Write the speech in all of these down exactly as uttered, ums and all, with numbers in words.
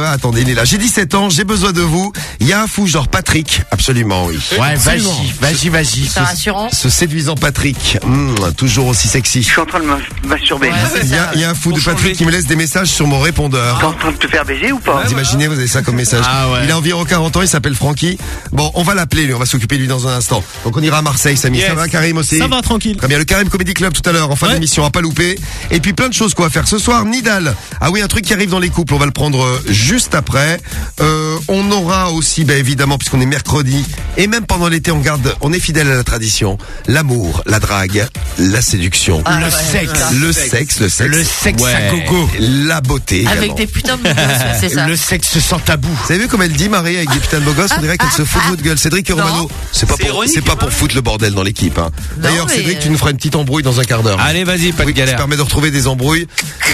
ouais, attendez, il est là. J'ai dix-sept ans, j'ai besoin de vous. Il y a un fou genre Patrick. Absolument, oui. Ouais, vas-y, vas-y, vas-y. C'est rassurant. Ce séduisant Patrick, mmh, toujours aussi sexy. Je suis en train de me masturber. Ouais, Il y, a, il y a un fou de Patrick qui me laisse des messages sur mon répondeur. T'es en train de te faire baiser ou pas? Vous imaginez, vous avez ça comme message. Ah ouais. Il a environ quarante ans, il s'appelle Francky. Bon, on va l'appeler, lui, on va s'occuper de lui dans un instant. Donc on ira à Marseille, Samy. Yes. Ça va, Karim aussi? Ça va, tranquille. Très bien, le Karim Comedy Club tout à l'heure, en fin Ouais. d'émission, à pas louper. Et puis plein de choses quoi faire ce soir. Nidal. Ah oui, un truc qui arrive dans les couples, on va le prendre euh, juste après. Euh, on aura aussi, ben évidemment, puisqu'on est mercredi, et même pendant l'été, on garde, on est fidèle à la tradition. L'amour, la drague, la séduction, Ah, Le ouais, sexe. ça. le sexe, le sexe, Le sexe Ouais. à gogo. la beauté. Avec également. des putains de gosses, ouais, c'est ça. Le sexe sans tabou. Vous avez vu comme elle dit, Marie, avec des putains de beaux gosses, on dirait qu'elle se fout de votre gueule. Cédric et Non. Romano, c'est pas C'est pour, ironique, c'est pas hein, pour Marie. foutre le bordel dans l'équipe. Hein. D'ailleurs, mais, Cédric, euh, tu nous feras une petite embrouille dans un quart d'heure. Allez, vas-y, pas de Oui, qui galère. permet de retrouver des embrouilles.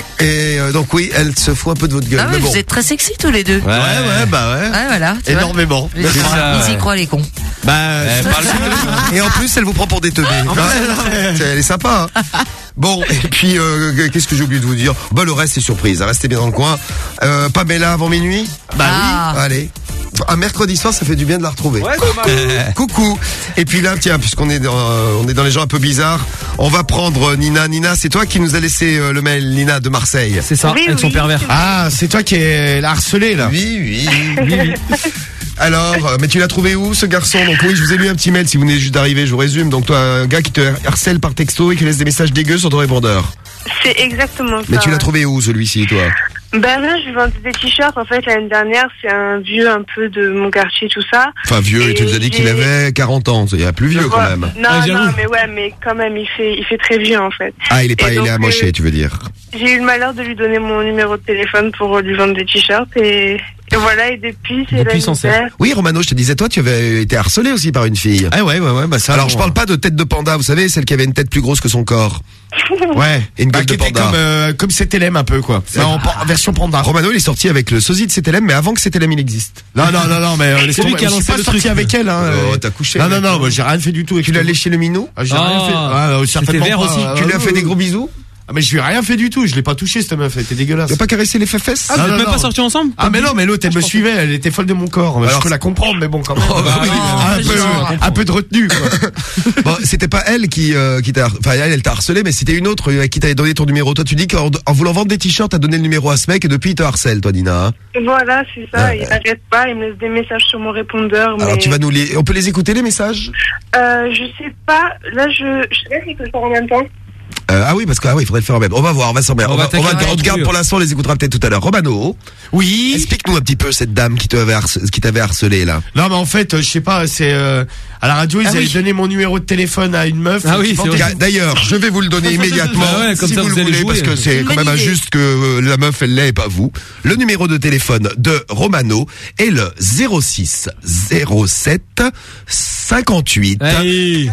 Et euh, donc oui, elle se fout un peu de votre gueule. Ah mais ouais, bon. vous êtes très sexy tous les deux. Ouais, ouais, bah ouais. Ouais, voilà. tu vois. Énormément. Ils, C'est ça, ils y ouais. croient les cons. Bah, Eh, parle- Et en plus, elle vous prend pour des teubés. Ouais, elle est sympa. Hein. Bon, et puis euh, qu'est-ce que j'ai oublié de vous dire? Bah le reste c'est surprise. Restez bien dans le coin. Euh, Pamela avant minuit. bah Ah. Allez. Un mercredi soir, ça fait du bien de la retrouver. Ouais, dommage. Coucou. Et puis là, tiens, puisqu'on est dans, euh, on est dans les gens un peu bizarres, on va prendre euh, Nina. Nina, c'est toi qui nous a laissé euh, le mail, Nina de Marseille. C'est ça, Oui, avec son oui. pervers. Ah, c'est toi qui est la harcelée, là. Oui, oui. Alors, euh, mais tu l'as trouvé où ce garçon? Donc oui, je vous ai lu un petit mail si vous venez juste d'arriver, je vous résume. Donc toi, un gars qui te harcèle par texto et qui laisse des messages dégueux sur ton répondeur. C'est exactement ça. Mais tu l'as trouvé où celui-ci, toi? Ben là, je vendais des t-shirts. En fait, l'année dernière, c'est un vieux un peu de mon quartier, tout ça. Enfin vieux, et Et tu nous as dit qu'il j'ai- avait quarante ans. Il y a plus vieux quand Ouais. même. Non, Ah, j'avoue. non, mais ouais, mais quand même, il fait, il fait très vieux en fait. Ah, il est pas, Et il donc, est amoché, euh, tu veux dire? J'ai eu le malheur de lui donner mon numéro de téléphone pour lui vendre des t-shirts et, et voilà. Et depuis, c'est Depuis, il s'en sert. l'anniversaire. Oui, Romano, je te disais, toi, tu avais été harcelé aussi par une fille. Ah ouais, ouais, ouais, bah ça. Alors, bon, je parle pas de tête de panda, vous savez, celle qui avait une tête plus grosse que son corps. Ouais. Et une Bah, gueule qui de était panda. comme, euh, comme C T L M un peu, quoi. Mais en, en version panda. Romano, il est sorti avec le sosie de C T L M, mais avant que C T L M il existe. Non, non, non, non, mais euh, laisse C'est lui tomber. qui a Je suis lancé pas le sorti truc. avec elle, hein. Oh, euh. t'as couché. Non, avec non, non, elle. moi j'ai rien fait du tout. Tu l'as léché le minou? Ah, j'ai Oh. rien fait. Ah, euh, certainement vert pas. aussi. Ah, Tu lui as ouais, fait des ouais. gros bisous? Ah, mais je lui ai rien fait du tout. Je l'ai pas touché, cette meuf. Elle était dégueulasse. Tu as pas caressé les fesses? Ah, vous Non, êtes non, même non. pas sortis ensemble? Ah mais non, mais l'autre elle me suivait, elle était folle de mon corps. Alors, je peux la comprendre, mais bon quand même. Oh, bah oui. un, Oh, peu, genre. un peu de retenue quoi. Bon, c'était pas elle qui, euh, qui t'a, enfin, elle, elle t'a harcelé, mais c'était une autre euh, qui t'avait donné ton numéro. Toi, tu dis qu'en en voulant vendre des t-shirts, t'as donné le numéro à ce mec et depuis il te harcèle, toi, Nina. Hein. Voilà, c'est ça. Ah, il arrête pas. Il me laisse des messages sur mon répondeur. Alors, mais... tu vas nous les, on peut les écouter, les messages? Euh, je sais pas. Là, je, je sais pas si je peux le faire en même temps. Euh, ah oui, parce que, ah oui, il faudrait le faire en même. On va voir, on va s'en mettre. On On, va va, on, va, t'inquiéter, on te garde tu pour veux. l'instant, on les écoutera peut-être tout à l'heure. Romano, Oui. explique-nous un petit peu cette dame qui t'avait harcelé, qui t'avait harcelé, là. Non mais en fait, euh, je sais pas, c'est euh, à la radio ils Ah avaient oui. donné mon numéro de téléphone à une meuf. Ah qui oui, vendait- c'est vrai. D'ailleurs, je vais vous le donner immédiatement, Bah ouais, comme si ça, vous, vous le allez voulez, jouer. parce que c'est Une quand bonne même idée. injuste que euh, la meuf elle l'ait et pas vous. Le numéro de téléphone de Romano est le zéro six zéro sept cinquante-huit. Allez.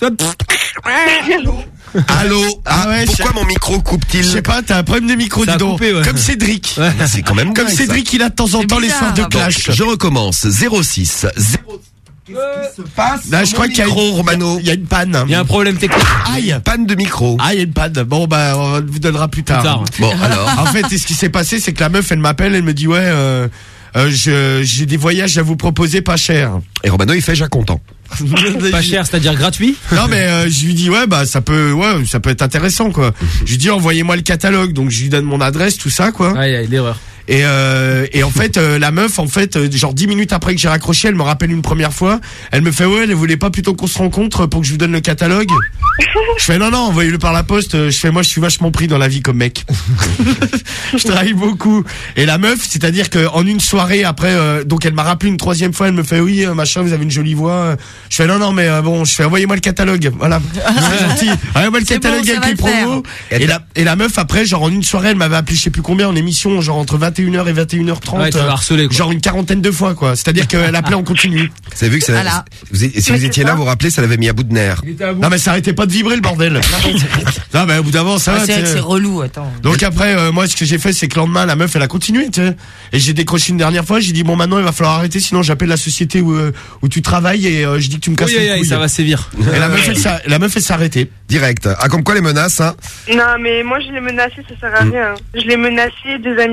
Allô. Ah Ah, ouais, pourquoi je- mon micro coupe-t-il? Je sais pas, t'as un problème de micro, Ça dis a donc. coupé, ouais. Comme Cédric. Ouais. C'est quand même Comme dingue, ça. Cédric, il a de temps en C'est temps les bizarre. soirs de Bon, clash. Je recommence. zéro six zéro. Qu'est-ce qui se passe? Là, je crois qu'il y a micro, Romano. Il y a une panne. Il y a un problème technique. Aïe. Panne de micro. Ah, il y a une panne. Bon, bah, on vous donnera plus tard. Plus tard. Bon, alors. En fait, ce qui s'est passé, c'est que la meuf, elle m'appelle, elle me dit, ouais, euh, euh, je, j'ai des voyages à vous proposer pas cher. Et Romano, il fait Jacques Content. Pas cher, c'est-à-dire gratuit? Non, mais euh, je lui dis, ouais, bah, ça peut, ouais, ça peut être intéressant, quoi. Je lui dis, envoyez-moi le catalogue. Donc, je lui donne mon adresse, tout ça, quoi. Aïe, aïe, l'erreur. Et, euh, et en fait, euh, la meuf, en fait, euh, genre dix minutes après que j'ai raccroché, elle me rappelle une première fois. Elle me fait, ouais, elle voulait pas plutôt qu'on se rencontre pour que je vous donne le catalogue. Je fais, non, non, envoyez-le par la poste. Je fais, moi, je suis vachement pris dans la vie comme mec. Je travaille beaucoup. Et la meuf, c'est-à-dire que en une soirée après, euh, donc elle m'a rappelé une troisième fois, elle me fait, oui, euh, machin, vous avez une jolie voix. Je fais, non, non, mais euh, bon, je fais, envoyez-moi le catalogue. Voilà. C'est gentil. Envoyez-moi le C'est catalogue bon, ça avec va les le faire. promos. Et la, et la meuf, après, genre en une soirée, elle m'avait appelé je sais plus combien en émission, genre entre vingt et une heures et vingt et une heures trente. Ouais, t'avais harcelé, quoi. Genre une quarantaine de fois, quoi. C'est-à-dire qu'elle appelait en continu. Vous avez vu que ça, Voilà. vous- si vous Mais étiez c'est là, ça. vous vous rappelez, ça l'avait mis à bout de nerfs. Non, mais ça arrêtait pas de vibrer, le bordel. Non, mais au bout d'avant, ça Ah, va, c'est vrai tu que sais. c'est relou, attends. Donc après, euh, moi, ce que j'ai fait, c'est que le lendemain, la meuf, elle a continué, tu sais. Et j'ai décroché une dernière fois, j'ai dit, bon, maintenant, il va falloir arrêter, sinon j'appelle la société où, euh, où tu travailles et euh, je dis que tu me casses Oui, les aïe, aïe, couilles. ça va sévir. Et la meuf, elle s'est- la meuf, elle s'est arrêtée. Direct. Ah, comme quoi les menaces, hein. Non, mais moi, je l'ai menacé, ça sert à rien. Je l'ai menacé, des amis à moi, ils l'ont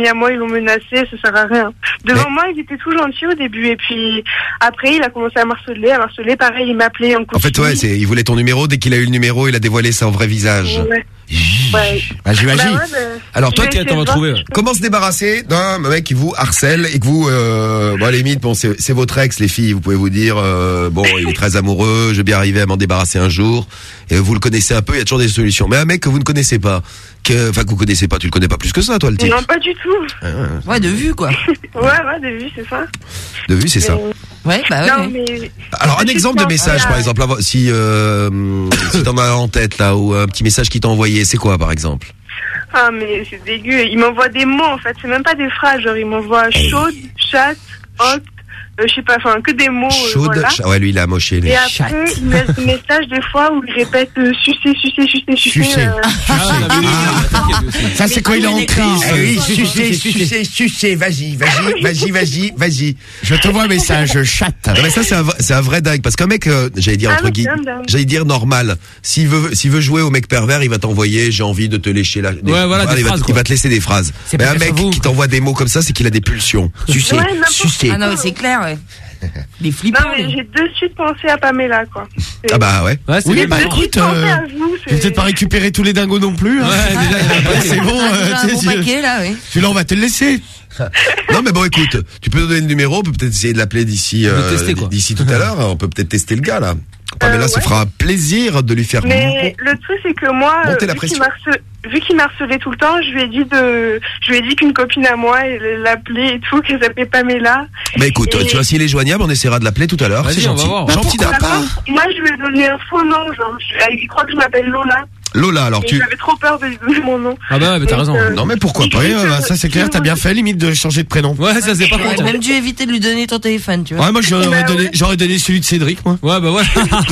menacer, ça sert à rien. Devant Mais- moi, il était tout gentil au début, et puis après, il a commencé à marceler, à marceler, pareil, il m'appelait en En fait, ouais, c'est, il voulait ton numéro. Dès qu'il a eu le numéro, il a dévoilé son vrai visage. Ouais. Ouais. Ah, j'imagine. Bah ouais, bah, Alors, je toi, vais t'es- essayer t'en vas de voir trouver, si ouais. je peux- Comment se débarrasser d'un mec qui vous harcèle et que vous, euh, bon, à la limite, bon, c'est, c'est votre ex, les filles, vous pouvez vous dire, euh, bon, il est très amoureux, je vais bien arriver à m'en débarrasser un jour, et vous le connaissez un peu, il y a toujours des solutions. Mais un mec que vous ne connaissez pas, que, enfin, que vous connaissez pas, tu le connais pas plus que ça, toi, le type. Non, pas du tout. Ouais, de vue, quoi. Ouais, ouais, de vue, c'est ça. De vue, c'est ça. Mais- Ouais, bah Non, ouais. mais. Alors, un Juste exemple de un- message, par voilà. exemple, là, si, euh, si t'en as en tête, là, ou un petit message qui t'a envoyé, c'est quoi, par exemple? Ah, mais c'est dégueu. Il m'envoie des mots, en fait. C'est même pas des phrases. Genre, il m'envoie chaude, chatte, hot, euh, je sais pas, enfin, que des mots. euh, Chaude, voilà. cha- ouais, lui, il a moché, lui. Et après, il laisse des messages des fois où il répète euh, sucer, sucer, sucer, sucer. Sucer. euh, Ah, on avait eu- Ça, c'est quand il est en Mais- crise. Ah oui, sucez, sucez, sucez, vas-y, vas-y, vas-y, vas-y, vas-y. Je te vois un message, chatte. Non, mais ça, c'est un, vrai- c'est un vrai dingue. Parce qu'un mec, euh, j'allais dire, Ah entre oui, guillemets, dingue, dingue. j'allais dire normal. S'il veut, s'il veut jouer au mec pervers, il va t'envoyer, j'ai envie de te lécher la, des- Ouais, voilà, des il, va, phrases, il quoi. va te laisser des phrases. C'est Mais pas un fait mec sur vous. qui t'envoie des mots comme ça, c'est qu'il a des pulsions. Sucer, Ouais, n'importe sucer. Ah non, mais c'est clair, ouais. Les flippants. Non, mais j'ai de suite pensé à Pamela, quoi. C'est- Ah bah ouais. Ouais, c'est Oui, bien. bah J'ai écoute, de suite pensé euh, à vous, je vais peut-être pas récupérer tous les dingos non plus. Hein. Ouais, déjà, il y en a pas c'est bon, Ah, euh, déjà un tu bon sais, paquet, là, oui. celui-là, on va te le laisser. Non mais bon, écoute, tu peux donner le numéro, on peut peut-être essayer de l'appeler d'ici, On peut euh, tester, quoi. d'ici tout à l'heure. On peut peut-être tester le gars là. Pamela Euh, se ouais. fera un plaisir de lui faire. Mais le truc, c'est que moi, Montez euh, la vu qu'il pression. m'harce- vu qu'il m'harcelait tout le temps, je lui ai dit de, je lui ai dit qu'une copine à moi, elle l'appelait et tout, qu'elle s'appelait Pamela. Mais écoute, Et- tu vois, s'il est joignable, on essaiera de l'appeler tout à l'heure. Vas-y, C'est on va gentil. voir. Bah, Gentil pourquoi d'appeler. pas Moi, je lui ai donné un faux nom, genre, je, il croit que je m'appelle Lola. Lola, alors Et tu. j'avais trop peur de lui donner mon nom. Ah bah ouais, mais t'as Donc, raison. euh, Non mais pourquoi il pas. Oui, dit euh, que- bah, ça c'est clair, t'as bien fait, limite de changer de prénom. Ouais, ça c'est pas J'aurais con. même dû éviter de lui donner ton téléphone, tu vois. Ouais, moi j'aurais Bah, donné, ouais. j'aurais donné celui de Cédric, moi. Ouais, bah ouais.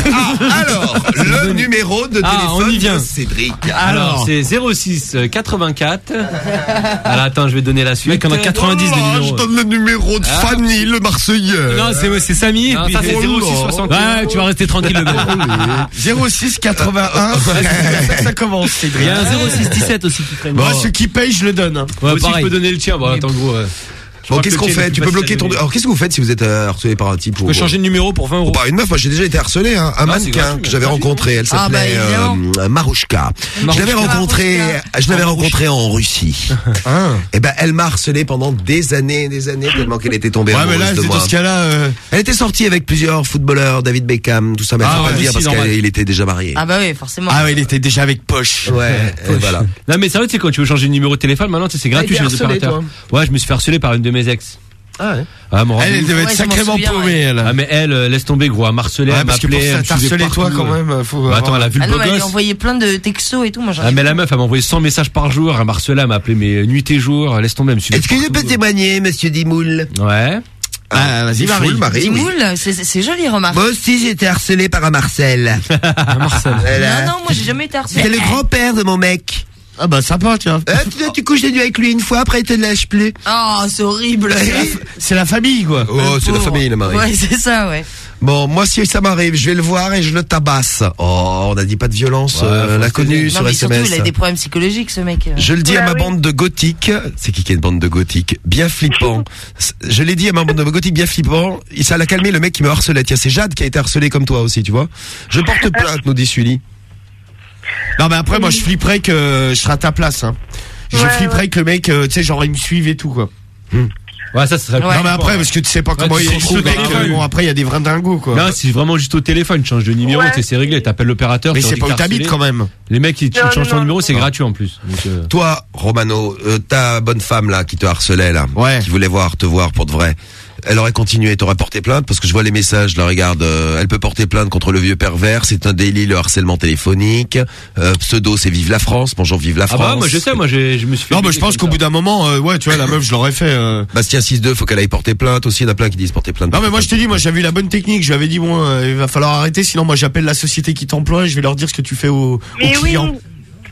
Alors, le numéro de Ah, on téléphone y vient. de Cédric. Alors, c'est zéro six quatre-vingt-quatre. Alors attends, je vais donner la suite. Mec, on a quatre-vingt-dix de Oh, numéro. je donne le numéro de Ah. Fanny, le Marseillais. Non, c'est c'est Samy. Non, et puis ça, c'est c'est zéro zéro six six soixante. Ouais, tu vas rester tranquille le mec. zéro six quatre-vingt-un. C'est comme ça que ça commence, Il Cédric. y a un zéro six dix-sept aussi qui traîne. Bon, ce qui paye, je le donne. hein. Ouais, Aussi, pareil. je peux donner le tien. Bon, attends, gros. euh, je Bon, crois qu'est-ce que qu'on le tien, fait il est Tu plus peux bloquer facile à ton. donner. Alors, qu'est-ce que vous faites si vous êtes euh, harcelé par un type Je ou peux changer de numéro pour vingt ou euros. par une meuf? Moi, j'ai déjà été harcelé. Hein. Un Ah, c'est mannequin gratuit, que j'avais gratuit. rencontré. Elle Ah, bah, s'appelait évidemment. euh, Marouchka. Je Marouchka. l'avais rencontrée. Je l'avais rencontrée en Russie. Hein. Et ben, elle m'a harcelé pendant des années, et des années, tellement qu'elle était tombée Ouais, mais là, amoureuse de c'est moi. dans ce cas-là, euh, Elle était sortie avec plusieurs footballeurs, David Beckham, tout ça, mais elle Ah, faut pas ouais, le dire si, parce normal. qu'il était déjà marié. Ah bah oui, forcément. ah ouais, il était déjà avec Poche. Ouais, et voilà. Non mais c'est vrai, tu sais, quand tu veux changer de numéro de téléphone, maintenant, tu sais, c'est gratuit été chez les harcelé, opérateurs. Ouais, je me suis fait harceler par une de mes ex. Ah ouais. Ah, mon Elle, elle rendez-vous. devait être Ouais, je m'en sacrément souviens, paumée, ouais. elle. Ah, mais elle, euh, laisse tomber, gros, elle m'harcelait, Ouais, elle parce que pour m'appelait, ça, elle me suivait t'harceler toi partout, quand euh. même, faut. Bah, attends, elle a vu Ah le non, beau mais elle lui gosse. envoyait plein de textos et tout, moi j'en Ah, mais la meuf, elle m'a envoyé cent messages par jour, elle m'harcelait, elle m'appelait mes nuits et jours, laisse tomber, elle me suivait Est-ce que je peux partout. témoigner, monsieur Dimoul? Ouais. Ah, vas-y, Il faut Marie. le Marie, oui. Dimoul, c'est c'est joli, remarque. Moi aussi, j'ai été harcelé par un Marcel. Marcel. Voilà. Non, non, moi j'ai jamais été harcelée. C'est le grand-père de mon mec. Ah bah sympa, tiens. Euh, tu, tu couches des nuits avec lui une fois, après il te lâche plus. Oh, c'est horrible. C'est la famille, quoi. Oh, c'est la famille, le mari. Ouais, c'est ça, ouais. Bon, moi, si ça m'arrive, je vais le voir et je le tabasse. Oh, on a dit pas de violence, Ouais, euh, faut l'inconnu Non, sur mais surtout, S M S. il a des problèmes psychologiques, ce mec. Je le dis à Ouais, ma oui. bande de gothiques. C'est qui qui est une bande de gothiques? Bien flippant. Je l'ai dit à ma bande de gothiques bien flippant. Et ça l'a calmé le mec qui me harcelait. Tiens, c'est Jade qui a été harcelé comme toi aussi, tu vois. Je porte plainte, nous dit Sully. Non, mais après, moi, je flipperais que je serais à ta place, hein. Je Ouais, flipperais que le mec, euh, tu sais, genre, il me suive et tout, quoi. Ouais, ça serait Ouais. Non, mais après, parce que tu sais pas comment tu il te est, retrouves ce mec, dans euh, la bon, après, il y a des vrais dingos, quoi. Non, c'est vraiment juste au téléphone, tu changes de numéro, Ouais. tu sais, c'est réglé, t'appelles l'opérateur. Mais tu c'est leur pas dis où que t'es t'habites, harcelé. quand même. Les mecs, ils tu Non, changes non, ton non. numéro, c'est gratuit en plus. Donc, euh, Toi, Romano, euh, ta bonne femme là qui te harcelait là, Ouais. qui voulait voir, te voir pour de vrai. Elle aurait continué, t'aurais porté plainte parce que je vois les messages, là regarde, euh, elle peut porter plainte contre le vieux pervers, c'est un délit le harcèlement téléphonique. Euh, pseudo c'est Vive la France, bonjour Vive la Ah France. bah, moi je sais, moi j'ai- je me suis fait. Non, mais je baiser pense comme qu'au ça. bout d'un moment, euh, ouais, tu vois, la meuf, je l'aurais fait. euh. Bastien six deux, faut qu'elle aille porter plainte aussi, il y en a plein qui disent porter plainte. Non, mais moi, je te dis, moi, j'avais eu la bonne technique. Je lui avais dit, bon, euh, il va falloir arrêter, sinon, moi, j'appelle la société qui t'emploie et je vais leur dire ce que tu fais aux, aux Mais oui, clients.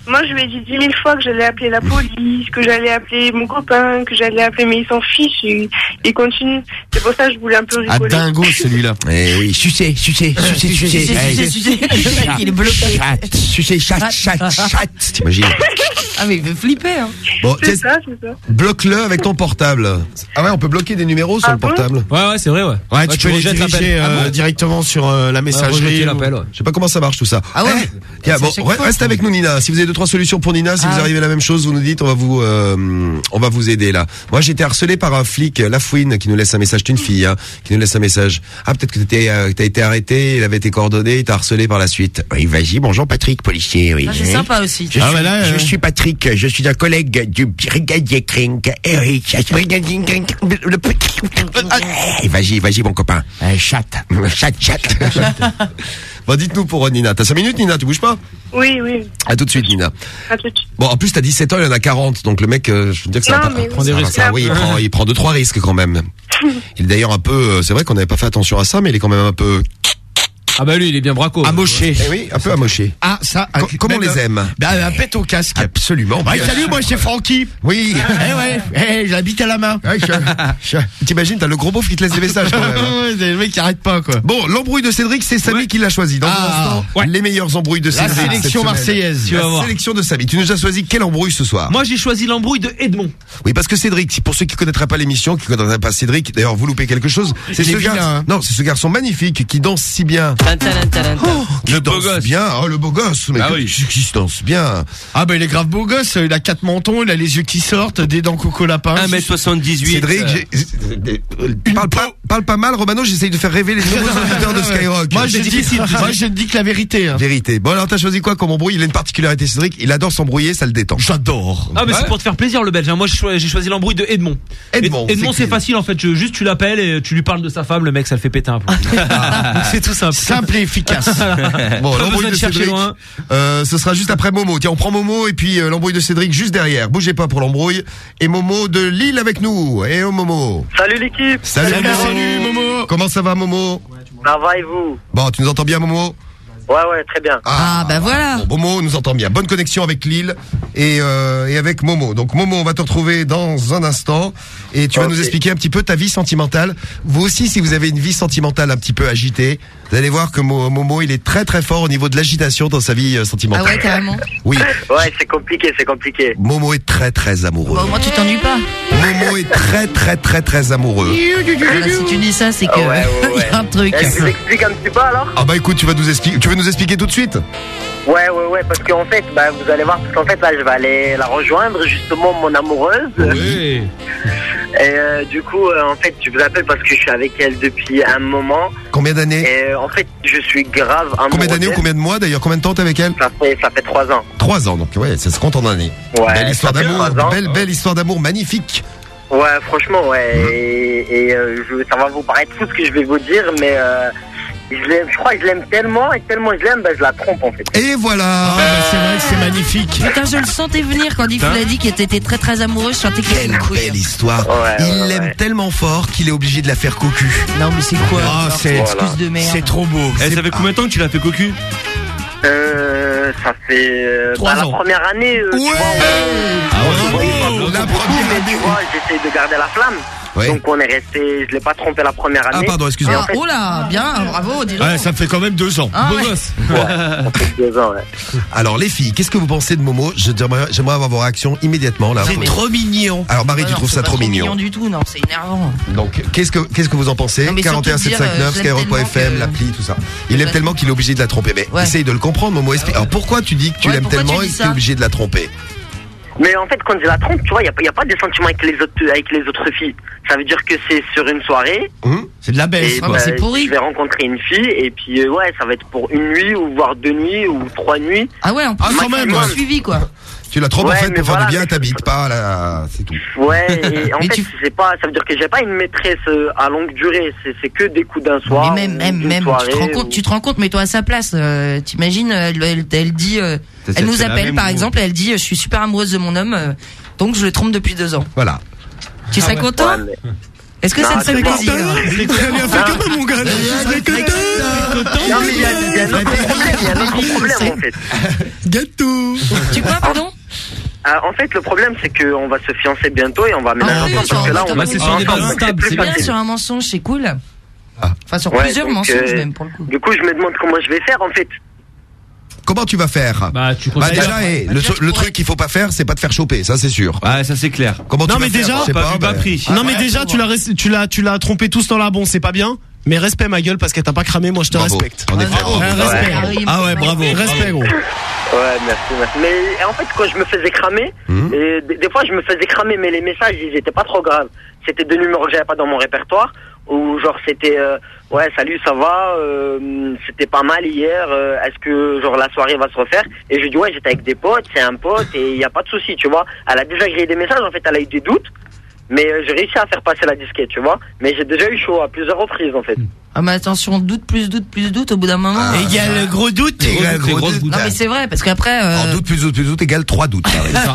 Moi, je lui ai dit dix mille fois que j'allais appeler la police, que j'allais appeler mon copain, que j'allais appeler, mais il s'en fiche, il, il continue. C'est pour ça que je voulais un peu Ah, rigoler. dingo, celui-là. Eh oui, sucez, sucez, sucez, sucez. Sucez, sucez, le mec, il est bloqué. Chat, sucez, chat, chat, chat. T'imagines? Ah, mais il veut flipper, hein. Bon, C'est tiens, ça, c'est ça. bloque-le avec ton portable. Ah ouais, on peut bloquer des numéros sur Ah le bon portable. Ouais, ouais, c'est vrai, ouais. Ouais, tu peux les rejettes diriger l'appel. euh, Ah bon directement sur euh, la Ouais, messagerie. rejeter ou- l'appel, ouais. Je sais pas comment ça marche tout ça. Ah ouais. Eh, tiens, C'est bon, à chaque re- fois. reste avec nous Nina. Si vous avez deux trois solutions pour Nina, si Ah. vous arrivez à la même chose, vous nous dites, on va vous, euh, on va vous aider là. Moi, j'ai été harcelé par un flic, Lafouine, qui nous laisse un message. C'est une fille, hein, qui nous laisse un message. Ah, peut-être que t'étais, euh, t'as été arrêté, il avait été coordonné, il t'a harcelé par la suite. Oui, vas-y, bonjour Patrick, policier. Oui. Ah, c'est sympa aussi. Je, Ah, suis, bah là, je euh, suis Patrick, je suis un collègue du brigadier Krink. Eric, brigadier Krink. Le petit. Eh, Vas-y, vas-y, mon copain. Euh, chat, chat, chat. Bon, dites-nous pour Nina. T'as cinq minutes, Nina, tu bouges pas? Oui, oui. À tout de suite, Nina. À tout de suite. Bon, en plus, t'as dix-sept ans, il y en a quarante. Donc, le mec, euh, je veux dire que ça Non, va pas. mais ça prend des va, risques. ça, oui, il prend, il prend deux, trois risques quand même. Il est d'ailleurs un peu, euh, c'est vrai qu'on n'avait pas fait attention à ça, mais il est quand même un peu Ah bah lui, il est bien braco. Amoché. Eh oui, un peu amoché. Ah, ça. Co- comment on les aime? Bah, un pète au casque. Absolument. Ouais, bien salut, sûr. moi, c'est Francky. Oui. Eh ouais, eh, j'habite à la main. Ouais, je- je- T'imagines, t'as le gros beauf qui te laisse des messages quand même. hein. Ouais, c'est le mec qui arrête pas, quoi. Bon, l'embrouille de Cédric, c'est Samy Ouais. qui l'a choisi. Dans Ah, un instant, ouais. les meilleures embrouilles de La Cédric. cette sélection semaine. marseillaise. Tu vas La voir. sélection de Samy. Tu nous as choisi quelle embrouille ce soir? Moi, j'ai choisi l'embrouille de Edmond. Oui, parce que Cédric, pour ceux qui connaîtraient pas l'émission, qui connaîtraient pas Cédric, d'ailleurs, vous loupez quelque chose. C'est Il est ce vilain, garçon, hein. non, c'est ce garçon magnifique qui danse si bien. Tan, tan, tan, tan, tan. Qui Le beau danse gosse. bien. Oh, le beau gosse. Mais Ah que- oui. qui se danse bien. Ah, bah, il est grave beau gosse. Il a quatre mentons, il a les yeux qui sortent, des dents coco lapin. un mètre soixante-dix-huit. Cédric, euh, j'ai- parle pas, parle pas mal, Romano, j'essaye de faire rêver les nouveaux auditeurs de Skyrock. Moi, je C'est dis, difficile, tu sais. moi, je dis que la vérité, hein. Vérité. Bon, alors, t'as choisi quoi comme embrouille? Il a une particularité, Cédric. Il adore s'embrouiller, ça le détend. J'adore. Ah mais Ouais. c'est pour te faire plaisir le belge. hein. Moi j'ai choisi, j'ai choisi l'embrouille de Edmond. Edmond, Ed- Edmond c'est c'est qui facile en fait. Je- juste tu l'appelles et tu lui parles de sa femme. Le mec ça le fait péter un peu. c'est tout simple. Simple et efficace. Bon, Pas l'embrouille besoin de de chercher Cédric, loin. euh, ce sera juste après Momo. Tiens, on prend Momo et puis euh, l'embrouille de Cédric juste derrière. Bougez pas pour l'embrouille. Et Momo de Lille avec nous. Et oh Momo. Salut l'équipe. Salut, Salut, Momo. salut, Momo. Comment ça va Momo? Ça va et vous? Bon, tu nous entends bien Momo? Ouais, ouais, très bien. Ah, bah voilà. Bon, Momo nous entend bien. Bonne connexion avec Lille et, euh, et avec Momo. Donc Momo, on va te retrouver dans un instant et tu vas Ok. nous expliquer un petit peu ta vie sentimentale. Vous aussi, si vous avez une vie sentimentale un petit peu agitée, vous allez voir que Mo- Momo, il est très très fort au niveau de l'agitation dans sa vie euh, Ah sentimentale. ouais, carrément. Oui, Ouais, c'est compliqué, c'est compliqué. Momo est très très amoureux. Bon, au moins, tu t'ennuies pas. Momo est très très très très amoureux. Voilà, si tu dis ça, c'est que Ah ouais, ouais, il y a un truc. Eh, je vous explique un petit peu alors? Ah bah écoute, tu vas nous expliquer. Tu veux nous expliquer tout de suite? Ouais, ouais, ouais, parce qu'en fait, bah, vous allez voir, parce qu'en fait, là, je vais aller la rejoindre, justement, mon amoureuse. Oui. Et euh, du coup, euh, en fait, je vous appelle parce que je suis avec elle depuis un moment. Combien d'années? Et euh, en fait, je suis grave amoureux. Combien d'années ou d'elle. combien de mois d'ailleurs? Combien de temps t'es avec elle? Ça fait, ça fait trois ans. Trois ans, donc ouais, ça se compte en années. Ouais, Belle histoire ça fait d'amour, trois ans. belle belle histoire d'amour, magnifique. Ouais, franchement, ouais. Et, et euh, je, ça va vous paraître fou ce que je vais vous dire, mais euh, je, l'aime- je crois que je l'aime tellement, et tellement je l'aime, bah, je la trompe en fait. Et voilà. Ah, bah, c'est vrai que c'est magnifique. Putain, je le sentais venir quand il vous l'a dit qu'elle était très très amoureuse. Je sentais qu'il avait Quelle une couille. belle histoire. Ouais, Il ouais, l'aime ouais. tellement fort qu'il est obligé de la faire cocu. Non, mais c'est quoi Ah, alors, c'est- cette excuse de merde. C'est trop beau. Eh, ça fait combien de temps que tu l'as fait cocu? Euh, ça fait euh, Trois bah, ans. la première année. Euh, tu Ouais. vois, on- Ah ouais. on- Oh, on- la on- première mais année. tu vois, j'essaie de garder la flamme. Ouais. Donc on est resté, je l'ai pas trompé la première Ah année. pardon, excuse-moi. Ah, oh là, bien, bravo, dis donc. Ouais, ça fait quand même deux ans. Ah, Beau ouais. gosse. Ouais, ça fait deux ans, ouais. Alors les filles, qu'est-ce que vous pensez de Momo? Je- J'aimerais j'aimerais avoir vos réactions immédiatement là. C'est trop mignon. Alors Marie, Ouais, tu non, trouves c'est ça pas trop mignon. du tout, non, c'est énervant. Donc qu'est-ce que qu'est-ce que vous en pensez? Non, mais quarante et un surtout sept de cinq dire, neuf, euh, je l'aime Skyrock point F M, tellement que- l'appli, tout ça. Il aime Ouais. tellement qu'il est obligé de la tromper. Mais Ouais. essaye de le comprendre, Momo. Explique. Alors pourquoi tu dis que tu Ouais, l'aimes pourquoi tu tellement dis et que ça tu es obligé de la tromper? Mais en fait, quand je la trompe, tu vois, il n'y a, y a pas des sentiments avec les autres, avec les autres filles. Ça veut dire que c'est sur une soirée. Hum C'est de la baisse, Et Ah, quoi. bah, bah, c'est pourri. je vais rencontrer une fille et puis euh, ouais, ça va être pour une nuit ou voire deux nuits ou trois nuits. Ah ouais, en plus, Ah, quand même, c'est ouais. suivi, quoi. Tu la trompes en Ouais, fait mais pour faire voilà, du bien, mais- t'habites pas là, c'est tout. Ouais, et en Mais fait, tu- c'est pas, ça veut dire que j'ai pas une maîtresse euh, à longue durée. C'est, c'est que des coups d'un soir. Mais même, ou même, d'une même, tu soirée, te rends compte, ou- tu te rends compte, mets-toi à sa place. Euh, T'imagines, elle, elle, elle dit, euh, C'est- elle nous c'est la appelle même par mot. exemple, elle dit, je suis super amoureuse de mon homme, euh, donc je le trompe depuis deux ans. Voilà. Tu serais content? Ouais, mais- Est-ce que Non, ça te fait c'est pas- plaisir? Elle lui a fait comme ça, mon gars. Non, mais il y a, il y a un autre problème, il y a un autre problème en fait. Gâteau. Tu quoi, pardon? Ah, en fait, le problème, c'est qu'on va se fiancer bientôt et on va Ah aménager oui, ensemble parce que là, on bah, va c'est se sur des fiancer bases ensemble, stables, plus c'est Bien, facile. sur un mensonge, c'est cool. Ah. Enfin, sur Ouais, plusieurs donc, mensonges, euh, même, pour le coup. Du coup, je me demande comment je vais faire en fait. Comment tu vas faire? Bah, tu Bah considères. déjà, eh, Bah, le, déjà, tru- tu le pourrais- truc qu'il faut pas faire, c'est pas te faire choper, ça c'est sûr. Ouais, ça c'est clair. Comment Non, tu mais vas déjà, faire? Je sais pas pas, vu, pas mais- pris. Non, mais ouais, déjà, faut tu l'as, res- tu l'as, tu l'as trompé tous dans la bon, c'est pas bien. Mais respect, ma gueule, parce qu'elle t'a pas cramé, moi je te Bravo. respecte. En effet. bravo. Ouais, respect. Ouais. Ah ouais, bravo. Respect, gros. Ouais, merci, merci. Mais en fait, quand je me faisais cramer, Mhm. et des, des fois, je me faisais cramer, mais les messages, ils étaient pas trop graves. C'était des numéros que j'avais pas dans mon répertoire, ou genre c'était, euh, ouais, salut, ça va, euh, c'était pas mal hier, euh, est-ce que genre la soirée va se refaire? Et je dis ouais, j'étais avec des potes, c'est un pote, et il y a pas de souci, tu vois. Elle a déjà grillé des messages, en fait, elle a eu des doutes, mais euh, j'ai réussi à faire passer la disquette, tu vois. Mais j'ai déjà eu chaud à plusieurs reprises, en fait. Ah, mais attention, doute, plus doute, plus doute, au bout d'un moment. Ah. euh, Égale gros doute. Égal, Gros, gros grosse doute. Non, mais c'est vrai, parce qu'après, euh, En doute plus doute plus doute égale trois doutes.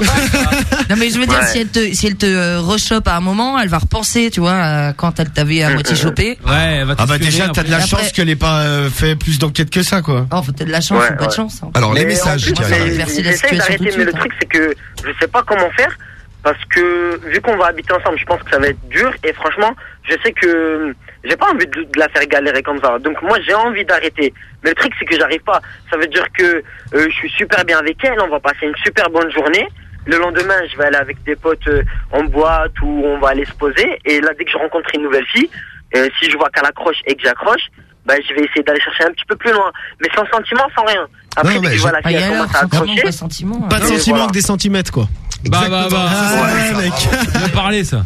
non, mais je veux dire, Ouais. si elle te, si elle te euh, rechoppe à un moment, elle va repenser, tu vois, euh, quand elle t'avait à moitié chopé. Ouais, elle va Ah bah t'espionner, déjà, t'as de la Après- chance qu'elle ait pas euh, fait plus d'enquête que ça, quoi. Oh, faut peut-être de la chance, Ouais, ou pas de ouais. chance. hein. Alors les Mais messages, en plus, Thierry. j'ai- j'ai- Merci la j'essaie situation d'arrêter, tout de mais le suite, truc, c'est que je sais pas comment faire, parce que vu qu'on va habiter ensemble, je pense que ça va être dur, et franchement, je sais que j'ai pas envie de, de la faire galérer comme ça. Donc moi, j'ai envie d'arrêter. Mais le truc, c'est que j'arrive pas. Ça veut dire que euh, je suis super bien avec elle, on va passer une super bonne journée. Le lendemain, je vais aller avec des potes euh, en boîte ou on va aller se poser. Et là, dès que je rencontre une nouvelle fille, euh, si je vois qu'elle accroche et que j'accroche, bah, je vais essayer d'aller chercher un petit peu plus loin. Mais sans sentiment, sans rien. Après, Non, dès mais que je vois j'ai- la Ah, fille, y a elle alors, commence à sentiment, accrocher. pas sentiment. Pas de Et sentiment voilà. que des centimètres, quoi. Bah, bah, bah. Ah, Ouais, ouais, mec. Bien parlé, ça.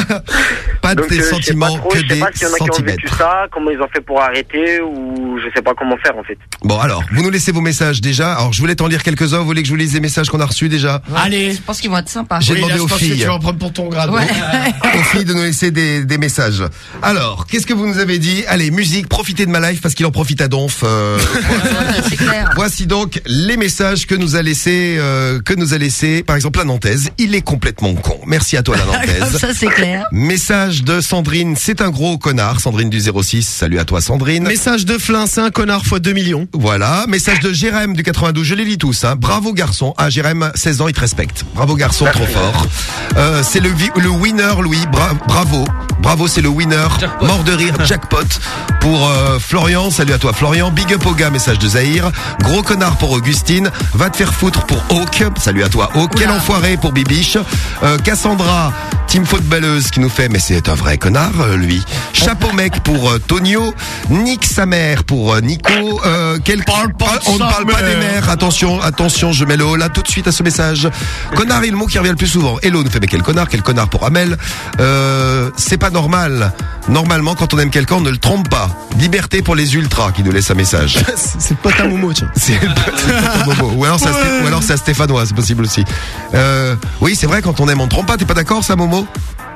Pas de Donc, des euh, je sais pas sentiments trop, que je sais des pas s'il y en a qui ont vécu centimètres. ça, comment ils ont fait pour arrêter, ou je sais pas comment faire en fait. Bon alors, vous nous laissez vos messages déjà. Alors je voulais t'en lire quelques-uns. Vous voulez que je vous lise les messages qu'on a reçus déjà? Allez. Je pense qu'ils vont être sympas. J'ai Oui, demandé là, je aux pense que filles. tu vas en prendre pour ton grade. Ouais. aux filles de nous laisser des, des messages. Alors, qu'est-ce que vous nous avez dit? Allez, musique, profitez de ma life parce qu'il en profite à donf. Euh, C'est clair. voici donc les messages que nous a laissé, euh, que nous a laissé, par exemple, la Nantaise. Il est complètement con. Merci à toi, la Comme Nantaise. ça, c'est clair. Message de Sandrine, c'est un gros connard. Sandrine du zéro six, salut à toi Sandrine. Message de Flin, c'est un connard fois deux millions. Voilà, message de Jérém du quatre-vingt-douze, je les lis tous. Hein. Bravo garçon. Ah Jérém, seize ans, il te respecte. Bravo garçon, trop fort. Euh, c'est le, vi- le winner, Louis. Bra- bravo. Bravo, c'est le winner. Jackpot. Mort de rire, jackpot. Pour euh, Florian, salut à toi Florian. Big up au gars, message de Zahir. Gros connard pour Augustine. Va te faire foutre pour Hawk. Salut à toi Hawk. Quel Oula. enfoiré pour Bibiche. Euh, Cassandra, team footballeuse qui nous fait, mais c'est un vrai connard, euh, lui. Chapeau mec pour euh, Tonio. Nick sa mère pour euh, Nico. Euh, quel... Parle pas de On ne sa parle pas mère. des mères. Attention, attention, je mets le haut là tout de suite à ce message. Connard est le mot qui revient le plus souvent. Hello nous fait, mais quel connard, quel connard pour Amel. Euh, c'est pas normal. Normalement, quand on aime quelqu'un, on ne le trompe pas. Liberté pour les ultras qui nous laisse un message. C'est pas ta momo, tiens. C'est c'est pas ton Momo. Ou alors c'est à Sté- ou alors c'est à Stéphanois, c'est possible aussi. Euh, oui, c'est vrai, quand on aime, on ne trompe pas. T'es pas d'accord, ça, Momo?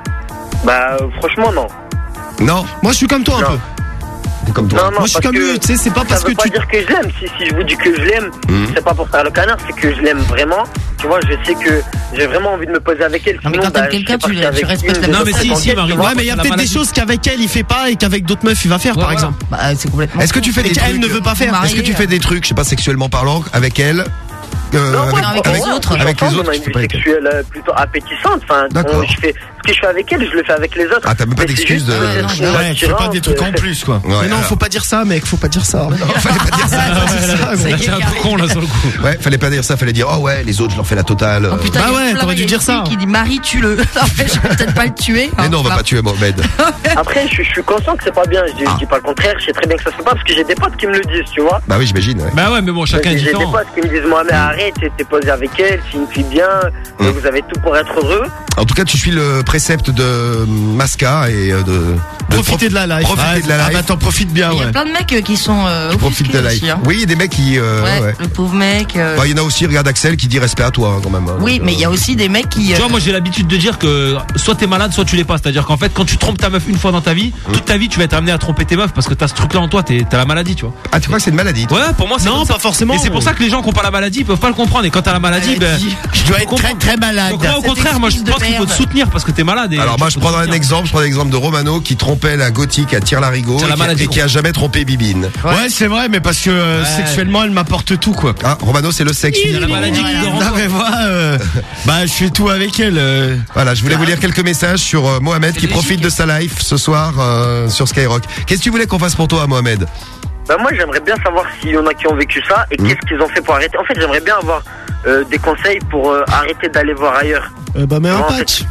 Bah, euh, franchement, non. Non, Moi, je suis comme toi un Non. peu. t'es comme toi. Non, non, Moi, je suis parce comme que lui, tu sais, c'est pas parce ça veut que pas tu. dire que je l'aime. Si, si je vous dis que je l'aime, Mhm. c'est pas pour faire le canard, c'est que je l'aime vraiment. Tu vois, je sais que j'ai vraiment envie de me poser avec elle. Non, mais Sinon, quand t'aimes bah, je quelqu'un, sais pas tu- si tu avec respectes une la des Non, mais autres si, si, conquêtes, Marie, tu vois. Ouais, mais il y a La peut-être des maladie. choses qu'avec elle, il fait pas et qu'avec d'autres meufs, il va faire, Ouais, par voilà. exemple. Bah, c'est complètement. Est-ce que tu fais Et des qu'elle trucs ne veut pas faire. Marie- Est-ce que tu fais des trucs, je sais pas, sexuellement parlant, avec elle? Euh, Non, moi, avec ouais, les ouais, autres. on couche Avec les ensemble, autres, on a tu une fais vie pas avec elle. sexuelle euh, plutôt appétissante. Enfin, D'accord. on- je fais ce que je fais avec elle, je le fais avec les autres. Ah, t'as même pas Mais c'est d'excuse juste de- peut-être Ouais, une non, Ouais, fais pas attirance, des trucs en euh, plus, quoi. Ouais, Mais non, alors. faut pas dire ça, mec, faut pas dire ça. fallait pas dire ça. C'est un peu con, là, sur le coup. Ouais, fallait pas dire ça, fallait dire, oh ouais, les autres, je leur fais la totale. Oh euh. putain, Bah il y a ouais, plein, t'aurais il y dû a dire une ça. fille qui dit Marie, tue-le. En fait, je vais peut-être pas le tuer. Mais non, on va Enfin, pas tuer Mohamed. Après, je, je suis conscient que c'est pas bien. Je, je Ah. dis pas le contraire. Je sais très bien que ça se fait pas parce que j'ai des potes qui me le disent, tu vois. Bah oui, j'imagine, ouais. Bah ouais, mais bon, chacun est J'ai des différent. potes qui me disent Mohamed, arrête, t'es posé avec elle, c'est une fille bien, Mm. vous avez tout pour être heureux. En tout cas, tu suis le précepte de Masca et euh, de, de profiter de la life. Profiter Ouais, de la Ah life. bah t'en profites bien, Il y a ouais. plein de mecs euh, qui sont euh, Profite offusqués de la life. aussi, hein. Oui, il y a des mecs qui. Euh, Ouais, ouais. le pauvre mec. euh, Bah, il y en a aussi, regarde Axel qui dit respect à toi hein, quand même. hein. Oui, Donc, mais euh, il y a aussi des mecs qui. Tu euh, vois, moi j'ai l'habitude de dire que soit t'es malade, soit tu l'es pas. C'est-à-dire qu'en fait, quand tu trompes ta meuf une fois dans ta vie, toute ta vie tu vas être amené à tromper tes meufs parce que t'as ce truc-là en toi, t'es- t'as la maladie, tu vois. Ah, tu crois que c'est une maladie toi Ouais, pour moi c'est Non, comme ça. pas forcément. Et c'est pour ça que les gens qui ont pas la maladie ils peuvent pas le comprendre. Et quand t'as la maladie, ben. Je dois être comprends. très très malade. Donc moi au Cette contraire, moi je excuse pense de qu'il faut te merde. soutenir parce que t'es malade. Et Alors moi je faut prends un soutenir. exemple, je prends l'exemple de Romano qui trompait la gothique à Tire-Larigot C'est la et, qui- maladie, et qui a jamais trompé Bibine. Ouais, c'est vrai, mais parce que euh, sexuellement, elle m'apporte tout, quoi. Ah, Romano c'est le sexe. Il y a la maladie qui dort en Non toi. mais moi, euh, bah je fais tout avec elle. euh. Voilà, je voulais vous lire quelques messages sur euh, Mohamed qui profite de sa life ce soir euh, sur Skyrock. Qu'est-ce que tu voulais qu'on fasse pour toi, Mohamed? Bah moi j'aimerais bien savoir s'il y en a qui ont vécu ça et qu'est-ce qu'ils ont fait pour arrêter. En fait j'aimerais bien avoir euh, des conseils pour euh, arrêter d'aller voir ailleurs. Euh, bah mets un Non, en patch.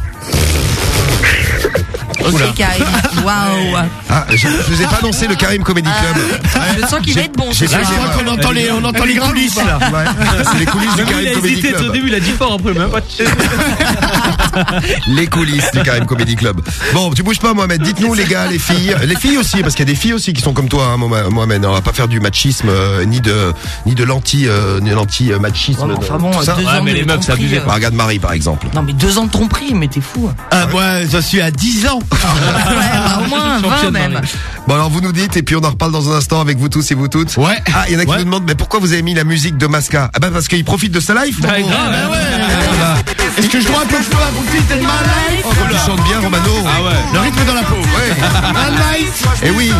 Ok, Karim. Waouh. Ah, je, je vous ai pas annoncé le Karim Comedy Club. Je sens qu'il va être bon. j'ai ce fait- Là, je soir. crois qu'on entend les, on entend les coulisses là. Ouais, c'est les coulisses du Même lui, Karim il a Comedy hésité, au Club. début il a dit fort, après même pas. Les coulisses du Karim Comedy Club. Bon, tu bouges pas, Mohamed. Dites-nous, les gars, les filles, les filles aussi, parce qu'il y a des filles aussi qui sont comme toi, hein, Mo- Mohamed. On va pas faire du machisme euh, ni de ni de l'anti euh, ni l'anti machisme. Ouais, mais enfin bon, tout ça. deux Ouais, ans mais de les meufs, c'est tromperie, abusé, euh, Bah, regarde Marie, par exemple. Non, mais deux ans de tromperie, mais t'es fou. Ah moi, je suis à dix ans. Ouais, bah, au moins vingt Championne, même. Marie. Bon, alors vous nous dites et puis on en reparle dans un instant avec vous tous et vous toutes. Ouais. Ah, il y en a qui Ouais. nous demandent mais pourquoi vous avez mis la musique de Masca? Ah bah parce qu'il profite de sa life. Bah, Momo. grave, Ah, bah ouais. Est-ce que je dois un peu de toi pour profiter de ma life? Oh, comme tu chantes bien, Romano. Ah ouais. Le rythme dans la peau. Ouais. Ma life. Et oui.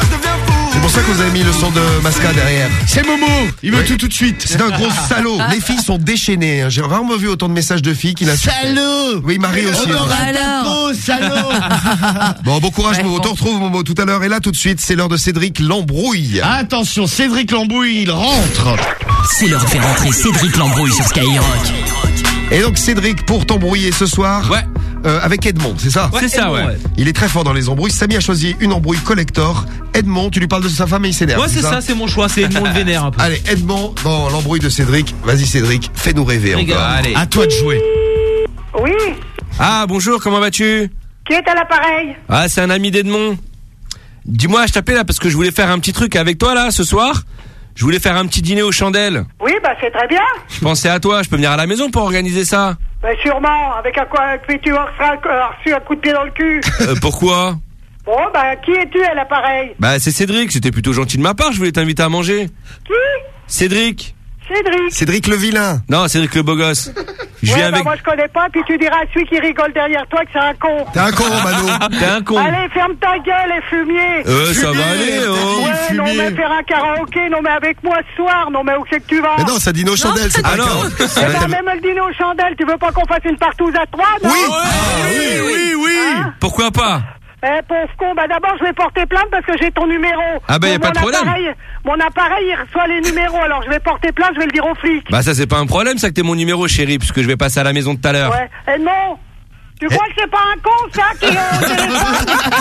C'est pour ça que vous avez mis le son de Masca derrière. C'est Momo. Il veut Ouais. tout tout de suite. C'est un gros salaud. Les filles sont déchaînées. hein. J'ai rarement vu autant de messages de filles qui n'a. Salaud. Oui, Marie aussi. On me hein. rate ta Alors. peau, salaud. Bon, bon courage, Ouais, Momo. bon. On te retrouve, Momo, tout à l'heure. Et là, tout de suite, c'est l'heure de Cédric Lambrouille. Attention, Cédric Lambouille, il rentre. C'est l'heure de faire entrer Cédric Lambrouille sur Skyrock. Et donc, Cédric, pour t'embrouiller ce soir. Ouais. euh, avec Edmond, c'est ça? C'est ça, ouais. Il est très fort dans les embrouilles. Samy a choisi une embrouille collector. Edmond, tu lui parles de sa femme et il s'énerve. Ouais, c'est ça, c'est mon choix, c'est Edmond le vénère un peu. Allez, Edmond, dans l'embrouille de Cédric. Vas-y, Cédric, fais-nous rêver Regarde, encore. allez. À toi de jouer. Oui, Ah, bonjour, comment vas-tu? qui est à l'appareil? Ah, c'est un ami d'Edmond. Dis-moi, je t'appelais là parce que je voulais faire un petit truc avec toi là ce soir. Je voulais faire un petit dîner aux chandelles. Oui, bah c'est très bien. Je pensais à toi, je peux venir à la maison pour organiser ça. Bah sûrement, avec un, quoi, puis tu as reçu un coup de pied dans le cul. Euh, pourquoi? Bon, bah qui es-tu à l'appareil? Bah c'est Cédric, c'était plutôt gentil de ma part, je voulais t'inviter à manger. Qui? Cédric. Cédric. Cédric le vilain. Non, Cédric le beau gosse. Je Ouais, viens bah avec... moi je connais pas, puis tu diras à celui qui rigole derrière toi que c'est un con. T'es un con, Romano. T'es un con. Allez, ferme ta gueule et fumier. Euh, ça va aller, oh. Ouais, non mais faire un karaoké, non mais avec moi ce soir, non mais où c'est que tu vas? Mais non, ça dit nos chandelles, c'est Ah pas non. grave. Eh ben, même le dîner aux chandelles, tu veux pas qu'on fasse une partouze à trois, non? Oui. Oui, oui, oui. Pourquoi pas? Eh, pauvre con, bah d'abord je vais porter plainte parce que j'ai ton numéro. Ah bah, y a Mon- pas de mon problème. appareil- mon appareil, il reçoit les numéros, alors je vais porter plainte, je vais le dire aux flics. Bah ça c'est pas un problème ça que t'es mon numéro chérie, puisque je vais passer à la maison tout à l'heure. Ouais. Eh non, tu crois que c'est pas un con, ça, qui est au téléphone?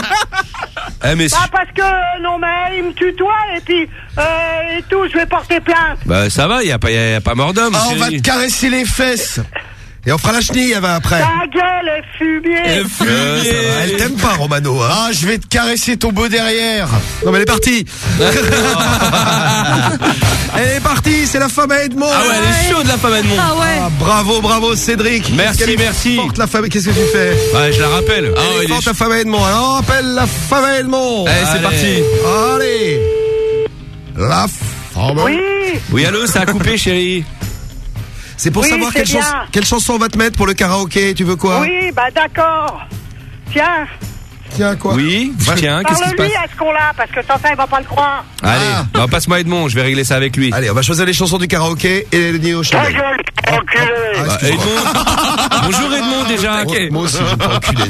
Eh mais... Bah parce que, non mais il me tutoie et puis, euh, et tout, je vais porter plainte. Bah ça va, y a pas, y a, y a pas mort d'homme, Ah, on va chérie. te caresser les fesses. Et on fera la chenille, elle va après. Ta gueule est fumier. Eh, fumier. Euh, ça va. Elle t'aime pas, Romano, hein. Ah, je vais te caresser ton beau derrière. Non, mais elle est partie. Elle est partie, c'est la femme à Edmond. Ah ouais, elle est chaude la femme Edmond. Ah ouais. Ah, bravo, bravo, Cédric. Merci, Qu'est-ce qu'elle est merci. forte, la femme. Qu'est-ce que tu fais? Ouais, je la rappelle. Ah, Elle est il est forte, la femme à Edmond. Alors, appelle la femme à Edmond. Allez, c'est parti. Allez. La femme. Oui, Oui, allô, ça a coupé, chérie. C'est pour Oui, savoir c'est quelle, bien. chanson, quelle chanson on va te mettre pour le karaoké. Tu veux quoi? oui, bah d'accord. Tiens, Tiens, quoi? Oui, tiens, qu'est-ce qui se passe? parle-lui à ce con-là, parce que sans ça, il va pas le croire. Allez, Ah. bah, passe-moi Edmond, je vais régler ça avec lui. Allez, on va choisir les chansons du karaoké et les dîner au Ta chandelles. gueule, enculé. Ah, Bah, excuse-moi. Edmond. Bonjour Edmond déjà. Moi, moi aussi, je peux enculer.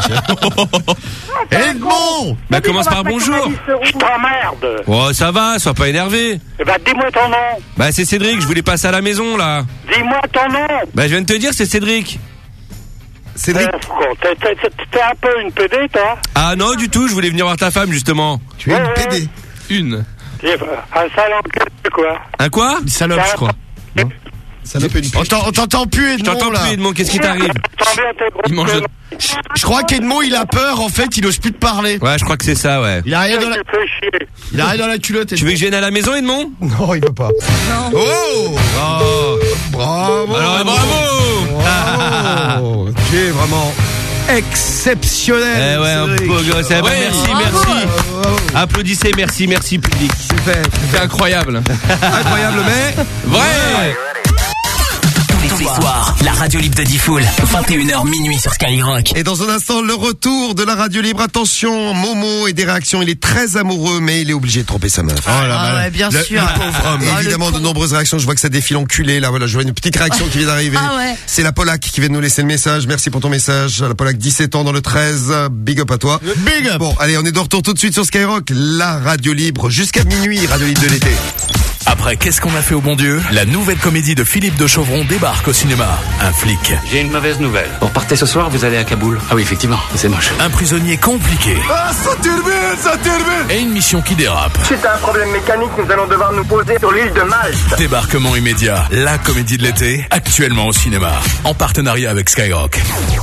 Edmond. Bah commence par bonjour. Je t'emmerde. Oh, ça va, sois pas énervé. Eh ben, dis-moi ton nom. Bah c'est Cédric, je voulais passer à la maison là. Dis-moi ton nom. Bah je viens de te dire, c'est Cédric. Cédric, Euh, T'es- t'es- t'es- T'es un peu une pédé, toi. Ah non, du tout, je voulais venir voir ta femme justement. tu es une Ouais, P D. Une. Un sale enculé, quoi. Un quoi? Une salope, je crois. Ça n'a pas une On t'en- on t'entend plus, Je Edmond, t'entends là. plus, Edmond, qu'est-ce qui t'arrive? Il mange le... Je crois qu'Edmond, il a peur, en fait, il ose plus te parler. Ouais, je crois que c'est ça, ouais. Il a rien dans la, il a rien dans la culotte, Tu veux que je vienne à la maison, Edmond? Non, il veut pas. Non. Oh, Oh. bravo. Alors, bravo! Bravo. Tu es vraiment exceptionnel. Eh ouais, un Cédric. beau gosse. Eh ben, Ouais. merci, Bravo. merci. Applaudissez, merci, merci, public. C'est fait. C'est incroyable. Incroyable, mais Vrai! Tous les soirs, la radio libre de Diffoul, vingt et une heures minuit sur Skyrock. Et dans un instant, le retour de la radio libre. Attention, Momo et des réactions. Il est très amoureux, mais il est obligé de tromper sa meuf. Ah ouais, bien Le- sûr. le pauvre homme. Ah, le Évidemment, de con. nombreuses réactions. Je vois que ça défile enculé. Là, voilà, je vois une petite réaction qui vient d'arriver. Ah ouais. C'est la Polac qui vient de nous laisser le message. Merci pour ton message. La Polac, dix-sept ans dans le treize. Big up à toi. Big up. Bon, allez, on est de retour tout de suite sur Skyrock. La radio libre jusqu'à minuit. Radio libre de l'été. Après Qu'est-ce qu'on a fait au bon Dieu, la nouvelle comédie de Philippe de Chauvron débarque au cinéma. Un flic, J'ai une mauvaise nouvelle. Vous repartez ce soir, vous allez à Kaboul. Ah oui, effectivement, c'est moche. un prisonnier compliqué Ah, ça termine, ça termine. et une mission qui dérape. Suite à un problème mécanique, nous allons devoir nous poser sur l'île de Malte. Débarquement immédiat, la comédie de l'été, actuellement au cinéma, en partenariat avec Skyrock.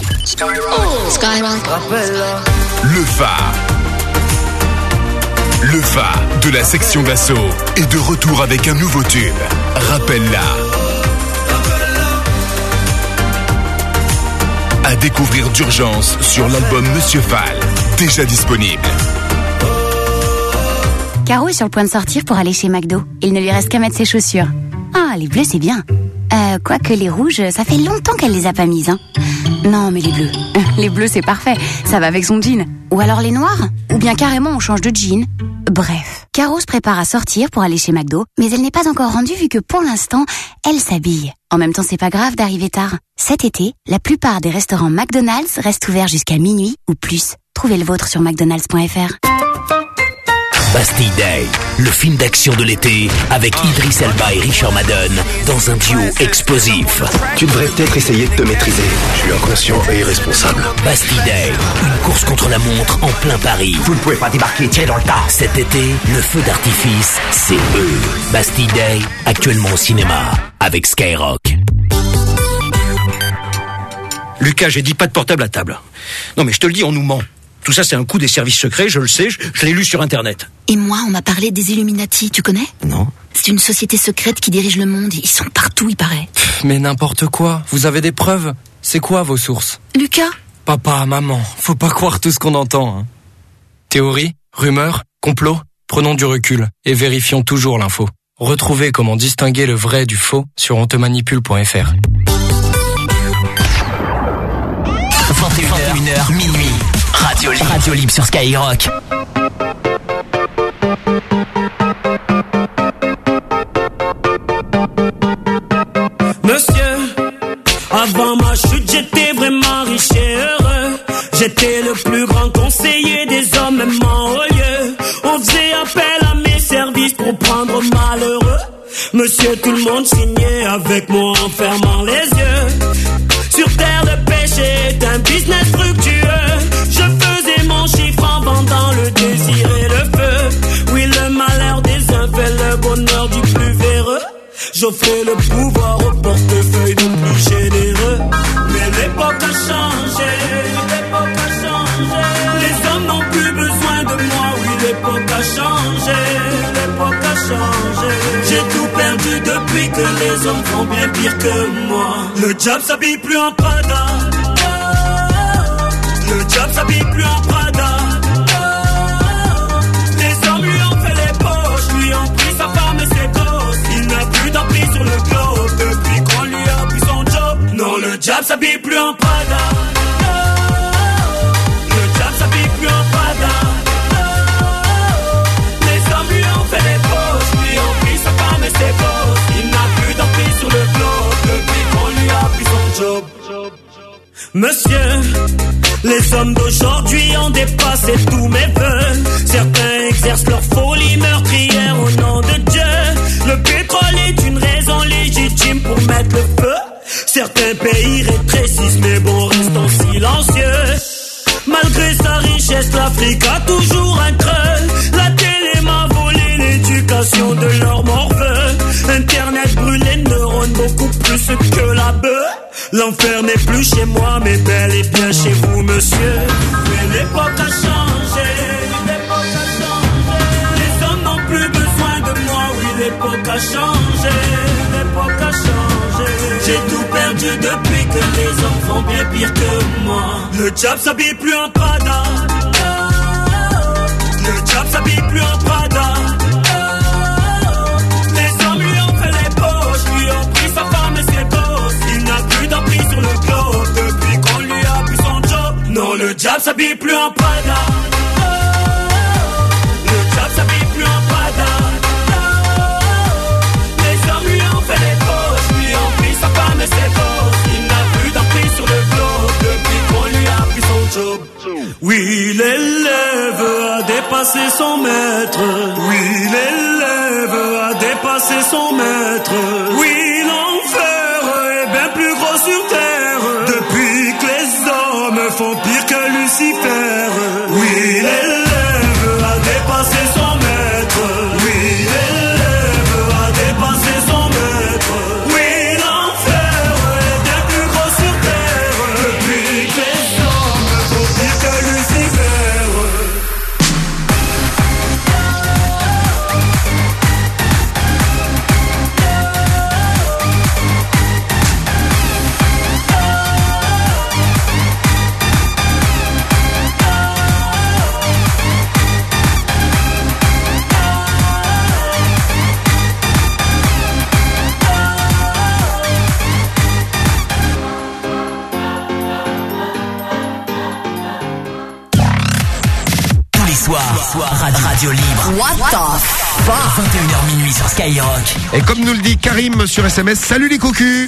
Le phare. Le phare de la section d'assaut est de retour avec un nouveau tube. Rappelle-la. À découvrir d'urgence sur l'album Monsieur Fall, déjà disponible. Caro est sur le point de sortir pour aller chez McDo. Il ne lui reste qu'à mettre ses chaussures. Ah, les bleus, c'est bien. Euh, quoique les rouges, ça fait longtemps qu'elle les a pas mises, hein. Non, mais les bleus. Les bleus, c'est parfait. Ça va avec son jean. Ou alors les noirs. Ou bien carrément, on change de jean. Bref. Caro se prépare à sortir pour aller chez McDo, mais elle n'est pas encore rendue vu que pour l'instant, elle s'habille. En même temps, c'est pas grave d'arriver tard. Cet été, la plupart des restaurants McDonald's restent ouverts jusqu'à minuit ou plus. Trouvez le vôtre sur mcdonalds point f r. Bastille Day, le film d'action de l'été avec Idriss Elba et Richard Madden dans un duo explosif. Tu devrais peut-être essayer de te maîtriser. Je suis inconscient et irresponsable. Bastille Day, une course contre la montre en plein Paris. Vous ne pouvez pas débarquer, tirez dans le tas. Cet été, le feu d'artifice, c'est eux. Bastille Day, actuellement au cinéma avec Skyrock. Lucas, j'ai dit pas de portable à table. Non mais je te le dis, on nous ment. Tout ça, c'est un coup des services secrets, je le sais, je, je l'ai lu sur Internet. Et moi, on m'a parlé des Illuminati, tu connais? Non. C'est une société secrète qui dirige le monde. Ils sont partout, il paraît. Mais n'importe quoi, vous avez des preuves? C'est quoi vos sources? Lucas? Papa, maman, faut pas croire tout ce qu'on entend. Hein. Théorie, rumeur, complot, prenons du recul et vérifions toujours l'info. Retrouvez comment distinguer le vrai du faux sur on te manipule point f r. vingt et une heures minuit. Radio Libre. Radio Libre sur Skyrock. Monsieur, avant ma chute, j'étais vraiment riche et heureux. J'étais le plus grand conseiller des hommes, même en haut lieu. On faisait appel à mes services pour prendre malheureux. Monsieur, tout le monde signait avec moi en fermant les yeux. Sur terre, le péché est un business fructueux. Je faisais mon chiffre en vendant le désir et le feu. Oui, le malheur des uns fait le bonheur du plus véreux. J'offrais le pouvoir au portefeuille du plus généreux. Mais l'époque a changé, l'époque a changé. Les hommes n'ont plus besoin de moi, oui, l'époque a changé, l'époque a changé. J'ai tout perdu depuis que les hommes font bien pire que moi. Le diable s'habille plus en Prada. Le diable s'habille plus en Prada. Les hommes lui ont fait les poches, lui ont pris sa femme et ses gosses. Il n'a plus d'emprise sur le globe depuis qu'on lui a pris son job. Non, le diable s'habille plus en Prada. Le diable s'habille plus en Prada. Les hommes lui ont fait les poches, lui ont pris sa femme et ses gosses. Il n'a plus d'emprise sur le globe depuis qu'on lui a pris son job. Monsieur, les hommes d'aujourd'hui ont dépassé tous mes vœux. Certains exercent leur folie meurtrière au nom de Dieu. Le pétrole est une raison légitime pour mettre le feu. Certains pays rétrécissent mais bon, restons silencieux. Malgré sa richesse, l'Afrique a toujours un creux. La télé m'a volé l'éducation de leurs morveux. Internet brûle les neurones beaucoup plus ce que la bœuf. L'enfer n'est plus chez moi, mais bel et bien chez vous, monsieur. Mais l'époque a changé, l'époque a changé. Les hommes n'ont plus besoin de moi, oui, l'époque a changé, l'époque a changé. J'ai tout perdu depuis que les hommes font bien pire que moi. Le diable s'habille plus en Prada. Le diable s'habille plus en Prada. Les hommes lui ont fait les poches, lui ont pris sa femme et ses gosses. Il n'a plus d'emprise sur le globe depuis qu'on lui a pris son job. Non, le diable s'habille plus en Prada. Le diable s'habille plus en Prada. Les hommes lui ont fait les poches, lui ont pris sa femme et ses gosses. Il n'a plus d'emprise sur le globe depuis qu'on lui a pris son job. Oui, l'élève a dépassé son maître. Oui, l'élève a dépassé son maître. Oui, l'enfer est bien plus gros sur terre depuis que les hommes font pire que Lucifer. Oui, l'élève a dépassé son maître. Oui, l'élève a dépassé son maître. Oui, l'enfer est bien plus gros sur terre depuis que les hommes font pire que Lucifer. Soir, radio, radio libre. What the fuck? vingt et une heures minuit sur Skyrock. Et comme nous le dit Karim sur S M S, salut les cocus.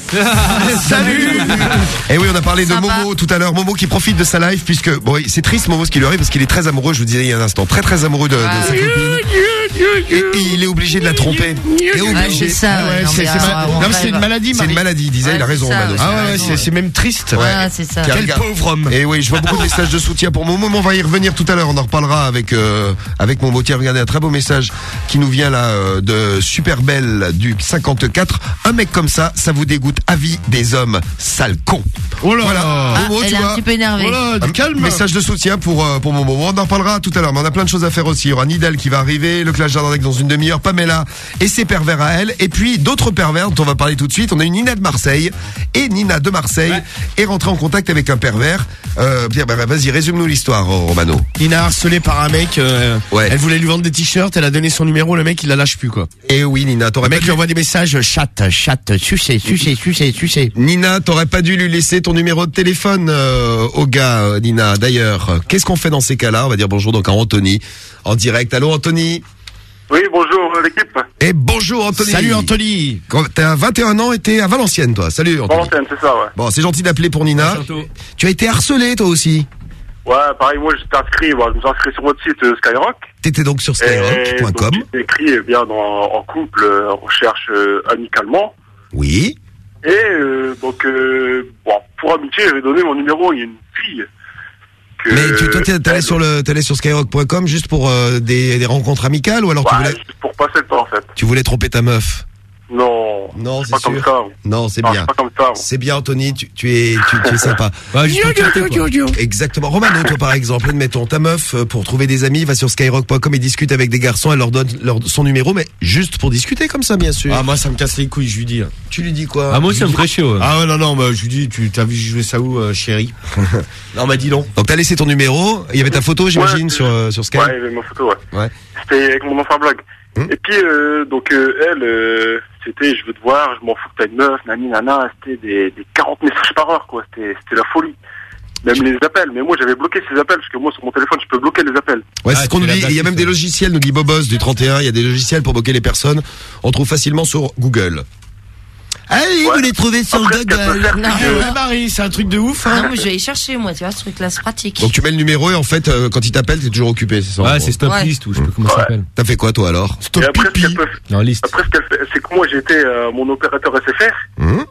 Salut. Et oui, on a parlé de Sympa. Momo tout à l'heure. Momo qui profite de sa life puisque bon, c'est triste Momo ce qui lui arrive parce qu'il est très amoureux. Je vous disais il y a un instant, très très amoureux de, de Ah. sa copine. Et, et il est obligé de la tromper. Et Ah, obligé. c'est ça, Ah ouais, ouais, non, c'est- mais c'est alors, ma- on non, rêve. c'est une maladie, C'est Marie. une maladie, il disait, Ouais, il a raison, c'est ça, Mano. ouais. Ah ouais, ouais, raison, c'est, c'est même triste. Ah, c'est ça. Quel Quel pauvre homme. Et oui, je vois beaucoup de messages de soutien pour Momo. On va y revenir tout à l'heure. On en reparlera avec euh, avec Momo. Tiens, regardez un très beau message qui nous vient là euh, de Super Belle du cinquante-quatre. Un mec comme ça, ça vous dégoûte à vie des hommes, sale con. Oh là Voilà. là. Ah, Momo, elle tu est un vois. petit peu énervée. Voilà, Un calme. message de soutien pour euh, pour Momo. On en reparlera tout à l'heure, mais on a plein de choses à faire aussi. Il y aura Nidal qui va arriver, le clash Jardin dans une demi-heure, Pamela et ses pervers à elle, et puis d'autres pervers dont on va parler tout de suite. On a une Nina de Marseille et Nina de Marseille est rentrée en contact avec un pervers. Euh, Pierre, bah, vas-y, résume-nous l'histoire, oh, Romano. Il a harcelé par un mec. euh, Ouais. Elle voulait lui vendre des t-shirts. Elle a donné son numéro. Le mec, il la lâche plus quoi. Et oui, Nina, Le t'aurais pas mec dû... lui envoie des messages. Chat, chat, sucez, sucez, sucez, sucez. Nina, t'aurais pas dû lui laisser ton numéro de téléphone euh, au gars, euh, Nina. D'ailleurs, qu'est-ce qu'on fait dans ces cas-là? On va dire bonjour donc à Anthony en direct. Allô, Anthony. Oui, bonjour l'équipe. Et bonjour, Anthony. Salut Anthony. Quand t'as vingt et un ans et t'es à Valenciennes, toi. Salut, Anthony. Valenciennes, c'est ça, ouais. Bon, c'est gentil d'appeler pour Nina. Tu as été harcelé, toi aussi. Ouais, pareil, moi j'étais inscrit, voilà, je me suis inscrit sur votre site euh, Skyrock. T'étais donc sur skyrock point com. J'ai écrit eh bien dans, en couple, euh, on cherche euh, amicalement. Oui. Et euh, donc, euh, bon, pour amitié, j'avais donné mon numéro à une fille. Que, Mais tu, toi, t'es t'es allé sur le, t'es allé sur skyrock point com juste pour euh, des, des rencontres amicales ou alors tu Ouais, voulais, juste pour passer le temps en fait. tu voulais tromper ta meuf? Non, Non, c'est c'est pas sûr. comme ça. Non, c'est Non, bien. c'est pas comme ça. C'est bien, Anthony. Tu, tu es, tu, tu es sympa. Bah, juste pour tenter, quoi. Exactement. Romano, toi, par exemple, admettons, ta meuf, euh, pour trouver des amis, va sur skyrock point com et discute avec des garçons. Elle leur donne leur, son numéro, mais juste pour discuter comme ça, bien sûr. Ah moi ça me casse les couilles. Je lui dis. Tu lui dis quoi? Ah, moi aussi, ça me ferait chier, ouais. Ah ouais non non. Bah, je lui dis. Tu t'as vu jouer ça où, euh, chérie? Non, bah dis donc. Donc, t'as laissé ton numéro. Il y avait ta photo, j'imagine, Ouais, sur, euh, sur Skype. Ouais, il y avait ma photo, ouais. Ouais. C'était avec mon ancien blog. Hum. Et puis, euh, donc, euh, elle, euh, c'était, je veux te voir, je m'en fous que t'as une meuf, nani, nana, c'était des, des quarante messages par heure, quoi. C'était, c'était la folie. Même les appels. Mais moi, j'avais bloqué ces appels, parce que moi, sur mon téléphone, je peux bloquer les appels. Ouais, c'est Ah, ce qu'on tu nous l'as dit. Il y a blacké, même des ça. logiciels, nous dit Bobos du trente et un. Il y a des logiciels pour bloquer les personnes. On trouve facilement sur Google. Allez, Ouais. vous les trouvez sur Après, ce qu'elle peut Google. faire, Non, c'est que- Ouais, Marie, c'est un truc de ouf. Non, Hein. mais je vais y chercher, moi, tu vois, ce truc-là, c'est pratique. Donc tu mets le numéro et en fait, euh, quand il t'appelle, t'es toujours occupé, c'est ça? en Ouais, gros. c'est stop Ouais. list ou je sais pas comment ça Ouais. s'appelle. T'as fait quoi, toi, alors? Et Stop après, ce pipi. qu'elle peut, Non, liste. après, ce qu'elle fait, c'est que moi, j'étais euh, mon opérateur S F R. Hum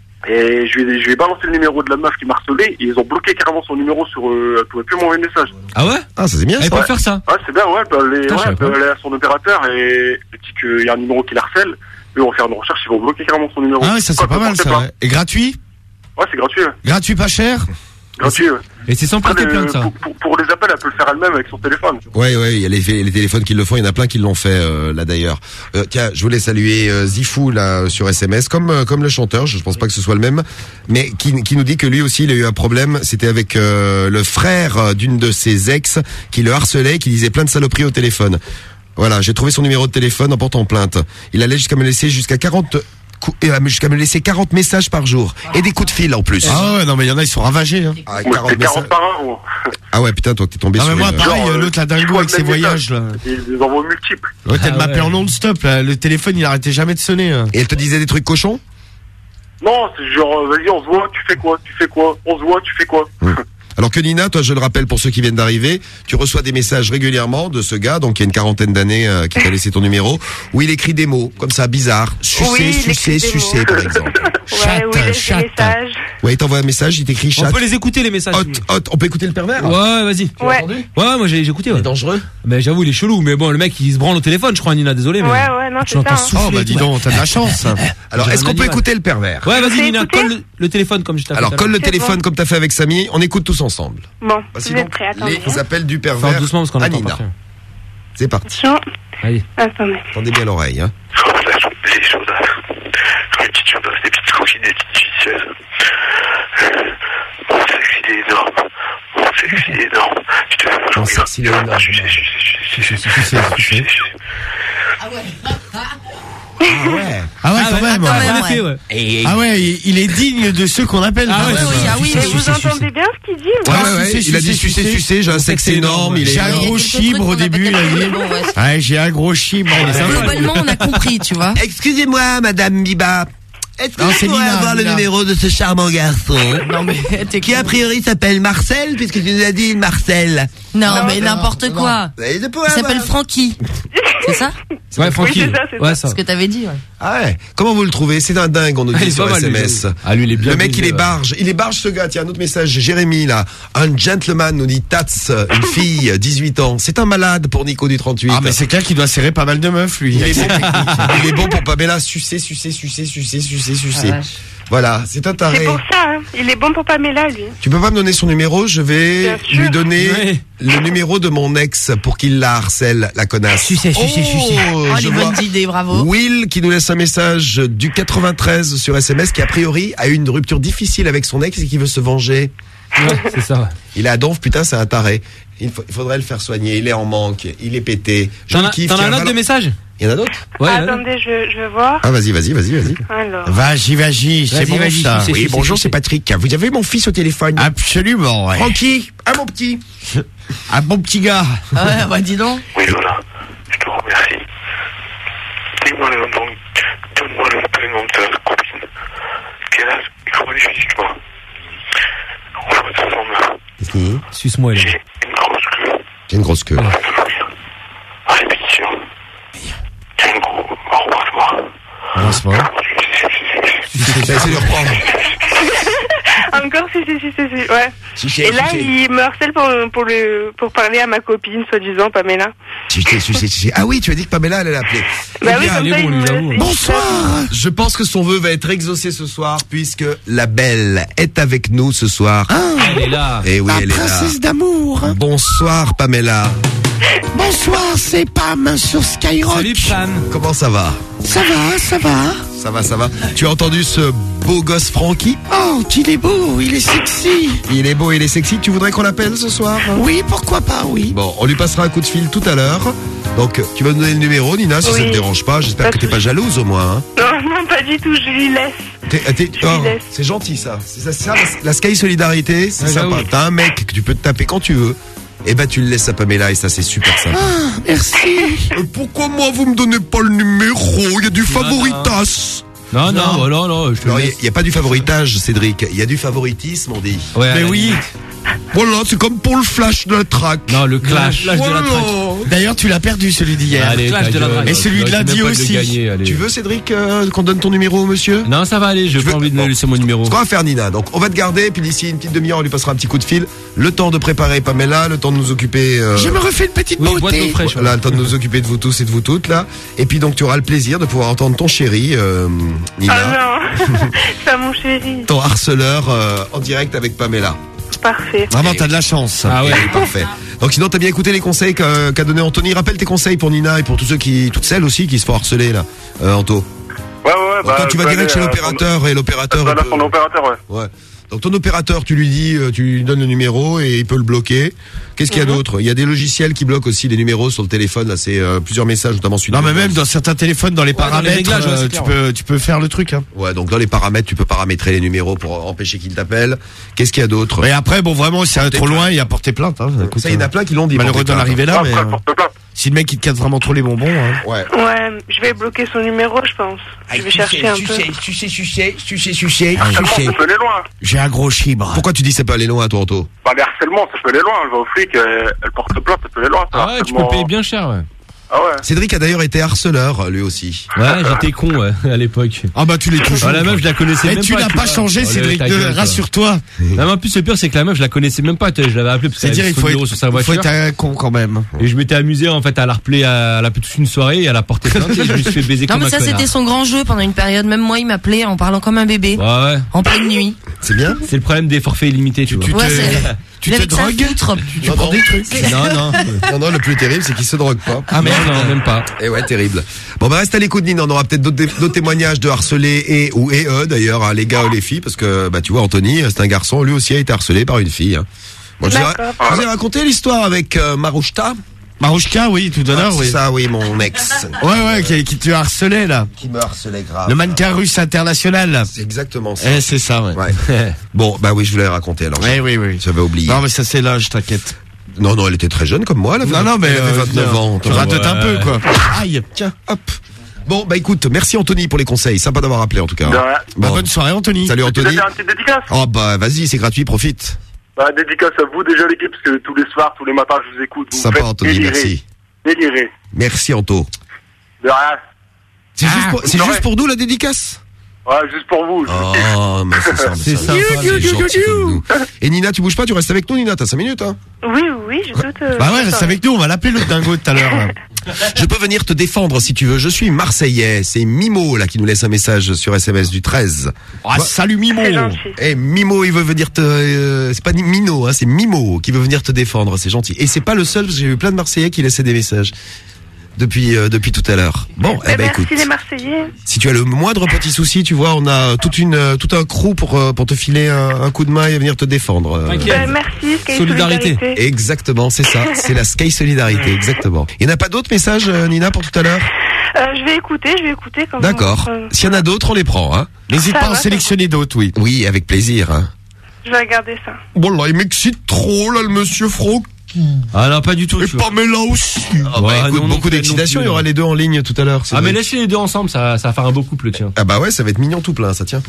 Et je lui, ai, je lui ai balancé le numéro de la meuf qui m'a harcelé. Et ils ont bloqué carrément son numéro sur, euh, elle pouvait plus m'envoyer de message. Ah ouais? Ah, ça c'est bien, Elle ça. peut faire ça. Ouais, c'est bien, ouais, elle peut aller, Putain, ouais, je elle peut savais pas. aller à son opérateur et elle dit qu'il y a un numéro qui la harcèle. eux vont faire une recherche, ils vont bloquer carrément son numéro. Ah ouais, ça c'est pas mal ça. Ouais. Et gratuit? Ouais, c'est gratuit. Ouais. Gratuit, pas cher? Gratuit, ouais. Et c'est sans porter plainte, ça. Pour, pour, pour les appels, elle peut le faire elle-même avec son téléphone. Ouais, ouais, il y a les, les téléphones qui le font, il y en a plein qui l'ont fait euh, là d'ailleurs. Euh, tiens, je voulais saluer euh, Zifou là sur S M S, comme euh, comme le chanteur, je pense pas que ce soit le même, mais qui, qui nous dit que lui aussi il a eu un problème, c'était avec euh, le frère d'une de ses ex qui le harcelait, qui disait plein de saloperies au téléphone. Voilà, j'ai trouvé son numéro de téléphone en portant plainte. Il allait jusqu'à me laisser jusqu'à quarante jusqu'à me laisser quarante messages par jour et des coups de fil en plus. Ah ouais, non mais il y en a, ils sont ravagés. Hein. Ah, quarante, quarante par un. Ou... Ah ouais, putain, toi t'es tombé ah sur. Ah mais moi une... pareil, genre, l'autre la dingo avec ses voyages là. Des, des envois multiples. Ouais, t'as ah, de m'appeler ouais. en non-stop là. Le téléphone il arrêtait jamais de sonner. Hein. Et elle te disait des trucs cochons? Non, c'est genre, vas-y, on se voit, tu fais quoi, tu fais quoi, on se voit, tu fais quoi. Mmh. Alors que Nina, toi, je le rappelle pour ceux qui viennent d'arriver, tu reçois des messages régulièrement de ce gars, donc il y a une quarantaine d'années, euh, qui t'a laissé ton numéro, où il écrit des mots comme ça, bizarres, sucer, Oui, il sucer, écrit des sucer, mots. par exemple. Ouais, Chatte, où il laisse des chatte. messages. Ouais, il t'envoie un message, il t'écrit On chat. peut les écouter, les messages. Hot, hot. On peut écouter le pervers? Ouais, ouais, vas-y. Ouais. Ouais, moi j'ai j'ai écouté. Ouais. Il est dangereux. Mais j'avoue, il est chelou. Mais bon, le mec, il se branle au téléphone, je crois, Nina. Désolé, mais. Ouais, ouais, non, je c'est l'entends ça. hein. souffler. Oh bah dis donc, t'as de la chance. Alors, est-ce qu'on peut écouter le pervers? Ouais, vas-y, Vous Nina, écoutez colle le, le téléphone comme je t'ai fait. Alors, tout à colle le l'heure. C'est téléphone bon. comme t'as fait avec Samy, on écoute tous ensemble. Bon, Voici vous êtes donc prêts, attendez. les appels du Fais pervers doucement parce qu'on à entend Nina. pas bien. C'est parti. Attention. Allez. Attendez. Tendez bien l'oreille, hein. Les choses, les petites choses, des petites coquines, des petites ficelles. Mon sexe, il est énorme. Mon sexe, il est énorme. Tu te fais Mon sexe, il est énorme. Ah ouais. Ah ouais, Ah ouais, quand même. quand ouais. même, En effet, ouais. Et... Ah ouais, il, il est digne de ceux qu'on appelle. Ah ouais, quand même. oui, ah oui, Mais oui. vous entendez bien ce qu'il dit? Ouais, moi ouais, ouais, sucer, il a dit sucer, sucer, sucer. sucer, j'ai un sexe énorme, il est J'ai un Il y a gros quelques chibre trucs au qu'on a début, pas il a dit. compris, mais bon, ouais. Ouais, j'ai un gros chibre. mais ça va. Globalement, on a compris, tu vois. Excusez-moi, madame Biba. Est-ce que Non, je c'est pourrais Nina, avoir Nina. le numéro de ce charmant garçon? Non, mais t'es Qui a priori s'appelle Marcel, puisque tu nous as dit Marcel. Non, Non, mais non, n'importe non, quoi. Et de pouvoir Il s'appelle avoir- Francky. C'est ça? Ouais, Francky. Oui, c'est ça, c'est Ouais, ça. ça. Ce que t'avais dit, ouais. Ah ouais. Comment vous le trouvez? C'est un dingue, on nous Ah, il dit est sur pas mal, S M lui, S. j'avoue. Ah, lui, il est bien Le mec, il baisé, est ouais. barge. Il est barge, ce gars. Tiens, un autre message. Jérémy, là. Un gentleman nous dit Tats, une fille, dix-huit ans. C'est un malade pour Nico du trente-huit. Ah mais c'est clair qu'il doit serrer pas mal de meufs lui. Il est bon, il est bon pour Pamela. Sucer, sucer, sucer, sucer, sucer, sucer. Ah, vache. Voilà, c'est un C'est taré. pour ça, hein. Il est bon pour Pamela, lui. Tu peux pas me donner son numéro? Je vais Bien sûr. lui donner Ouais. le numéro de mon ex pour qu'il la harcèle, la connasse. Sucer, sucer, sucer. Oh, Oh, je les vois bonnes idées, bravo. Will qui nous laisse un message du quatre-vingt-treize sur S M S qui a priori a eu une rupture difficile avec son ex et qui veut se venger. Ouais, c'est ça. Ouais. Il est à Donf, putain, c'est un taré. Il, faut- il faudrait le faire soigner. Il est en manque. Il est pété. Je T'en le as kiffe. t'en as Tiens, un autre voilà. de message? Il y en a d'autres? Ouais. Ah, ouais. attendez, je, je vais voir. Ah, vas-y, vas-y, vas-y, vas-y. Alors. Vas-y, vas-y, c'est Vas-y, bon vas-y, ça. sucer. Oui, bonjour, c'est Patrick. Vous avez mon fils au téléphone. Absolument, ouais. Francky, ah mon petit. Un bon petit gars. Ah ouais, bah dis donc. Oui, voilà. Je te remercie. Dis-moi le nom, donne-moi le prénom de ta copine. Quel âge et comment elle est physique, toi? On va être ensemble. Qu'est-ce qu'il dit? Suce-moi, il a dit. J'ai une grosse queue. J'ai une grosse queue. À répétition. J'ai un gros embrasse-moi. Embrasse-moi. Essayez de reprendre. Encore, si, si, si, si, si, ouais. Sucer, Et là, sucer. il me harcèle pour, pour, le, pour parler à ma copine, soi-disant, Pamela. Sucer, sucer, sucer. Ah oui, tu as dit que Pamela allait l'appeler. Bah Eh oui, bien, comme il ça, est bon, il lui, me... j'avoue. il- Bonsoir. Je pense que son vœu va être exaucé ce soir puisque la belle est avec nous ce soir. Elle est là. Et oui, La elle est là. princesse d'amour. Bonsoir Pamela. Bonsoir, c'est Pam sur Skyrock. Salut, Pam. Comment ça va? Ça va, ça va. Ça va, ça va. Tu as entendu ce beau gosse Francky? Oh, qu'il est beau, il est sexy. Il est beau, il est sexy. Tu voudrais qu'on l'appelle ce soir? Oui, pourquoi pas, oui. Bon, on lui passera un coup de fil tout à l'heure. Donc, tu vas nous donner le numéro, Nina, si Oui. ça te dérange pas. J'espère Pas que de t'es pas souci. jalouse au moins. Hein. Non, non, pas du tout, je lui laisse. T'es- t'es- Je oh, lui laisse. c'est gentil ça. C'est ça, c'est ça, la, la Sky Solidarité, c'est Ouais, sympa. j'avoue. T'as un mec que tu peux te taper quand tu veux. Et ben tu le laisses à Pamela et ça c'est super sympa. Ah, merci. Euh, pourquoi moi vous me donnez pas le numéro? Il y a du favoritas. Non, non, Non. voilà, non, je te Alors, il laisse. n'y a pas du favoritage, Cédric. Il y a du favoritisme, on dit. Ouais, Mais à la oui. limite. Voilà, c'est comme pour le flash de la track. Non, le clash. Le flash de la track. D'ailleurs, tu l'as perdu celui d'hier. Allez, Clash de la track. Et celui de lundi aussi. Gagner, allez. Tu veux, Cédric, euh, qu'on donne ton numéro au monsieur? Non, ça va aller, j'ai pas envie de me laisser mon numéro. Ce qu'on va faire, Nina, donc on va te garder, puis d'ici une petite demi-heure, on lui passera un petit coup de fil. Le temps de préparer Pamela, le temps de nous occuper. Euh... Je me refais une petite oui, beauté. boîte d'eau fraîche. Voilà, le temps de nous occuper de vous tous et de vous toutes, là. Et puis donc, tu auras le plaisir de pouvoir entendre ton chéri, euh, Nina. Ah non, c'est mon chéri. Ton harceleur euh, en direct avec Pamela. Parfait. Vraiment, t'as de la chance. Ah ouais, parfait. Donc sinon, t'as bien écouté les conseils qu'a, qu'a donné Anthony. Rappelle tes conseils pour Nina et pour tous ceux qui, toutes celles aussi qui se font harceler là, euh, Anto. Ouais, ouais, ouais. Donc, toi, tu vas direct chez l'opérateur son... et l'opérateur. Bah, là, peut... son opérateur, ouais. Ouais. Donc ton opérateur, tu lui dis, tu lui donnes le numéro et il peut le bloquer. Qu'est-ce qu'il y a Mhm. d'autre? Il y a des logiciels qui bloquent aussi les numéros sur le téléphone. Là, c'est euh, plusieurs messages, notamment celui. Non, mais même dans certains téléphones, dans les Ouais, dans les paramètres, réglages, ouais, euh, c'est tu clair, peux, tu peux faire le truc. Hein. Ouais, donc dans les paramètres, tu peux paramétrer les numéros pour empêcher qu'ils t'appellent. Qu'est-ce qu'il y a d'autre? Et après, bon, vraiment, si c'est trop loin, il y a porté plainte. Hein. Écoute, Ça, il y en a plein qui l'ont dit. malheureux porter d'en plainte. arriver là, mais Après, euh, porte plainte. si le mec il te casse vraiment trop les bonbons. Hein. Ouais. Ouais, je vais bloquer son numéro, je pense. Je vais chercher un peu. sucé, sucé, sucé, sucé, Harcèlement, ça peut aller loin. J'ai un gros chibre. Pourquoi tu dis ça peut aller loin, toi, Anto? Bah, les harcèlements, ça peut aller loin. Elle va au flic, elle, elle porte plainte, ça peut aller loin. ça. Ah ouais, tu peux Harcèlement- payer bien cher, ouais. Ah ouais. Cédric a d'ailleurs été harceleur, lui aussi. Ouais, j'étais con, ouais, à l'époque. Ah bah tu l'es toujours. Ah, la meuf, je la connaissais Mais même tu pas. n'as pas changé, Oh, Cédric. ta de- gueule, toi. Rassure-toi. Non, mais en plus, le pire, c'est que la meuf, je la connaissais même pas. Tu sais, je l'avais appelée parce qu'elle C'est-à-dire, avait il son faut numéro être, sur sa il faut voiture. être un con quand même. Et je m'étais amusé, en fait, à la replayer, à l'appeler toute une soirée et à la porter plainte et je me suis fait baiser Non, comme mais un ça, connard. c'était son grand jeu pendant une période. Même moi, il m'appelait en parlant comme un bébé. Ouais, ouais. En pleine nuit. C'est bien? C'est le problème des forfaits illimités, tu vois. Tu Ouais, te, c'est- tu il te avait que ça à drogues. foutre. Tu prends des trucs. Non, non. Non, non, le plus terrible, c'est qu'il se drogue pas. Ah Non, merde. non, même pas. Et ouais, terrible. Bon, bah reste à l'écoute, Nina. On aura peut-être d'autres, d'autres témoignages de harcelés et ou et eux d'ailleurs, hein, les gars ou les filles, parce que bah tu vois, Anthony, c'est un garçon, lui aussi a été harcelé par une fille. Hein. Bon, je, vous ai, D'accord. je vous ai raconté l'histoire avec euh, Marouchta. Marouchka, oui, tout à Ah, l'heure, c'est oui. ça, oui, mon ex. Ouais, ouais, qui, qui te harcelait là. Qui me harcelait grave. Le mannequin russe international. là. C'est exactement ça. Eh, c'est ça, ouais. Ouais. Bon, bah oui, je vous l'avais raconté alors. Oui, oui, oui. J'avais oublié. Non, mais ça c'est l'âge, t'inquiète. Non, non, elle était très jeune comme moi. Elle avait, Non, non, mais elle avait euh, vingt-neuf ans. Tu rates Ouais. un peu, quoi. Aïe. Tiens, hop. Bon, bah écoute, merci Anthony pour les conseils. Sympa d'avoir appelé en tout cas. De rien. Bah, Bon. bonne soirée, Anthony. Salut Tu veux Anthony. faire une petite dédicace? Oh bah vas-y, c'est gratuit, profite. Bah, dédicace à vous déjà l'équipe, parce que tous les soirs, tous les matins, je vous écoute. Vous me Sympa faites Anthony, délirer. merci. Délirer. Merci Anto. De rien. C'est juste pour, c'est bonne juste soirée. pour nous la dédicace? Ouais, juste pour vous. Oh, mais c'est ça, C'est ça. sympa. C'est gentil comme nous. Et Nina, tu bouges pas, tu restes avec nous Nina, t'as cinq minutes hein. Oui, oui, je doute. euh, Bah ouais, reste avec nous, on va l'appeler l'autre dingo tout à l'heure. là. Je peux venir te défendre si tu veux, je suis Marseillais, c'est Mimo là qui nous laisse un message sur S M S du treize. Ah, salut Mimo. C'est gentil. Eh Mimo, il veut venir te euh, c'est pas ni- Mino hein, c'est Mimo qui veut venir te défendre, c'est gentil. Et c'est pas le seul parce que j'ai eu plein de Marseillais qui laissaient des messages depuis euh, depuis tout à l'heure. Bon, eh Eh ben merci écoute. les Marseillais. Si tu as le moindre petit souci, tu vois, on a toute une euh, tout un crew pour euh, pour te filer un, un coup de main et venir te défendre. euh. T'inquiète. Euh, merci, Sky Solidarité. Solidarité. Exactement, c'est ça, c'est la Sky Solidarité, exactement. Il n'y en a pas d'autres messages euh, Nina pour tout à l'heure? Euh, je vais écouter, je vais écouter. Comme D'accord. euh, S'il y en a d'autres, on les prend hein. N'hésite Ça pas à en va, ça sélectionner d'autres, oui. Oui, avec plaisir hein. Je vais regarder ça. Bon là, il m'excite trop là le monsieur Franck. Ah non, pas du tout. Et tu vois. Pamela aussi. Ah bah Ouais, écoute, non, non beaucoup plus, d'excitation, non il y plus, aura les deux en ligne tout à l'heure. c'est Ah, mais vrai. laissez les deux ensemble, ça, ça va faire un beau couple, tiens. Ah bah ouais, ça va être mignon tout plein, ça tient.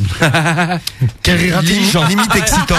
Quel rire intelligent. Limite excitant.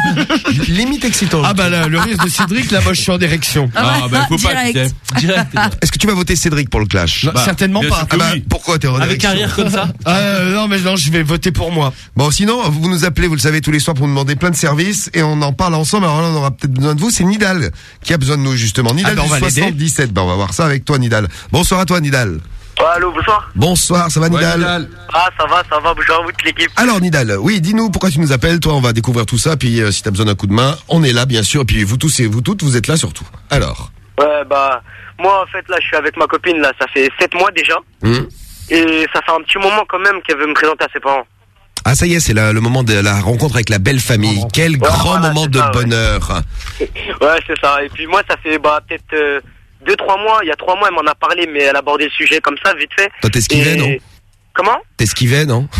Limite excitant. Ah bah là, le rire de Cédric, là, moi je suis en érection. Ah ouais, bah, faut pas, tu direct. sais. Direct. Est-ce que tu vas voter Cédric pour le clash? Bah, certainement bien pas. sûr que Ah bah, oui. pourquoi t'es en Avec un érection rire comme ça. Euh, non, mais non, je vais voter pour moi. Bon, sinon, vous nous appelez, vous le savez, tous les soirs pour nous demander plein de services et on en parle ensemble. Alors là, on aura peut-être besoin de vous. C'est Nidal qui a besoin de nous, justement. Nidal Ah bah, on du va l'aider. soixante-dix-sept. Ben, on va voir ça avec toi, Nidal. Bonsoir à toi, Nidal. Ouais, allô, bonsoir. Bonsoir, ça va, Nidal? Nidal. Ah, ça va, ça va, bonjour à vous, toute l'équipe. Alors, Nidal, oui, dis-nous pourquoi tu nous appelles. Toi, on va découvrir tout ça. Puis, euh, si t'as besoin d'un coup de main, on est là, bien sûr. Et puis, vous tous et vous toutes, vous êtes là surtout. Alors. Ouais, bah, moi, en fait, là, je suis avec ma copine, là, ça fait sept mois déjà. Hum. Et ça fait un petit moment quand même qu'elle veut me présenter à ses parents. Ah, ça y est, c'est la- le moment de la rencontre avec la belle famille. Quel grand voilà, moment c'est de ça, ouais. bonheur. Ouais, c'est ça. Et puis moi, ça fait, bah, peut-être euh, deux, trois mois. Il y a trois mois, elle m'en a parlé, mais elle a abordé le sujet comme ça, vite fait. Toi, t'esquivais, Et- non? Comment? T'esquivais, non?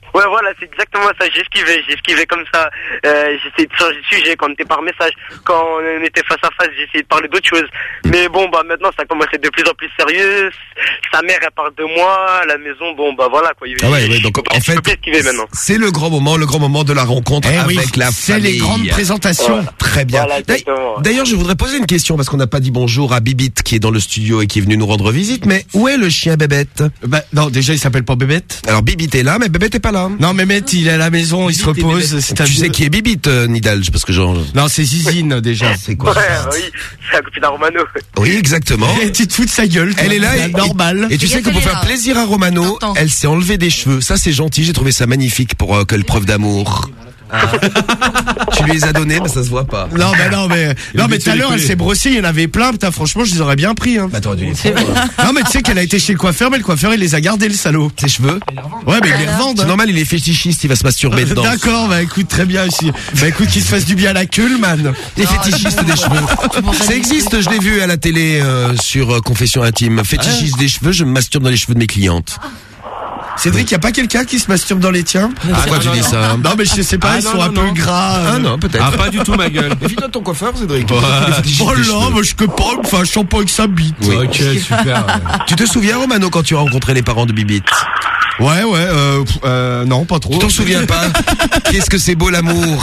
Ouais, voilà, c'est exactement ça. J'ai esquivé, j'ai esquivé comme ça. Euh, j'ai essayé de changer de sujet quand on était par message. Quand on était face à face, j'ai essayé de parler d'autres choses. Mais bon, bah maintenant, ça commence à être de plus en plus sérieux. Sa mère, elle parle de moi. À la maison, bon, bah voilà quoi. Ah ouais, ouais, donc en fait, c'est le grand moment, le grand moment de la rencontre Eh avec oui, la c'est famille. les grandes présentations. Voilà. Très bien. Voilà, exactement. D'ailleurs, je voudrais poser une question parce qu'on n'a pas dit bonjour à Bibite qui est dans le studio et qui est venu nous rendre visite. Mais où est le chien Bébête? Bah non, déjà il s'appelle pas Bébête. Alors Bibite est là, mais Bébête est pas là. Non, Bébête il est à la maison, il se repose. C'est un Tu vieux- sais qui est Bibite, euh, Nidal? Parce que genre. Non, c'est Zizine déjà. C'est quoi? Ouais, oui, c'est la copine à Romano. Oui, exactement. Et tu te fous de sa gueule. Elle est là, et, normal. et tu sais que pour faire plaisir à Romano, elle s'est enlevé des cheveux. Ça, c'est gentil. J'ai trouvé ça magnifique pour euh, quelle preuve d'amour. Ah. Tu lui les as donnés, mais ça se voit pas. Non, mais non, mais non, mais tout à l'heure elle s'est brossée. Il y en avait plein. Putain, franchement, je les aurais bien pris. Hein. Bah, t'aurais dû les Non, mais tu sais qu'elle a été chez le coiffeur, mais le coiffeur il les a gardés, le salaud. Ses cheveux. Ouais, mais il les revend. C'est normal, il est fétichiste, il va se masturber dedans. D'accord, bah écoute, très bien ici. Bah écoute, qu'il se fasse du bien à la queue, le man. Les fétichistes des cheveux. Ça existe, je l'ai vu à la télé euh, sur euh, Confession Intime. Fétichiste des cheveux, je me masturbe dans les cheveux de mes clientes. Cédric, y a pas quelqu'un qui se masturbe dans les tiens? Pourquoi tu dis ça? Non, mais je sais pas, Ah, ils non, sont non, un peu non. gras. Ah non, peut-être. Ah, pas du tout ma gueule. Méfie-toi de ton coiffeur, Cédric. Ouais. Les fétichistes Oh des là, cheveux. moi je peux pas, enfin, je sens pas avec sa bite. Oui. Ok, super. Tu te souviens, Romano, quand tu as rencontré les parents de Bibite? Ouais, ouais, euh, pff, euh, non, pas trop. Tu t'en souviens pas? Qu'est-ce que c'est beau l'amour?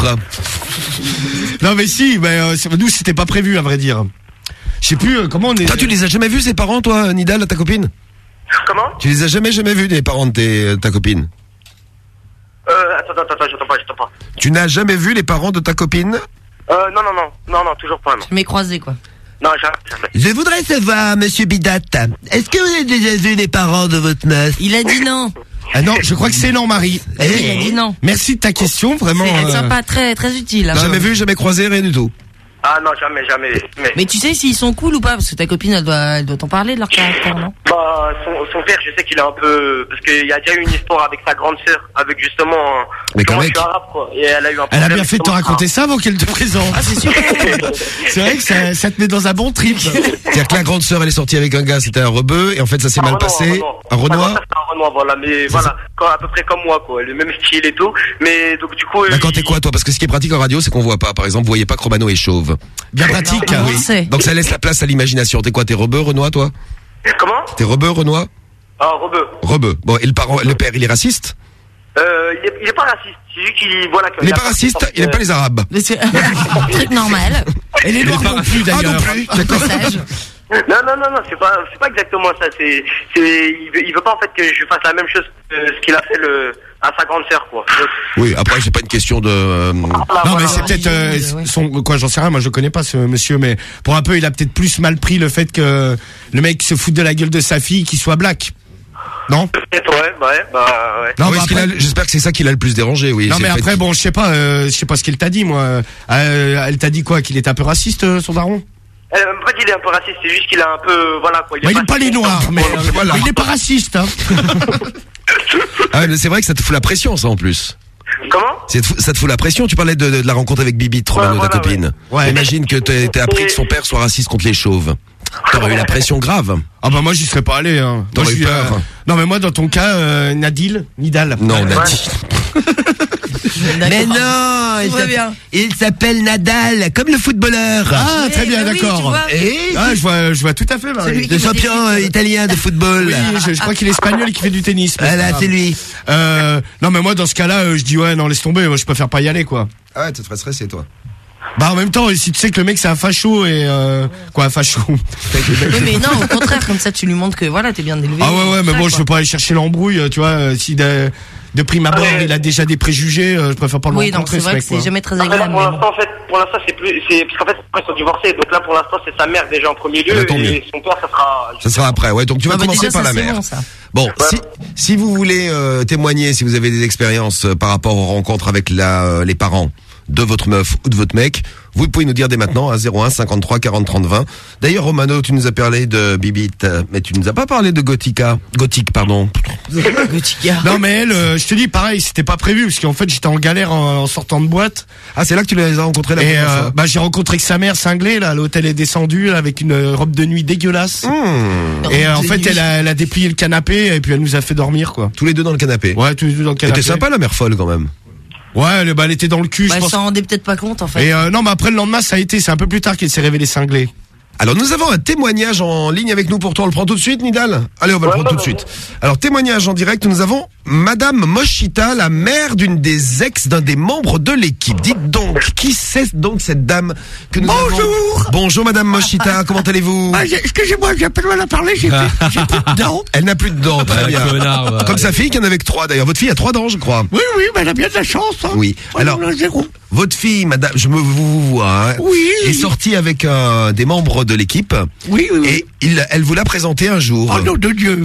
Non, mais si, mais euh, c'est- nous c'était pas prévu, à vrai dire. Je sais plus euh, comment on est. Toi, tu les as jamais vus, ces parents, toi, Nidal, ta copine? Comment? Tu les as jamais, jamais vus, les parents de tes, ta copine? Euh, attends, attends, attends, j'entends pas, j'entends pas. Tu n'as jamais vu les parents de ta copine? Euh, non, non, non, non, non, toujours pas, non. Je m'ai croisé, quoi. Non, jamais, jamais. Je voudrais savoir, monsieur Bidat, est-ce que vous avez déjà vu les parents de votre meuf? Il a dit non. Ah non, je crois que c'est non, Marie. Il a dit non. Merci de ta question, vraiment. C'est euh, sympa, très, très utile. hein. Jamais vu, jamais croisé, rien du tout. Ah non, jamais, jamais. Mais, Mais tu sais s'ils sont cool ou pas? Parce que ta copine, elle doit, elle doit t'en parler de leur caractère, non? bah, son, son père, je sais qu'il est un peu... Parce qu'il y a déjà eu une histoire avec sa grande sœur, avec justement... un- Mais Moi, qu'avec- je suis arabe, quoi. Et elle a eu un Elle a problème, bien fait de te justement, raconter ça avant qu'elle te présente. Ah, c'est super. C'est vrai que ça, ça te met dans un bon trip. C'est-à-dire que la grande sœur, elle est sortie avec un gars, c'était un rebeu, et en fait, ça s'est Un mal Renoir, passé. Un Un Renoir. Sa Renoir? grande sœur, c'est un Renoir, voilà. Mais voilà, quand, à peu près comme moi, quoi. Le même style et tout. Mais donc, du coup... Bah, quand il- t'es quoi, toi? Parce que ce qui est pratique en radio, c'est qu'on voit pas. Par exemple, vous voyez pas que Romano est chauve. Bien pratique. Non, oui. on sait. Donc ça laisse la place à l'imagination. T'es quoi? T'es rebeu, Renoir, toi? Comment? T'es rebeu, Renoir? Ah, rebeu. Rebeu. Bon, et le parent, le père, il est raciste? Euh, il est, il est pas raciste. C'est juste qu'il... Voilà, Il est pas raciste, il aime pas les arabes. Mais c'est truc normal. Et les noirs non plus, Ah non d'ailleurs. plus, d'accord. Passage. Non, non, non, non, c'est pas, c'est pas exactement ça. C'est, c'est, il veut, il veut pas en fait que je fasse la même chose que ce qu'il a fait le, à sa grande sœur, quoi. Donc, Oui, après, c'est pas une question de... euh, voilà, Non, voilà. mais c'est peut-être euh, Ouais. son quoi, j'en sais rien. Moi, je connais pas ce monsieur, mais pour un peu, il a peut-être plus mal pris le fait que le mec se foute de la gueule de sa fille, qu'il soit black. Non. Peut-être, ouais, ouais, bah, ouais. Non, oui, mais ce qu'il après- a- j'espère que c'est ça qui l'a le plus dérangé, oui. Non, C'est mais le fait après, qu'il- bon, je sais pas, euh, je sais pas ce qu'elle t'a dit, moi. Euh, elle t'a dit quoi, qu'il était un peu raciste, euh, son daron. Elle même pas qu'il est un peu raciste, c'est juste qu'il a un peu, voilà, quoi. Bah, il aime pas les noirs, mais Voilà, euh, voilà. il est pas raciste. Hein. Ah, mais c'est vrai que ça te fout la pression, ça, en plus. Comment? C'est te fou- ça te fout la pression. Tu parlais de, de la rencontre avec Bibi, Romano, Ouais, ta voilà, copine. ouais. Imagine que t'as t'as appris que son père soit raciste contre les chauves. T'aurais eu la pression grave. Ah bah moi j'y serais pas allé. Hein. Moi, T'aurais je eu suis, peur. euh, Non mais moi dans ton cas, euh, Nadil, Nidal. Non, on a Ouais. dit. Mais non, Tout va bien. il s'appelle Nadal, comme le footballeur. Ah Oui, très bien, bah oui, d'accord. tu vois. Et Ah je vois, je vois tout à fait. Marie. Celui qui le m'a dit- champion euh, italien de football. Oui, je, je crois qu'il est espagnol et qu'il fait du tennis. mais Voilà, pas grave. c'est lui. Euh, non mais moi dans ce cas-là, euh, je dis ouais non laisse tomber, moi je préfère pas y aller quoi. Ah ouais, tu te ferais stresser, toi. Bah en même temps, si tu sais que le mec c'est un facho et euh, quoi un facho. Oui, mais non, au contraire, comme ça, tu lui montres que voilà, t'es bien élevé. Ah ouais ouais, mais Ça, bon quoi. je veux pas aller chercher l'embrouille, tu vois. euh, Si de, de prime abord Ouais. il a déjà des préjugés, euh, je préfère pas le Oui, donc rencontrer c'est ce vrai que mec. c'est quoi. jamais très Après, là, agréable. pour mais bon. l'instant, en fait, pour l'instant, c'est plus, c'est, parce qu'en fait, ils sont divorcés, donc là, pour l'instant, c'est sa mère déjà en premier lieu, Ah bah, tant et mieux. son père, ça sera, Ça sera après, ouais. Donc tu vas Ah bah, commencer déjà, par ça, la c'est mère. bon, ça. Bon, si, si vous voulez euh, témoigner, si vous avez des expériences euh, par rapport aux rencontres avec la, euh, les parents de votre meuf ou de votre mec, vous pouvez nous dire dès maintenant à zéro un cinquante-trois quarante trente vingt. D'ailleurs, Romano, tu nous as parlé de Bibite, mais tu nous as pas parlé de Gothica. Gothique, pardon. Gothica. Non mais elle, euh, je te dis pareil, c'était pas prévu parce qu'en fait j'étais en galère en, en sortant de boîte. Ah, c'est là que tu les as rencontrés la Et première euh, fois. bah j'ai rencontré que sa mère cinglée là, l'hôtel est descendu là, avec une euh, robe de nuit dégueulasse. Mmh. Et euh, en de fait nuit. elle a, elle a déplié le canapé et puis elle nous a fait dormir quoi. Tous les deux dans le canapé. Ouais, tous les deux dans le canapé. C'était sympa la mère folle quand même. Ouais, elle, bah, elle était dans le cul, Bah, je elle pense. s'en rendait peut-être pas compte en fait. Et euh, non, mais après le lendemain, ça a été, c'est un peu plus tard qu'elle s'est révélée cinglée. Alors nous avons un témoignage en ligne avec nous pour toi. On le prend tout de suite, Nidal? Allez, on va le prendre tout de suite. Alors témoignage en direct, nous avons Madame Moshita, la mère d'une des ex d'un des membres de l'équipe. Dites donc, qui c'est donc cette dame que nous Bonjour. avons? Bonjour Madame Moshita, comment allez-vous? Ah, j'ai- excusez-moi, j'ai un peu de mal à parler, j'ai plus, j'ai plus de dents. Elle n'a plus de dents, très Ouais, bien. connard, ouais. Comme sa fille qui en avait que trois d'ailleurs. Votre fille a trois dents, je crois. Oui, oui, mais elle a bien de la chance. Hein. Oui. Moi, Alors, j'en ai zéro. votre fille, Madame, je me vous, vous vois, hein, Oui. est sortie avec un des membres de l'équipe. Oui, oui, oui. Et il, elle vous l'a présenté un jour. Oh nom de Dieu.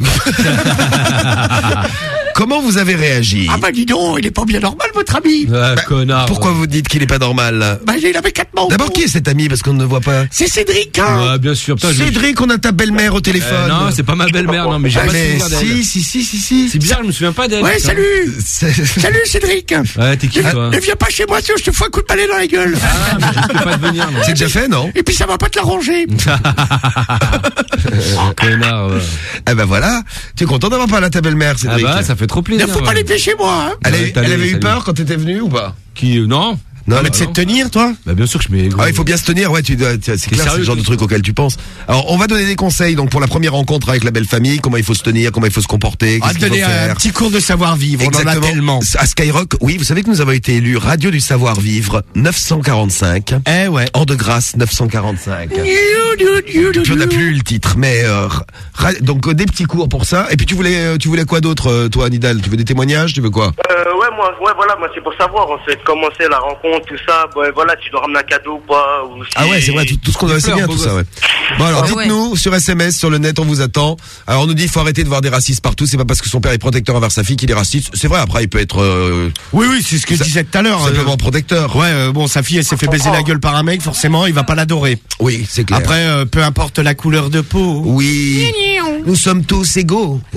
Comment vous avez réagi? Ah bah dis donc, il est pas bien normal votre ami. Ah, connard. Pourquoi vous dites qu'il est pas normal? Bah il avait quatre membres. D'abord, qui est cet ami? Parce qu'on ne voit pas. C'est Cédric, hein. Ouais, bien sûr. Putain, je- Cédric, on a ta belle-mère au téléphone. Euh, non, c'est pas ma belle-mère, non, mais j'ai Ah, pas mais souvenir d'elle. si, si, si, si, si. C'est bizarre, je me souviens pas d'elle. Ouais, putain. salut. C'est- Salut Cédric. Ouais, t'es qui, Ne, toi? ne viens pas chez moi sinon je te fous un coup de balai dans la gueule. Ah, mais je peux pas te venir, non. C'est déjà fait, non? Et puis ça va pas te l'arranger. Connard, ouais. Eh ben voilà. Tu es content d'avoir parlé à ta belle-mère, Ah Cédric? bah, ça fait trop Ne plaisir. faut pas ouais. les pieds chez moi, hein. Elle, a- Ouais, elle avait eu salut. peur quand t'étais venu ou pas? Qui, euh, non? Non, Elle elle te sait te tenir, toi? Bah, bien sûr que je mets gros. Ah, il faut bien se tenir, ouais, tu dois, tu- c'est clair, c'est sérieux, le genre de truc auquel tu penses. Alors, on va donner des conseils, donc, pour la première rencontre avec la belle famille, comment il faut se tenir, comment il faut se comporter, On va qu'est-ce te qu'il faut donner un faire. petit cours de savoir-vivre, on en a tellement. À Skyrock, oui, vous savez que nous avons été élus Radio du Savoir-Vivre neuf cent quarante-cinq. Eh ouais. Hors de grâce neuf cent quarante-cinq. Tu n'as plus le titre, mais euh, ra- donc euh, des petits cours pour ça. Et puis tu voulais, euh, tu voulais quoi d'autre, euh, toi, Nidal? Tu veux des témoignages? Tu veux quoi? Euh, ouais, moi, ouais, voilà, moi, c'est pour savoir, en fait, comment c'est la rencontre, tout ça. Ouais, voilà, tu dois ramener un cadeau ou pas. Ou si- Ah ouais, c'est vrai, tout, tout ce qu'on doit, c'est bien tout ça, ouais. Bon alors, Ah dites-nous sur S M S, sur le net, on vous attend. Alors on nous dit, il faut arrêter de voir des racistes partout. C'est pas parce que son père est protecteur envers sa fille qu'il est raciste. C'est vrai. Après, il peut être. Euh, Oui, oui, c'est ce que je disais tout à l'heure. simplement euh, protecteur. Ouais, euh, bon, sa fille, elle s'est fait baiser la gueule par un mec, forcément, il va pas l'adorer. Oui, c'est clair. Après, euh, peu importe la couleur de peau. Oui. Nous sommes tous égaux. Ça,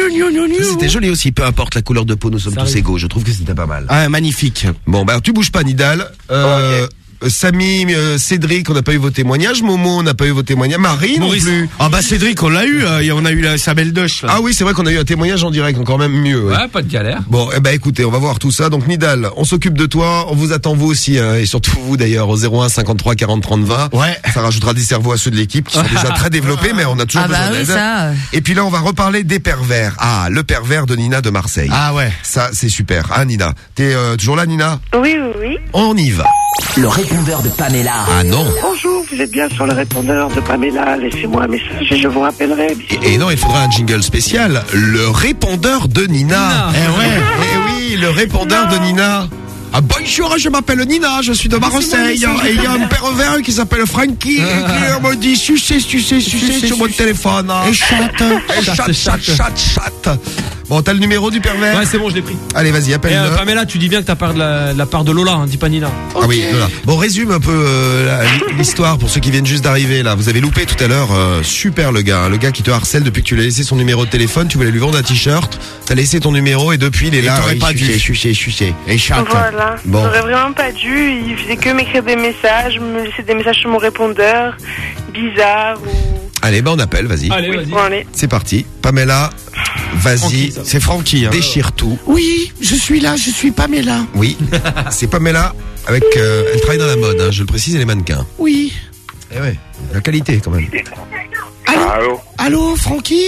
c'était joli aussi. Peu importe la couleur de peau, nous sommes tous égaux. Je trouve que c'était pas mal. Ah, magnifique. Bon, bah, alors, tu bouges pas, Nidal. Euh, Samy, euh, Cédric, on n'a pas eu vos témoignages. Momo, on n'a pas eu vos témoignages. Marie, Maurice. non plus. Ah bah Cédric, on l'a eu, euh, et on a eu la, sa belle doche. Là. Ah oui, c'est vrai qu'on a eu un témoignage en direct, encore même mieux. Ouais, Ouais, pas de galère. Bon, eh ben écoutez, on va voir tout ça. Donc Nidal, on s'occupe de toi, on vous attend vous aussi, hein, et surtout vous d'ailleurs, au zéro un cinquante-trois quarante trente vingt. Ouais. Ça rajoutera des cerveaux à ceux de l'équipe qui sont déjà très développés, mais on a toujours Ah bah besoin oui, d'aide. ça. Et puis là, on va reparler des pervers. Ah, le pervers de Nina de Marseille. Ah ouais. Ça, c'est super. Hein, Nina? T'es euh, toujours là, Nina? Oui, oui, oui. On y va. Le répondeur de Pamela. Ah non. Bonjour, vous êtes bien sur le répondeur de Pamela. Laissez-moi un message et je vous rappellerai. Et, et non, il faudra un jingle spécial. Le répondeur de Nina. Eh ouais. Eh oui, le répondeur de Nina. Ah bonjour, je m'appelle Nina, je suis de Marseille, et il y a un pervers qui s'appelle Frankie, et qui me dit sucez, sucez, sucez sur mon téléphone. Et chatte. Et chatte, chatte, chatte, chatte. Bon, t'as le numéro du pervers? Ouais, c'est bon, je l'ai pris. Allez, vas-y, Et appelle-le. euh, Pamela, tu dis bien que t'as part de la, de la part de Lola, hein, dis pas Nina. Ah oui, voilà. Bon, résume un peu euh, la- l'histoire pour ceux qui viennent juste d'arriver là. Vous avez loupé tout à l'heure. euh, super le gars, hein, le gars qui te harcèle depuis que tu lui as laissé son numéro de téléphone. Tu voulais lui vendre un t-shirt. T'as laissé ton numéro et depuis il est Et là. t'aurais il pas dû. suçait, suçait, suçait. Et chatte. Voilà. Bon. J'aurais vraiment pas dû. Il faisait que m'écrire des messages, me laisser des messages sur mon répondeur. Bizarre ou. Allez, ben on appelle. Vas-y. Allez, vas-y. Bon, allez. C'est parti. Pamela, vas-y. Francky, ça. C'est Francky. Hein. Déchire tout. Oui, je suis là, je suis Pamela. Oui. C'est Pamela. Avec, euh, elle travaille dans la mode. Hein, je le précise, elle est mannequin. Oui. Eh ouais. La qualité quand même. Allô, Allô? allô, Francky?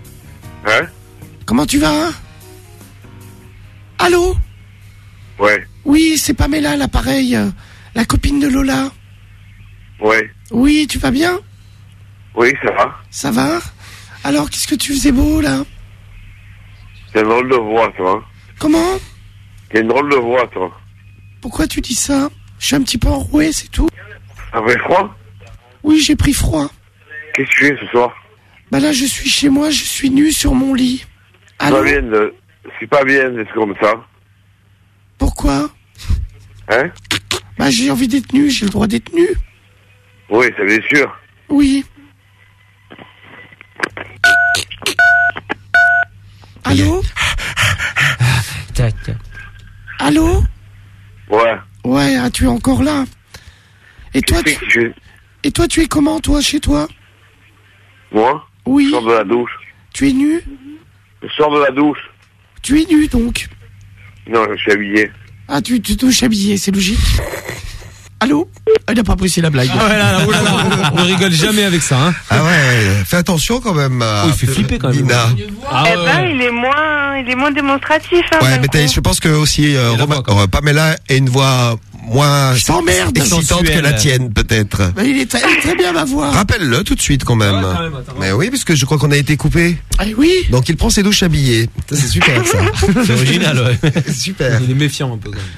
Hein? Comment tu vas? Allô? Ouais, Oui, c'est Pamela, l'appareil, euh, la copine de Lola. ouais. Oui, tu vas bien? Oui, ça va. Ça va? Alors, qu'est-ce que tu faisais beau, là? C'est une drôle de voix, toi. Comment? C'est une drôle de voix, toi. Pourquoi tu dis ça? Je suis un petit peu enroué, c'est tout. Ça fait froid? Oui, j'ai pris froid. Qu'est-ce que tu fais ce soir? Bah là, je suis chez moi, je suis nu sur mon lit. C'est Allô? pas bien de... C'est pas bien d'être comme ça. Pourquoi? Hein? Bah, j'ai envie d'être nu, j'ai le droit d'être nu. Oui, ça bien sûr. Oui. Allô? Allô? Ouais. Ouais, ah, tu es encore là. Et toi, tu... Je... Et toi, tu es comment, toi, chez toi? Moi? Oui. Je sors de la douche. Tu es nu? Je sors de la douche. Tu es nu, donc? Non, je suis habillé. Ah, tu te touches habillé, c'est logique. Allô? Il n'a pas apprécié la blague. Ah ouais, là, là, oh là, là. On ne rigole jamais avec ça, hein. Ah ouais, fais attention quand même. Oh, il fait flipper quand même. Nina. Ah eh ben, il est moins, il est moins démonstratif. Hein, Ouais, mais t'as- je pense que aussi euh, Roma- euh, Pamela a une voix moins t'emmerde. excitante que la tienne, peut-être. Mais il est très, très bien ma voix. Rappelle-le tout de suite quand même. Ouais, quand même, attends. Mais oui, parce que je crois qu'on a été coupé. Ah oui. Donc il prend ses douches habillées. Ça, c'est super ça. C'est original, ouais. Super. Il est méfiant un peu quand même.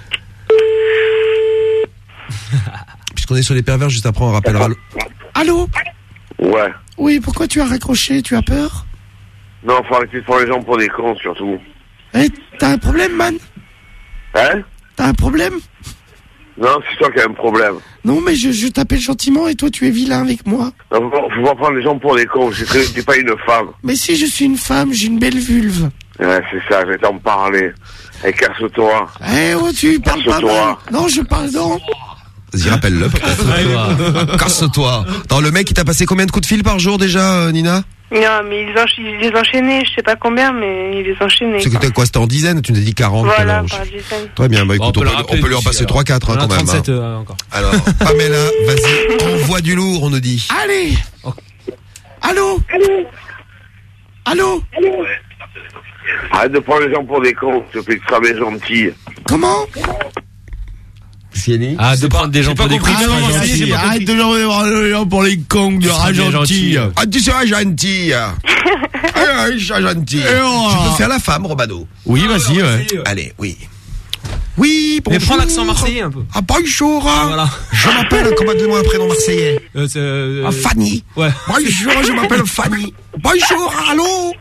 Puisqu'on est sur les pervers, juste après on rappellera. Le... Allô? Ouais. Oui, pourquoi tu as raccroché? Tu as peur? Non, faut arrêter de prendre les gens pour des cons, surtout. Eh, t'as un problème, man? Hein? T'as un problème? Non, c'est toi qui as un problème. Non, mais je, je t'appelle gentiment et toi tu es vilain avec moi. Non, faut, faut pas prendre les gens pour des cons, je suis pas une femme. Mais si je suis une femme, j'ai une belle vulve. Ouais, c'est ça, je vais t'en parler. Et casse-toi. Eh, oh, tu parles pas mal. Casse-toi. Non, je parle, non. Vas-y, rappelle-le peut-être. Casse-toi. Attends, le mec, il t'a passé combien de coups de fil par jour déjà, euh, Nina? Non, mais ils, encha- ils les enchaînaient, je sais pas combien, mais ils les enchaînaient. C'est que t'es quoi? C'était en dizaines? Tu nous as dit quarante. Voilà, alors. par dizaines. Très bien, bah écoute, Bon, on peut on, le peut, rappeler, on peut lui en lui, passer alors. trois quatre hein, On a quand même. trente-sept, hein. euh, encore. Alors, Pamela, vas-y, envoie du lourd, on nous dit. Allez. Allô? Allô? Arrête de prendre les gens pour des cons, je te fais extrêmement gentil. Comment? Ah, de prendre des gens pour des cons. Ah, non, c'est si, gentil. arrête de leur les gens pour les cons de seras bien gentil. gentil. Ah, tu seras gentil. Ah, je serai gentil. Je peux faire la femme, Romano. Oui, vas-y, ouais. Allez, oui. Oui, Mais bonjour. prends l'accent marseillais un peu. Ah, bonjour. Ah, voilà. Je m'appelle, comment donne-moi un prénom marseillais? Euh, c'est, euh, Ah, Fanny. Ouais. Bonjour, je m'appelle Fanny. Bonjour, allô?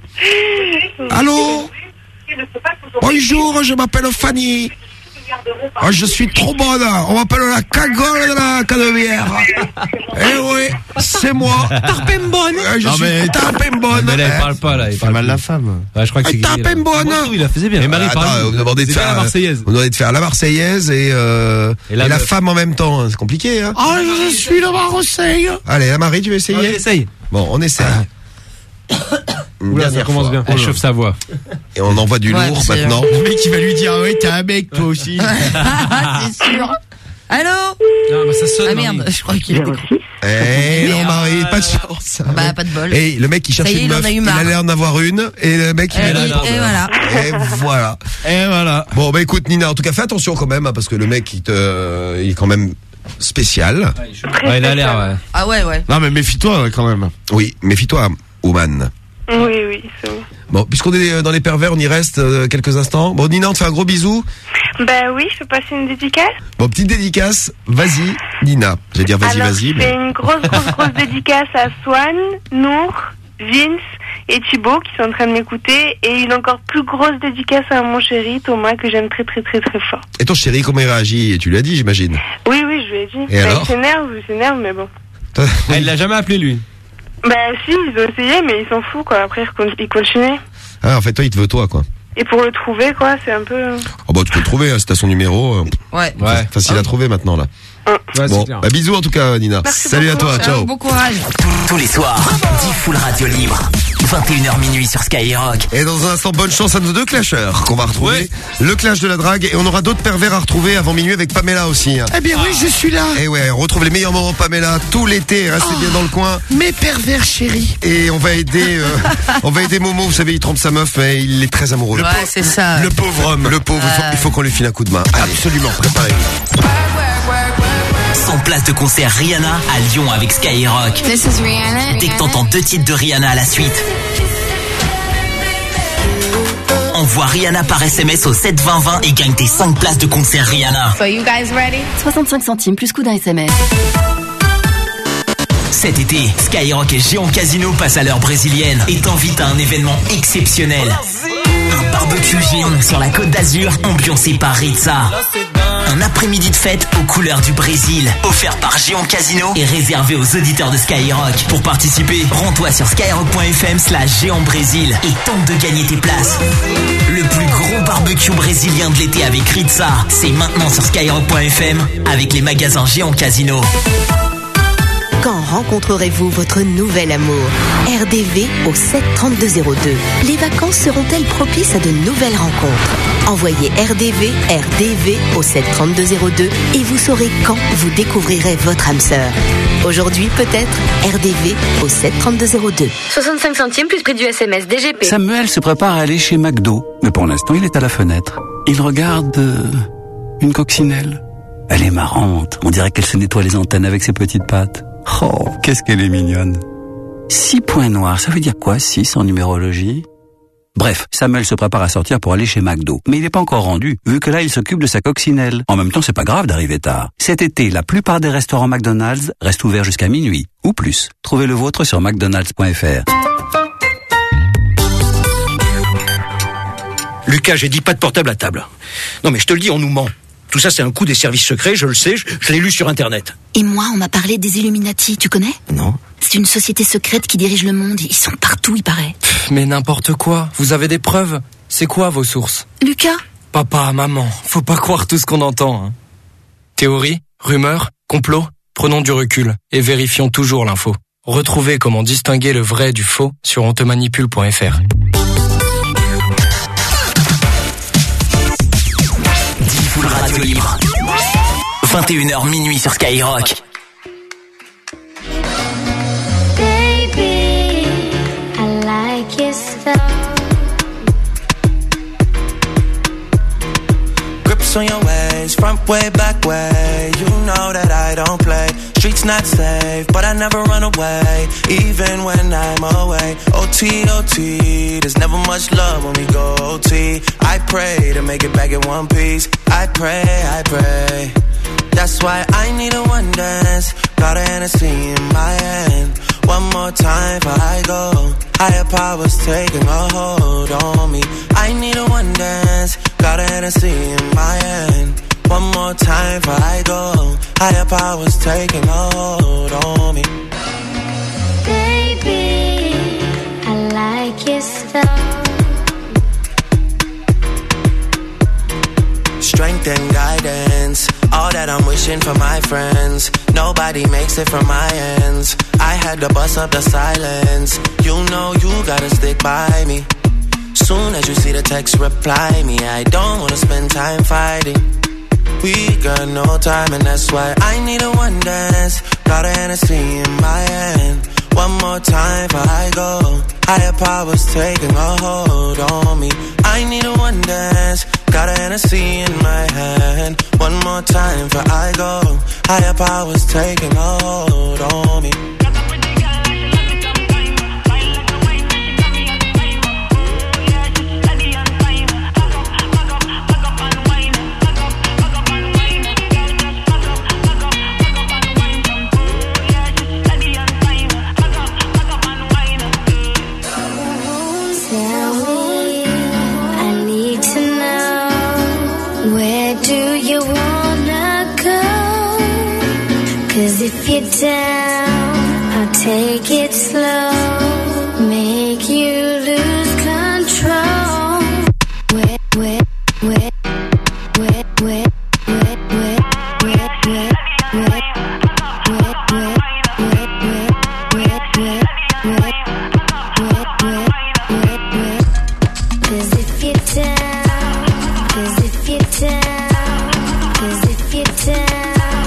Allô? Bonjour, je m'appelle Fanny. Ah, je suis trop bonne. On m'appelle la cagole de la canebière. Eh oui, c'est moi. Tarpembonne. Je Non, suis mais- Tarpembonne. Mais là, il parle pas, là. Il Fait parle mal plus. la femme. Ouais, je crois que c'est. Tarpembonne. Ah, bon, il la faisait bien. Et Marie Attends, parle. vous me demandez de C'est bien faire la Marseillaise. Vous me demandez de faire la Marseillaise et, euh, Et et la la, meuf. femme en même temps. C'est compliqué, hein. Ah, je suis le Marseille. Allez, la Marie, tu veux essayer? Ouais, essaye. Bon, on essaie. Une Oula, ça dernière commence fois. bien. Elle chauffe sa voix. Et on envoie du Ouais, lourd c'est- maintenant. Le mec, il va lui dire, ouais, t'es un mec, toi aussi. C'est sûr. Allô? Non, bah ça sonne. Ah merde, je crois qu'il est Eh non, Marie, pas de chance. Bah, pas de bol. Et le mec, il cherche Ça y est, une il en meuf. a eu Il marre. a l'air d'en avoir une. Et le mec, il Et, est là. et voilà. Et voilà. Et voilà. Bon, bah écoute, Nina, en tout cas, fais attention quand même, hein, parce que le mec, il te, il est quand même spécial. Ouais, il a l'air, ouais. Ah ouais, ouais. Non, mais méfie-toi, ouais, quand même. Oui, méfie-toi, Oman. Oui, oui, c'est bon. Bon, puisqu'on est dans les pervers, on y reste euh, quelques instants. Bon, Nina, on te fait un gros bisou. Bah oui, je peux passer une dédicace. Bon, petite dédicace. Vas-y, Nina. J'allais dire vas-y, Alors, vas-y. je fais une grosse, grosse, grosse dédicace à Swan, Nour, Vince et Thibaut qui sont en train de m'écouter. Et une encore plus grosse dédicace à mon chéri Thomas que j'aime très, très, très, très fort. Et ton chéri, comment il réagit? Tu lui as dit, j'imagine. Oui, oui, je lui ai dit. Et Bah, alors il s'énerve, il s'énerve, mais bon. Toi- Ah, il l'a jamais appelé, lui. Bah si, ils ont essayé, mais ils s'en foutent, quoi. Après, ils con- ils continuent. Ah, en fait, toi, il te veut toi, quoi. Et pour le trouver, quoi, c'est un peu... Oh, bah, tu peux le trouver, hein, si t'as son numéro. euh, Ouais. Ouais. Facile à trouver maintenant, là. Ouais, Bon, c'est clair. bah, bisous en tout cas, Nina. Merci Salut beaucoup. à toi, ciao. Bon courage. Tous les soirs, dix full radio libre. vingt et une heures minuit sur Skyrock. Et dans un instant, bonne chance à nos deux clasheurs qu'on va retrouver. Ouais. Le clash de la drague et on aura d'autres pervers à retrouver avant minuit avec Pamela aussi. hein. Eh bien oui, je suis là. Et ouais, on retrouve les meilleurs moments de Pamela tout l'été. Restez Oh. bien dans le coin. Mes pervers chéris. Et on va aider, euh, on va aider Momo. Vous savez, il trompe sa meuf, mais il est très amoureux. Ouais, c'est ça. Le pauvre homme. Le pauvre. Il faut, il faut qu'on lui file un coup de main. Allez. Absolument. Préparez-vous. cent places de concert Rihanna à Lyon avec Skyrock. This is Rihanna. Dès que t'entends deux titres de Rihanna à la suite, envoie Rihanna par S M S au sept vingt vingt et gagne tes cinq places de concert Rihanna. So you guys ready? soixante-cinq centimes plus coût d'un S M S. Cet été, Skyrock et Géant Casino passent à l'heure brésilienne et t'invitent à un événement exceptionnel. Un barbecue géant sur la Côte d'Azur, ambiancé par Ritza. Un après-midi de fête aux couleurs du Brésil, offert par Géant Casino et réservé aux auditeurs de Skyrock. Pour participer, rends-toi sur skyrock.fm slash Géant Brésil et tente de gagner tes places. Le plus gros barbecue brésilien de l'été avec Ritza, c'est maintenant sur skyrock.fm avec les magasins Géant Casino. Quand rencontrerez-vous votre nouvel amour? R D V au sept trente-deux zéro deux. Les vacances seront-elles propices à de nouvelles rencontres? Envoyez R D V, R D V au sept trente-deux zéro deux et vous saurez quand vous découvrirez votre âme sœur. Aujourd'hui peut-être, R D V au sept trente-deux zéro deux. soixante-cinq centimes plus prix du S M S D G P. Samuel se prépare à aller chez McDo, mais pour l'instant il est à la fenêtre. Il regarde euh, une coccinelle. Elle est marrante, on dirait qu'elle se nettoie les antennes avec ses petites pattes. Oh, qu'est-ce qu'elle est mignonne. Six points noirs, ça veut dire quoi, six en numérologie? Bref, Samuel se prépare à sortir pour aller chez McDo. Mais il n'est pas encore rendu, vu que là, il s'occupe de sa coccinelle. En même temps, c'est pas grave d'arriver tard. Cet été, la plupart des restaurants McDonald's restent ouverts jusqu'à minuit, ou plus. Trouvez le vôtre sur mcdonalds point f r. Lucas, j'ai dit pas de portable à table. Non mais je te le dis, on nous ment. Tout ça, c'est un coup des services secrets, je le sais, je, je l'ai lu sur Internet. Et moi, on m'a parlé des Illuminati, tu connais? Non. C'est une société secrète qui dirige le monde. Ils sont partout, il paraît. Pff, mais n'importe quoi. Vous avez des preuves? C'est quoi vos sources? Lucas? Papa, maman, faut pas croire tout ce qu'on entend. Hein. Théorie, rumeur, complot, prenons du recul et vérifions toujours l'info. Retrouvez comment distinguer le vrai du faux sur on te manipule point f r. Full Radio Libre. vingt et une heures minuit sur Skyrock. Baby, I like your stuff. Grips on your ways, front way, back way. You know that I don't play. Streets not safe, but I never run away, even when I'm away. O T, O T, there's never much love when we go O T. I pray to make it back in one piece. I pray, I pray. That's why I need a one dance. Got a Hennessy in my hand. One more time before I go. Higher powers taking a hold on me. I need a one dance. Got a Hennessy in my hand. One more time before I go. Higher powers taking a hold on me. Baby, I like your stuff. Strength and guidance, all that I'm wishing for my friends. Nobody makes it from my ends. I had to bust up the silence. You know you gotta stick by me. Soon as you see the text, reply me. I don't wanna spend time fighting. We got no time and that's why I need a one dance. Got a Hennessy in my hand. One more time before I go. Higher powers taking a hold on me. I need a one dance. Got a Hennessy in my hand. One more time before I go. Higher powers taking a hold on me. If you're down, I'll take it slow, make you lose control. Wet, wet, wet, wet, wet, wet, wet, wet, wet, wet, wet, wet, wet, wet, wet, wet, wet, wet. 'Cause if you're down, 'cause if you're down, 'cause if you're down.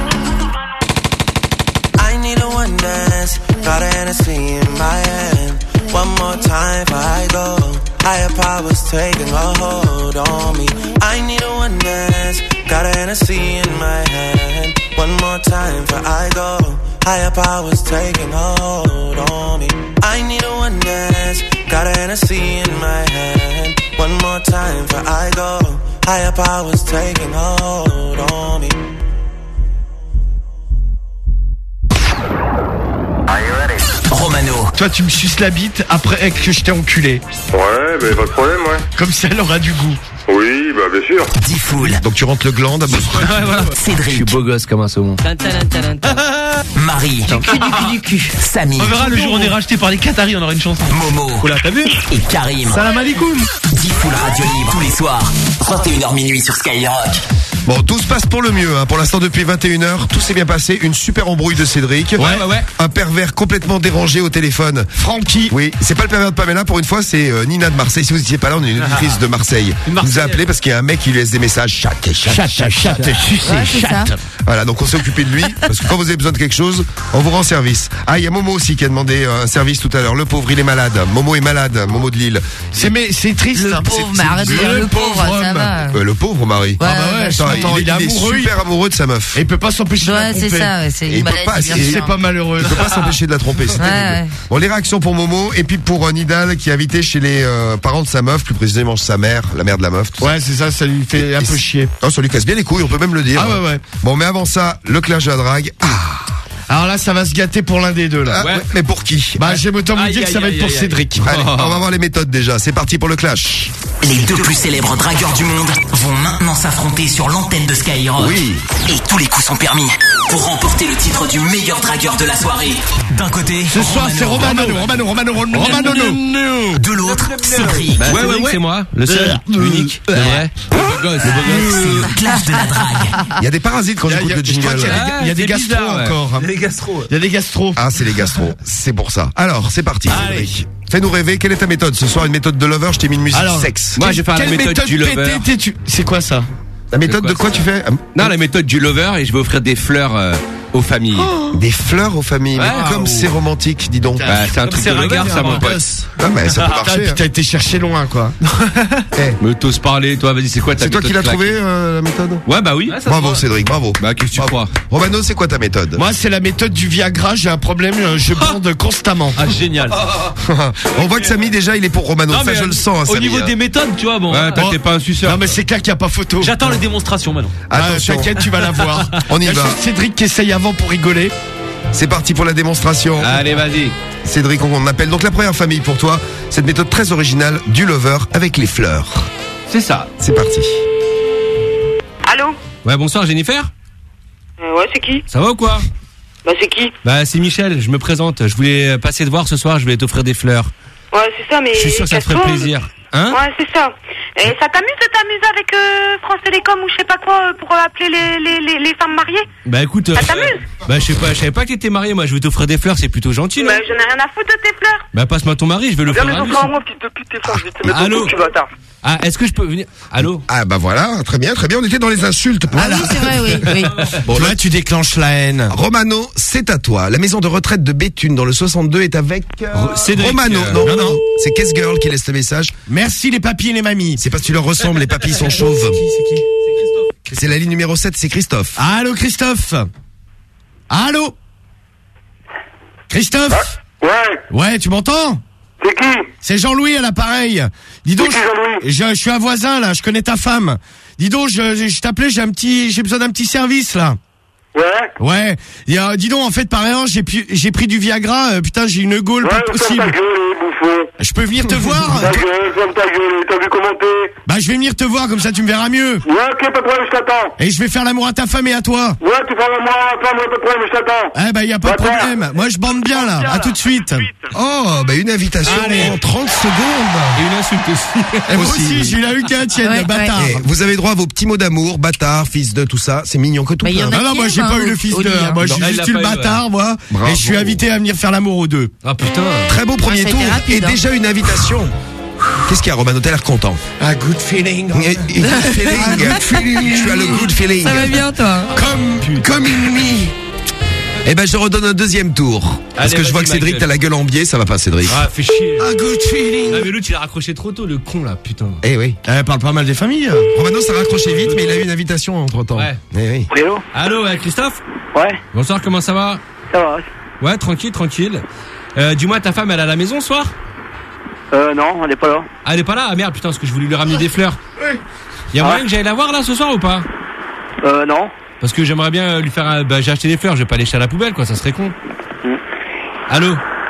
Got a Hennessy in my hand. One more time before I go. Higher powers taking a hold on me. I need a one dance. Got a Hennessy in my hand. One more time before I go. Higher powers taking a hold on me. I need a one dance. Got a Hennessy in my hand. One more time before I go. Higher powers taking a hold on me. Romano, toi tu me suces la bite après que je t'ai enculé. Ouais, mais pas de problème, ouais. Comme ça, elle aura du goût. Oui, bah bien sûr. Diffoul. Donc tu rentres le gland d'abord. Ouais, voilà. Cédric. Je suis beau gosse comme un saumon. Marie. Du cul, du cul, du cul. Samy. On verra le jour où on est racheté par les Qataris, on aura une chanson. Momo. Oula, t'as vu? Et Karim. Salam alaikum. Diffoul Radio Libre tous les soirs. vingt et une heures minuit sur Skyrock. Bon, tout se passe pour le mieux. Hein. Pour l'instant, depuis vingt et une heures, tout s'est bien passé. Une super embrouille de Cédric. Ouais, ouais, ouais. Un pervers complètement dérangé au téléphone. Francky. Oui, c'est pas le pervers de Pamela. Pour une fois, c'est euh, Nina de Marseille. Si vous n'étiez pas là, on est une auditrice de Marseille. Une Vous nous a Marseillaise. appelé parce qu'il y a un mec qui lui laisse des messages. Chatte, chatte, Chatte, chatte, chatte, chatte. sucez, Ouais, c'est ça. chatte. Voilà, donc on s'est occupé de lui. Parce que quand vous avez besoin de quelque chose, on vous rend service. Ah, il y a Momo aussi qui a demandé euh, un service tout à l'heure. Le pauvre, il est malade. Momo est malade. Momo de Lille. C'est mais c'est triste. Le hein. pauvre, C'est- mais arrête de c'est- dire le pauvre, ça homme. va. Euh, le pauvre Marie. Ouais, Ah bah ouais, Attends, attends, il, il est il est amoureux. super amoureux de sa meuf. Et il peut pas s'empêcher de la Ouais, c'est tromper. ça, ouais, c'est Et une il peut maladie. pas, bien c'est- sûr. C'est pas malheureux. Il peut pas s'empêcher de la tromper, c'est Ouais, terrible. ouais. Bon, les réactions pour Momo et puis pour euh, Nidal qui est invité chez les euh, parents de sa meuf, plus précisément sa mère, la mère de la meuf. Tout ça. Ouais, c'est ça, ça lui fait un peu chier. Oh, ça lui casse bien les couilles, on peut même le dire. Ah ouais, ouais. Bon, mais avant ça, le clash à drague. Ah, Alors là, ça va se gâter pour l'un des deux là. ah, ouais, mais pour qui? Bah, j'aime autant vous Aïe, dire que ça aïe, va être pour aïe, aïe. Cédric. Allez, on va voir les méthodes déjà. C'est parti pour le clash. Les deux plus célèbres dragueurs du monde vont maintenant s'affronter sur l'antenne de Skyrock. Oui. Et tous les coups sont permis pour remporter le titre du meilleur dragueur de la soirée. D'un côté, Ce soir, c'est Romano, Romano, Romano, Romano, Romano. de l'autre, Cédric. Bah, ouais, ouais, ouais. C'est moi, le seul, l'unique, le vrai. Le beau gosse, le beau gosse. C'est le clash de la drague. Il y a des parasites quand Il y a- j'écoute il y a- le je crois jingle. qu'il y a des- il y a des c'est gastro bizarre, ouais. encore. hein. Les gastro. Il y a des gastro. Ah, c'est les gastro. C'est pour ça. Alors, c'est parti. Allez. Cédric. Fais-nous rêver. Quelle est ta méthode ce soir? Une méthode de lover. Je t'ai mis une musique Alors, sexe. Moi, je vais faire la Quelle méthode du lover. pétée t'es-tu- C'est quoi ça? La méthode C'est de quoi, quoi ça tu fais? Non, la méthode du lover et je vais offrir des fleurs euh, aux familles. Des fleurs aux familles. Ouais. Mais comme c'est romantique, dis donc. Bah, c'est un Comme truc c'est de lover, ringard, ça, mon hein, pote. gosse. Ah, mais ça peut Ah, marcher. puis hein. t'as été cherché loin, quoi. Me t'oses parler, toi, vas-y, c'est quoi ta C'est toi méthode qui l'as claque trouvé, euh, la méthode? Ouais, bah oui. Bravo, Cédric, bravo. Bah, qu'est-ce que tu crois? Romano, c'est quoi ta méthode? Moi, c'est la méthode du Viagra. J'ai un problème, euh, je bande constamment. Ah, génial. On voit que Samy, déjà, il est pour Romano. Non, Ça, mais je le sens, hein, Au Samy, niveau hein. des méthodes, tu vois, bon. Ouais, toi, Oh. t'es pas un suceur. Non, mais c'est clair qu'il n'y a pas photo. J'attends les démonstrations maintenant. Ah, Attention. T'inquiète, tu vas la voir. On y Il y a va. juste Cédric qui essaye avant pour rigoler. C'est parti pour la démonstration. Allez, vas-y. Cédric, on appelle donc la première famille pour toi. Cette méthode très originale du lover avec les fleurs. C'est ça. C'est parti. Allô? Ouais, bonsoir, Jennifer. Euh, Ouais, c'est qui? Ça va ou quoi? Bah, c'est qui? Bah, c'est Michel, je me présente. Je voulais passer te voir ce soir, je voulais t'offrir des fleurs. Ouais, c'est ça, mais. Je suis sûr que ça te ferait Gaston, plaisir. Hein? Ouais, c'est ça. Et ça t'amuse de t'amuser avec euh, France Télécom ou je sais pas quoi euh, pour appeler les, les, les, les femmes mariées? Bah écoute, Ça euh, t'amuse? bah je sais pas, je savais pas que t'étais marié, moi je vais t'offrir des fleurs, c'est plutôt gentil, non? Bah, j'en ai rien à foutre de tes fleurs. Bah passe-moi ton mari, je vais le faire. Viens, mais offre-moi, petite de pute, tes fleurs, je vais te mettre au Allô? cou, tu bâtard. Ah, est-ce que je peux venir? Allô? Ah bah voilà, très bien, très bien. On était dans les insultes. Ah oui, c'est vrai, oui, oui. Bon, Toi, là, tu déclenches la haine. Romano, c'est à toi. La maison de retraite de Béthune dans le soixante-deux est avec euh, Cédric, Romano. euh, non, non, non, non. c'est Caisse Girl qui laisse le message. Merci les papis et les mamies. C'est parce que tu leur ressembles, les papilles sont chauves. C'est qui? C'est la ligne numéro sept, c'est Christophe. Allô, Christophe? Allô? Christophe? Ouais, Ouais, tu m'entends? c'est qui? C'est Jean-Louis à l'appareil. Dis donc, C'est qui, Jean-Louis? je, je suis un voisin là, je connais ta femme. Dis donc, je, je, je t'appelais, j'ai un petit, j'ai besoin d'un petit service là. Ouais? Ouais. Et, euh, dis donc, en fait, par erreur, j'ai, pu- j'ai pris du Viagra. euh, putain, j'ai une gaule Ouais, pas ferme possible. ta gueule, bouffon. Je peux venir te voir? Ta gueule, ferme ta gueule, t'as vu comment t'es? Bah, je vais venir te voir, comme ça tu me verras mieux. Ouais, ok, pas de problème, je t'attends. Et je vais faire l'amour à ta femme et à toi. Ouais, tu parles à moi, femme, ouais, pas de problème, je t'attends. Eh bah, y a pas de Bâtard. problème. Moi, je bande bien là. À tout de suite. Oh, bah une invitation Allez. en trente secondes. Et une insulte aussi. Et moi aussi, j'ai eu la eu qu'à la tienne, Ouais, bâtard. Et vous avez droit à vos petits mots d'amour, bâtard, fils de tout ça. C'est mignon que tout. Bah, il y hein. en a Non, non, qui moi j'ai aiment, pas hein, eu le au- fils au de. lit, hein. Moi je Non, suis il juste l'a une pas eu, ouais. bâtard, moi. Bravo. Et je suis invité à venir faire l'amour aux deux. Ah putain. Très beau premier Ah, ça a tour été rapide, et hein. déjà une invitation. Qu'est-ce qu'il y a, Romano? T'as l'air content. A good feeling. Eh, eh, Good feeling. Tu as le good feeling. Ça va bien, toi? Comme, comme une nuit. Eh ben, je redonne un deuxième tour. Parce Allez, que je vois vas-y, que Cédric, Michael. t'as la gueule en biais, ça va pas, Cédric. Ah, fais chier. A good feeling. Ah, mais l'autre il a raccroché trop tôt, le con là, putain. Eh oui. Elle parle pas mal des familles. Romano s'est raccroché vite, mais il a eu une invitation entre temps. Ouais. Eh oui. Hello? Allô, euh, Christophe? Ouais, Bonsoir, comment ça va? ça va. Ouais, tranquille, tranquille. Euh, dis-moi, ta femme, elle est à la maison ce soir? Euh, non, elle est pas là. Ah, elle est pas là? Ah merde, putain, parce que je voulais lui ramener des fleurs. Y'a moyen Ah. que j'aille la voir là ce soir ou pas? Euh, non. Parce que j'aimerais bien lui faire un... Bah, j'ai acheté des fleurs, je vais pas les jeter à la poubelle, quoi, ça serait con. Mm. Allô?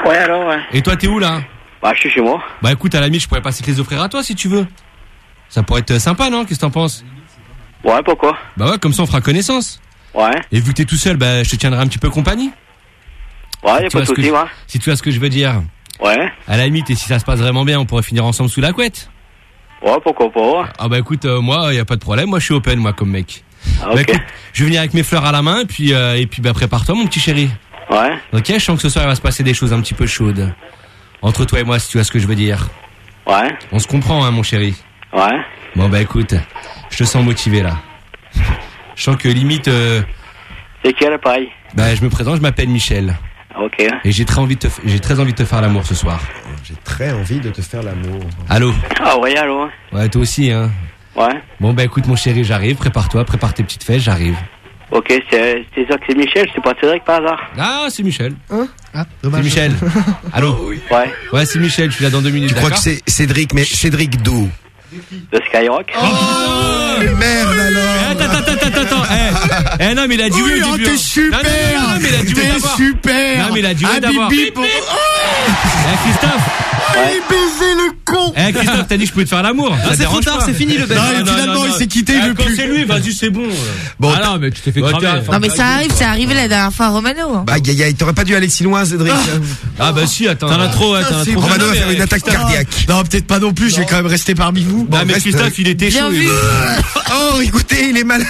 Ouais, alors, ouais. Et toi, t'es où là? Bah, je suis chez moi. Bah écoute, à la limite, je pourrais passer te les offrir à toi si tu veux. Ça pourrait être sympa, non? Qu'est-ce que t'en penses? Ouais, pourquoi? Bah ouais, comme ça on fera connaissance. Ouais. Et vu que t'es tout seul, bah je te tiendrai un petit peu compagnie. Ouais, y'a pas de soucis, je... ouais. Si tu vois ce que je veux dire. Ouais. À la limite, et si ça se passe vraiment bien, on pourrait finir ensemble sous la couette. Ouais, pourquoi pas. Ah bah écoute, euh, moi, y a pas de problème. Moi, je suis open, moi, comme mec. Ah, bah, ok. écoute, je vais venir avec mes fleurs à la main, et puis, euh, et puis bah prépare-toi, mon petit chéri. Ouais. Ok, je sens que ce soir, il va se passer des choses un petit peu chaudes. Entre toi et moi, si tu vois ce que je veux dire. Ouais. On se comprend, hein, mon chéri. Ouais. Bon bah écoute, je te sens motivé là. Je sens que limite... Euh, c'est qui à l'appareil? Bah je me présente, je m'appelle Michel. Ok. Et j'ai très envie de te, f- j'ai très envie de te faire l'amour ce soir. J'ai très envie de te faire l'amour. Allô? Ah ouais, allô? Ouais, toi aussi, hein. Ouais. Bon bah écoute mon chéri, j'arrive, prépare-toi, prépare tes petites fesses, j'arrive. Ok, c'est, c'est ça que c'est Michel, c'est pas Cédric par hasard? Ah, c'est Michel. Hein? Ah, c'est Michel. Allô? Ouais. Ouais, c'est Michel, je suis là dans deux minutes. Tu crois d'accord? que c'est Cédric, mais Cédric d'où? De Skyrock. Oh, merde alors. Attends, attends, attends, attends. Eh, eh non, mais il a dit oui, Oui, au oh, début. t'es hein. super. Non, non, non, non, mais il a dit oui T'es d'abord. super. Non, mais il a dit oui Ah, d'abord. bibi pour- Eh, Christophe. Ouais. Il baisait le con. Eh, Christophe, t'as dit que je pouvais te faire l'amour. Ah, Ça c'est dérange trop tard, pas. c'est fini, le bel. Non, et finalement, il s'est quitté, il Eh, veut quand plus. c'est lui, vas-y, c'est bon. Bon, ah non, mais tu t'es fait Bon, cramer. t'as- Non mais ça arrive, c'est arrivé la dernière fois à Romano. Hein. Bah, aïe, aïe, aïe, t'aurais pas dû aller si loin, Cédric. Ah bah si, attends. T'en as trop, ouais, t'en as trop. Romano va Non, faire mais- une attaque Putain. cardiaque. Non, peut-être pas non plus, je vais quand même rester parmi vous. Non, mais reste- Christophe, il était Bien chaud. vu. il- Oh, écoutez, il est malade.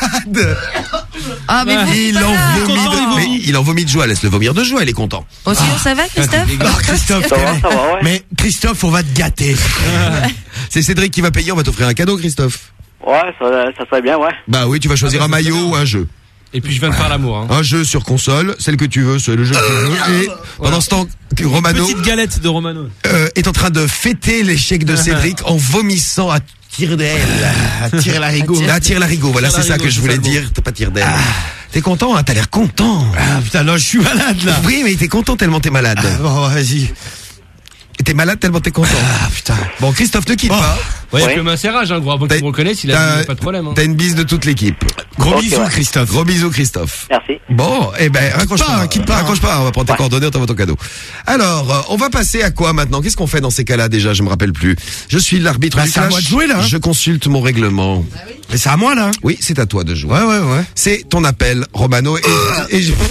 Ah mais vous, Il c'est pas en grave. vomit de, mais il en vomit de joie. Laisse-le vomir de joie, il est content. Aussi, ça va Christophe? Non, Christophe, Ça va, ça va, ouais. mais Christophe, on va te gâter. C'est Cédric qui va payer, on va t'offrir un cadeau, Christophe. Ouais, ça, ça serait bien, ouais. Bah oui, tu vas choisir un maillot ou un jeu. Et puis je viens de faire l'amour. Hein. Un jeu sur console, celle que tu veux, c'est le jeu que tu veux. Et pendant ce temps, que Romano Petite galette de Romano. euh, est en train de fêter l'échec de Cédric en vomissant à tire d'aile. À tirer la rigo. Ah, tire la rigo, voilà, Tire c'est la ça rigo, que je c'est voulais ça le mot. dire. T'as pas tire d'aile. T'es content, hein? T'as l'air content. Ah putain, non, je suis malade là. Oui, mais t'es content tellement t'es malade. Bon, vas-y. Et t'es malade tellement t'es content. Ah putain. Bon, Christophe, ne quitte Bon. pas. Ouais, Ouais. comme un serrage, hein, gros. Avant T'as- qu'ils me reconnaissent, il a t'as- dit, pas de problème. Hein. T'as une bise de toute l'équipe. Gros Ok, bisous, ouais. Christophe. Gros bisous, Christophe. Merci. Bon, eh ben, raccroche pas, pas, quitte pas, raccroche pas, on va prendre tes coordonnées, on t'envoie ton cadeau. Alors, euh, on va passer à quoi maintenant? Qu'est-ce qu'on fait dans ces cas-là déjà? Je me rappelle plus. Je suis l'arbitre Bah, du c'est à clash. moi de jouer, là, hein. Je consulte mon règlement. Mais c'est à moi là. Oui, c'est à toi de jouer. Ouais, ouais, ouais. C'est ton appel, Romano, et, et je-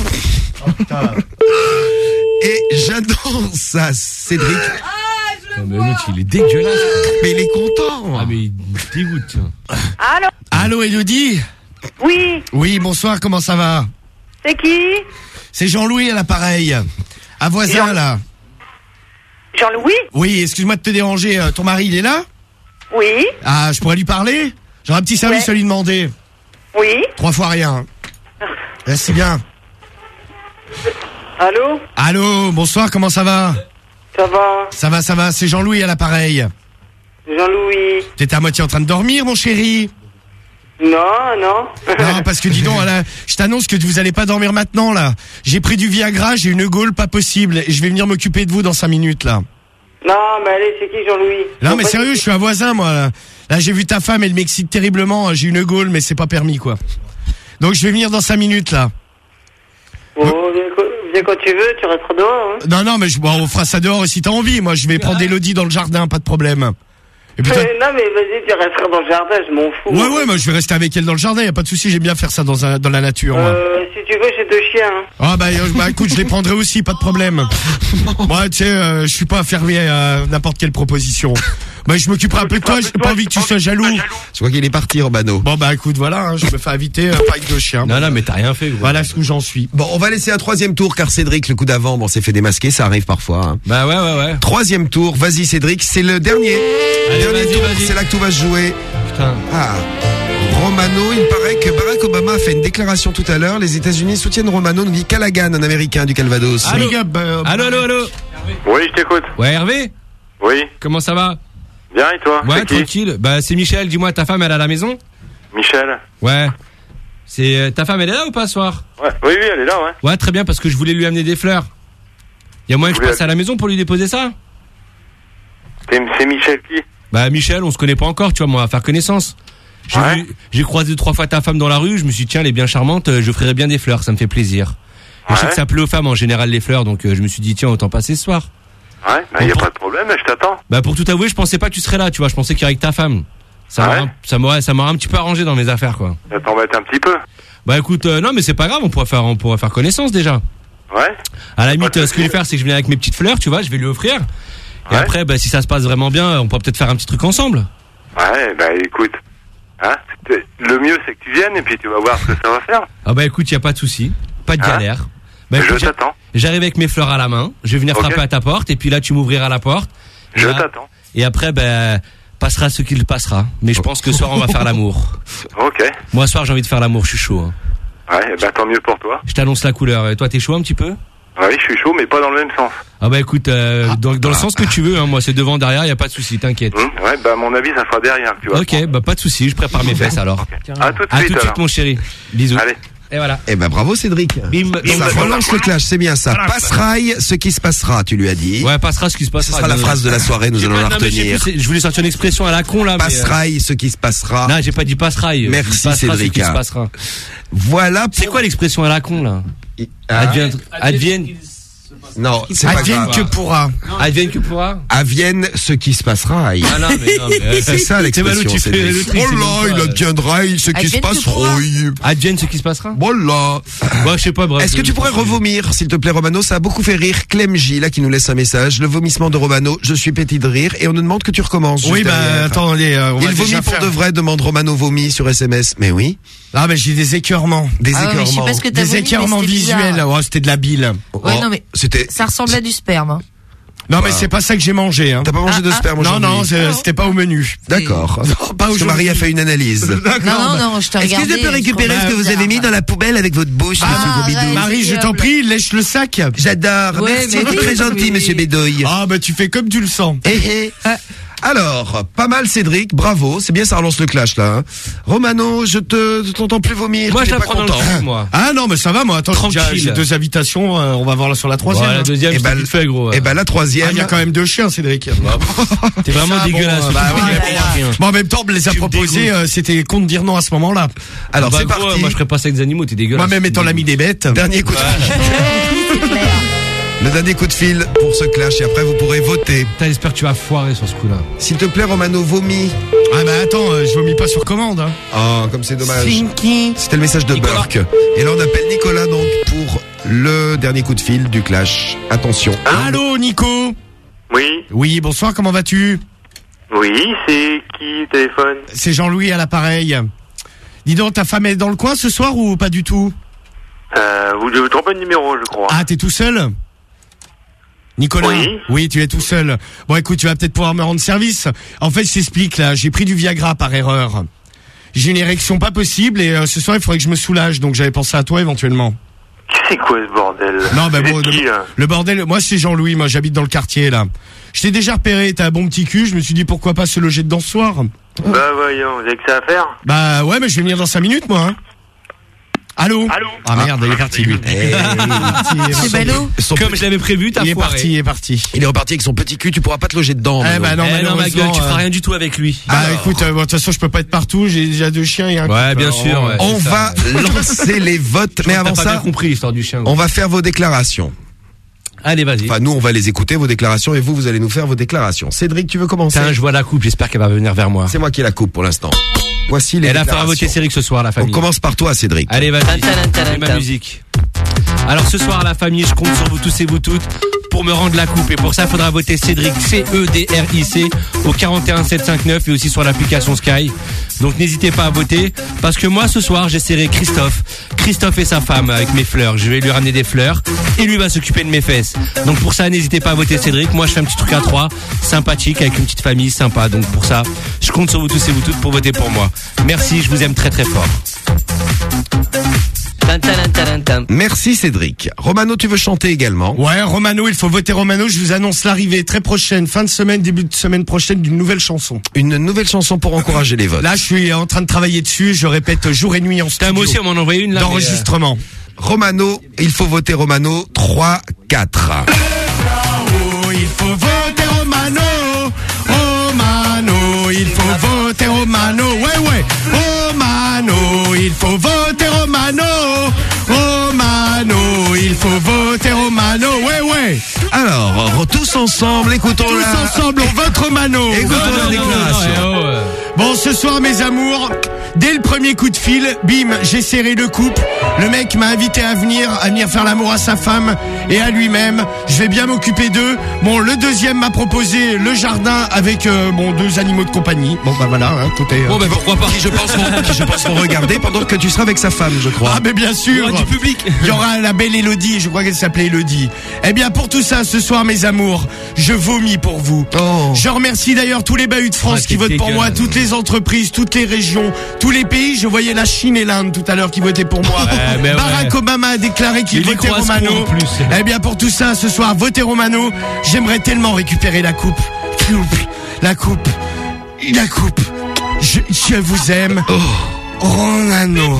et j'annonce à Cédric. Non, mais l'autre, il est dégueulasse. Mais il est content. Ah, mais il me dégoûte. tiens. Allô? Allô, Elodie? Oui, Oui, bonsoir, comment ça va? c'est qui? C'est Jean-Louis à l'appareil. À voisin, Jean- là. Jean-Louis? Oui, excuse-moi de te déranger. euh, Ton mari, il est là? Oui, Ah, je pourrais lui parler? J'aurais un petit service Ouais. à lui demander. oui. Trois fois rien. Merci bien. Allô? Allô, bonsoir, comment ça va? Ça va? Ça va, ça va, c'est Jean-Louis à l'appareil. Jean-Louis? T'étais à moitié en train de dormir, mon chéri? Non, non. Non, parce que dis donc, là, je t'annonce que vous allez pas dormir maintenant, là. J'ai pris du Viagra, j'ai une gaule pas possible, et je vais venir m'occuper de vous dans cinq minutes, là. Non, mais allez, c'est qui Jean-Louis? Non, mais sérieux, je suis un voisin, moi, là. Là, j'ai vu ta femme, elle m'excite terriblement, j'ai une gaule, mais c'est pas permis, quoi. Donc, je vais venir dans cinq minutes, là. Bon, viens quand- viens quand tu veux, tu resteras dehors. Hein. Non, non, mais je, bon, on fera ça dehors si t'as envie. Moi, je vais prendre Elodie dans le jardin, pas de problème. Et puis toi- Euh, non, mais vas-y, tu resteras dans le jardin, je m'en fous. Ouais, ouais, moi, je vais rester avec elle dans le jardin, y a pas de souci, j'aime bien faire ça dans, un, dans la nature, moi. Euh, si tu veux, j'ai deux chiens. Hein. Ah, bah, euh, bah, écoute, je les prendrai aussi, pas de problème. Moi, tu sais, euh, je suis pas fermé à n'importe quelle proposition. Bah, je m'occuperai un peu de toi, j'ai pas envie que tu sois jaloux. Je crois qu'il est parti, Romano. Bon, bah, écoute, voilà, hein, je me fais inviter, euh, pas avec deux chiens. Non, non, mais t'as rien fait, gros. Voilà où j'en suis. Bon, on va laisser un troisième tour, car Cédric, le coup d'avant, bon, s'est fait démasquer, ça arrive parfois. Hein. Bah ouais, ouais, ouais. Troisième tour, vas-y Cédric, c'est le dernier. Allez, dernier vas-y, tour, vas-y. c'est là que tout va se jouer. Putain. Ah. Romano, il paraît que Barack Obama a fait une déclaration tout à l'heure. Les États-Unis soutiennent Romano, nous dit Callaghan, un Américain du Calvados. Allô? Big up, euh, Allô, allô, allô. Oui, je t'écoute. Ouais, Hervé? Oui. Comment ça va? Bien, et toi? Ouais, C'est qui? tranquille. Bah, c'est Michel. Dis-moi, ta femme, elle est à la maison? Michel. Ouais. C'est, euh, ta femme, elle est là ou pas ce soir? Ouais. Oui, oui, elle est là, ouais. Ouais, très bien, parce que je voulais lui amener des fleurs. Y a moyen que je Oui, passe à la maison pour lui déposer ça? C'est c'est Michel qui? Bah, Michel, on se connaît pas encore, tu vois, moi, on va faire connaissance. J'ai Ouais. vu- j'ai croisé deux, trois fois ta femme dans la rue, je me suis dit, tiens, elle est bien charmante, euh, je ferai bien des fleurs, ça me fait plaisir. Je sais que ça plaît aux femmes en général les fleurs, donc euh, je me suis dit tiens autant passer ce soir. Ouais, bah y a pas de problème, je t'attends. Bah pour tout avouer, je pensais pas que tu serais là, tu vois, je pensais qu'il y aurait que ta femme. Ça Ouais. m'aurait, ça m'aurait, ça m'aurait un petit peu arrangé dans mes affaires quoi. Ça t'embête un petit peu. Bah écoute, euh, non mais c'est pas grave, on pourrait faire, on pourrait faire connaissance déjà. Ouais. À la limite, euh, ce que je vais faire, c'est que je viens avec mes petites fleurs, tu vois, je vais lui offrir. Et Ouais. après, bah si ça se passe vraiment bien, on pourra peut-être faire un petit truc ensemble. Ouais, bah écoute. Hein, c'est- le mieux c'est que tu viennes et puis tu vas voir ce que ça va faire. Ah bah écoute, y a pas de souci, pas de Hein galère. Bah, Je écoute, j'a- t'attends. J'arrive avec mes fleurs à la main, je vais venir Ok. frapper à ta porte et puis là tu m'ouvriras la porte. Je Et là- t'attends. Et après, ben passera ce qu'il passera. Mais je pense que ce soir on va faire l'amour. Ok. Moi ce soir j'ai envie de faire l'amour, je suis chaud. Hein. Ouais, bah tant mieux pour toi. Je t'annonce la couleur. Et toi t'es chaud un petit peu? Ouais, je suis chaud, mais pas dans le même sens. Ah bah écoute, euh, dans, dans le sens que tu veux, hein, moi c'est devant, derrière, y a pas de souci, t'inquiète. Hum, ouais, bah à mon avis ça sera derrière, tu vois. Ok, bah pas de souci, je prépare mes fesses alors. À tout de À suite. tout de suite alors. mon chéri. Bisous. Allez. Et voilà. Eh ben bravo Cédric. Bim, bim, Ça bim. relance le clash, c'est bien ça. Passeraille, ce qui se passera, tu lui as dit. Ouais, passera ce qui se passera. Ce sera la Non, phrase de la soirée, nous j'ai allons pas- la non, mais je sais retenir. plus, c'est- Je voulais sortir une expression à la con là. mais, euh, Passeraille, ce qui se passera. Non, j'ai pas dit passeraille. Merci, Passera ce Cédric. qui se passera. Voilà. C'est quoi l'expression à la con là? Ah. Advienne. Advienne. Non, c'est pas Advienne grave. que pourra. Advienne que pourra. Advienne ce qui se passera. Ah non, mais non, mais, C'est ça l'expression. C'est mal où tu fais Cédric. le tri, c'est Oh même là, pas, il euh, adviendra ce qui se Advienne que passera. pourra. Advienne ce qui se passera. Voilà. Bah, je sais pas, bref. Est-ce que tu pourrais revomir, s'il te plaît, Romano? Ça a beaucoup fait rire. Clem J, là, qui nous laisse un message. Le vomissement de Romano. Je suis pété de rire. Et on nous demande que tu recommences. Oui, juste bah, derrière. attends, allez, euh, on Il va vomit déjà pour faire- de vrai, demande Romano vomi sur S M S. Mais oui. Ah, mais j'ai des écœurements. Des Ah ouais, mais je sais écœurements. pas ce que t'as Des vomi, écœurements mais c'était visuels. bizarre. Ouais, c'était de la bile. Ouais, non, mais C'était. ça ressemblait à du sperme. hein. Non, mais c'est pas ça que j'ai mangé, hein. T'as pas mangé de sperme Non, aujourd'hui? non, c'est- c'était pas au menu. D'accord. pas Parce que aujourd'hui. Marie a fait une analyse. Non, non, non, je t'ai regardé. Est-ce que je peux récupérer ce que vous avez mis dans la poubelle avec votre bouche, Ah, monsieur arrête. Goubidou? Marie, je t'en prie, lèche le sac. J'adore. Ouais, Merci, mais vous êtes oui, très gentil, oui. monsieur Bédouille. Ah, bah, tu fais comme tu le sens. Eh, eh. Alors, pas mal Cédric, bravo, c'est bien, ça relance le clash là. Hein. Romano, je te je t'entends plus vomir. Moi, tu je n'es la pas prends dans le content. cul, moi. Ah non, mais ça va, moi. Attends, j'ai déjà- Tranquille. j'ai deux invitations. euh, on va voir là sur la troisième. Ouais, la hein. deuxième, Eh c'est ben, vite fait, gros. Eh ben la Ah, troisième. il y a quand même deux chiens, Cédric. T'es vraiment Ça, bon, dégueulasse. euh, bah, tu oui, fais mais vraiment rien. Bon, en même temps, on me les a Tu me proposés, dégoûtes. euh, c'était con de dire non à ce moment-là. Alors Bah, c'est gros, parti. Moi, je ferais pas ça avec des animaux, t'es dégueulasse. Moi-même étant l'ami des bêtes. Dernier coup de fil. Le dernier coup de fil pour ce clash et après vous pourrez voter. Putain, j'espère que tu vas foirer sur ce coup-là. S'il te plaît, Romano, vomis. Ah, bah attends, euh, je vomis pas sur commande. Hein. Oh, comme c'est dommage. Slinky. C'était le message de Nicolas. Burke. Et là, on appelle Nicolas donc pour le dernier coup de fil du clash. Attention. Allô, Nico. Oui, Oui, bonsoir, comment vas-tu? oui, c'est qui téléphone? C'est Jean-Louis à l'appareil. Dis donc, ta femme est dans le coin ce soir ou pas du tout? Euh, vous vous trompez de numéro, je crois. Ah, t'es tout seul? Nicolas? Oui. tu es tout seul. Bon, écoute, tu vas peut-être pouvoir me rendre service. En fait, je t'explique, là, j'ai pris du Viagra par erreur. J'ai une érection pas possible et euh, ce soir, il faudrait que je me soulage, donc j'avais pensé à toi éventuellement. C'est quoi ce bordel? Non, bah Vous bon, êtes qui, là? le bordel, moi c'est Jean-Louis, moi j'habite dans le quartier, là. Je t'ai déjà repéré, t'as un bon petit cul, je me suis dit pourquoi pas se loger dedans ce soir. Bah voyons, vous avez que ça à faire? Bah ouais, mais je vais venir dans cinq minutes, moi, hein. Allô? Allô? Ah merde, il est parti, lui. Eh, C'est ballot. son Comme petit- je l'avais prévu, t'as Il est foiré. parti, il est parti. Il est reparti avec son petit cul, tu pourras pas te loger dedans. Eh Mano. bah non, Eh non, ma gueule, malheureusement, tu feras euh, rien du tout avec lui. Bah écoute, euh, bon, de toute façon, je peux pas être partout, j'ai déjà deux chiens et un Ouais, couple, bien alors, sûr, ouais. On c'est va ça. lancer les votes, mais T'as avant pas bien ça, compris l'histoire du chien. gros. on va faire vos déclarations. Allez, vas-y. Enfin, nous, on va les écouter, vos déclarations, et vous, vous allez nous faire vos déclarations. Cédric, tu veux commencer? Putain, je vois la coupe, j'espère qu'elle va venir vers moi. C'est moi qui ai la coupe pour l'instant. Voici les Elle a fait déclarations. voter Cédric ce soir, la On famille. commence par toi, Cédric. Allez, vas-y. Tan, tan, tan, Mets ma tan. musique. Alors ce soir, la famille, je compte sur vous tous et vous toutes pour me rendre la coupe. Et pour ça, il faudra voter Cédric, C E D R I C, au quarante et un sept cent cinquante-neuf et aussi sur l'application Sky. Donc n'hésitez pas à voter, parce que moi, ce soir, j'essaierai Christophe. Christophe et sa femme avec mes fleurs. Je vais lui ramener des fleurs et lui va s'occuper de mes fesses. Donc pour ça, n'hésitez pas à voter Cédric. Moi, je fais un petit truc à trois, sympathique, avec une petite famille, sympa. Donc pour ça, je compte sur vous tous et vous toutes pour voter pour moi. Merci, je vous aime très très fort. Tan, tan, tan, tan, tan. Merci, Cédric. Romano, tu veux chanter également? Ouais, Romano, il faut voter Romano. Je vous annonce l'arrivée très prochaine, fin de semaine, début de semaine prochaine, d'une nouvelle chanson. Une nouvelle chanson pour encourager les votes. Là, je suis en train de travailler dessus. Je répète jour et nuit en studio. Moi aussi, on m'en a envoyé une là. D'enregistrement. Romano, il faut voter Romano. trois, quatre. Oh, il faut voter Romano. Romano, il faut voter Romano. Ouais, ouais. Romano, il faut voter Romano. Romano, il faut Alors, tous ensemble, écoutons Tous la... ensemble, on vote Romano. Écoutons la déclaration. Bon, ce soir, mes amours, dès le premier coup de fil, bim, j'ai serré le couple. Le mec m'a invité à venir, à venir faire l'amour à sa femme et à lui-même. Je vais bien m'occuper d'eux. Bon, le deuxième m'a proposé le jardin avec euh, bon deux animaux de compagnie. Bon, bah voilà, hein, côté. Euh, Bon, ben pourquoi pas. Qui je pense vont, qui je pense vont regarder pendant que tu seras avec sa femme, je crois. Ah, mais bien sûr. Il y aura du public. Il y aura la belle Élodie, je crois qu'elle s'appelait Élodie. Eh bien, pour tout ça, ce soir, mes amours, je vomis pour vous. Oh. Je remercie d'ailleurs tous les bahuts de France Ah, qui t'es votent pour dégueulasse. moi, toutes les entreprises, toutes les régions, tous les pays. Je voyais la Chine et l'Inde tout à l'heure qui votaient pour moi. Ouais, mais Barack ouais. Obama a déclaré qu'il Il y votait croise Romano. quoi, en plus. Eh bien, pour tout ça, ce soir, votez Romano. J'aimerais tellement récupérer la coupe. La coupe. La coupe. Je, je vous aime. Romano.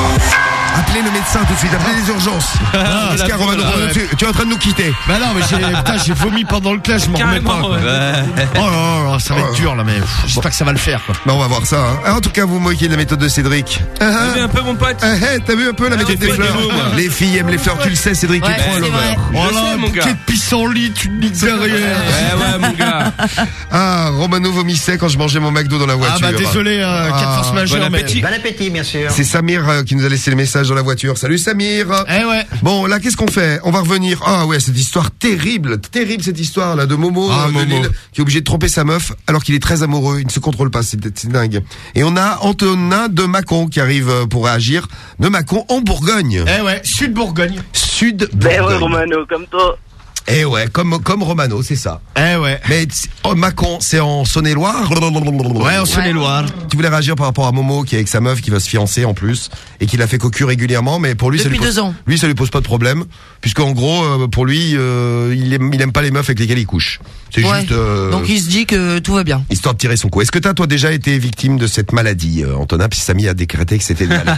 Appelez le médecin tout de suite, appelez les urgences. Ah, Qu'est-ce qu'il y a, Romano? ouais. tu, tu es en train de nous quitter. Bah non, mais j'ai, putain, j'ai vomi pendant le clash, je m'en remets pas. Carrément, Quoi. ouais. Oh là là, ça va être dur là, mais pff, j'espère que ça va le faire. Quoi. Bah, on va voir ça. Hein. Ah, en tout cas, vous moquez de la méthode de Cédric. Ah, T'as ah. vu un peu mon pote? Ah, hey, t'as vu un peu la méthode j'ai des fait fleurs? des mots, moi. Les filles aiment les fleurs, tu le sais, Cédric, Ouais, tu prends c'est l'over. vrai. Oh Je là, sais, mon gars. bouquet de pissenlit, tu niques derrière. Ouais, ouais, mon gars. Ah, Romano vomissait quand je mangeais mon McDo dans la Ah voiture. bah désolé, euh, Ah, quatre forces majeures. bon mais- appétit. Bon appétit, bien sûr. C'est Samir euh, qui nous a laissé le message dans la voiture. Salut Samir. Eh ouais. Bon, là, qu'est-ce qu'on fait? On va revenir. Ah ouais, cette histoire terrible, terrible cette histoire là de Momo, Ah, euh, de Momo. Lille, qui est obligé de tromper sa meuf alors qu'il est très amoureux. Il ne se contrôle pas, c'est, c'est dingue. Et on a Antonin de Mâcon qui arrive euh, pour réagir. De Mâcon en Bourgogne. Eh ouais, Sud Bourgogne. Sud Ben ouais, Bourgogne. Romano, comme toi. Eh ouais, comme comme Romano, c'est ça. Eh ouais. Mais c'est- oh, Mâcon, c'est en Saône-et-Loire. Ouais, en Saône-et-Loire. Tu voulais réagir par rapport à Momo qui est avec sa meuf qui va se fiancer en plus et qui l'a fait cocu régulièrement, mais pour lui ça Depuis lui pose, deux ans. lui ça lui pose pas de problème puisqu'en gros euh, pour lui euh, il aime il aime pas les meufs avec lesquelles il couche. C'est Ouais. juste euh, Donc il se dit que tout va bien. histoire de tirer son coup. Est-ce que t'as toi déjà été victime de cette maladie, euh, Antonin, puisque Samy a décrété que c'était une maladie.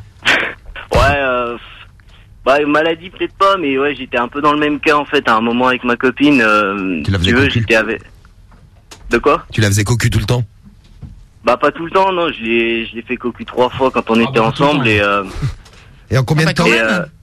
Ouais, euh, bah maladie peut-être pas, mais ouais, j'étais un peu dans le même cas en fait à un moment avec ma copine. Euh, Tu la si faisais veux, cocu j'étais avec. De quoi? Tu la faisais cocu tout le temps? Bah pas tout le temps, non. Je l'ai, je l'ai fait cocu trois fois quand on Ah, était bah, tout le ensemble temps. et. Euh, Et en combien Ah, de temps bah, et, quand même. euh,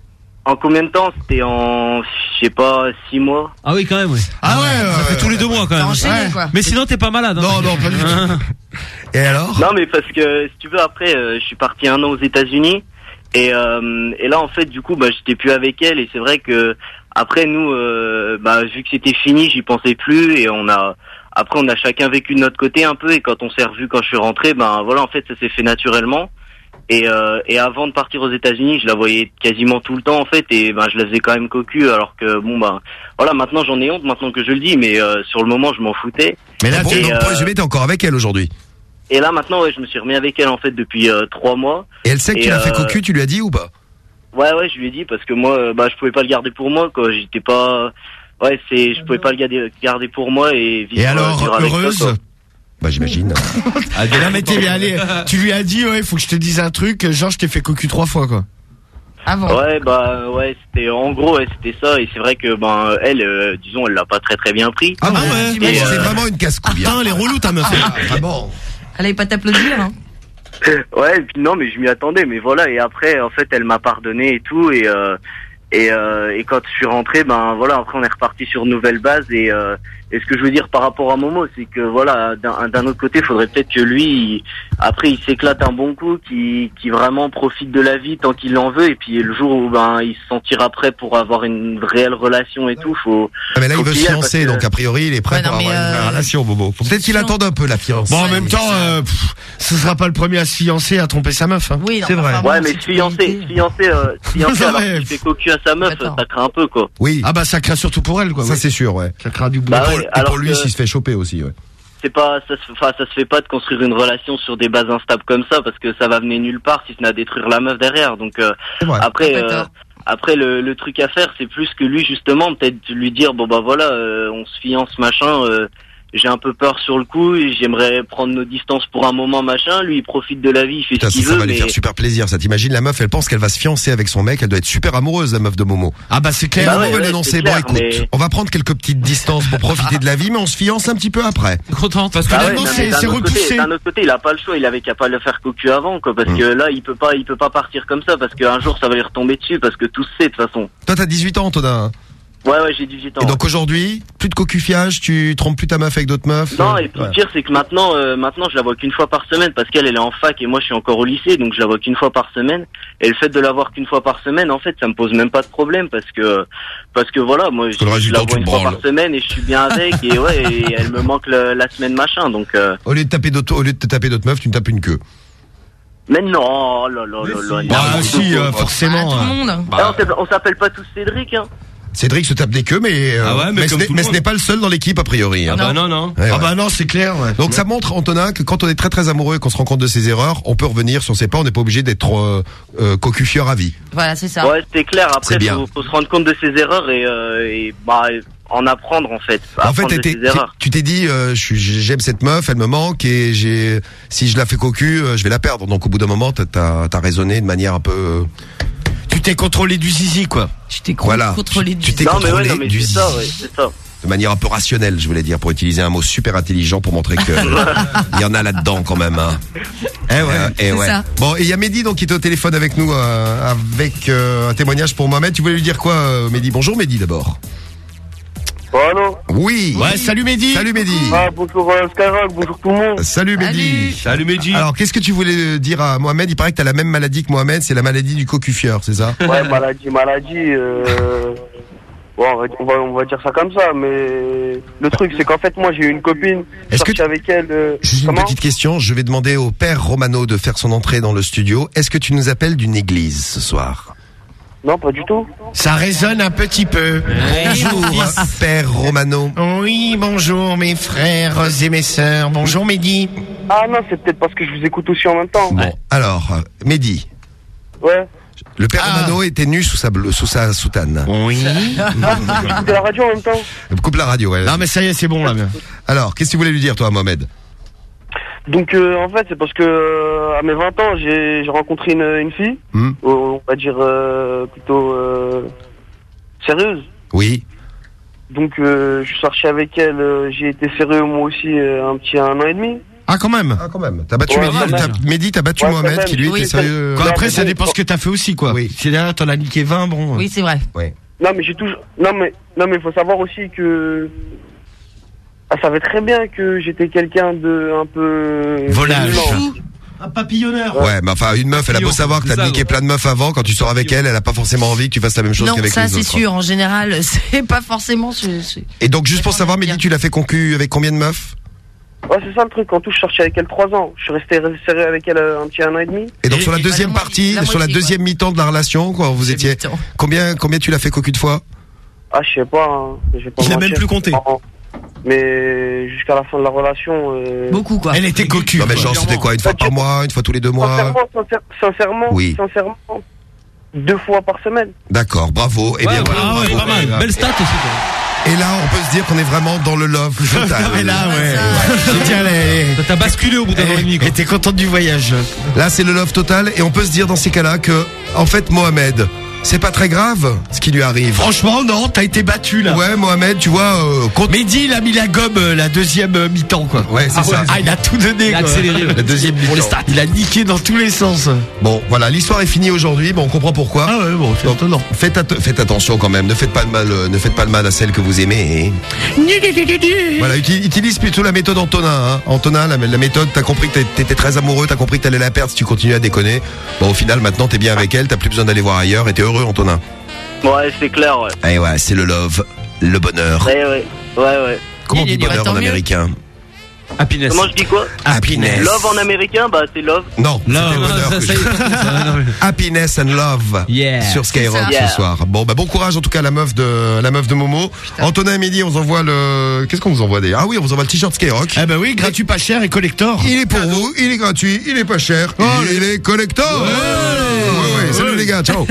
en combien de temps? C'était en, je sais pas, six mois. Ah oui, quand même, oui. Ah ouais, Ça fait tous les deux mois, quand T'as même. enchaîné Ouais. quoi. Mais sinon, t'es pas malade. Hein. Non, non, pas du tout. Et alors? Non, mais parce que si tu veux, après, euh, je suis parti un an aux États-Unis et euh, et là en fait, du coup, bah j'étais plus avec elle et c'est vrai que après nous, euh, bah vu que c'était fini, j'y pensais plus et on a après on a chacun vécu de notre côté un peu et quand on s'est revu quand je suis rentré, ben voilà, en fait, ça s'est fait naturellement. Et, euh, et avant de partir aux États-Unis, je la voyais quasiment tout le temps en fait, et ben je la faisais quand même cocu. Alors que bon ben voilà, maintenant j'en ai honte maintenant que je le dis, mais euh, sur le moment je m'en foutais. Mais là, Et, tu, donc, pour euh, résumer, t'es encore avec elle aujourd'hui. Et là maintenant, ouais, je me suis remis avec elle en fait depuis euh, trois mois. Et elle sait que Et, tu l'as fait euh, cocu, tu lui as dit ou pas? Ouais, ouais, je lui ai dit parce que moi, euh, bah, je pouvais pas le garder pour moi, quoi. J'étais pas, ouais, c'est, je pouvais pas le garder, garder pour moi et vivre. Et alors, vivre avec ça, heureuse? quoi. Bah j'imagine. Ah, là, mais t'es allé, tu lui as dit, ouais, faut que je te dise un truc, genre je t'ai fait cocu trois fois, quoi. Ah bon? Ouais, bah, ouais, c'était, en gros, ouais, c'était ça. Et c'est vrai que, ben, elle, euh, disons, elle l'a pas très très bien pris. Ah, ouais, Et, c'est euh, vraiment une casse-couille. Putain, elle est relou ta meuf. Ah, vraiment. Elle allait pas t'applaudir, hein. Ouais, et puis non, mais je m'y attendais, mais voilà. Et après, en fait, elle m'a pardonné et tout, et euh, et euh, et quand je suis rentré, ben voilà, après on est reparti sur une nouvelle base. Et euh, et ce que je veux dire par rapport à Momo, c'est que voilà, d'un d'un autre côté, il faudrait peut-être que lui, il- après, il s'éclate un bon coup, qui qui vraiment profite de la vie tant qu'il en veut, et puis le jour où ben il se sentira prêt pour avoir une réelle relation et tout, faut. Ah mais là faut il veut qu'il se y aille, parce fiancer, que- donc a priori il est prêt Ouais, non, pour mais, avoir une euh, vraie relation, Bobo. Faut peut-être qu'il attende un peu la fiance. Bon, en même temps, euh, pff, ce sera pas le premier à se fiancer, à tromper sa meuf. Hein. Oui, non, C'est vrai. enfin, Ouais, bon, mais c'est se fiancer, se fiancer, euh, se fiancer alors Ouais. qu'il fait cocu à sa meuf, Attends. ça craint un peu, quoi. Oui, Ah bah ça craint surtout pour elle, quoi. ça ouais. c'est sûr, ouais. Ça craint du bout. Bah Et pour, ouais, et pour alors lui que- s'il se fait choper aussi, ouais. C'est pas, ça se, enfin, ça se fait pas de construire une relation sur des bases instables comme ça parce que ça va mener nulle part si ce n'est à détruire la meuf derrière. Donc euh, C'est vrai. après, T'as pas euh, tort. après le, le truc à faire, c'est plus que lui justement peut-être lui dire bon bah voilà, euh, on se fiance machin. Euh, j'ai un peu peur sur le coup, et j'aimerais prendre nos distances pour un moment machin. Lui, il profite de la vie, il fait Putain, ce ça, qu'il ça veut. va lui mais... faire super plaisir. Ça t'imagine, la meuf, elle pense qu'elle va se fiancer avec son mec, elle doit être super amoureuse, la meuf de Momo. Ah bah c'est clair. Bah Momo ouais, va ouais, l'annoncer, c'est bon clair, écoute, mais- on va prendre quelques petites distances pour profiter de la vie, mais on se fiance un petit peu après. Contente. Parce que Bah ouais, Finalement, non, c'est- mais d'un c'est autre côté- repoussé. D'un autre côté, il a pas le choix. Il avait qu'à pas le faire cocu avant, quoi, parce Mm. que là, il peut pas, il peut pas partir comme ça, parce qu'un jour, ça va lui retomber dessus, parce que tout se sait de toute façon. Toi t'as dix-huit ans, Antonin. Ouais, ouais, j'ai dix-huit ans. Et donc aujourd'hui, plus de cocufiage, tu trompes plus ta meuf avec d'autres meufs? Non, euh, et puis ouais. le pire, c'est que maintenant, euh, maintenant, je la vois qu'une fois par semaine parce qu'elle, elle est en fac et moi, je suis encore au lycée, donc je la vois qu'une fois par semaine. Et le fait de la voir qu'une fois par semaine, en fait, ça me pose même pas de problème parce que, parce que voilà, moi, je, je la vois une fois par semaine et je suis bien avec et ouais, et elle me manque le, la semaine machin, donc. Euh... Au lieu de taper d'autres, au lieu de te taper d'autres meufs, tu me tapes une queue. Mais non, oh là là là là. Bah si, euh, forcément. Tout le monde. Ah, on s'appelle- on s'appelle pas tous Cédric, hein. Cédric se tape des queues, mais, euh, Ah ouais, mais mais, comme ce n'est- tout le mais ce monde. n'est pas le seul dans l'équipe a priori. hein. Ah bah non, non. Ouais, Ah ouais. bah non, c'est clair. Ouais. Donc ça montre, Antonin, que quand on est très très amoureux et qu'on se rend compte de ses erreurs, on peut revenir sur ses pas, on n'est pas obligé d'être euh, euh, cocufieur à vie. Voilà, c'est ça. Ouais, c'est clair. Après, C'est bien. faut, faut se rendre compte de ses erreurs et, euh, et bah, en apprendre en fait. En fait, Apprendre de t'étais- ses erreurs. tu t'es dit, euh, je suis- j'aime cette meuf, elle me manque et j'ai, si je la fais cocu, euh, je vais la perdre. Donc au bout d'un moment, t'as, t'as, t'as raisonné de manière un peu. euh, Tu t'es contrôlé du zizi, quoi. Tu t'es Voilà. contrôlé du Tu t'es Non, mais contrôlé ouais, non, mais du c'est zizi. ça, ouais, c'est ça. De manière un peu rationnelle, je voulais dire, pour utiliser un mot super intelligent pour montrer que il y en a là-dedans quand même. Hein. Eh ouais, euh, eh c'est ouais. ça. Bon, et il y a Mehdi donc qui était au téléphone avec nous euh, avec euh, un témoignage pour Mohamed. Tu voulais lui dire quoi, euh, Mehdi? Bonjour Mehdi d'abord. Oh, allô? Oui. Ouais, salut Mehdi. Salut Mehdi. Ah, bonjour euh, Skyrock, bonjour tout le monde. Salut Mehdi. Salut Mehdi. Alors, qu'est-ce que tu voulais dire à Mohamed? Il paraît que t'as la même maladie que Mohamed, c'est la maladie du cocufieur, c'est ça? Ouais, maladie, maladie. Euh... Bon, on va, on, va, on va dire ça comme ça, mais le truc, c'est qu'en fait, moi, j'ai eu une copine, je Est-ce que sortais avec elle. Euh... Juste une Comment petite question, je vais demander au père Romano de faire son entrée dans le studio. Est-ce que tu nous appelles d'une église ce soir? Non, pas du tout. Ça résonne un petit peu. Bonjour, père Romano. Oui, bonjour mes frères et mes sœurs. Bonjour Mehdi. Ah non, c'est peut-être parce que je vous écoute aussi en même temps. Bon, alors, euh, Mehdi, Ouais. le père Ah. Romano était nu sous sa, bleu- sous sa soutane. Oui. J'écoutais la radio en même temps. Coupe la radio, ouais. Non mais ça y est, c'est bon là. Alors, qu'est-ce que tu voulais lui dire, toi, Mohamed? Donc, euh, en fait, c'est parce que euh, à mes vingt ans, j'ai j'ai rencontré une, une fille, Hmm. euh, on va dire euh, plutôt euh, sérieuse. Oui. Donc, euh, je suis sorti avec elle, euh, j'ai été sérieux moi aussi euh, un petit un an et demi. Ah quand même. Ah, quand même. T'as battu Ouais, Mehdi, quand même. t'as- Mehdi, t'as battu Ouais, Mohamed, quand même. qui lui Oui, était sérieux. Quoi, après, mais ça bon, dépend ce que t'as fait aussi, quoi. Oui. Si derrière t'en as niqué vingt, bon. Oui, c'est vrai. Ouais. Non, mais j'ai toujours. Non, mais non, mais il faut savoir aussi que. Elle savait très bien que j'étais quelqu'un de un peu. Volage. Non. Un papillonneur. Ouais, mais enfin, une meuf, elle a beau savoir que c'est t'as ça, niqué gros. plein de meufs avant, quand tu sors avec elle, elle a pas forcément envie que tu fasses la même chose Non, qu'avec ça les c'est autres. sûr. En général, c'est pas forcément. ce- ce- Et donc, juste pour savoir, Mehdi, tu l'as fait concu avec combien de meufs? Ouais, c'est ça le truc. En tout, je suis sorti avec elle trois ans. Je suis resté sérieux avec elle euh, un petit un an et demi. Et donc, Et- sur la et deuxième la mo- partie, la sur la moitié, deuxième mi-temps de la relation, quoi, vous étiez, mi-temps. combien, combien tu l'as fait cocu de fois? Ah, je sais pas. Hein. Je vais pas Il a mentir. même plus compté. Mais jusqu'à la fin de la relation. Euh... Beaucoup quoi. Elle était cocu. Non, mais quoi. genre, c'était quoi, une fois par mois, une fois tous les deux mois? Sincèrement, sincère- sincèrement, Oui. sincèrement, deux fois par semaine. D'accord, bravo. Eh bien, Ouais, bravo, ah ouais, bravo. pas mal. Belle stat aussi. toi. Et là, on peut se dire qu'on est vraiment dans le love total. Et là, ouais. Je tiens, elle Ça t'a basculé au bout d'un an et demi, quoi. elle était contente du voyage. Là, c'est le love total, et on peut se dire dans ces cas-là que, en fait, Mohamed, c'est pas très grave ce qui lui arrive. Franchement, non, t'as été battu là. Ouais, Mohamed, tu vois, euh, contre... Mehdi, il a mis la gomme euh, la deuxième euh, mi-temps, quoi. Ouais, c'est ça. Ah, il a tout donné, Il a quoi. accéléré, ouais. La deuxième Pour les mi-temps. stats. Il a niqué dans tous les sens. Bon, voilà, l'histoire est finie aujourd'hui. Bon, on comprend pourquoi. Ah ouais, bon, c'est Donc, étonnant. Faites, atte- faites attention quand même. Ne faites pas de mal, euh, ne faites pas de mal à celle que vous aimez. hein. Voilà, uti- utilise plutôt la méthode Antonin. Hein. Antonin, la, la méthode, t'as compris que t'é- t'étais très amoureux, t'as compris que t'allais la perdre si tu continues à déconner. Bon, au final, maintenant, t'es bien avec elle, t'as plus besoin d'aller voir ailleurs et t'es heureux, Antonin. Ouais, c'est clair, ouais. Eh ouais, c'est le love, le bonheur. Ouais, ouais. Ouais, ouais. Comment on Il dit dirait bonheur tant en mieux. américain? Happiness. Comment je dis quoi? Happiness. Love en américain, bah c'est love. Non, Love, c'était bonheur ça, que ça y je- est. Happiness and Love Yeah. sur Skyrock C'est ce ça. Yeah. soir. Bon, bah bon courage en tout cas à la meuf de la meuf de Momo. Antonin et Mehdi, on vous envoie le. Qu'est-ce qu'on vous envoie d'ailleurs? Ah oui, on vous envoie le t-shirt Skyrock. Eh ben oui, gratuit, pas cher et collector. Il est pour vous, il est gratuit, il est pas cher, il est collector. Ouais, ouais, ouais. Salut les gars, ciao.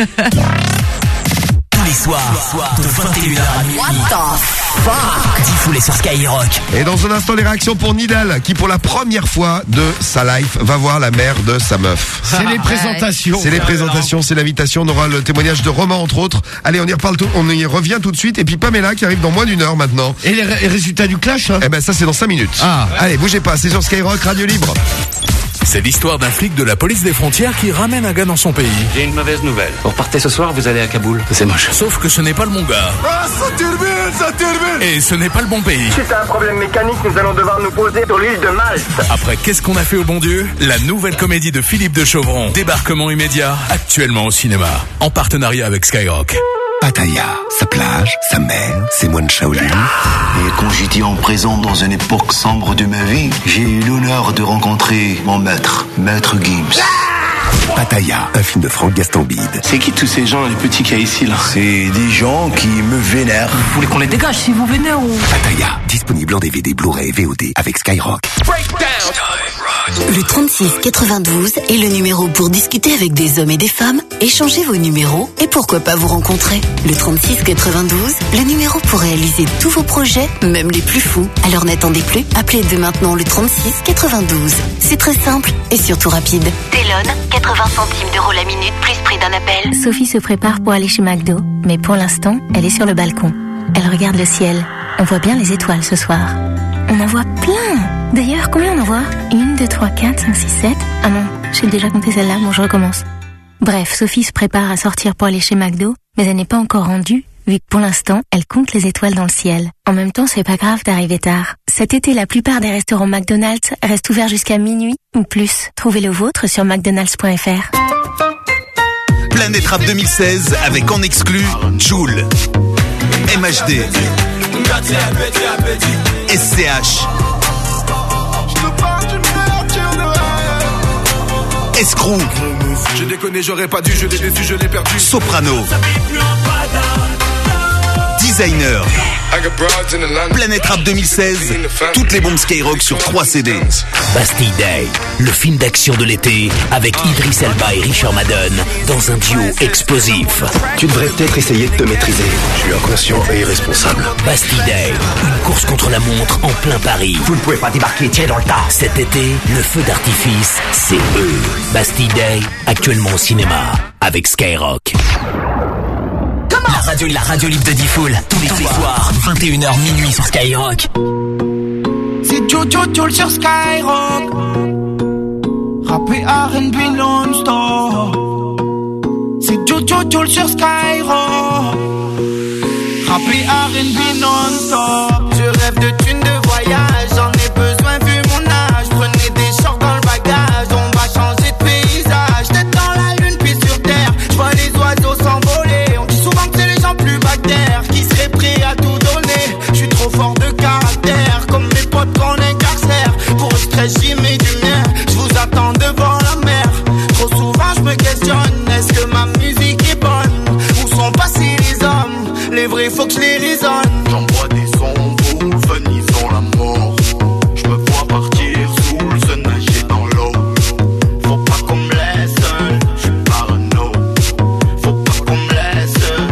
Tous les soirs, de vingt et une heures à minuit. What the fuck? Diffoulé sur Skyrock. Et dans un instant, les réactions pour Nidal, qui pour la première fois de sa life va voir la mère de sa meuf. C'est les présentations. C'est les présentations, c'est l'invitation. On aura le témoignage de Romain entre autres. Allez, on y reparle tout, on y revient tout de suite. Et puis Pamela qui arrive dans moins d'une heure maintenant. Et les ré- résultats du clash, hein. Eh ben ça c'est dans cinq minutes. Ah. Allez, bougez pas, c'est sur Skyrock, Radio Libre. C'est l'histoire d'un flic de la police des frontières qui ramène un gars dans son pays. J'ai une mauvaise nouvelle. Vous repartez ce soir, vous allez à Kaboul. C'est moche. Sauf que ce n'est pas le bon gars. Ah, ça turbine, ça turbine. Et ce n'est pas le bon pays. Si c'est un problème mécanique, nous allons devoir nous poser sur l'île de Malte. Après Qu'est-ce qu'on a fait au bon Dieu, la nouvelle comédie de Philippe de Chauvron, débarquement immédiat, actuellement au cinéma, en partenariat avec Skyrock. Pattaya, sa plage, sa mer, ses moines Shaolin. Et quand j'étais en prison dans une époque sombre de ma vie, j'ai eu l'honneur de rencontrer mon maître, Maître Gibbs. Pattaya, un film de Franck Gastambide. C'est qui tous ces gens, les petits qu'il y a ici là? C'est des gens qui me vénèrent. Vous voulez qu'on les dégage si vous vénèrent ou... Pattaya, disponible en D V D, Blu-ray et V O D avec Skyrock. Le trente-six quatre-vingt-douze est le numéro pour discuter avec des hommes et des femmes, échanger vos numéros et pourquoi pas vous rencontrer. Le trente-six quatre-vingt-douze, le numéro pour réaliser tous vos projets, même les plus fous. Alors n'attendez plus, appelez dès maintenant le trente-six quatre-vingt-douze. C'est très simple et surtout rapide. Télone, quatre-vingts centimes d'euros la minute plus prix d'un appel. Sophie se prépare pour aller chez McDo, mais pour l'instant, elle est sur le balcon. Elle regarde le ciel. On voit bien les étoiles ce soir. On en voit plein. D'ailleurs, combien on en voit? Une, deux, trois, quatre, cinq, six, sept. Ah non, j'ai déjà compté celle-là, bon je recommence. Bref, Sophie se prépare à sortir pour aller chez McDo, mais elle n'est pas encore rendue, vu que pour l'instant, elle compte les étoiles dans le ciel. En même temps, c'est pas grave d'arriver tard. Cet été, la plupart des restaurants McDonald's restent ouverts jusqu'à minuit ou plus. Trouvez le vôtre sur mcdonalds point f r. Planète Rap deux mille seize avec en exclu Jul, M H D, S C H, Escrew, Je déconne, j'aurais pas dû, je l'ai déçu, je l'ai perdu. Soprano, Designer. Planète Rap deux mille seize, toutes les bombes Skyrock sur trois C D. Bastille Day, le film d'action de l'été avec Idriss Elba et Richard Madden dans un duo explosif. Tu devrais peut-être essayer de te maîtriser. Je suis inconscient et irresponsable. Bastille Day, une course contre la montre en plein Paris. Vous ne pouvez pas débarquer, tiens dans le tas. Cet été, le feu d'artifice, c'est eux. Bastille Day, actuellement au cinéma avec Skyrock. La radio, la radio libre de Diffoul, tous les, tous les soirs, vingt et une heures minuit sur Skyrock. C'est Jojo Joel sur Skyrock. Rappé R and B non-stop. C'est Jojo Joel sur Skyrock. Rappé R and B non-stop. Je rêve de thunes de voyage, j'en ai besoin vu mon âge. Prenez des shorts dans le bagage, on va changer de paysage. Tête dans la lune puis sur terre, je vois les oiseaux s'envoler. Plus bactère, qui serait prêt à tout donner. Je suis trop fort de caractère, comme mes potes qu'on incarcère. Pour le stress j'y mets du mien, je vous attends devant la mer. Trop souvent je me questionne, est-ce que ma musique est bonne? Où sont passés les hommes? Les vrais faut que je les raisonne. J'envoie des sons, vous le fun, ils ont la mort. Je me vois partir sous le sun, nager dans l'eau. Faut pas qu'on me laisse seul, je suis parano. Faut pas qu'on me laisse seul.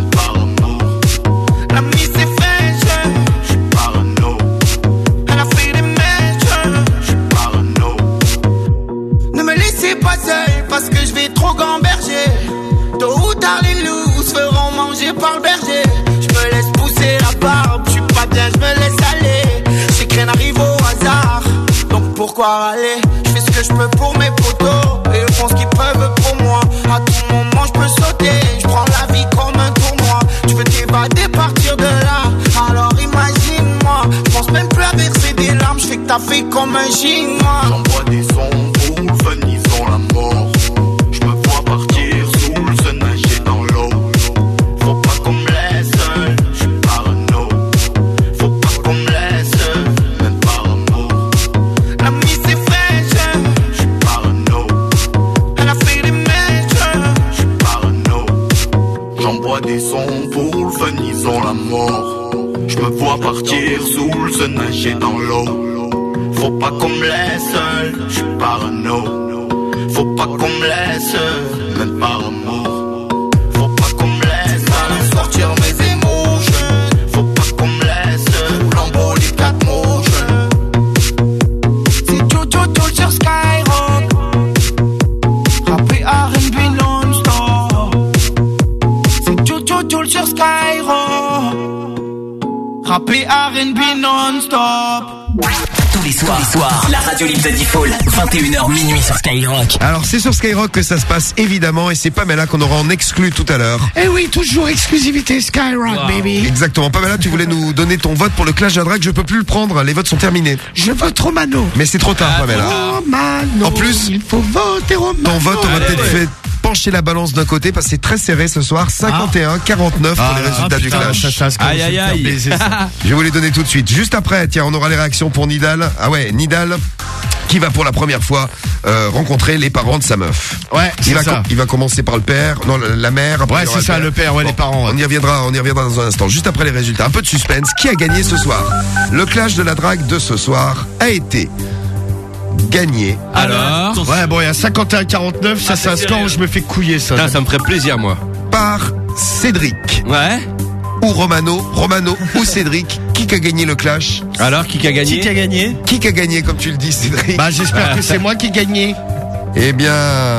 Parce que je vais trop gamberger. Tôt ou tard les loups se feront manger par le berger. Je me laisse pousser la barbe, je suis pas bien, je me laisse aller. Je sais que rien n'arrive au hasard, donc pourquoi aller? Je fais ce que je peux pour mes potos, et ils font ce qu'ils peuvent pour moi. À tout moment je peux sauter, je prends la vie comme un tournoi. Tu veux t'évader, partir de là, alors imagine-moi. Je pense même plus à verser des larmes, je fais que t'as fait comme un chinois. J'envoie des sons pour le fun, ils ont la mort. Je me vois partir sous le sun, nager dans l'eau. Faut pas qu'on me laisse seul, je suis parano. Faut pas qu'on me laisse seul, même par amour. La mise est fraîche, je suis parano. Elle a fait des mèches, je suis parano. J'envoie des sons pour le fun, ils ont la mort. Je me vois partir sous le sun, nager dans l'eau. Faut pas qu'on me laisse seul, je suis parano. Faut pas qu'on me laisse seul, même par amour. Faut pas qu'on me laisse seul, sortir mes émotions. Faut pas qu'on me laisse seul, Lambo les quatre motions. C'est Jojo Joel sur Skyrock. Rappé R and B non-stop. C'est Jojo Joel sur Skyrock. Rappé R and B non-stop. Tous les soirs. Tous les soirs. La radio libre de Diffoul. vingt et une heures minuit sur Skyrock. Alors c'est sur Skyrock que ça se passe évidemment et c'est Pamela qu'on aura en exclu tout à l'heure. Eh oui, toujours exclusivité Skyrock, wow. baby. Exactement. Pamela, tu voulais nous donner ton vote pour le clash de la drague. Je peux plus le prendre. Les votes sont terminés. Je vote Romano. Mais c'est trop tard, Pamela. Romano. En plus, il faut voter Romano. Ton vote aura peut-être fait pencher la balance d'un côté parce que c'est très serré ce soir. cinquante et un à quarante-neuf pour ah, les résultats ah, du putain, clash. Ça, ça, ça, aïe aïe aïe. Je vais vous les donner tout de suite. Juste après, tiens, on aura les réactions pour Nidal. Ah ouais, Nidal qui va pour la première fois euh, rencontrer les parents de sa meuf. Ouais, il c'est va ça. Com- il va commencer par le père, non la, la mère. Après ouais, c'est ça, le père, ouais, bon, les parents. Ouais. On y reviendra, on y reviendra dans un instant. Juste après les résultats, un peu de suspense. Qui a gagné ce soir? Le clash de la drague de ce soir a été gagné. Alors ouais, bon, il y a cinquante et un à quarante-neuf, ça, c'est un score où je me fais couiller, ça. Putain, ça me ferait plaisir, moi. Par Cédric. Ouais. Ou Romano, Romano ou Cédric, qui a gagné le clash? Alors, qui a gagné? Qui a gagné? Qui a gagné, comme tu le dis, Cédric? Bah, j'espère que c'est moi qui ai gagné. Eh bien...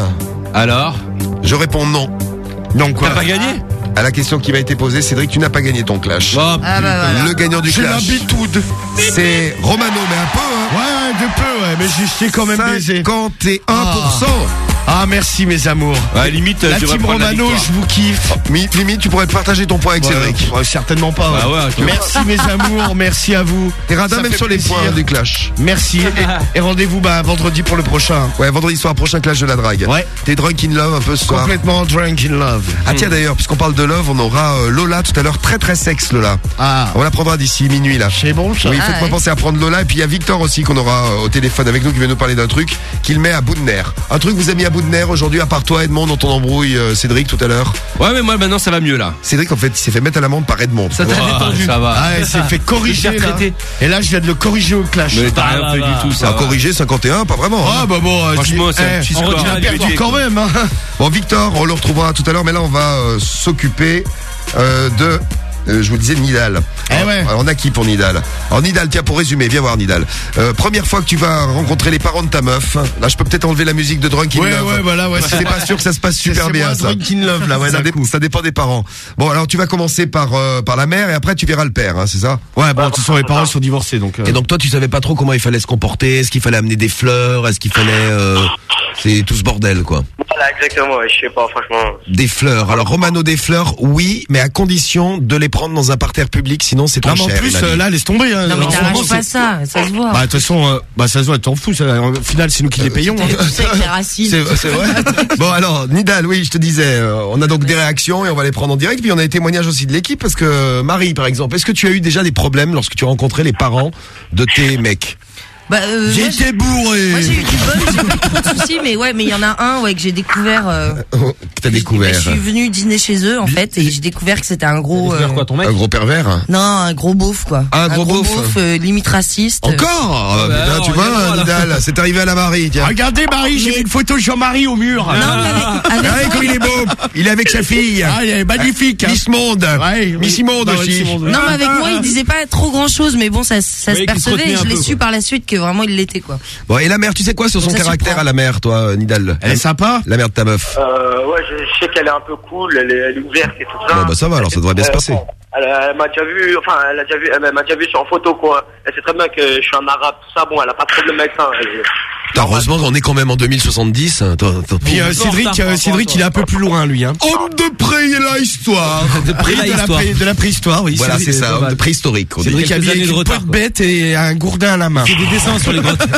Alors? Je réponds non. Non, quoi? T'as pas gagné? À la question qui m'a été posée, Cédric, tu n'as pas gagné ton clash. Oh, Ah bah voilà. Le gagnant du J'ai clash, l'habitude. c'est Romano, mais un peu, hein. Ouais, ouais, de peu, ouais, mais je sais quand même baiser. cinquante et un pour cent. Ah, merci, mes amours. Ouais, limite, la je devrais team prendre la Romano, victoire. je vous kiffe. Mi- Limite, tu pourrais partager ton point avec Ouais, Cédric. ouais, certainement pas. Bah ouais, ok. Merci, mes amours, merci à vous. T'es radin Ça même fait sur les plaisir. points du clash. Merci. Et, et rendez-vous bah, vendredi pour le prochain. Ouais, vendredi soir, prochain clash de la drague. Ouais. T'es drunk in love un peu ce soir. Complètement drunk in love. Ah tiens d'ailleurs, puisqu'on parle de love, on aura euh, Lola tout à l'heure, très très sexe Lola. Ah. On la prendra d'ici minuit là. C'est bon ça. Oui, Ah, faites-moi ouais. penser à prendre Lola. Et puis il y a Victor aussi qu'on aura euh, au téléphone avec nous qui va nous parler d'un truc qu'il met à bout de nerfs. Un truc vous a mis à bout de nerfs aujourd'hui, à part toi Edmond dont on embrouille euh, Cédric tout à l'heure. Ouais, mais moi, maintenant, ça va mieux, là. Cédric en fait il s'est fait mettre à l'amende par Edmond. Ça t'a Oh, détendu. ça va. Ah, il s'est fait corriger là. Et là, je viens de le corriger au clash. Mais t'as Ah, rien bah, fait bah. du tout, ça. Ça a va. corrigé cinquante et un, pas vraiment. Ah hein. bah bon, euh, Franchement, tu- c'est un eh, petit on score. retient On a perdu perdu, quand même. Hein. Bon Victor, on le retrouvera tout à l'heure, mais là on va euh, s'occuper euh, de... euh, je vous disais Nidal. Eh Alors, ouais. alors, on a qui pour Nidal? Alors Nidal, tiens pour résumer, viens voir Nidal. Euh, première fois que tu vas rencontrer les parents de ta meuf. Là je peux peut-être enlever la musique de Drunk in Ouais, Love. ouais, voilà, ouais. C'est pas sûr que ça se passe super C'est bien moins ça. drunk in love là, ouais, ça, d'un dé- coup. ça dépend des parents. Bon alors tu vas commencer par euh, par la mère et après tu verras le père, hein, c'est ça? Ouais, bon, de toute façon, les parents sont divorcés donc. euh, Et donc toi tu savais pas trop comment il fallait se comporter, est-ce qu'il fallait amener des fleurs, est-ce qu'il fallait euh, c'est tout ce bordel quoi. Voilà, exactement, ouais, je sais pas, franchement. Des fleurs. Alors Romano des fleurs, oui, mais à condition de les prendre dans un parterre public, sinon c'est trop Non, mais en cher. plus, il a dit. euh, là, laisse tomber. Hein. Non mais En ce moment, t'arraches pas c'est- ça, ça se voit. Bah, de toute façon, euh, bah, ça se voit, t'en fous, ça. Au final, c'est nous qui les payons. hein. Tu sais, avec les racines. C'est c'est vrai. Bon alors Nidal, oui, je te disais, euh, on a donc des réactions et on va les prendre en direct. Puis on a des témoignages aussi de l'équipe parce que euh, Marie, par exemple, est-ce que tu as eu déjà des problèmes lorsque tu rencontrais les parents de tes mecs? Bah, euh, moi, j'ai- bourré. Moi j'ai eu du bol, j'ai eu trop de soucis, mais ouais, mais il y en a un ouais que j'ai découvert. Euh, Oh, que t'as découvert. je suis venu dîner chez eux en fait et j'ai découvert que c'était un gros. euh, quoi, ton mec? Un gros pervers. Non, un gros beauf quoi. Un gros beauf. euh, limite raciste. Encore ah, bah putain, alors, tu il y a vois, quoi, là Nidal, c'est arrivé à la Marie, tiens. Regardez, Marie, j'ai Mais- mis une photo de Jean-Marie au mur. Non, mais avec, avec Ah, comme il est beau. Il est avec sa fille. Ah, il est magnifique. hein. Miss Monde. Ouais, Miss oui. Monde Non, aussi. Miss Monde, ouais. Non, mais avec moi, il disait pas trop grand chose, mais bon, ça, ça Oui, se qu'il se percevait retenait et un je l'ai peu, su quoi. par la suite que vraiment il l'était, quoi. Bon, et la mère, tu sais quoi sur son Ça caractère surprend. à la mère, toi, euh, Nidal? Elle est sympa. La mère de ta meuf. Euh, ouais, je, je sais qu'elle est un peu cool, elle est, elle est ouverte et tout ça. Bon, bah ça va, alors ça devrait bien se passer. Elle, elle m'a déjà vu, enfin, elle a déjà vu, elle m'a déjà vu sur photo, quoi. Elle sait très bien que je suis un arabe, tout ça, bon, elle a pas de problème avec ça. Elle- Putain, heureusement qu'on est quand même en deux mille soixante-dix. Attends, attends. Puis euh, Cédric, euh, Cédric, il est un peu plus loin, lui. Hein. Homme de préhistoire. De près la de, la histoire. pré- de la préhistoire, oui. Voilà, c'est Cédric, ça, pas homme de mal. préhistorique. on dit. Cédric Quelques habillé années avec de une retard, peau de quoi. bête et un gourdin à la main. C'est des dessins sur les grottes.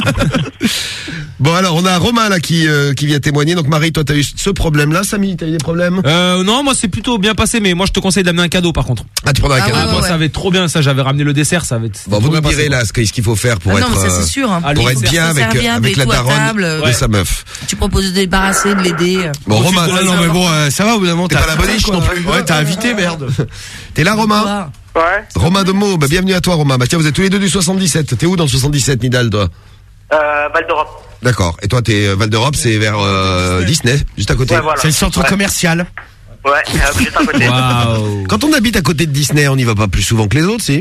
Bon, alors, on a Romain, là, qui, euh, qui vient témoigner. Donc, Marie, toi, t'as eu ce problème-là. Samy, t'as eu des problèmes? Euh, non, moi c'est plutôt bien passé, mais moi je te conseille d'amener un cadeau par contre. Ah, tu prendras un Ah, cadeau. ouais, moi ouais. ça va être trop bien, ça j'avais ramené le dessert, ça va être. Bon, vous nous direz là ce que- ce qu'il faut faire pour Ah être, non, mais ça euh, c'est sûr. Hein. Ah, pour le être dessert, bien se avec, servir avec et la tout à daronne table, de ouais. sa meuf. Tu proposes de débarrasser, de l'aider. Bon, Romain, Ah non, mais bon, euh, ça va, au bout d'un moment, T'es t'as pas la boniche quoi. non plus. Ouais, t'as invité, merde. T'es là, Romain? Ouais. Romain de Meaux, bah, bienvenue à toi, Romain. Bah, tiens, vous êtes tous les deux du soixante-dix-sept. T'es où dans le soixante-dix-sept, Nidal, toi? Euh, Val d'Europe. D'accord. Et toi, t'es euh, Val d'Europe, c'est vers euh, Disney, juste à côté. Ouais, voilà. C'est le centre Ouais. commercial. Ouais, euh, juste à côté. Waouh. Quand on habite à côté de Disney, on n'y va pas plus souvent que les autres, si?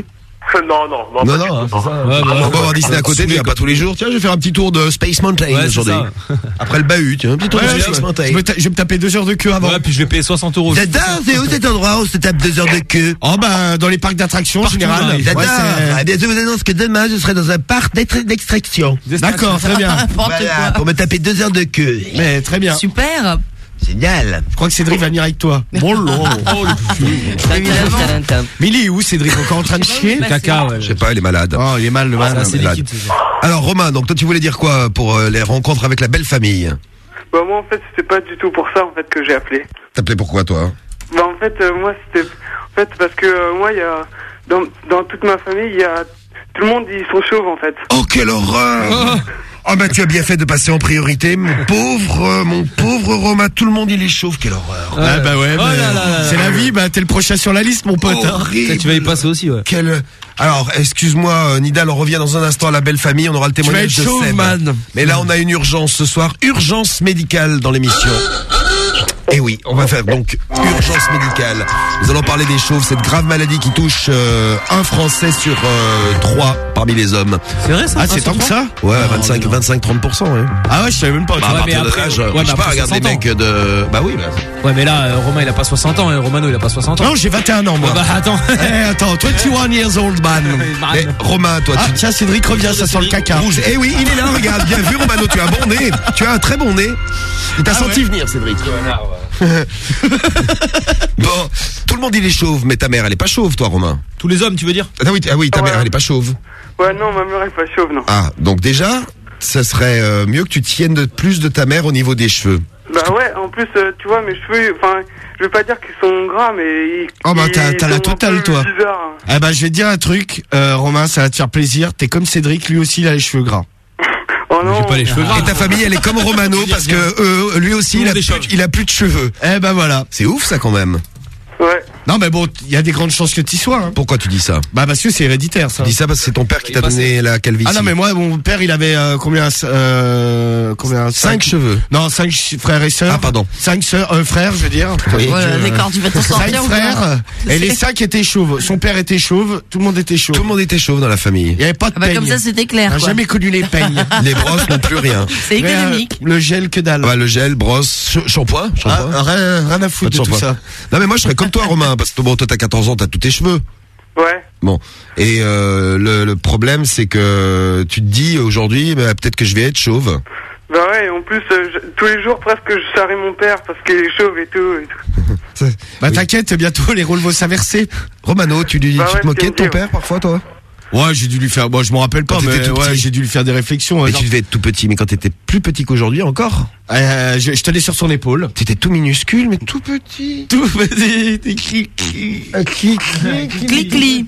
Non, non, non. Non, non, hein, c'est ça. Ouais, bah, on va voir Disney à côté, tu viens pas tous les jours. Tiens, je vais faire un petit tour de Space Mountain Ouais, c'est aujourd'hui. ça. Après le bahut, tiens, un petit tour Ouais, de je, Space Mountain. je, me ta- je vais me taper deux heures de queue avant. Ouais, puis je vais payer soixante euros. J'adore, c'est où cet endroit où on se tape deux heures de queue? Oh ben dans les parcs d'attractions en général. hein. J'adore. Ouais, c'est- Eh bien, je vous annonce que demain, je serai dans un parc d'extra- d'extraction. D'accord, très bien. N'importe Voilà, quoi. pour me taper deux heures de queue. Mais très bien. Super. Génial. Je crois que Cédric va venir avec toi. Bon long. Oh le Évidemment. Mais il est où Cédric? Encore en train de chier? Caca, ouais. Je sais pas, il est malade. Oh, il est mal le Ah, mal. c'est malade. liquide, c'est ça. Alors, Romain, donc toi, tu voulais dire quoi pour euh, les rencontres avec la belle famille? Bah, moi, en fait, c'était pas du tout pour ça, en fait, que j'ai appelé. T'appelais pourquoi, toi? Bah, en fait, euh, moi, c'était. En fait, parce que euh, moi, il y a. Dans, dans toute ma famille, il y a. Tout le monde, ils sont chauves, en fait. Oh, quelle horreur! Oh, bah, tu as bien fait de passer en priorité, mon pauvre, euh, mon pauvre Romain. Tout le monde, il est chauve, quelle horreur. Ah bah ouais, Oh mais là là là c'est là. la vie, bah t'es le prochain sur la liste mon pote. hein. Horrible. Tu vas y passer aussi, ouais. Quelle... Alors, excuse-moi, euh, Nidal, on revient dans un instant à la belle famille, on aura le témoignage être de chauve, Seb. man. Mais là, on a une urgence ce soir, urgence médicale dans l'émission. Et oui, on va faire donc urgence médicale. Nous allons parler des chauves, cette grave maladie qui touche euh, un Français sur euh, trois parmi les hommes. C'est vrai ça? Ah c'est tant que ça? Ouais, vingt-cinq, vingt-cinq, trente pour cent, ouais. Ah ouais, je savais même pas. Bah, tu à vois. mais partir de après- l'âge, ouais, je mais sais pas, après regarde les soixante mecs de... Bah oui, bah... Ouais, mais là, euh, Romain, il a pas soixante ans, et Romano, il a pas soixante ans. Non, j'ai vingt et un ans moi. Ouais, bah attends. Eh, attends, vingt et un years old man. Mais Romain, toi, Ah tu... tiens, Cédric revient, ça sent le caca. Rouge. Eh oui, il est là, regarde, bien vu Romano, tu as un bon nez. Tu as un très bon nez. Il t'a Ah senti ouais. venir, Cédric. Bon, tout le monde il est chauve, mais ta mère elle est pas chauve, toi, Romain. Tous les hommes, tu veux dire? Ah oui, ah oui, ta Ouais. mère elle est pas chauve. Ouais, non, ma mère, elle est pas chauve, non. Ah, donc déjà, ça serait euh, mieux que tu tiennes de plus de ta mère au niveau des cheveux. Bah, ouais, en plus, euh, tu vois, mes cheveux, enfin, je veux pas dire qu'ils sont gras, mais. Ils, Oh bah t'as ils t'as la sont un totale peu toi. bizarres. Eh bah je vais te dire un truc, euh, Romain, ça va te faire plaisir. T'es comme Cédric, lui aussi il a les cheveux gras. Oh non. J'ai pas les cheveux gras. Et ta famille elle est comme Romano parce que euh, lui aussi il a, Tout le monde est plus, chauve. il a plus de cheveux. Eh bah voilà. C'est ouf ça quand même. Ouais. Non mais bon, il y a des grandes chances que t'y sois. Hein. Pourquoi tu dis ça? Bah parce que c'est héréditaire ça. Tu dis ça parce que c'est ton père qui Il t'a est passé. donné la calvitie. Ah non mais moi mon père il avait euh, combien euh, combien Cinq cheveux. Non cinq ch- frères et sœurs. Ah pardon. Cinq sœurs euh, frères je veux dire. Oui. Voilà, l'écart du bâton Cinq sortir ou frères pas et les cinq étaient chauves. Son père était chauve, tout le monde était chauve. Tout le monde était chauve dans la famille. Il y avait pas de Ah bah peigne. comme ça c'était On clair n'a quoi. jamais connu les peignes. Les brosses n'ont plus rien. C'est Mais, euh, économique. le gel que dalle. Bah, le gel, brosse, sh- shampoing, Ah, shampoing. rien, rien à Pas foutre de de tout shampoing. ça. Non mais moi je serais comme toi Romain parce que bon toi t'as quatorze ans, t'as tous tes cheveux. Ouais. Bon et euh, le, le problème c'est que tu te dis aujourd'hui bah, peut-être que je vais être chauve. Bah, ouais, et en plus, euh, je- tous les jours, presque, je salue mon père parce qu'il est chauve et tout. Et tout. Bah t'inquiète, bientôt les rôles vont s'inverser. Romano, tu, lui, Bah tu ouais, te moquais de ton c'est père parfois toi? Ouais, j'ai dû lui faire. Bon, je m'en rappelle pas, Quand mais t'étais tout ouais, petit. j'ai dû lui faire des réflexions. Mais genre, tu devais être tout petit, mais quand t'étais plus petit qu'aujourd'hui encore. euh, je, je tenais sur son épaule. T'étais tout minuscule, mais tout petit. Tout petit, t'es cli cli. Clic-clic.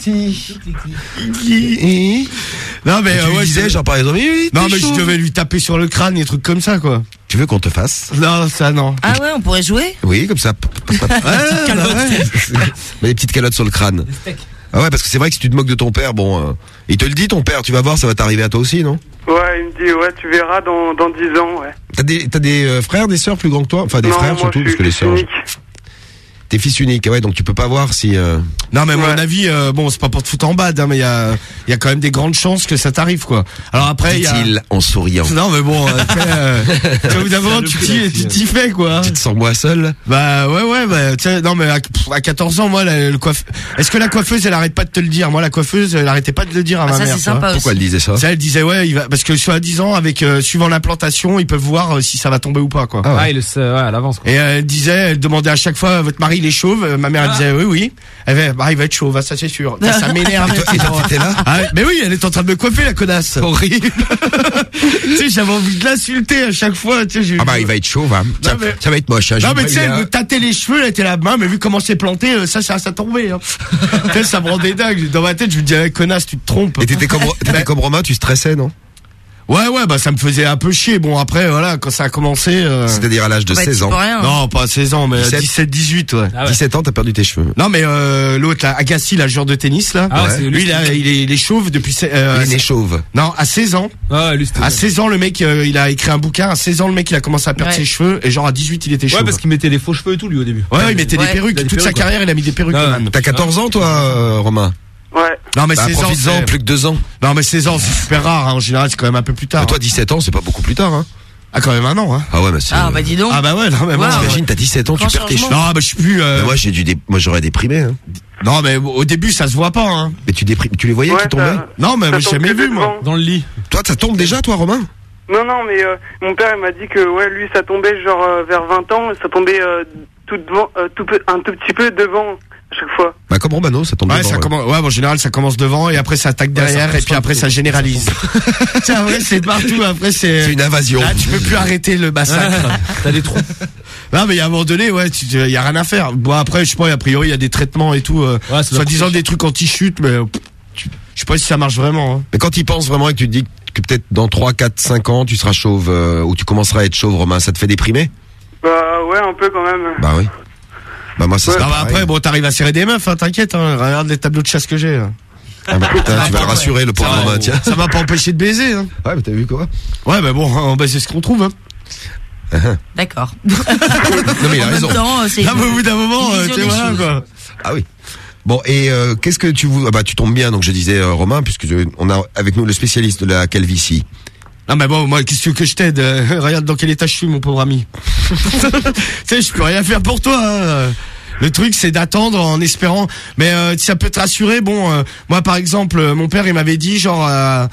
Cli. Non mais Et tu euh, lui ouais, disais je- genre par exemple, oui, oui, non t'es mais je chauve. devais lui taper sur le crâne, des trucs comme ça quoi. Tu veux qu'on te fasse? Non, ça non. Ah ouais, on pourrait jouer. Oui, comme ça. Ouais, bah ouais. Mais des petites calottes sur le crâne. Ah ouais, parce que c'est vrai que si tu te moques de ton père, bon, euh, il te le dit ton père, tu vas voir, ça va t'arriver à toi aussi, non? Ouais, il me dit, ouais, tu verras dans, dans dix ans, ouais. T'as des, t'as des euh, frères, des sœurs plus grands que toi? Enfin, des Non, frères moi, surtout, je parce suis que les fils sœurs. unique. T'es fils unique, ouais, donc tu peux pas voir si. Euh... Non mais à mon Ouais. avis, euh, bon c'est pas pour te foutre en bad, hein, mais il y a, il y a quand même des grandes chances que ça t'arrive quoi. Alors après il y a. Dit-il en souriant. Non mais bon, après, euh, au bout d'un moment tu t'y tu t'y fais quoi. Tu te sens moi seul? Bah ouais ouais bah tu sais non mais à, pff, à quatorze ans moi la, le coiffe... est-ce que la coiffeuse elle arrête pas de te le dire? Moi la coiffeuse elle arrêtait pas de le dire à Ah, ma ça mère. c'est tu vois. sympa Pourquoi elle aussi. disait ça? Ça elle disait ouais il va parce que soit à dix ans avec euh, suivant l'implantation ils peuvent voir euh, si ça va tomber ou pas quoi. Ah ouais. Ah, il le sait, ouais, à l'avance, quoi. Et euh, elle disait, elle demandait à chaque fois, votre mari il est chauve. Euh, Ma mère elle disait oui oui. Elle fait, bah il va être chauve, hein, ça c'est sûr. Ça, ça m'énerve. Et toi, t'étais là? Ah ouais, mais oui, elle est en train de me coiffer la connasse. Horrible. Tu sais, j'avais envie de l'insulter à chaque fois. Tu sais, j'ai- Ah bah il va être chauve, hein. Ça, mais- ça va être moche, hein. Non je mais vous tu sais, elle préviens. me tâtait les cheveux, elle était là, main, mais vu comment c'est planté, euh, ça, ça, ça tombait. Hein. Tu sais, ça me rendait dingue. Dans ma tête, je me disais, connasse, tu te trompes. Et t'étais comme, t'étais comme Romain, tu stressais, non? Ouais, ouais, bah ça me faisait un peu chier. Bon après, voilà, quand ça a commencé. Euh... C'est-à-dire à l'âge de Bah, seize tu ans. peux rien. Non, pas seize ans, mais dix-sept. dix-sept, dix-huit, ouais. Ah ouais. dix-sept ans, t'as perdu tes cheveux. Non mais euh, l'autre là, Agassi, là, le joueur de tennis là, Ah ouais, c'est- lui là, il est, il est chauve depuis. Euh, Il est né chauve. Non, à seize ans. Ah, lui, c'était À bien. seize ans, le mec, euh, il a écrit un bouquin. À seize ans, le mec, il a commencé à perdre Ouais. ses cheveux. Et genre à dix-huit, il était chauve. Ouais, parce qu'il mettait des faux cheveux et tout, lui, au début. Ouais, il mettait Ouais. des perruques. Il a des Toute sa perruques, carrière, il a mis des perruques. Ah ouais. quand même. T'as quatorze ans, toi, euh, Romain? Ouais. Non mais bah, seize ans, profites-en, c'est- plus que deux ans. Non mais seize ans, c'est super rare. Hein. En général, c'est quand même un peu plus tard. Bah, toi, dix-sept ans, c'est pas beaucoup plus tard, hein. Ah, quand même un an, hein. Ah ouais, bah c'est. Ah bah dis donc. Ah bah ouais, non mais bon. Wow. T'imagines, t'as dix-sept ans, Grand tu perds tes changement. cheveux. Non, bah je suis plus. Euh... Mais moi, j'ai dû, dé- moi, j'aurais déprimé, hein. Non mais au début, ça se voit pas, hein. Mais tu déprimes, tu les voyais Ouais, qui tombaient? ça- Non mais ça j'ai tombe jamais que vu de moi. devant. Dans le lit. Toi, ça tombe déjà, toi, Romain? Non, non, mais euh, mon père il m'a dit que ouais, lui ça tombait genre euh, vers vingt ans, ça tombait euh, tout devant, euh, tout peu, un tout petit peu devant à chaque fois. Bah comme Romano, ça tombe Ouais, devant, ça ouais. commence. Ouais, bon, en général, ça commence devant et après ça attaque derrière ça et puis après ça généralise. Tiens, ouais, c'est partout. Après c'est. C'est une invasion. Là, tu peux plus arrêter le massacre. T'as des trous. Non, mais il y a un moment donné, ouais, tu- il y a rien à faire. Bon après, je sais pas, a priori, il y a des traitements et tout, euh, Ouais, ça doit soi-disant coûter des trucs anti-chute, mais euh, tu- je sais pas si ça marche vraiment. Hein. Mais quand tu penses vraiment et que tu te dis que peut-être dans trois, quatre, cinq ans, tu seras chauve, euh, ou tu commenceras à être chauve, Romain, ça te fait déprimer? Bah ouais, un peu quand même. Bah oui. Bah moi, ça Non, serait mais pareil. après, bon, t'arrives à serrer des meufs, hein, t'inquiète. Hein, regarde les tableaux de chasse que j'ai. hein. Ah bah putain, tu vas le rassurer, le pauvre Ça va, Romain, tiens. Ça m'a pas empêché de baiser. Hein. Ouais, mais t'as vu quoi? Ouais, bah bon, on baise ce qu'on trouve. Hein. D'accord. Non mais il a En même raison. temps, euh, c'est Ah, bah, au bout d'un moment, une euh, vision tu des vois, choses. quoi. Ah oui. Bon, et euh, qu'est-ce que tu veux? Ah bah tu tombes bien, donc je disais euh, Romain, puisque je- on a avec nous le spécialiste de la calvitie. Non mais bon, moi, qu'est-ce que tu veux que je t'aide? Euh, Regarde dans quel état je suis, mon pauvre ami. Tu sais, je peux rien faire pour toi. Hein. Le truc, c'est d'attendre en espérant. Mais euh, ça peut te rassurer. Bon, euh, moi, par exemple, euh, mon père, il m'avait dit, genre, euh,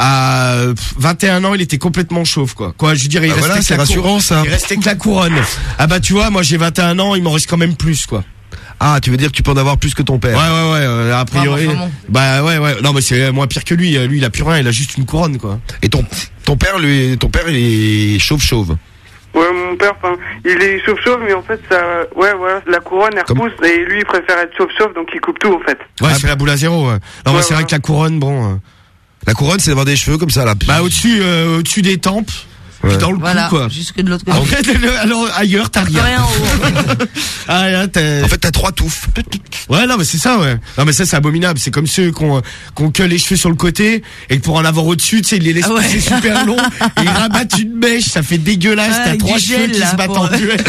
à vingt et un ans, il était complètement chauve, quoi. Quoi, je veux dire, il Ah restait voilà, que c'est la rassurant, couronne. ça. Il restait que la couronne. Ah bah, tu vois, moi, j'ai vingt et un ans, il m'en reste quand même plus, quoi. Ah, tu veux dire que tu peux en avoir plus que ton père? Ouais, ouais, ouais. euh, a priori. Ah, bah, enfin bon. Bah ouais, ouais. Non, mais c'est moins pire que lui. Lui, il a plus rien. Il a juste une couronne, quoi. Et ton ton père, lui, ton père, il est chauve chauve. Ouais, mon père, enfin, il est chauve-chauve, mais en fait, ça, ouais, voilà, la couronne, elle Comme- repousse, et lui, il préfère être chauve-chauve, donc il coupe tout, en fait. Ouais, c'est la boule à zéro. Ouais. Non, mais Ouais, c'est vrai voilà. que la couronne, bon. euh, La couronne, c'est d'avoir des cheveux comme ça là. Bah au-dessus, euh, au-dessus des tempes, Ouais. puis dans le Voilà, cou, quoi. jusque de l'autre côté. En fait, le- alors ailleurs, t'as rien. Rien en haut. Ah, là, t'as- En fait, t'as trois touffes. Ouais, non, mais c'est ça, ouais. Non, mais ça, c'est abominable. C'est comme ceux qui ont, qui ont que les cheveux sur le côté, et que pour en avoir au-dessus, tu sais, ils les laissent Ah ouais. passer super long, et ils rabattent une mèche, ça fait dégueulasse, Ouais, t'as avec trois du cheveux gel, qui là, se battent pour- en duel.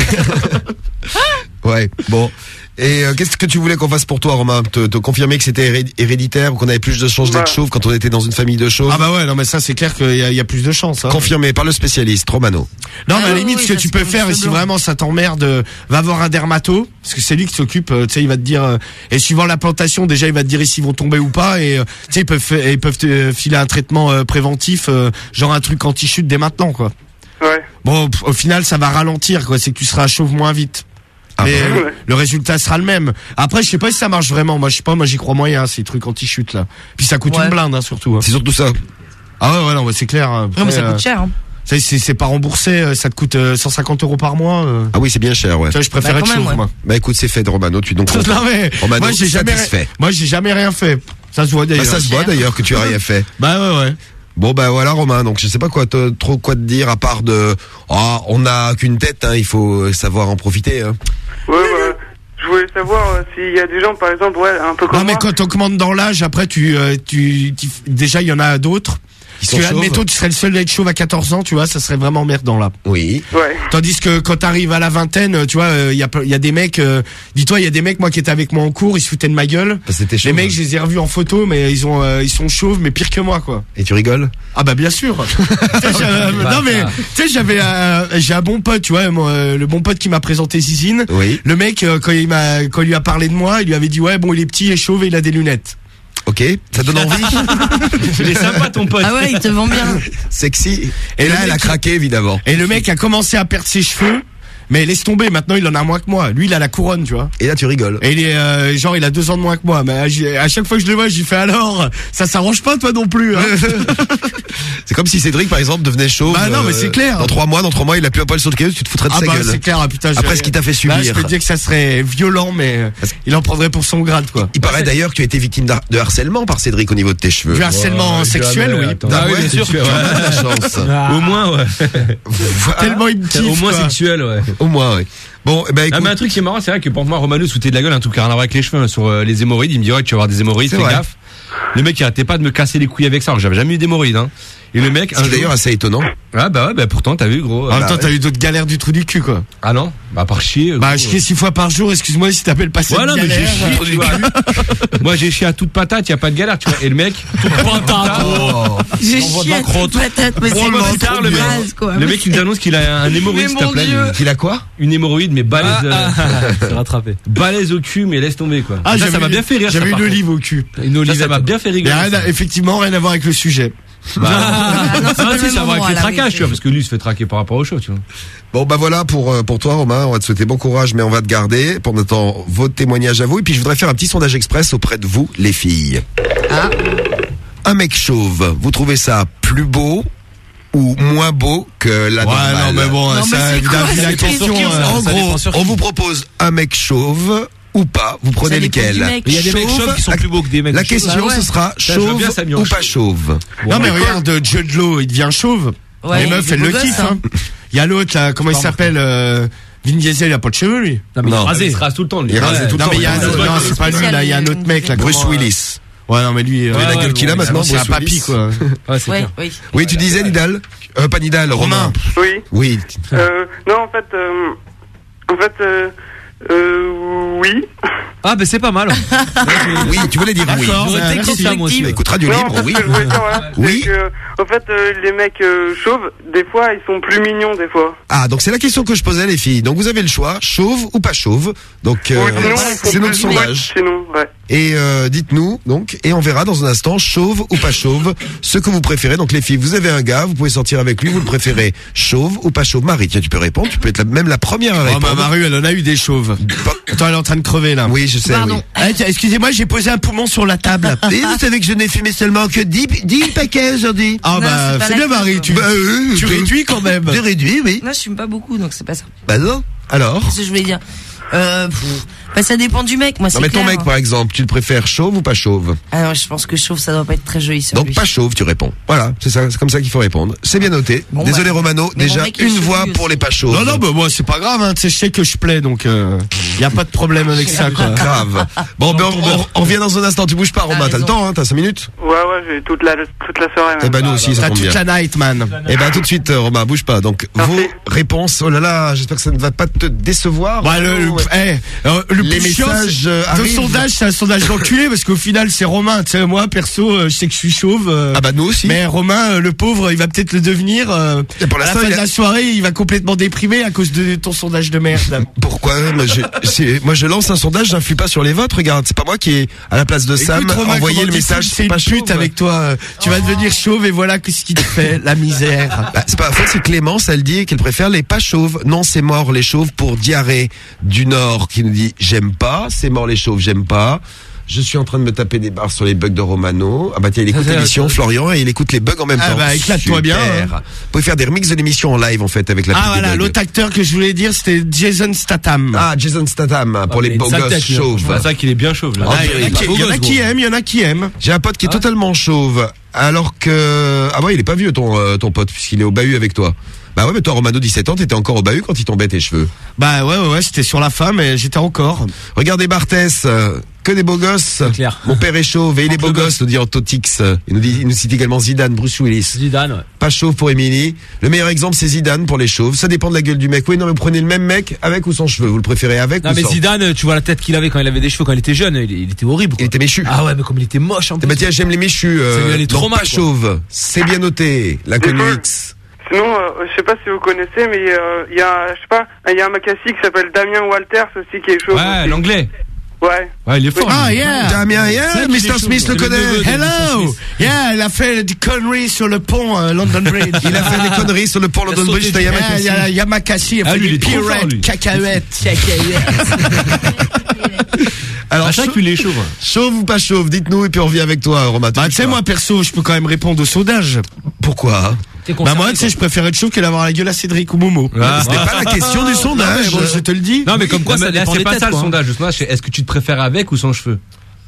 Ouais. Bon. Et euh, qu'est-ce que tu voulais qu'on fasse pour toi, Romain? Te, te confirmer que c'était héré- héréditaire ou qu'on avait plus de chances d'être Bah. chauve quand on était dans une famille de chauves? Ah bah ouais, non, mais ça, c'est clair qu'il y a, il y a plus de chance, hein. Confirmé par le spécialiste, Romano. Non, Ah mais à la oui, limite, oui, ce que ça, tu c'est peux comme faire, les et si cheveux blancs. vraiment ça t'emmerde, euh, va voir un dermato, parce que c'est lui qui s'occupe, euh, tu sais, il va te dire, euh, et suivant la plantation, déjà, il va te dire s'ils vont tomber ou pas, et euh, tu sais, ils peuvent, fa- ils peuvent te filer un traitement euh, préventif, euh, genre un truc anti-chute dès maintenant, quoi. Ouais. Bon, p- au final, ça va ralentir, quoi, c'est que tu seras chauve moins vite. Ah Mais bah. euh, le résultat sera le même. Après, je sais pas si ça marche vraiment. Moi, je sais pas. Moi, j'y crois moyen, ces trucs anti-chute là. Puis ça coûte Ouais. une blinde, hein, surtout. hein. C'est surtout ça. Ah ouais, ouais, non, mais c'est clair. hein. Non, mais ça Après, coûte cher. Hein. ça, c'est c'est pas remboursé. euh, Ça te coûte euh, cent cinquante euros par mois. euh. Ah oui, c'est bien cher, ouais. Tu vois, je préfère Bah, être quand même, chauve, ouais. moi. Bah écoute, c'est fait de Romano, tu es donc content. Non, mais Romano, moi, j'ai jamais, satisfait. moi, j'ai jamais rien fait. Ça se voit Bah, d'ailleurs. ça se voit d'ailleurs que tu as rien fait. Bah ouais, ouais. Bon bah voilà Romain, donc je sais pas quoi te- trop quoi te dire à part de oh, on n'a qu'une tête, hein, il faut savoir en profiter. Hein. Ouais, bah, je voulais savoir euh, s'il y a des gens, par exemple, ouais, un peu comme Non, mais moi. quand t'augmentes dans l'âge, après, tu, euh, tu, tu- déjà, il y en a d'autres. Ils Parce sont que, chauves. admettons, tu serais le seul à être chauve à quatorze ans, tu vois, ça serait vraiment emmerdant, là. Oui. Ouais. Tandis que quand t'arrives à la vingtaine, tu vois, il y, a, y a des mecs, euh, dis-toi, il y a des mecs, moi, qui étaient avec moi en cours, ils se foutaient de ma gueule. Parce que t'étais Les chauve. mecs, je les ai revus en photo, mais ils ont, euh, ils sont chauves, mais pire que moi, quoi. Et tu rigoles? Ah bah bien sûr. Tu sais, j'avais- non mais tu sais j'avais euh, j'ai un bon pote, tu vois, moi, euh, le bon pote qui m'a présenté Zizine. Oui. Le mec euh, quand il m'a quand il lui a parlé de moi, il lui avait dit ouais bon il est petit, il est chauve et il a des lunettes. Ok, ça donne envie. Il est sympa ton pote. Ah ouais, il te vend bien. Sexy. Et, Et là le elle a mec- craqué évidemment. Et le mec a commencé à perdre ses cheveux. Mais laisse tomber, maintenant il en a moins que moi. Lui il a la couronne, tu vois. Et là tu rigoles. Et il est euh, genre il a deux ans de moins que moi. Mais à, à chaque fois que je le vois, j'y fais alors. Ça s'arrange pas toi non plus. Hein. C'est comme si Cédric par exemple devenait chauve. Bah non, mais c'est clair. Dans trois mois, dans trois mois, il a plus un poil sur le queue, tu te foutrais de Ah sa bah gueule. c'est clair, ah, putain. Après je- ce qu'il t'a fait Là, subir. je peux te dire que ça serait violent, mais euh, il en prendrait pour son grade, quoi. Il paraît d'ailleurs que tu as été victime d'har- de harcèlement par Cédric au niveau de tes cheveux. Du harcèlement sexuel, oui. Ah oui, ouais, bien sûr. tu as de la chance. Au moins, ouais. Tellement il me kiffe, Au moins quoi. sexuel, ouais. Au moins, oui. Bon, eh ben Ah, écoute. mais un truc qui est marrant, c'est vrai que pour moi, Romano soutait de la gueule un truc qui a rien à voir avec les cheveux, hein, sur euh, les hémorroïdes. Il me dit, ouais, tu vas avoir des hémorroïdes, C'est fais vrai. gaffe. Le mec, il arrêtait pas de me casser les couilles avec ça, alors que j'avais jamais eu d'hémorroïdes, hein. Et le mec, un C'est jour- d'ailleurs assez étonnant. Ah bah ouais, bah pourtant t'as vu gros. En même Bah temps, ouais. t'as eu d'autres galères du trou du cul, quoi. Ah non, bah par chier. Bah, gros. chier six fois par jour, excuse-moi si t'appelles pas ça Ouais, une non, mais j'ai galère. chié, tu vois. Moi, j'ai chié à toute patate, y a pas de galère, tu vois. Et le mec, toute patate. J'ai On voit chié de la à crotte. toute patate, mais Trois c'est mois pas plus tard, le mec, base, quoi. le mec, il nous annonce qu'il a un hémorroïde, Mais s'il te mon plaît. Dieu. mais- Qu'il a quoi? Une hémorroïde, mais balèze. Ah, ah, euh, c'est rattrapé. balèze au cul, mais laisse tomber, quoi. Ah, ça, j'avais ça m'a une- bien fait rire. ça, J'avais par une contre. olive au cul. Une Ça, olive, ça m'a bien fait rigoler. Mais rien à- effectivement, rien à voir avec le sujet. Bah, Ah, non, c'est non, pas le si, même ça va avec endroit, les là, traquages, oui. tu vois, parce que lui, il se fait traquer par rapport au show, tu vois. Bon bah voilà pour euh, pour toi Romain, on va te souhaiter bon courage, mais on va te garder pour notre votre témoignage à vous. Et puis je voudrais faire un petit sondage express auprès de vous, les filles. Ah. Un mec chauve, vous trouvez ça plus beau ou moins beau que la Ouais, normale? non, mais bon, Non, mais ça, c'est évidemment, quoi, la cette question, question, euh, En ça gros, dépend sur on qui. vous propose un mec chauve ou pas. Vous prenez Ça dépend lequel? du mec. Il y a des mecs chauves qui sont la- plus beaux que des mecs La chauves. question, Bah ouais. ce sera je vois chauve bien ça mis en ou pas chauve. chauve. Non, mais regarde, Judd Law, il devient chauve. Ouais, Les meufs, il est elles beau le gosse, kiffent, hein. hein. Il y a l'autre, là, comment il s'appelle, euh, Vin Diesel, il a pas de cheveux, lui. Non, mais il est Non. rasé. Il se rase tout le temps, lui. Il est rasé tout le Non, temps. mais il y a un Ouais, autre, ouais, non, c'est pas lui, là, il y a un autre mec, là. Bruce comment, euh, Willis. Ouais, non, mais lui, euh, Vous voyez la ouais, gueule qu'il a ouais, maintenant, c'est un Bruce papy, Willis. quoi. Ouais, c'est Ouais, clair. oui. Oui, tu disais Nidal. Euh, pas Nidal, Romain. Oui. Oui. Euh, non, en fait, euh, en fait, euh, euh, oui. Ah, ben c'est pas mal. Oui, tu voulais dire oui. D'accord, J'aurais bah, été merci. comme ça, moi aussi. Bah, écoute, Radio Non, en Libre, fait, oui. ce que je voulais dire, voilà, Oui. c'est que, en fait, euh, les mecs euh, chauves, des fois, ils sont plus mignons, des fois. Ah, donc c'est la question que je posais, les filles. Donc vous avez le choix, chauve ou pas chauve. Donc euh, Ou sinon, ils sont c'est notre plus sondage. moches, sinon, ouais. Et euh, dites-nous, donc, et on verra dans un instant, chauve ou pas chauve, ce que vous préférez. Donc les filles, vous avez un gars, vous pouvez sortir avec lui, vous le préférez chauve ou pas chauve. Marie, tiens, tu peux répondre, tu peux être la- même la première à Oh, répondre. bah, Maru, elle en a eu des chauves. Attends, elle est en train de crever, là. Oui, je sais, Pardon. oui. Ah, tiens, excusez-moi, j'ai posé un poumon sur la table. Et vous savez que je n'ai fumé seulement que dix, dix paquets aujourd'hui. Ah, Non, bah, c'est pas c'est la bien, cause, Marie, quoi. tu, Bah, euh, tu je- réduis quand même. Je réduis, oui. Non, je fume pas beaucoup, donc c'est pas ça. Bah non. Alors? Qu'est-ce que je voulais dire? Euh, pff, bah, ça dépend du mec, moi, c'est Non mais ton clair, mec hein. par exemple, tu le préfères chauve ou pas chauve? Alors, je pense que chauve, ça doit pas être très joli, sur Donc lui. pas chauve, tu réponds. Voilà, c'est ça, c'est comme ça qu'il faut répondre. C'est bien noté. Bon, Désolé bah, Romano, mais mon déjà mec, il est une chauve, voix lui pour aussi. les pas chauves. Non, non, bah, moi, c'est pas grave, hein. Tu sais, je sais que je plais, donc, euh, y a pas de problème avec ça, quoi. Grave. Bon, ben, on, on- on revient dans un instant. Tu bouges pas, Romain. T'as le raison. temps, hein. T'as cinq minutes. Ouais, ouais, j'ai toute la, toute la soirée, même. Eh ben nous aussi, ça T'as tombe toute bien. la night, man. Eh ben tout de suite, euh, Romain, bouge pas. Donc Merci. vos réponses. Oh là là, j'espère que ça ne va pas te décevoir. Bah, le, le, Ouais. eh, euh, le Les plus chiant, messages, c'est- euh, le arrivent. sondage, c'est un sondage d'enculé, parce qu'au final, c'est Romain. Tu sais, moi, perso, euh, je sais que je suis chauve. euh, Ah bah nous aussi. Mais Romain, euh, le pauvre, il va peut-être le devenir. Euh, Et pour à la l'instant, fin il de a- la soirée, il va complètement déprimé à cause de ton sondage de merde. Pourquoi moi je, c'est- moi je lance un sondage, j'influe pas sur les votes. Regarde, c'est pas moi qui ai à la place de Sam Écoute, Romain, envoyé comment le tu message. fous, c'est une pas pute chauve. avec toi. euh, Tu vas devenir chauve et voilà que ce qui te fait la misère. Bah, c'est pas faux, c'est Clémence, elle dit qu'elle préfère les pas chauves. Non, c'est mort les chauves pour Diarrhée du Nord qui nous dit j'aime pas, c'est mort les chauves, j'aime pas. Je suis en train de me taper des barres sur les bugs de Romano. Ah bah tiens, il écoute Ça, ça, l'émission, ça. Florian, et il écoute les bugs en même Ah temps. bah, éclate-toi bien, Super. hein. Vous pouvez faire des remixes de l'émission en live en fait avec la Ah petite voilà, bugs. l'autre acteur que je voulais dire, c'était Jason Statham. Ah, Jason Statham, pour les mais beaux une sale gosses tête, lui, hein, chauves. franchement. C'est vrai qu'il est bien chauve, là. Ah, Ah, il y en a qui- il y en a qui aiment, il y en a qui aiment. J'ai un pote qui est totalement chauve, alors que... Ah bah il est pas vieux ton, euh, ton pote, puisqu'il est au bahut avec toi. Bah ouais, mais toi Romano, dix-sept ans, t'étais encore au bahut quand il tombait tes cheveux. Bah ouais, ouais, ouais, c'était sur la fin, mais j'étais encore. Regardez Barthès, euh, que des beaux gosses. clair. Mon père est chauve et il est beau gosse, nous dit Antotix. Il nous dit, il nous cite également Zidane, Bruce Willis. Zidane, ouais. Pas chauve pour Émilie. Le meilleur exemple, c'est Zidane pour les chauves. Ça dépend de la gueule du mec. Oui, non, mais prenez le même mec avec ou sans cheveux. Vous le préférez avec Non ou mais sans? Zidane, tu vois la tête qu'il avait quand il avait des cheveux quand il était jeune, il, il était horrible. Il était méchu. Ah ouais, mais comme il était moche en Eh plus. ben tiens, j'aime les méchus. Ça lui allait donc trop mal, pas quoi. chauve. C'est bien noté. L'inconnu X. Sinon, euh, je sais pas si vous connaissez, mais euh, il y a, je sais pas, il y a un Macassi qui s'appelle Damien Walters aussi qui est chaud. Ouais, aussi. l'anglais. Ouais. Ouais, il est fort. Ah lui. yeah. Damien, yeah, C'est vrai qu'il est mister chaud, Smith c'est le le connaît. neveu de- Hello! Yeah, il a fait des conneries sur le pont euh, London Bridge. Il a fait des conneries sur le pont London Bridge de Yamakasi. Il y a Yamakasi, il a Ah, fait lui, il des est trop fort, pirouettes, lui. cacahuètes. Alors, Ah, c'est vrai chauve, qu'il est chauve. chauve ou pas chauve, dites-nous et puis on revient avec toi, Romain. Bah tu sais, moi perso, je peux quand même répondre au sondage. Pourquoi? Bah moi, tu sais, je préfère être chauve que d'avoir la gueule à Cédric ou Momo. Ah. C'était pas la question du sondage. Non, mais bon, je te le dis. Non mais comme quoi Non, ça mais là, dépend c'est des pas têtes, ça le quoi. sondage. Le sondage, c'est est-ce que tu te préfères avec ou sans cheveux?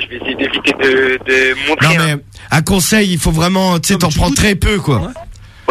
je vais essayer d'éviter de, de montrer. Non mais un conseil, il faut vraiment, tu sais, t'en prends très peu quoi. Ouais,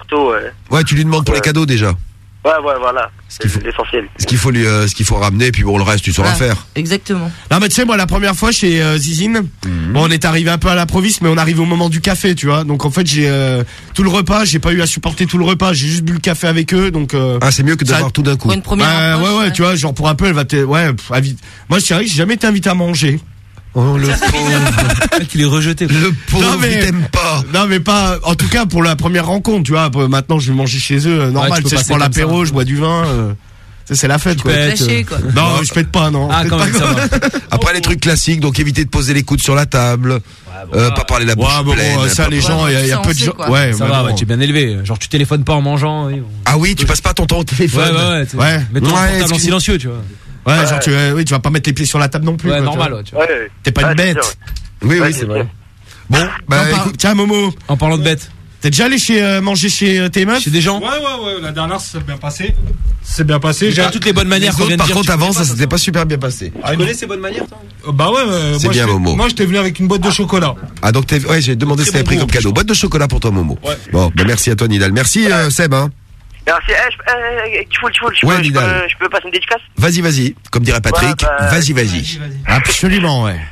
surtout, ouais. Ouais, tu lui demandes pour Ouais. les cadeaux déjà. Ouais, ouais, voilà. C'est l'essentiel. Ce qu'il faut lui, euh, ce qu'il faut ramener, puis bon, le reste, tu sauras Ouais, faire. Exactement. Non mais tu sais moi la première fois chez euh, Zizine, Mhm. bon on est arrivé un peu à l'improviste mais on arrive au moment du café tu vois, donc en fait j'ai euh, tout le repas, j'ai pas eu à supporter tout le repas, j'ai juste bu le café avec eux donc. Euh, Ah, c'est mieux que d'avoir ça- tout d'un coup. Pour une première Bah, approche, ouais, ouais ouais. tu vois genre pour un peu elle va te ouais pff, invite- moi je dirais que j'ai jamais été invité à manger. Oh, le pauvre. Il est rejeté. quoi. Le pauvre, Non, mais- il t'aime pas. Non mais pas en tout cas pour la première rencontre tu vois. Après, maintenant je vais manger chez eux euh, normal, tu peux tu sais, je passer prends comme l'apéro, ça. je bois du vin. Euh, ça, c'est la fête quoi. pètes, Lâcher, quoi. Non je pète pas non. Ah, Je pète quand pas, même, ça va. Après, les trucs classiques, donc éviter de poser les coudes sur la table, euh, pas parler la bouche Ouais, bon, pleine. bon, ça pas- les gens il y a, y a ça, peu on de sait, gens. quoi. Ouais, Ça bah, va, non. ouais, tu es bien élevé. Genre, tu téléphones pas en mangeant. oui. Ah oui, tu passes pas ton temps au téléphone. Ouais, ouais, ouais. tu- Ouais. Mets ton Ouais, portable en excuse- silencieux, tu vois. Ouais, genre tu, euh, oui, tu vas pas mettre les pieds sur la table non plus. Ouais, quoi, normal, tu vois. ouais, tu vois. Ouais. T'es pas Ouais, une c'est bête. sûr. Oui, Ouais, oui, c'est c'est vrai. sûr. Bon, bah, Non, par- écoute, Tiens Momo, En parlant de bêtes. t'es déjà allé chez euh, manger chez euh, tes meufs? Chez des gens. Ouais, ouais, ouais, la dernière, ça s'est bien passé. C'est bien passé. J'ai toutes les bonnes manières les qu'on autres, vient de par dire. contre, tu avant, connais ça pas, s'était pas super bien passé. Tu connais ces bonnes manières, toi Euh, Bah ouais, euh, C'est moi, bien, j'étais- Momo. Moi, j'étais venu avec une boîte de chocolat. Ah, donc t'es, ouais, j'ai demandé ce que t'avais pris comme cadeau. Boîte de chocolat pour toi, Momo. Ouais. Bon, bah, merci à toi, Nidal. Merci, euh, Seb, hein. Merci. Eh, je- eh, tu fous, tu fous, je Ouais, peux- je Nidal. peux- je peux passer une dédicace? Vas-y, vas-y. Comme dirait Patrick, Ouais, bah, vas-y, vas-y. Absolument, ouais.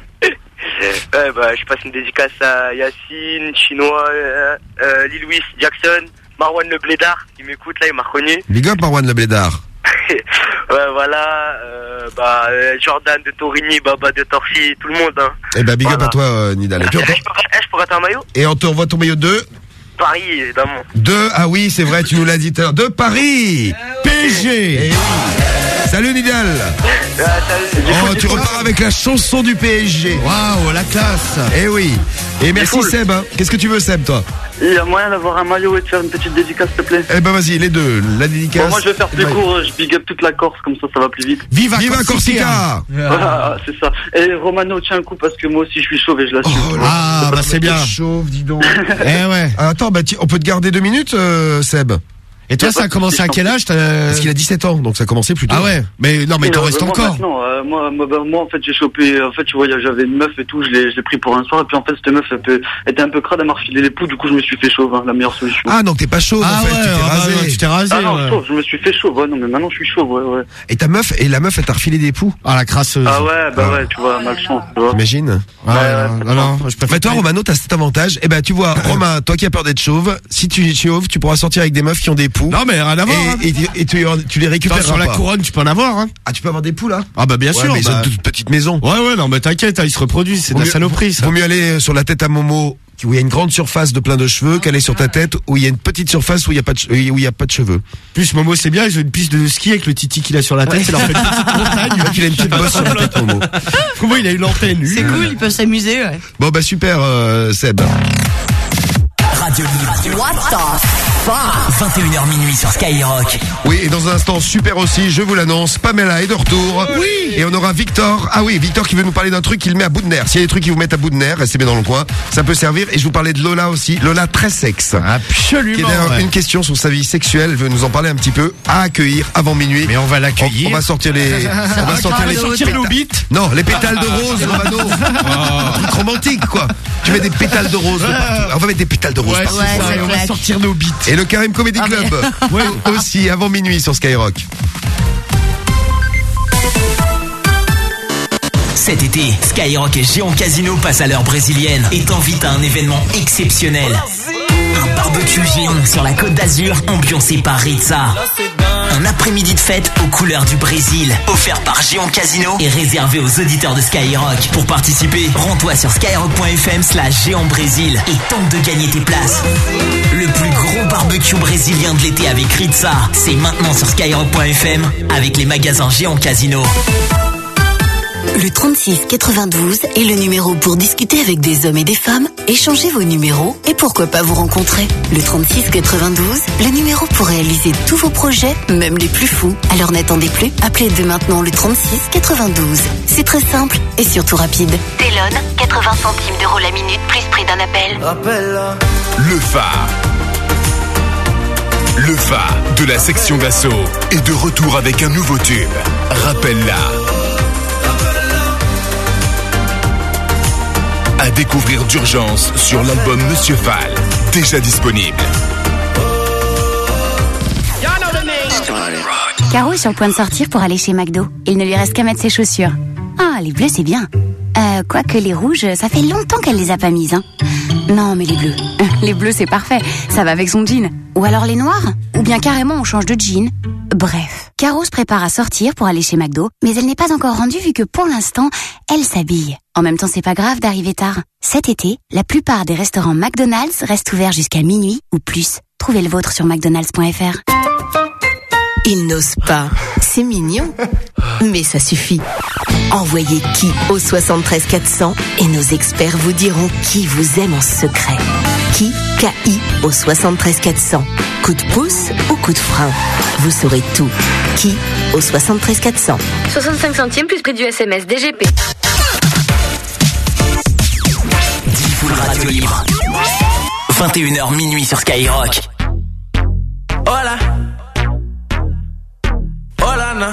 Ouais, bah, je passe une dédicace à Yacine, Chinois, euh, euh, Lil Louis, Jackson, Marwan Le Blédard, qui m'écoute là, il m'a reconnu. Big up, Marwan Le Blédard. Ouais, voilà, euh, bah, euh, Jordan de Torigny, Baba de Torcy, tout le monde, hein. Eh ben, big up Voilà. à toi, euh, Nidal. Et, puis, on Eh, t'en- je peux, eh, je peux rater un maillot? et on te revoit ton maillot de Paris, évidemment. De, ah oui, c'est vrai, tu nous l'as dit tout à l'heure. De Paris. P S G. Eh oui. Salut, Nidal. Ah, salut. Oh, tu repars avec la chanson du P S G. Waouh, la classe. Eh oui. Et merci, cool. Seb, hein. Qu'est-ce que tu veux, Seb, toi? Il y a moyen d'avoir un maillot et de faire une petite dédicace, s'il te plaît? Eh ben, vas-y, les deux. La dédicace. Bon, moi, je vais faire plus Ouais. court, je big up toute la Corse, comme ça, ça va plus vite. Viva, Viva Corsica. Corsica. Voilà, c'est ça. Et Romano, tiens un coup, parce que moi aussi, je suis chauve et je l'assume. Oh là Ah, bah c'est bien. Chauve, dis donc. Eh ouais. Ah, attends, bah, ti- on peut te garder deux minutes, euh, Seb? Et toi, ça a commencé à quel âge t'as- Parce qu'il a dix-sept ans, donc ça a commencé plus tôt. Ah ouais. Mais non, mais il t'en reste moi, encore. maintenant, euh, moi, moi, bah, moi, en fait, j'ai chopé, en fait, tu vois, j'avais une meuf et tout, je l'ai, je l'ai pris pour un soir, et puis en fait, cette meuf, elle peut- elle était un peu crade, elle m'a refilé les poux, du coup, je me suis fait chauve, hein, la meilleure solution. Ah, donc t'es pas chauve, Ah en fait, ouais, tu t'es ah bah rasé. non, tu t'es rasé. Ah non, ouais. chauve, je me suis fait chauve, ouais, non, mais maintenant, je suis chauve, ouais, ouais. Et ta meuf, et la meuf, elle t'a refilé des poux? Ah, la crasseuse. Ah ouais, bah ouais, tu vois, malchance, tu vois. T'imagines? Ouais, non, non, non, je préfère. Mais toi, Romano, t'as cet avantage. Eh ben, tu vois, Romain, toi qui as peur d'être chauve, si tu es chauve, tu pourras sortir avec des meufs qui ont des poux. Non, mais rien à voir. hein. Et, et, et tu, tu les récupères Attends, sur la pas. couronne, tu peux en avoir, hein. Ah, tu peux avoir des poux, là? Ah bah bien Ouais, sûr. mais ils ont bah. une toute petite maison. Ouais, ouais, non, mais t'inquiète, hein, ils se reproduisent, c'est de Vaut la mieux- saloperie, ça. Vaut mieux aller sur la tête à Momo, où il y a une grande surface de plein de cheveux, qu'aller sur ta tête, où il y a une petite surface où il y a pas de, che- où il y a pas de cheveux. Plus Momo, c'est bien, ils ont une piste de ski avec le titi qu'il a sur la tête, ça leur fait une petite montagne. Là, il a une petite bosse sur la tête, Momo. Comment il a une antenne, lui. C'est cool, ils peuvent s'amuser, ouais. Bon, bah, super, euh, Seb. Radio Libre. What the fuck? vingt et une heures minuit sur Skyrock. Oui, et dans un instant, super aussi, je vous l'annonce, Pamela est de retour. Oui. Et on aura Victor. Ah oui, Victor qui veut nous parler d'un truc qu'il met à bout de nerfs. S'il y a des trucs qui vous mettent à bout de nerfs, restez bien dans le coin. Ça peut servir. Et je vous parlais de Lola aussi. Lola très sexe. Absolument. Qui a d'ailleurs ouais. une question sur sa vie sexuelle. Elle veut nous en parler un petit peu. À accueillir avant minuit. Mais on va l'accueillir. On, on va sortir les, on va sortir les, sortir nos bites. non, les pétales de rose, Romano. Un truc romantique, quoi. Tu mets des pétales de rose de partout. On va mettre des pétales de rose Ouais, partout. c'est Ouais, ça, ça et on va claque. sortir nos bites. Et le Karim Comedy Ah, mais- Club. Ouais, aussi, avant minuit sur Skyrock. Cet été, Skyrock et Géant Casino passent à l'heure brésilienne et t'invitent à un événement exceptionnel. Un barbecue géant sur la Côte d'Azur, ambiancé par Ritza. Un après-midi de fête aux couleurs du Brésil, offert par Géant Casino et réservé aux auditeurs de Skyrock. Pour participer, rends-toi sur skyrock.fm slash géant Brésil et tente de gagner tes places. Le plus gros barbecue brésilien de l'été avec Ritza, c'est maintenant sur skyrock.fm avec les magasins Géant Casino. Le trente-six quatre-vingt-douze est le numéro pour discuter avec des hommes et des femmes, échanger vos numéros et pourquoi pas vous rencontrer. Le trente-six quatre-vingt-douze, le numéro pour réaliser tous vos projets, même les plus fous. Alors n'attendez plus, appelez dès maintenant le trente-six quatre-vingt-douze. C'est très simple et surtout rapide. Télone, quatre-vingts centimes d'euros la minute plus prix d'un appel. Le phare. Le phare de la section d'assaut est de retour avec un nouveau tube. Rappelle-la. À découvrir d'urgence sur l'album Monsieur Fall, déjà disponible. Caro est sur le point de sortir pour aller chez McDo. Il ne lui reste qu'à mettre ses chaussures. Ah, les bleus, c'est bien. Euh, quoique les rouges, ça fait longtemps qu'elle les a pas mises, hein. Non, mais les bleus. Les bleus, c'est parfait. Ça va avec son jean. Ou alors les noirs. Ou bien carrément, on change de jean. Bref. Caro se prépare à sortir pour aller chez McDo, mais elle n'est pas encore rendue vu que pour l'instant, elle s'habille. En même temps, c'est pas grave d'arriver tard. Cet été, la plupart des restaurants McDonald's restent ouverts jusqu'à minuit ou plus. Trouvez le vôtre sur mcdonalds point f r. Il n'ose pas. C'est mignon. Mais ça suffit. Envoyez qui au soixante-treize quatre cents et nos experts vous diront qui vous aime en secret. Qui, K I au soixante-treize quatre cents. Coup de pouce ou coup de frein. Vous saurez tout. Qui au soixante-treize quatre cents. soixante-cinq centimes plus prix du S M S D G P. Full Radio Libre. vingt et une heures minuit sur Skyrock. Hola. Hola, na.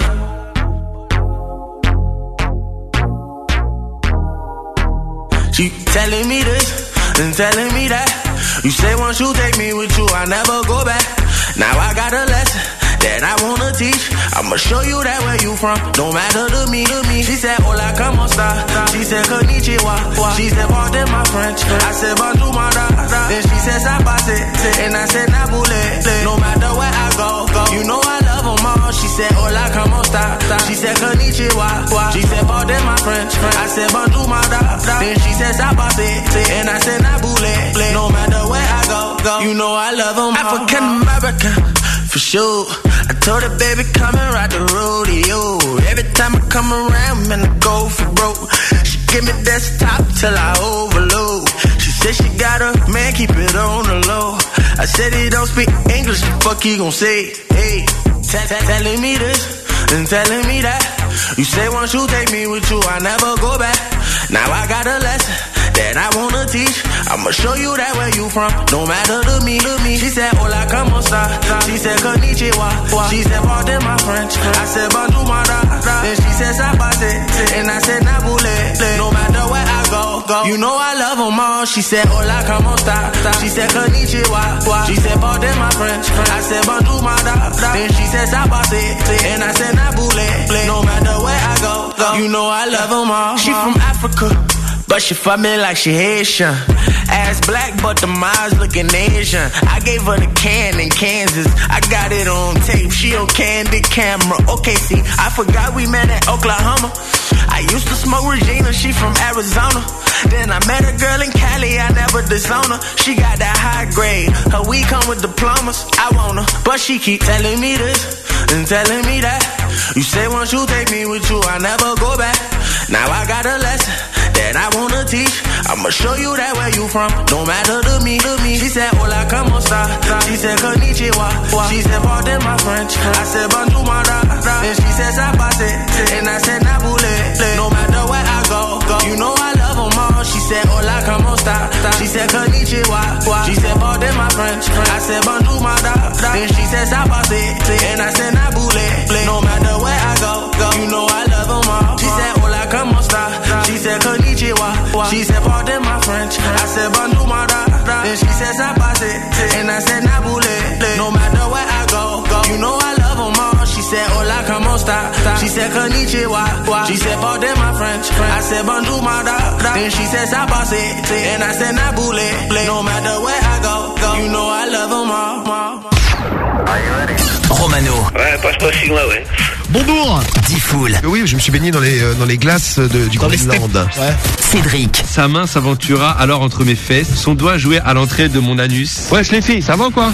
She telling me this and telling me that. You say once you take me with you, I never go back. Now I got a lesson that I wanna teach. I'ma show you that where you from, don't matter to me, to me. She said, hola, como esta? She said, konnichiwa. She said, pardon my French. I said, bonjour, my da. Then she said, sabase. And I said, nabule. No matter where I go, go. You know I love them all. She said, hola, como esta? She said, konnichiwa. She said, pardon my French. I said, bonjour, my da. Then she said, sabase. And I said, nabule. No matter where I go, go. You know I love them all. African American, for sure. I told her, baby, come and ride the rodeo. Every time I come around, man, I go for broke. She give me desktop till I overload. She said she got a man, keep it on the low. I said he don't speak English, the fuck he gon' say? Hey, t- t- telling me this and telling me that. You say once you take me with you, I never go back. Now I got a lesson that I wanna teach. I'ma show you that where you from, no matter to me, to me. She said, hola, como esta? She said, konnichiwa. She said, pardon my French. I said, bonjour, my da. Then she said, sabase. And I said, nabule. No matter where I go, go. You know I love them all. She said, hola, como esta? She said, konnichiwa. She said, pardon my French. I said, bonjour, my da. Then she said, sabase. And I said, nabule. No matter where I go, go. You know I love them all. She from Africa, but she fuck me like she Haitian. Ass black, but the eyes looking Asian. I gave her the can in Kansas. I got it on tape. She on candid camera. Okay, see, I forgot we met at Oklahoma. I used to smoke Regina. She from Arizona. Then I met a girl in Cali. I never disown her. She got that high grade. Her weed come with diplomas. I want her, but she keep telling me this and telling me that. You say once you take me with you, I never go back. Now I got a lesson that I wanna teach. I'ma show you that where you from, no matter to me, to me. She said, hola, como esta? She said, konnichiwa. She said, pardon my French. I said, bonjour, my da. Then she said, sabase. And I said, nabule. No matter where I go, go. You know I love them all. She said, hola, como esta? She said, konnichiwa. She said, pardon my French. I said, bonjour, my da. Then she said, sabase. And I said, nabule. No matter where I go, go. You know I love them all. She said, hola, como esta? She said, konnichiwa. She said, pardon my French. I said, bonjour, my da. Then she said, sabase. And I said, nabule. No matter where I go, go. You know I love them all. She said, hola, como esta? She said, konnichiwa. She said, pardon my French. I said, bonjour, my da. Then she said, sabase. And I said, nabule. No matter where I go, go. You know I love them all. Are you ready? Romano. Ouais, passe-toi Sigma, ouais. Bonjour. Diffoul. Oui, je me suis baigné dans les euh, dans les glaces de, du Groenland. Ouais. Cédric. Sa main s'aventura alors entre mes fesses, son doigt jouait à l'entrée de mon anus. Wesh les filles, ça va quoi?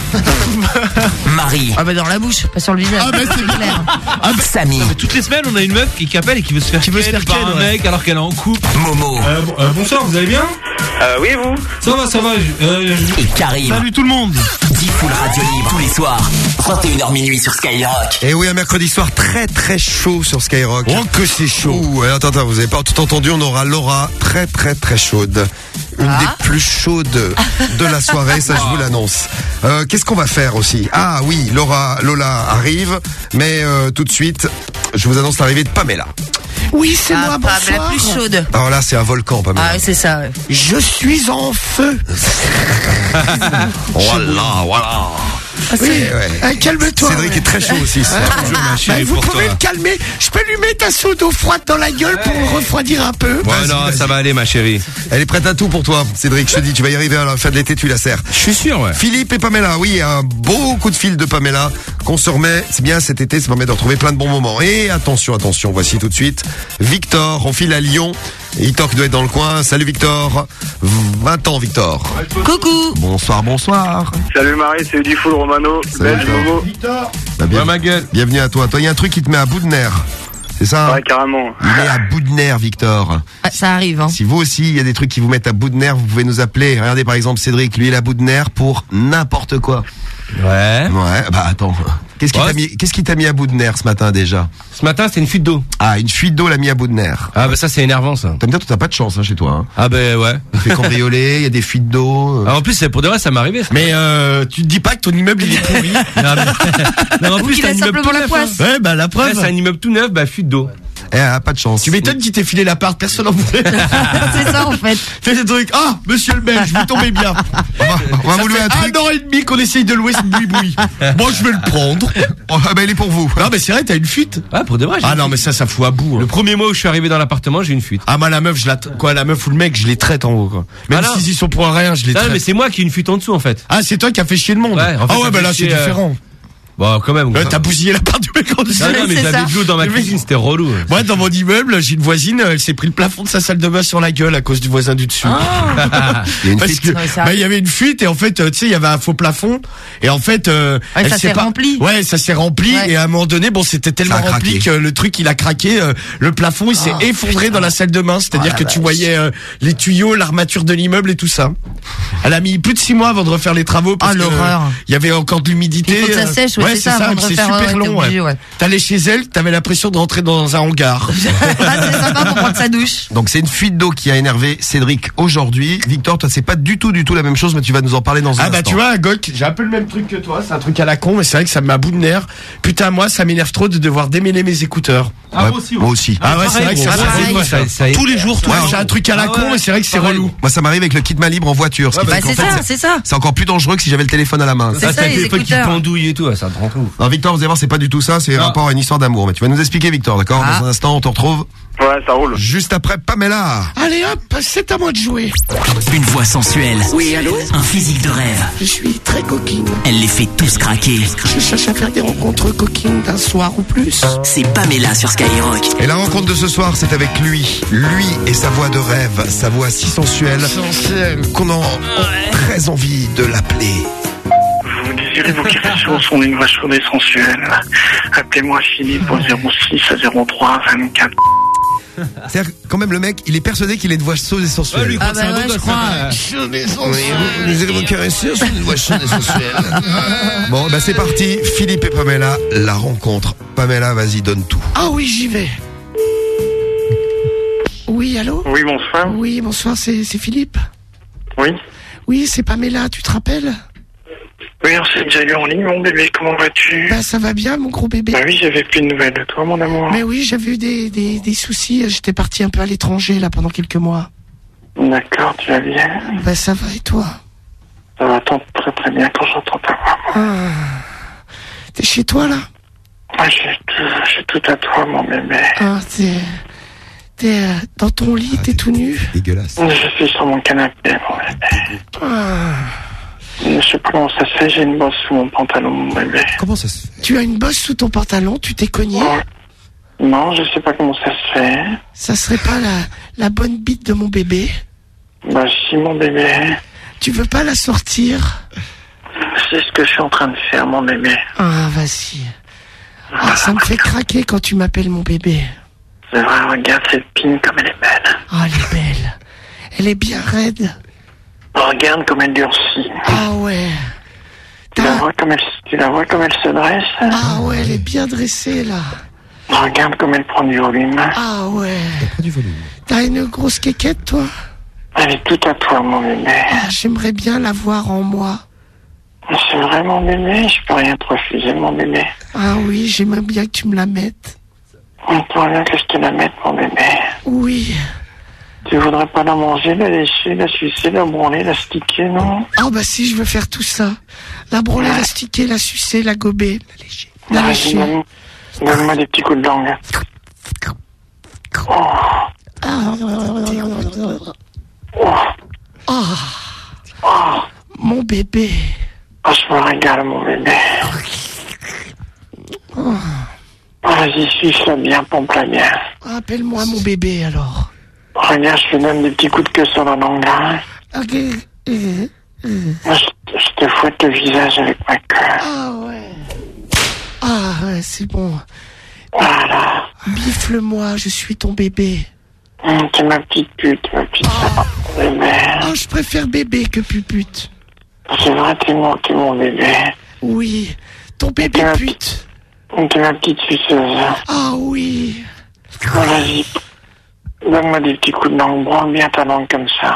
Marie. Ah bah dans la bouche, pas sur le visage. Ah bah c'est clair. Ah bah Samy. Non, mais toutes les semaines, on a une meuf qui appelle et qui veut se faire Qui veut se faire par ken, un ouais. mec alors qu'elle est en couple. Momo. Euh, bon- euh, bonsoir, vous allez bien? Euh, oui, vous? Ça va, ça va. je- euh, je- Et Karim. Salut tout le monde. Diffoul Radio Libre tous les soirs. vingt et une heures minuit sur Skyrock. Et oui, un mercredi soir très très chaud sur Skyrock. Oh que c'est chaud. Ouh, attends, attends, vous avez pas tout entendu, on aura Laura très très très chaude. Une Ah. des plus chaudes de la soirée, ça je vous l'annonce. Euh, qu'est-ce qu'on va faire aussi? Ah oui, Laura, Lola arrive, mais euh, tout de suite, je vous annonce l'arrivée de Pamela. Oui, c'est Ah, moi, pas la bonsoir. plus chaude. Alors là, c'est un volcan, Pamela. Ah oui, c'est ça. Ouais. Je suis en feu. Voilà, voilà. Oui, ouais. Ah, calme-toi. Cédric ouais. est très chaud aussi. Ça. Ah, Bonjour, ma chérie, bah, vous pour pouvez toi. le calmer. Je peux lui mettre un seau d'eau froide dans la gueule pour le refroidir un peu. Ouais, Vas-y, non, vas-y. ça va aller, ma chérie. Elle est prête à tout pour toi, Cédric. Je te dis, tu vas y arriver à la fin de l'été, tu la serres. Je suis sûr, ouais. Philippe et Pamela, oui, un beau coup de fil de Pamela qu'on se remet. C'est bien cet été, ça permet de retrouver plein de bons moments. Et attention, attention, voici tout de suite Victor, on file à Lyon. Et Victor qui doit être dans le coin. Salut Victor. vingt ans Victor. Coucou. Bonsoir, bonsoir. Salut Marie, c'est Udiful Romano. Salut, Belge Victor. Momo. Bah, bien- Ouais, ma gueule. Bienvenue à toi. Toi, il y a un truc qui te met à bout de nerfs. C'est ça hein? Ouais, carrément. Il est à bout de nerfs, Victor. Ah, ça arrive, hein. Si vous aussi, il y a des trucs qui vous mettent à bout de nerfs, vous pouvez nous appeler. Regardez par exemple Cédric, lui il est à bout de nerfs pour n'importe quoi. Ouais. Ouais, bah attends. Qu'est-ce qui Ouais. t'a mis, qu'est-ce qui t'a mis à bout de nerfs ce matin déjà? Ce matin, c'était une fuite d'eau. Ah, une fuite d'eau l'a mis à bout de nerfs. Ah, bah ça, c'est énervant, ça. T'as bien, t'as pas de chance hein, chez toi. Hein. Ah, bah ouais. Il fait cambrioler, il y a des fuites d'eau. Ah, en plus, c'est pour de vrai, ça m'est arrivé. ça. Mais euh, tu te dis pas que ton immeuble il est pourri. Non, mais- non, en Ou plus, qu'il c'est un a immeuble simplement tout la neuf. poisse. hein. Ouais, bah la Ouais, preuve. c'est un immeuble tout neuf, bah fuite d'eau. Eh, ah, pas de chance. Tu m'étonnes qu'il t'ait filé l'appart, personne en voulait. C'est ça, en fait. Fais des trucs. Ah, monsieur le Belge, vous tombez bien. On va, on va Ça vous louer fait un truc. un an et demi qu'on essaye de louer ce boui-boui. Bon, je vais le prendre. Oh, ah, bah, il est pour vous. Non, mais c'est vrai, t'as une fuite. Ah, pour de vrai. j'ai Ah une non, fuite. mais ça, ça fout à bout. hein. Le premier mois où je suis arrivé dans l'appartement, j'ai une fuite. Ah, moi, la meuf, je la, quoi, la meuf ou le mec, je les traite en haut, quoi. Même Ah non. s'ils y sont pour rien, je les Non, traite. mais c'est moi qui ai une fuite en dessous, en fait. Ah, c'est toi qui as fait chier le monde. Ouais, en fait, ah ça ouais, bah fait là, c'est chier, euh, différent. Bon, quand même. Ouais, t'as bousillé l'appart du mec en dessous. Non, non, mais C'est j'avais ça. de l'eau dans ma Le mec- cuisine, c'était relou. Moi, dans mon immeuble, j'ai une voisine, elle s'est pris le plafond de sa salle de bain sur la gueule à cause du voisin du dessus. Il y a une Parce fuite. que, Ouais, ça bah, il y avait une fuite et en fait, euh, tu sais, il y avait un faux plafond et en fait, euh, Ouais, elle ça s'est s'est pas- rempli. Ouais, ça s'est rempli Ouais. et à un moment donné, bon, c'était tellement Ça a rempli craqué. que le truc, il a craqué, euh, le plafond, il s'est Oh, effondré dans la salle de bain, c'est-à-dire Oh, que la tu vache. voyais euh, les tuyaux, l'armature de l'immeuble et tout ça. Elle a mis plus de six mois avant de refaire les travaux parce Ah, que l'horreur. il y avait encore de l'humidité. Il faut que ça sèche, ouais, ouais, c'est ça, avant de c'est refaire, super ouais, t'es long. obligé, ouais. T'allais chez elle, t'avais l'impression de rentrer dans un hangar. Ah, c'est sympa pour prendre sa douche. Donc c'est une fuite d'eau qui a énervé Cédric aujourd'hui. Victor, toi c'est pas du tout du tout la même chose, mais tu vas nous en parler dans un Ah bah instant. tu vois, Gok, j'ai un peu le même truc que toi, c'est un truc à la con, mais c'est vrai que ça me met à bout de nerfs. Putain, moi, ça m'énerve trop de devoir démêler mes écouteurs. Ah, Ouais, moi aussi. moi aussi. Ah ouais, c'est vrai que c'est Ah, ça. pareil, Ouais, ça, ça- Tous les jours, toi, Ouais, j'ai un truc à la Ah con, ouais, mais c'est vrai que c'est pareil. relou. Moi ça m'arrive avec le kit main libre en voiture. Ce qui Ouais, fait Bah, qu'en c'est fait, ça, c'est ça. c'est encore plus dangereux que si j'avais le téléphone à la main. C'est Ah, ça, t'as le les téléphone qui écouteurs. pendouille et tout, ça te rend ouf. Alors Victor, vous allez voir, c'est pas du tout ça, c'est Non. rapport à une histoire d'amour. Mais tu vas nous expliquer Victor, d'accord? Ah. Dans un instant, on te retrouve Ouais, ça roule. juste après Pamela. Allez hop, c'est à moi de jouer. Une voix sensuelle. Oui, allô? Un physique de rêve. Je suis très coquine. Elle les fait tous craquer. Je cherche à faire des rencontres coquines d'un soir ou plus. C'est Pamela sur Skyrock. Et la rencontre de ce soir, c'est avec lui. Lui et sa voix de rêve, sa voix si sensuelle qu'on a très envie de l'appeler. Vous désirez vos questions sont d'une voix chaude et sensuelle. Appelez-moi Philippe au zéro six à zéro trois vingt-quatre. C'est-à-dire que, quand même le mec, il est persuadé qu'il est de voix chaude et sensuelle. lui, Ah bah ouais, je crois. Chaude et Oui, vous désirez vous caresser sur une voix chaude et sensuelle. Bon, bah c'est parti. Philippe et Pamela, la rencontre. Pamela, vas-y, donne tout. Ah oui, j'y vais. Oui, allô? Oui, bonsoir. Oui, bonsoir, c'est c'est Philippe. Oui. Oui, c'est Pamela, tu te rappelles? Oui, on s'est déjà eu en ligne, mon bébé. Comment vas-tu? Bah ça va bien, mon gros bébé. Bah oui, j'avais plus de nouvelles de toi, mon amour. Mais oui, j'avais eu des, des, des soucis. J'étais parti un peu à l'étranger, là, pendant quelques mois. D'accord, tu vas bien? Bah, ça va, et toi? Ça va tant très très bien quand j'entends ta voix. Ah. T'es chez toi, là? Ah, j'ai tout, j'ai tout à toi, mon bébé. Ah, t'es... T'es euh, dans ton lit, t'es tout nu? Dégueulasse. Je suis sur mon canapé, mon bébé. Ah. Je sais pas comment ça se fait, j'ai une bosse sous mon pantalon, mon bébé. Comment ça se fait? Tu as une bosse sous ton pantalon, tu t'es cogné? Non, je sais pas comment ça se fait. Ça serait pas la, la bonne bite de mon bébé? Bah si, mon bébé. Tu veux pas la sortir? C'est ce que je suis en train de faire, mon bébé. Ah, vas-y. Ah, ça me fait craquer quand tu m'appelles mon bébé. C'est vrai, regarde cette pine comme elle est belle. Ah, elle est belle. Elle est bien raide. Regarde comme elle durcit. Ah ouais. Tu la vois comme elle, tu la vois comme elle se dresse. Ah ouais, elle est bien dressée, là. Regarde comme elle prend du volume. Ah ouais. T'as une grosse quéquette, toi? Elle est tout à toi, mon bébé. Ah, j'aimerais bien la voir en moi. C'est vrai, mon bébé, je peux rien te refuser, mon bébé. Ah oui, j'aimerais bien que tu me la mettes. On peut rien que je te la mette, mon bébé. Oui. Tu voudrais pas la manger, la lécher, la sucer, la branler, la sticker, non? Ah bah si, je veux faire tout ça. La branler, la sticker, la sucer, la gober, la lécher. La Vas-y, lécher. donne- Donne-moi des petits coups de langue. Oh. Ah. Oh. Ah. Mon bébé. Ah, je me régale, mon bébé. Oh. Vas-y, suce-la bien, pompe-la bien. Appelle-moi mon bébé alors. Regarde, je te donne des petits coups de queue sur la langue, hein. Ok. Euh, euh. Moi, je, je te fouette le visage avec ma queue. Ah ouais. Ah ouais, c'est bon. Voilà. Bifle-moi, je suis ton bébé. Hum, t'es ma petite pute, ma petite sœur, mon bébé. Oh, je préfère bébé que pupute. C'est vrai, t'es mon, t'es mon bébé. Oui, ton bébé T'es ma pute. T'es ma petite suceuse. Ah oui. Bon, vas-y. Donne-moi des petits coups de langue, branle bien ta langue comme ça.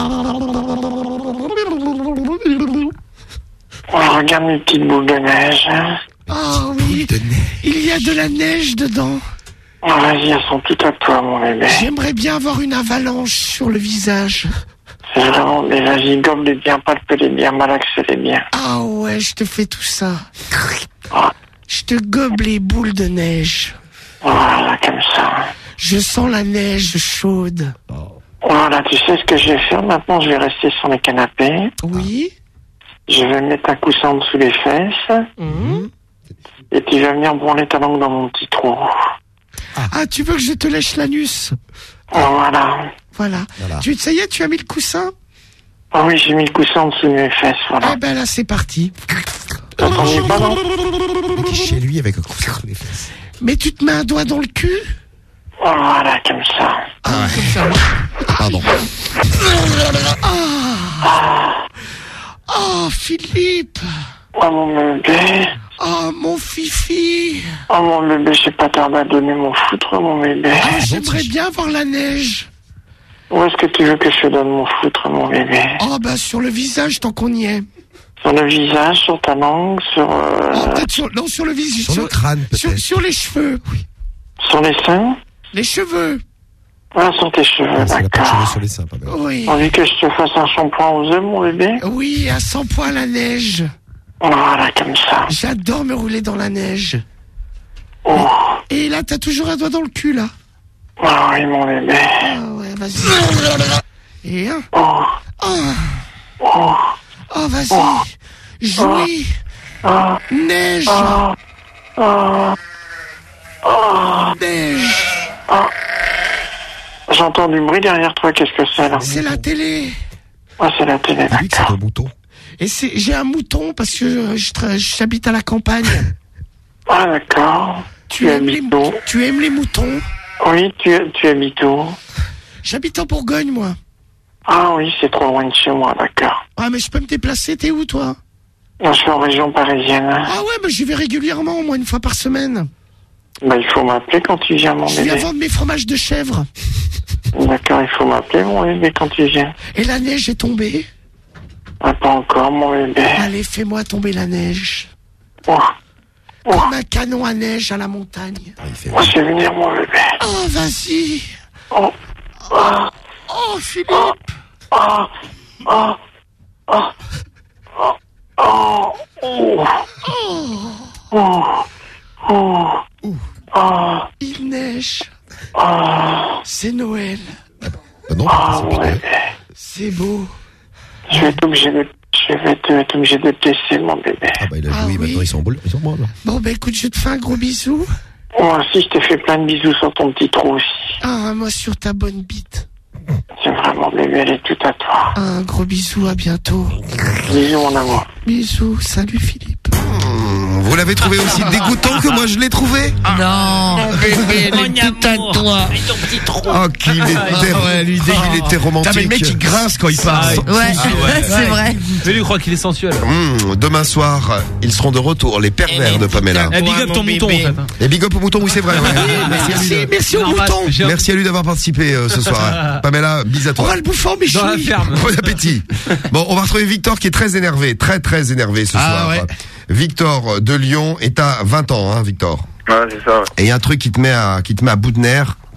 Oh, regarde mes petites boules de neige. Hein. Ah oui, il y a de la neige dedans. Oh, vas-y, elles sont toutes à toi, mon bébé. J'aimerais bien avoir une avalanche sur le visage. C'est vraiment, mais vas-y, gobe-les bien, palpe-les bien, malaxe-les bien. Ah ouais, je te fais tout ça. Je te gobe les boules de neige. Voilà, comme ça. Je sens la neige chaude. Voilà, tu sais ce que je vais faire maintenant? Je vais rester sur les canapés. Oui. Je vais mettre un coussin en dessous les fesses. Mmh. Et tu vas venir branler ta langue dans mon petit trou. Ah, tu veux que je te lèche l'anus? Voilà. Voilà. Voilà. Tu, ça y est, tu as mis le coussin? Ah oui, j'ai mis le coussin en dessous de mes fesses, voilà. Eh ben là, c'est parti. T'entendais pas, non? Chez lui avec un coussin sous les fesses. Mais tu te mets un doigt dans le cul? Voilà, comme ça. Ah, comme ça. Pardon. Ah. Oh, Philippe. Oh, mon bébé. Oh, mon fifi. Oh, mon bébé, j'ai pas tardé à donner mon foutre, mon bébé. Ah, j'aimerais bien voir la neige. Où est-ce que tu veux que je te donne mon foutre, mon bébé? Oh, bah, sur le visage, tant qu'on y est. Sur le visage, sur ta langue, sur... Euh... Oh, peut-être sur, non, sur le visage. Sur, sur le crâne, peut-être. Sur, sur les cheveux. Oui. Sur les seins? Les cheveux. Ah, sur tes cheveux, Ah, c'est la pas de cheveux d'accord. sur les seins, pas mal. Oui. Envie que je te fasse un shampoing aux œufs, mon bébé? Oui, à cent points la neige. Voilà, comme ça. J'adore me rouler dans la neige. Oh. Et là, t'as toujours un doigt dans le cul, là. Ah oui, mon bébé. Ah ouais, vas-y. Et un. Oh. Oh, Oh. oh vas-y. Oh. Jouis. Oh. Neige. Oh. Oh. Oh. Neige. Oh. J'entends du bruit derrière toi, qu'est-ce que c'est, là? C'est la télé. Ah, c'est la télé, Lui, c'est un mouton. Et c'est, j'ai un mouton parce que je tra- j'habite à la campagne. Ah, d'accord. Tu, Tu aimes les, habites où? tu aimes les moutons? Oui, tu, tu habites où? J'habite en Bourgogne, moi. Ah oui, c'est trop loin de chez moi, d'accord. Ah, mais je peux me déplacer, t'es où, toi? Moi, je suis en région parisienne. Ah ouais, mais j'y vais régulièrement, au moins une fois par semaine. Bah, il faut m'appeler quand tu viens, mon Je viens bébé. vendre mes fromages de chèvre. D'accord, il faut m'appeler, mon bébé, quand tu viens. Et la neige est tombée. Ah, pas encore, mon bébé. Allez, fais-moi tomber la neige. Oh. Oh. Comme un canon à neige à la montagne. Moi, je vais venir, mon bébé. Oh, vas-y. Oh. Oh. Oh, Philippe. Oh. Oh. Oh. Oh. Oh. Oh. Oh. Oh. Oh. Il neige. Oh. C'est Noël. Bah non, Ah, c'est mon pas bébé. C'est beau. Je vais être obligé de, je vais être, être obligé de te laisser, mon bébé. Ah bah il a Ah joué, oui. maintenant ils sont boules, ils sont bons là. Bon, bah écoute, je te fais un gros bisou. Moi aussi, je t'ai fait plein de bisous sur ton petit trou aussi. Ah, moi sur ta bonne bite. C'est vraiment, bébé, elle est toute à toi. Un gros bisou, à bientôt. Bisous, mon amour. Bisous, salut Philippe. Mmh, vous l'avez trouvé aussi dégoûtant que moi je l'ai trouvé? Non. Bébé, elle est toute à toi. Oh, qu'il était, Ah ouais, lui, dès qu'il était romantique. T'as, mais le mec, il grince quand il parle. Ouais, c'est vrai. Mais lui, il croit qu'il est sensuel. Mmh, demain soir, ils seront de retour, les pervers de Pamela. Eh, big up ton mouton, en fait. hein. Et big up au mouton, oui c'est vrai. Ouais. Merci, à Merci, lui de- merci au Normal. mouton. J'ai- Merci à lui d'avoir participé euh, ce soir. Pamela, bis à On toi. va le bouffer en Dans la méchoui. ferme. Bon appétit. Bon, on va retrouver Victor qui est très énervé, très très énervé ce Ah, soir. ouais. Victor de Lyon est à vingt ans, hein, Victor. Ouais, c'est ça, ouais. Et il y a un truc qui te met à, qui te met à bout de nerfs.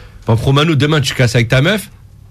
Enfin, Promano, demain tu casses avec ta meuf,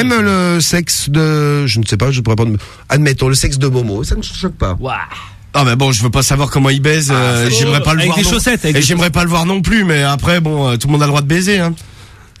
Même le sexe de, je ne sais pas, je pourrais pas, admettons, le sexe de Momo, ça ne choque pas. Waouh. Ah mais bon, je veux pas savoir comment il baise. Euh, Ah, j'aimerais pas le avec voir. des non. chaussettes, avec Et des j'aimerais pas le voir non plus. Mais après, bon, euh, tout le monde a le droit de baiser. Hein.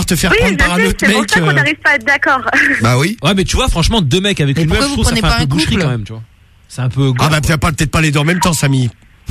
pouvoir te faire Oui, prendre je par un sais, autre c'est pour mec. ça qu'on euh, n'arrive pas à être d'accord. Bah oui. Ouais, mais tu vois, franchement, deux mecs avec une meuf, pourquoi je vous trouve ça prenez fait pas un peu un boucherie couple quand même, tu vois. C'est un peu. Ah bah peut-être pas, peut-être pas les deux en même temps, Samy.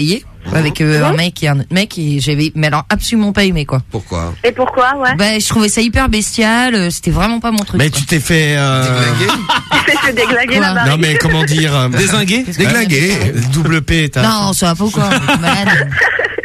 essayé avec euh, un mec et un autre mec et j'avais mais alors absolument pas aimé quoi. Pourquoi? Et pourquoi, ouais? Bah je trouvais ça hyper bestial, euh, c'était vraiment pas mon truc. Mais quoi. tu t'es fait euh... Tu t'es fait déglinguer Quoi? la barrière. Non mais comment dire euh, Dézingué? Déglingué. Double P. T'as... Non, ça va pas ou quoi? T'es malade. Non mais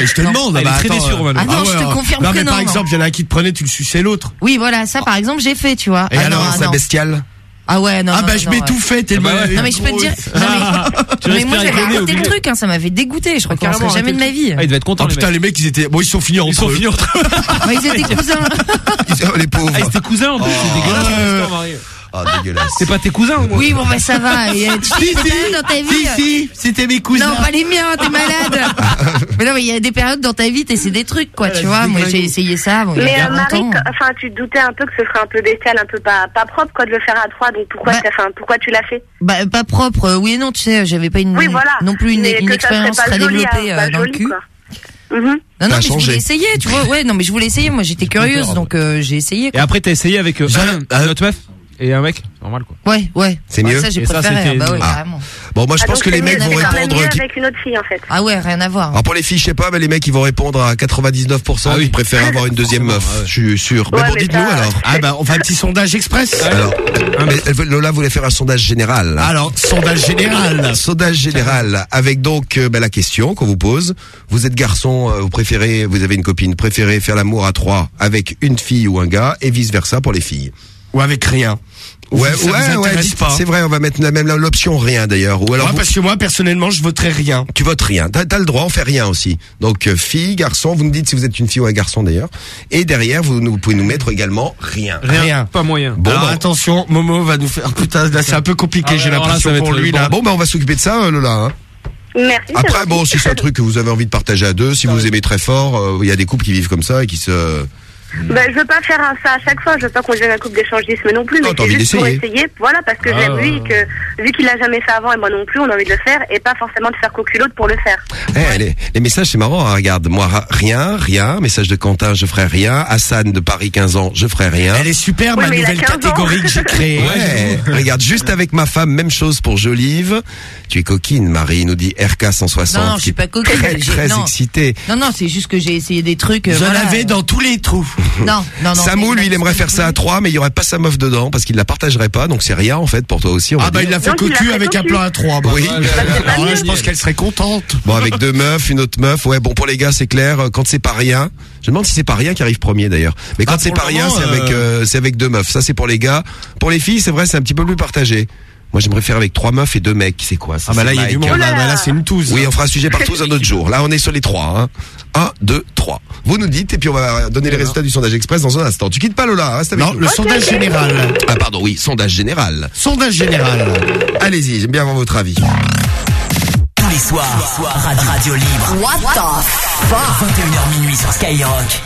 je te Non. demande. Elle bah, est très attends, déçue, Romano. Ah non, je te ouais, confirme non, que mais non, par non. exemple, il y en a un qui te prenait, tu le suçais l'autre. Oui, voilà, ça par exemple, j'ai fait, tu vois. Et ah alors, non, ah C'est non. bestial. Ah ouais, non. Ah non, bah non, je non, m'étouffais ouais. tellement. Ah bah ouais. Non mais je peux te dire, non mais, Tu mais moi respires j'avais avec le nez, arrêté le obligé. truc, hein, ça m'avait dégoûté. Je Carrément recommencerai jamais de ma vie. Ah, il devait être content. Oh les putain, mecs. les mecs, ils étaient, bon, ils sont finis entre Ils sont eux. finis entre eux. Ouais, ils étaient cousins. Oh, les pauvres. Ah, ils étaient cousins en plus, c'est dégueulasse. Ouais. cette histoire, Marie. Ah, dégueulasse. C'est pas tes cousins, moi. Oui, bon bah ça va. Et, euh, tu sais, il y a des périodes dans ta vie. Si, si, c'était mes cousins. Non, pas les miens, t'es malade. Mais non, mais il y a des périodes dans ta vie, t'essaies des trucs, quoi, tu vois. Moi, j'ai essayé ça. Bon, il y a Mais bien euh, Marie, longtemps. t- enfin, tu te doutais un peu que ce serait un peu bestial, un peu pas, pas propre, quoi, de le faire à trois. Donc pourquoi, Bah- t'as- enfin, pourquoi tu l'as fait? Bah, pas propre. euh, Oui et non, tu sais, j'avais pas une, Oui, voilà. non plus une, Mais une que ça serait expérience pas très joli, développée hein, euh, pas dans le joli, cul. quoi. Mhm. Non, Ça non, a mais je changé. voulais essayer, tu vois. Ouais, non, mais je voulais essayer. Moi, j'étais curieuse, donc euh, j'ai essayé. Et Quoi. après, t'as essayé avec euh, un autre meuf et un mec, normal quoi. Ouais, ouais. C'est Ouais, mieux. Ça, j'ai Et ça, préféré. c'était- Ah, bah ouais, Ah. carrément. Bon, moi je Ah, pense donc que les c'est mecs mieux, vont c'est quand même répondre. mieux qui- avec une autre fille, en fait. Ah ouais, rien à voir. Alors pour les filles, je sais pas, mais les mecs ils vont répondre à quatre-vingt-dix-neuf pour cent Ah oui. ils préfèrent avoir une deuxième meuf. Je suis sûr. Mais Ouais, bon, mais dites-nous ça- alors. Ah bah on fait un petit sondage express. Alors, mais elle veut- Lola voulait faire un sondage général. Alors, sondage général. Sondage général avec donc euh, bah, la question qu'on vous pose. Vous êtes garçon, euh, vous préférez, vous avez une copine, préférez faire l'amour à trois avec une fille ou un gars et vice versa pour les filles. Ou avec rien. Ouais, Ça vous ouais, ouais. intéresse dites- pas. C'est vrai, on va mettre la même l'option rien d'ailleurs. Ou alors Moi, vous- parce que moi, personnellement, je voterais rien. tu votes rien. T'as, t'as le droit, on fait rien aussi. Donc euh, fille, garçon, vous nous dites si vous êtes une fille ou un garçon d'ailleurs. Et derrière, vous, nous, vous pouvez nous mettre également rien. Rien. Pas moyen. Bon, Alors bah, attention, Momo va nous faire. Putain, là c'est un peu compliqué, Ah ouais, j'ai alors là, l'impression ça va pour être lui bon. là. bon, bah on va s'occuper de ça, euh, Lola. Hein. Merci. c'est Après, gentil. bon, si c'est un truc que vous avez envie de partager à deux, si vous aimez très fort, euh, il y a des couples qui vivent comme ça et qui se. Bah, je veux pas faire un- ça à chaque fois, je veux pas qu'on devienne un couple d'échangisme non plus, Non, mais t'as c'est envie juste pour d'essayer. essayer, voilà, parce que Ah, j'aime ouais. lui, et que vu qu'il l'a jamais fait avant et moi non plus, on a envie de le faire, et pas forcément de faire coculote pour le faire. Eh, les, les messages, c'est marrant. Hein, regarde, moi, ra- rien, rien. Message de Quentin, je ferai rien. Hassan de Paris, quinze ans, je ferai rien. Elle est super, Oui, ma mais il a nouvelle quinze ans. catégorie que j'ai créée. Ouais, regarde, juste avec ma femme, même chose pour Jolive. Tu es coquine, Marie, nous dit R K cent soixante. Non, non, je suis pas coquine. Très, J'ai- très non. excité. Non, non, c'est juste que j'ai essayé des trucs. euh, J'en voilà. avais dans tous les trous. Non, non, non. Samou, mais- lui, il aimerait faire ça à trois, mais il y aurait pas sa meuf dedans parce qu'il la partagerait pas, donc c'est rien en fait pour toi aussi. On va Ah bah dire. il a fait Donc, il a cocu fait avec un cocu. plan à trois. Bah, Oui. ouais, pas alors là, mieux. je pense qu'elle serait contente. Bon, avec deux meufs, une autre meuf. Ouais, bon pour les gars, c'est clair. euh, Quand c'est pas rien, je me demande si c'est pas rien qui arrive premier d'ailleurs. Mais quand Ah, c'est pour pas le rien, moment, c'est avec, euh, euh, c'est avec deux meufs. Ça c'est pour les gars. Pour les filles, c'est vrai, c'est un petit peu plus partagé. Moi, j'aimerais faire avec trois meufs et deux mecs. C'est quoi ça? Ah bah là C'est il y a du Mike. monde. Oh là Là, là. là c'est une touze. Oui, on fera un sujet par tous un autre jour. Là, on est sur les trois. Hein. Un, deux, trois. Vous nous dites et puis on va donner les résultats du sondage express dans un instant. Tu quittes pas Lola, hein, reste avec Non, nous. le sondage général. Ah pardon, oui, sondage général. Sondage général. Allez-y, j'aime bien avoir votre avis. Tous les soirs, soir, radio, radio libre. What the fuck? vingt et une heures minuit sur Skyrock.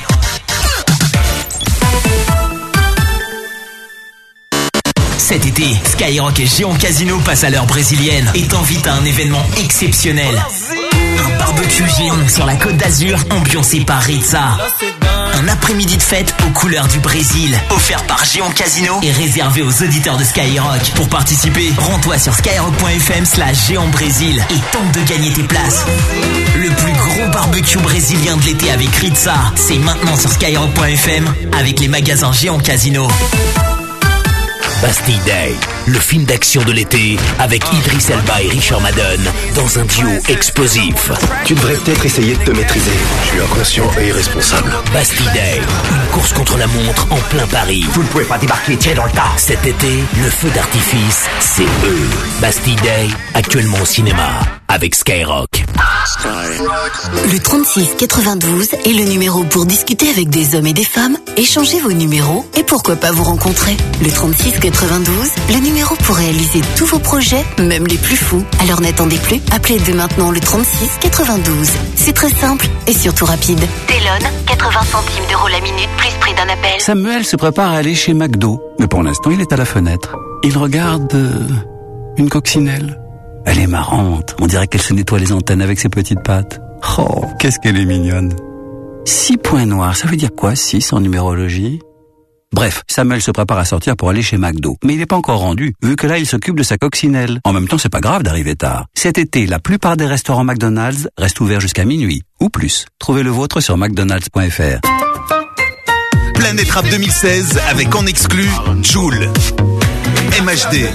Cet été, Skyrock et Géant Casino passent à l'heure brésilienne et t'invitent à un événement exceptionnel. Un barbecue géant sur la Côte d'Azur, ambiancé par Ritza. Un après-midi de fête aux couleurs du Brésil, offert par Géant Casino et réservé aux auditeurs de Skyrock. Pour participer, rends-toi sur skyrock.fm slash géant Brésil et tente de gagner tes places. Le plus gros barbecue brésilien de l'été avec Ritza, c'est maintenant sur skyrock.fm avec les magasins Géant Casino. Bastille Day, le film d'action de l'été avec Idriss Elba et Richard Madden dans un duo explosif. Tu devrais peut-être essayer de te maîtriser. Je suis inconscient et irresponsable. Bastille Day, une course contre la montre en plein Paris. Vous ne pouvez pas débarquer, tiens dans le tas. Cet été, le feu d'artifice, c'est eux. Bastille Day, actuellement au cinéma avec Skyrock. Le trente-six quatre-vingt-douze est le numéro pour discuter avec des hommes et des femmes, échanger vos numéros et pourquoi pas vous rencontrer. Le trente-six quatre-vingt-douze, le numéro pour réaliser tous vos projets, même les plus fous. Alors n'attendez plus, appelez dès maintenant le trente-six quatre-vingt-douze. C'est très simple et surtout rapide. Télone, quatre-vingts centimes d'euros la minute, plus prix d'un appel. Samuel se prépare à aller chez McDo, mais pour l'instant il est à la fenêtre. Il regarde euh, une coccinelle. Elle est marrante, on dirait qu'elle se nettoie les antennes avec ses petites pattes. Oh, qu'est-ce qu'elle est mignonne. Six points noirs, ça veut dire quoi, six en numérologie? Bref, Samuel se prépare à sortir pour aller chez McDo. Mais il n'est pas encore rendu, vu que là il s'occupe de sa coccinelle. En même temps, c'est pas grave d'arriver tard. Cet été, la plupart des restaurants McDonald's restent ouverts jusqu'à minuit, ou plus. Trouvez le vôtre sur mcdonalds point f r. Planète Rap deux mille seize avec en exclu Joule, M H D,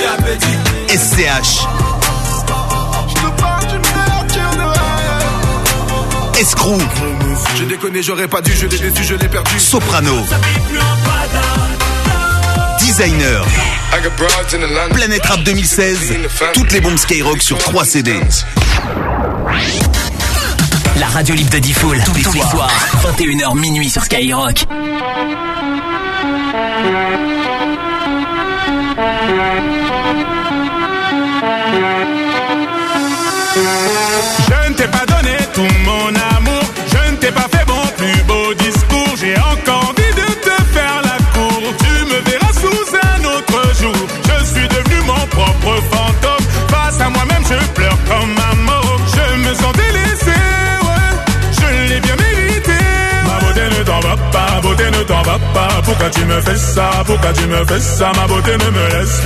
S C H, Escrew. J'ai déconné, j'aurais pas dû, je l'ai déçu, je l'ai perdu. Soprano. Designer. Planète Rap deux mille seize. Toutes les bombes Skyrock sur trois C D. La radio libre de Diffoul, tous les soirs, vingt et une heures minuit sur Skyrock. Je ne t'ai pas donné tout mon amour, je ne t'ai pas fait mon plus beau discours. J'ai encore envie de te faire la cour, tu me verras sous un autre jour. Je suis devenu mon propre fantôme, face à moi-même je pleure comme un mort. Je me sens délaissé, ouais, je l'ai bien mérité. Ma beauté ne t'en va pas, ma beauté ne t'en va pas. Pourquoi tu me fais ça, pourquoi tu me fais ça? Ma beauté ne me laisse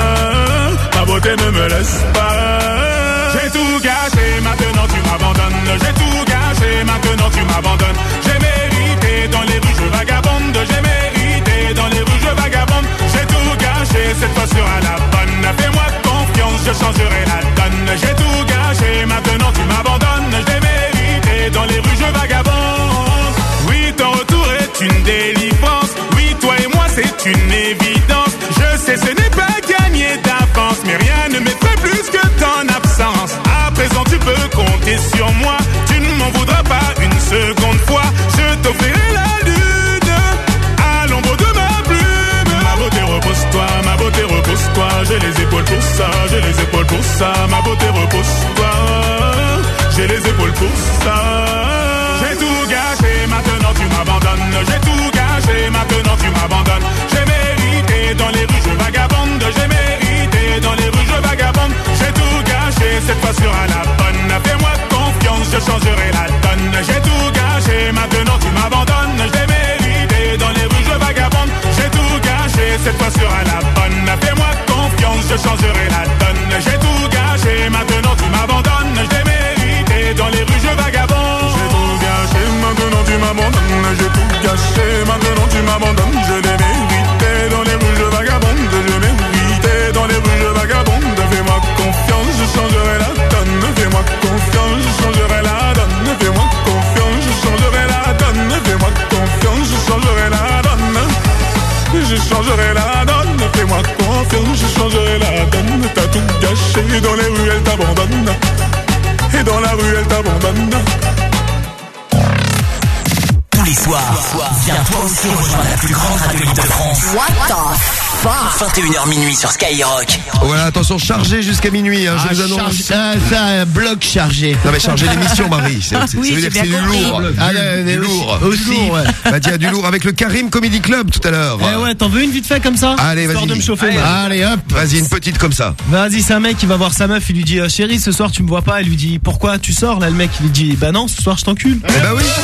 pas, ma beauté ne me laisse pas. J'ai tout gâché, maintenant tu m'abandonnes. J'ai tout gâché, maintenant tu m'abandonnes. J'ai mérité dans les rues, je vagabonde. J'ai mérité dans les rues, je vagabonde. J'ai tout gâché, cette fois sera la bonne. Fais-moi confiance, je changerai la donne. J'ai tout gâché, maintenant tu m'abandonnes. J'ai mérité dans les rues, je vagabonde. Oui, ton retour est une délivrance. Oui, toi et moi, c'est une évidence. Je sais, ce n'est pas gagné d'avance, mais rien ne m'effraie plus que ton absence. À présent, tu peux compter sur moi. Tu ne m'en voudras pas une seconde fois. Je t'offrirai la lune à l'ombre de ma plume. Ma beauté, repose-toi, ma beauté, repose-toi. J'ai les épaules pour ça, j'ai les épaules pour ça. Ma beauté, repose-toi. J'ai les épaules pour ça. J'ai tout gâché, maintenant tu m'abandonnes. J'ai tout gâché, maintenant tu m'abandonnes. J'ai mérité dans les rues, je vagabonde. J'ai mérité dans les rues, je vagabonde. J'ai tout gâché, cette fois sera la bonne. Fais-moi confiance, je changerai la donne. J'ai tout gâché, maintenant tu m'abandonnes. J'ai mérité dans les rues, je vagabonde. J'ai tout gâché, cette fois sera la bonne. Fais-moi confiance, je changerai la donne. J'ai tout gâché, maintenant tu m'abandonnes. J'ai mérité dans les rues, je vagabonde. J'ai tout gâché, maintenant tu m'abandonnes. J'ai tout gâché, maintenant tu m'abandonnes. Je l'ai mérité dans les rues, je vagabonde. Je mérité dans les rues, je vagabonde. Fais-moi confiance, je changerai la donne. Fais-moi confiance, je changerai la donne. Fais-moi confiance, je changerai la donne. Fais-moi confiance, je changerai la donne. Je changerai la donne. Fais-moi confiance, je changerai la donne. T'as tout gâché, dans les rues, elle t'abandonne. Et dans la rue, elle t'abandonne. Tous les soirs, viens toi aussi rejoindre la plus grande radio libre de France. What the fuck? vingt et une heures minuit sur Skyrock. Voilà, attention, chargé jusqu'à minuit, hein, je Ah, vous annonce. charge- ça, ça, un bloc chargé. Non mais charger l'émission, Marie, c'est, c'est, Oui, ça veut j'ai dire que c'est bien du compris. lourd, Ah, du, euh, du aussi- lourd, aussi. Du lourd, ouais. Bah tiens, du lourd avec le Karim Comedy Club tout à l'heure. Eh ouais, t'en veux une vite fait comme ça? Allez, Histoire vas-y. de me chauffer. Allez, moi. allez, hop, vas-y, une petite comme ça. Vas-y, c'est un mec qui va voir sa meuf, il lui dit euh, chérie, ce soir tu me vois pas, elle lui dit pourquoi tu sors? Là le mec il lui dit bah non, ce soir je t'encule. Eh bah oui.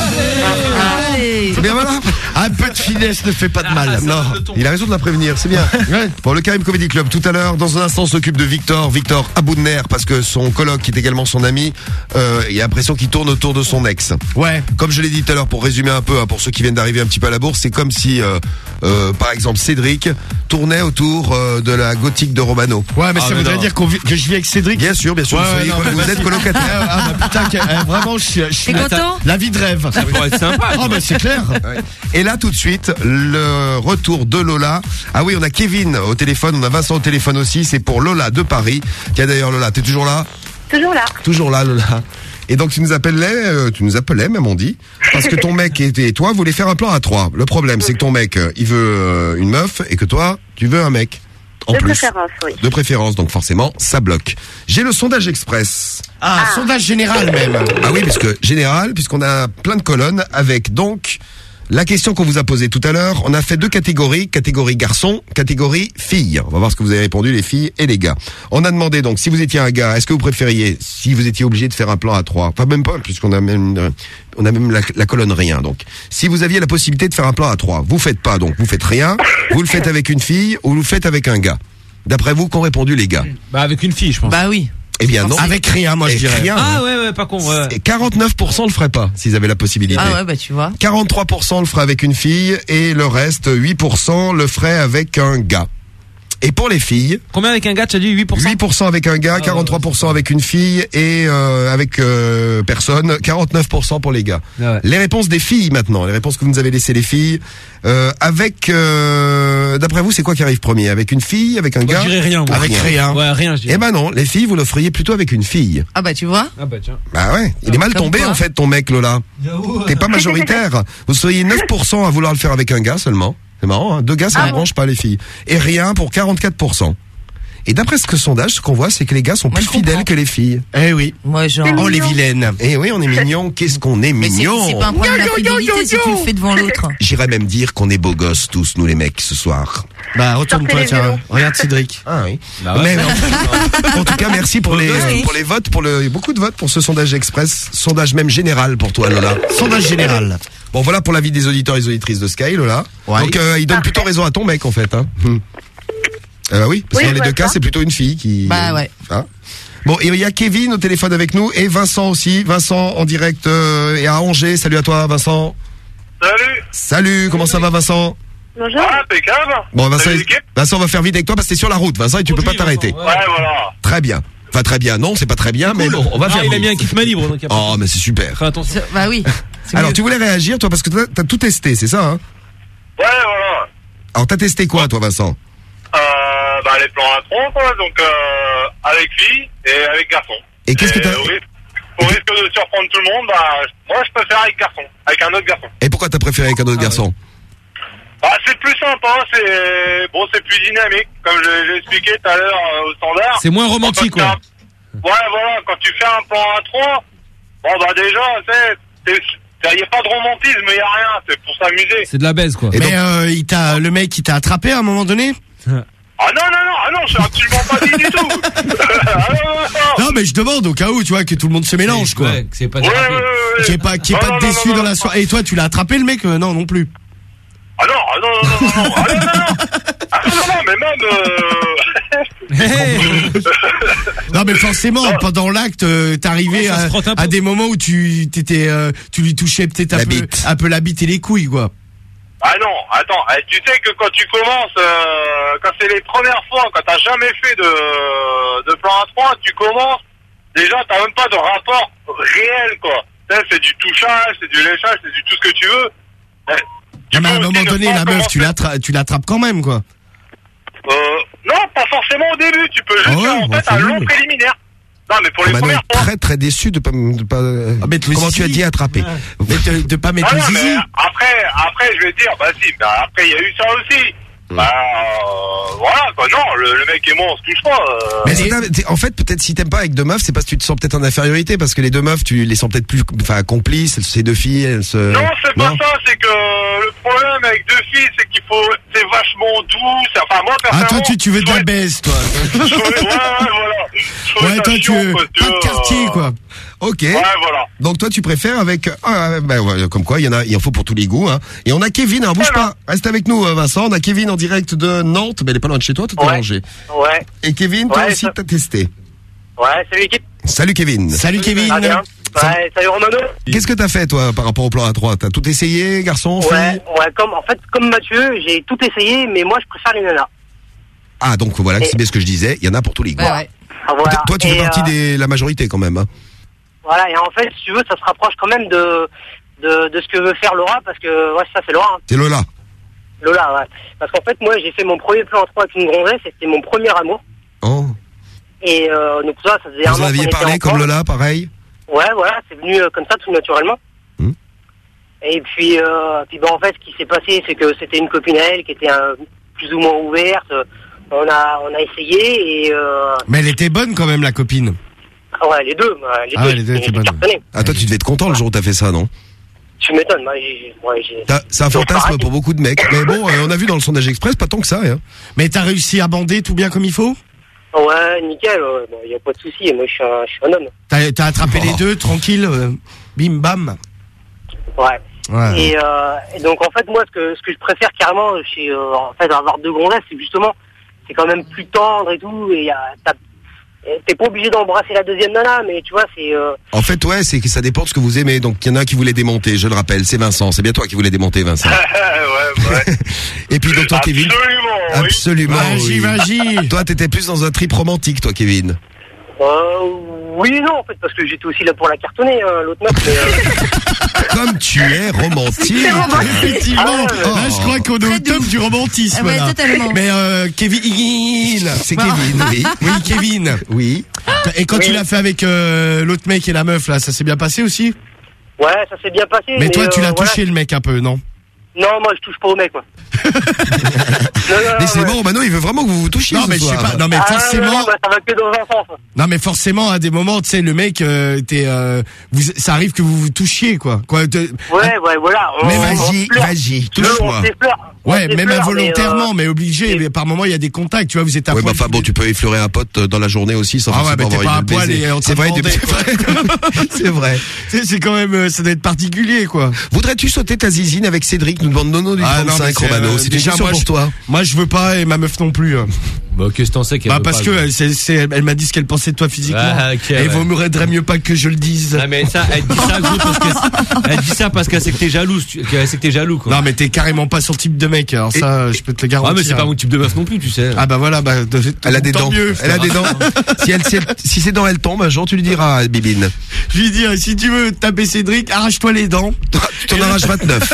Allez. C'est bien, voilà. Un peu de finesse ne fait pas de mal. Non, il a raison de la prévenir, c'est bien. Bon, le Karim Comedy Club tout à l'heure. Dans un instant, on s'occupe de Victor, Victor Aboudner, parce que son coloc, qui est également son ami, euh, il a l'impression qu'il tourne autour de son ex. Ouais. Comme je l'ai dit tout à l'heure, pour résumer un peu, hein, pour ceux qui viennent d'arriver un petit peu à la bourse, c'est comme si, euh, euh, par exemple, Cédric tournait autour euh, de la gothique de Romano. Ouais, mais Ah, ça voudrait non. dire qu'on vit- que je vis avec Cédric. Bien sûr, bien sûr, Ouais, vous, ouais, soyez- non, vous mais êtes vas-y. colocataire. Ah, bah, putain, que- euh, vraiment, je suis. je suis- T'es content? La vie de rêve. Ça pourrait être sympa. Ah, bah, c'est clair. Ouais. Et là, tout de suite, le retour de Lola. Ah oui, on a Kevin au téléphone, on a Vincent au téléphone aussi. C'est pour Lola de Paris. Qui a d'ailleurs Lola, t'es toujours là? Toujours là. Toujours là, Lola. Et donc tu nous appelais, euh, tu nous appelais même on dit, parce que ton mec et et toi voulez faire un plan à trois. Le problème c'est que ton mec euh, il veut euh, une meuf et que toi tu veux un mec. En De plus. préférence, oui. De préférence, donc forcément ça bloque. J'ai le sondage express. Ah, sondage général même. Ah oui, puisque général, puisqu'on a plein de colonnes avec donc la question qu'on vous a posée tout à l'heure. On a fait deux catégories, catégorie garçon, catégorie fille. On va voir ce que vous avez répondu, les filles et les gars. On a demandé donc si vous étiez un gars, est-ce que vous préfériez, si vous étiez obligé de faire un plan à trois, enfin même pas, puisqu'on a même, euh, on a même la, la colonne rien. Donc, si vous aviez la possibilité de faire un plan à trois, vous faites pas, donc vous faites rien. Vous le faites avec une fille ou vous le faites avec un gars. D'après vous, qu'ont répondu les gars? Bah avec une fille, je pense. Bah oui. Eh bien non. Avec rien, moi je Et dirais. rien. Ah ouais, ouais, pas con. Ouais. Et quarante-neuf pour cent le feraient pas s'ils avaient la possibilité. Ah ouais, bah tu vois. quarante-trois pour cent le ferait avec une fille et le reste, huit pour cent le ferait avec un gars. Et pour les filles, combien avec un gars? Tu as dit huit pour cent. huit pour cent avec un gars, quarante-trois pour cent avec une fille et euh, avec euh, personne, quarante-neuf pour cent pour les gars. Ah ouais. Les réponses des filles maintenant, les réponses que vous nous avez laissées les filles. Euh, avec, euh, d'après vous, c'est quoi qui arrive premier? Avec une fille, avec un Moi, gars? je dirais rien, moi. Avec rien. Ouais, rien, je dirais. Eh ben non, les filles, vous le feriez plutôt avec une fille. Ah bah tu vois. Ah bah tiens. Bah ouais, il est mal Comme tombé quoi. en fait ton mec Lola. T'es pas majoritaire. Vous seriez neuf pour cent à vouloir le faire avec un gars seulement. C'est marrant, hein. Deux gars ça ne branche pas les filles. Et rien pour quarante-quatre pour cent. Et d'après ce que sondage, ce qu'on voit, c'est que les gars sont plus fidèles que les filles. Eh oui. Moi genre. Oh les vilaines. Eh oui, on est mignons. Qu'est-ce qu'on est Mais c'est mignons. c'est pas un problème d'infidélité si tu le fais devant l'autre. J'irais même dire qu'on est beaux gosses tous, nous les mecs, ce soir. Bah retourne-toi, tiens. Regarde Cédric. Ah oui. Bah ouais. Mais en, en tout cas, merci pour les Oui. pour les votes, pour le beaucoup de votes pour ce sondage express, sondage même général pour toi Lola. Sondage général. Bon voilà pour l'avis des auditeurs et des auditrices de Sky Lola. Ouais. Donc euh, il donne plutôt raison à ton mec en fait. Hein. Hum. Euh, oui, parce Oui, que dans les je deux vois cas, ça. c'est plutôt une fille qui. Bah ouais. Hein. Bon, et il y a Kevin au téléphone avec nous et Vincent aussi. Vincent en direct euh, et à Angers. Salut à toi, Vincent. Salut. Salut, comment ça va, Vincent? Bonjour. Ah, impeccable. Bon, Vincent, Salut, l'équipe. Vincent, on va faire vite avec toi parce que t'es sur la route, Vincent, et tu peux pas t'arrêter. Ouais, voilà. Très bien. Enfin, très bien. Non, c'est pas très bien, mais bon, on va Ah, faire il a vite. mis un kiff libre. Donc y a pas- Oh, mais c'est super. Fais attention. Bah oui. C'est Alors, mieux. tu voulais réagir, toi, parce que t'as t'as tout testé, c'est ça, hein? Ouais, voilà. Alors, t'as testé quoi, toi, Vincent? Euh, bah, les plans à tronc, quoi. Donc, euh, avec fille et avec garçon. Et qu'est-ce que t'as- Au risque, au risque de surprendre tout le monde, bah, moi, je préfère avec garçon. Avec un autre garçon. Et pourquoi t'as préféré avec un autre garçon? Bah, c'est plus sympa, c'est, bon, c'est plus dynamique. Comme je l'ai expliqué tout à l'heure euh, au standard. C'est moins romantique, Quand tu fais ouais. un- Ouais, voilà, quand tu fais un plan à trois, bon, bah, déjà, c'est, il n'y a pas de romantisme, il n'y a rien, c'est pour s'amuser. C'est de la baise, quoi. Mais euh, il t'a, le mec, il t'a attrapé à un moment donné? Ah non, non, non, ah non, c'est absolument pas dit du tout. Ah non, non, non. Non, mais je demande au cas où, tu vois, que tout le monde se mélange, quoi. Ouais, que c'est pas Ouais, ouais, ouais, ouais. Qu'il n'y ait pas, qu'il y ait Non, pas non, de non, déçu non, dans non, la soirée. Et toi, tu l'as attrapé, le mec? Euh, Non, non plus. Ah non, ah non, non, non, non, non, ah non, non, non. Ah non, non, non, mais même, euh... Non, mais forcément, pendant l'acte, euh, t'arrivais Ouais, ça se à, frotte un peu. à des moments où tu t'étais, euh, tu lui touchais peut-être un La peu, bite. un peu la bite et les couilles, quoi. Ah non, attends, eh, tu sais que quand tu commences, euh, quand c'est les premières fois, quand t'as jamais fait de, de plan à trois, tu commences, déjà t'as même pas de rapport réel, quoi. Tu sais, c'est du touchage, c'est du léchage, c'est du tout ce que tu veux. Eh, Non, mais à un peux moment aussi ne donné, pas la meuf, tu commencer- l'attrapes, tu l'attrapes quand même, quoi. Euh, non, pas forcément au début, tu peux juste Ah ouais, faire en bah, fait c'est un long nul. préliminaire. Non, mais pour les Ah bah non, premières fois. très très déçu de pas, de pas Ah, mettre le comment tu as zizi. dit attraper. Mais de, de pas mettre Ah le non, mais zizi. après, après, je vais te dire, bah si, bah après, il y a eu ça aussi. Bah, euh, voilà, quoi. Non, le, le mec et moi, on se touche pas. euh. Mais c'est un- t'es- en fait, peut-être si t'aimes pas avec deux meufs, c'est parce que tu te sens peut-être en infériorité, parce que les deux meufs, tu les sens peut-être plus, enfin, complices, ces deux filles, elles se... Non, c'est pas ça, c'est que le problème avec deux filles, c'est qu'il faut, c'est vachement doux, c'est, enfin, moi, Ah, personnellement. toi, tu, tu veux de la baisse, toi. je trouvais- ouais, ouais, voilà. Je trouvais Ouais, ça toi, tu chiant, veux quoi, tu pas de vois, quartier, euh, quoi. Ok. Ouais, voilà. Donc toi, tu préfères avec, ah, ben, ouais, comme quoi, il y en a, il en faut pour tous les goûts, hein. Et on a Kevin, alors bouge pas, reste avec nous, euh, Vincent. On a Kevin en direct de Nantes, mais elle est pas loin de chez toi, tout est Ouais. Angers. Ouais. Et Kevin, toi Ouais, aussi, ça- t'as testé. Ouais, salut l'équipe. Salut Kevin. Salut, Kevin. Ça va bien. Ouais, salut Romano. Qu'est-ce que t'as fait, toi, par rapport au plan A trois? T'as tout essayé, garçon, fille? Ouais, ouais, comme, en fait, comme Mathieu, j'ai tout essayé, mais moi, je préfère les nanas. Ah, donc voilà, c'est bien ce que je disais, il y en a pour tous les goûts. Ah, voilà. Toi, tu fais Et, partie euh, de la majorité, quand même, hein. Voilà, et en fait, si tu veux, ça se rapproche quand même de, de, de ce que veut faire Laura, parce que, ouais, ça, c'est Laura. hein. C'est Lola. Lola, ouais. Parce qu'en fait, moi, j'ai fait mon premier plan à trois avec une gonzesse, et c'était mon premier amour. Oh. Et, euh, donc ça, ça faisait un Vous en an aviez qu'on était parlé comme ensemble. Lola, pareil? Ouais, voilà, c'est venu euh, comme ça, tout naturellement. Hmm. Et puis, euh, puis bah, en fait, ce qui s'est passé, c'est que c'était une copine à elle qui était euh, plus ou moins ouverte. On a, on a essayé, et, euh, Mais elle était bonne, quand même, la copine. ah ouais, les deux, ouais, les Ah, deux, les deux j'ai- étaient j'ai bonnes. cartonné. Ah, toi, tu devais être content le jour où t'as fait ça, non? Tu m'étonnes, moi, j'ai, ouais, j'ai... T'as- C'est un Donc, fantasme pareil. pour beaucoup de mecs. Mais bon, euh, on a vu dans le sondage express, pas tant que ça, hein. Mais t'as réussi à bander tout bien comme il faut? Ouais, nickel, ouais, bon, y a pas de souci, moi, je suis un, je suis un homme. T'as, t'as attrapé Oh. les deux, tranquille, euh, bim bam. Ouais. Ouais. Et, euh, et donc, en fait, moi, ce que, ce que je préfère carrément, chez, euh, en fait, avoir deux gonzesses, c'est justement, c'est quand même plus tendre et tout, et y a, t'as, t'es pas obligé d'embrasser la deuxième nana, mais tu vois, c'est, euh, En fait, ouais, c'est que ça dépend de ce que vous aimez. Donc, il y en a qui voulaient démonter, je le rappelle. C'est Vincent. C'est bien toi qui voulais démonter, Vincent. ouais, même, ouais. Et puis donc toi, Kevin. Absolument, oui. Absolument. Vas-y, oui. vas-y. Toi, t'étais plus dans un trip romantique, toi, Kevin. Euh, oui et non, en fait, parce que j'étais aussi là pour la cartonner, hein, l'autre meuf, mais... Euh... Comme tu es romantique. C'est romantique. Effectivement. Ah ouais, ouais. Là, je crois qu'on est au top du romantisme. Ah ouais, là. totalement. Mais euh, Kevin, c'est Kevin, oui. Oui, Kevin. Oui. Et quand Oui. tu l'as fait avec euh, l'autre mec et la meuf, là, ça s'est bien passé aussi? Ouais, ça s'est bien passé. Mais toi, tu euh, l'as voilà. touché le mec un peu, non? Non, moi, je touche pas au mec, moi. non, non, Mais c'est ouais. bon, Mano, il veut vraiment que vous vous touchiez. Non, ce mais je sais soir. pas. Non, mais Ah, forcément. non, non, bah, ça va que dans un sens. Non, mais forcément, à des moments, tu sais, le mec, euh, t'es, euh, vous, ça arrive que vous vous touchiez, quoi. Quoi. te- Ouais, ouais, voilà. Mais on- on vas-y, se pleure. vas-y, Non, touche-moi. on se pleure. On Ouais, se même pleure, involontairement, mais, mais obligé. Mais par moment, il y a des contacts, tu vois, vous êtes à Ouais, bah, poil. enfin bon, tu peux effleurer un pote euh, dans la journée aussi sans Ah ouais, forcément mais t'es avoir pas envie de à poil le baiser. et en train C'est de vrai, bander, c'est vrai. C'est vrai. Tu sais, c'est quand même, euh, ça doit être particulier, quoi. Voudrais-tu sauter ta zizine avec Cédric? Nous demande Nono du Ah, non, mais trente-cinq, c'est, Romano. euh, C'est une déjà, question moi, pour je- toi. Moi, je veux pas et ma meuf non plus. hein. Bah, qu'est-ce que t'en sais qu'elle Bah, veut parce pas, que elle elle, c'est, c'est- elle m'a dit ce qu'elle pensait de toi physiquement. Ah, ok, et ouais. il vaudrait mieux pas que je le dise. Ah, mais ça, elle dit ça, gros, parce que, elle dit ça parce qu'elle sait que t'es jalouse, tu- qu'elle sait que t'es jaloux, quoi. Non, mais t'es carrément pas son type de mec. Alors ça, je peux te le garantir. Ah, mais c'est pas mon type de meuf non plus, tu sais. Ah bah voilà, bah de- Elle a des tant dents. mieux. Elle a des dents. Si elle, si elle- si ses dents elles tombent, un jour tu lui diras, Bibine. Je lui dis, si tu veux taper Cédric, arrache-toi les dents. Tu t'en arraches vingt-neuf.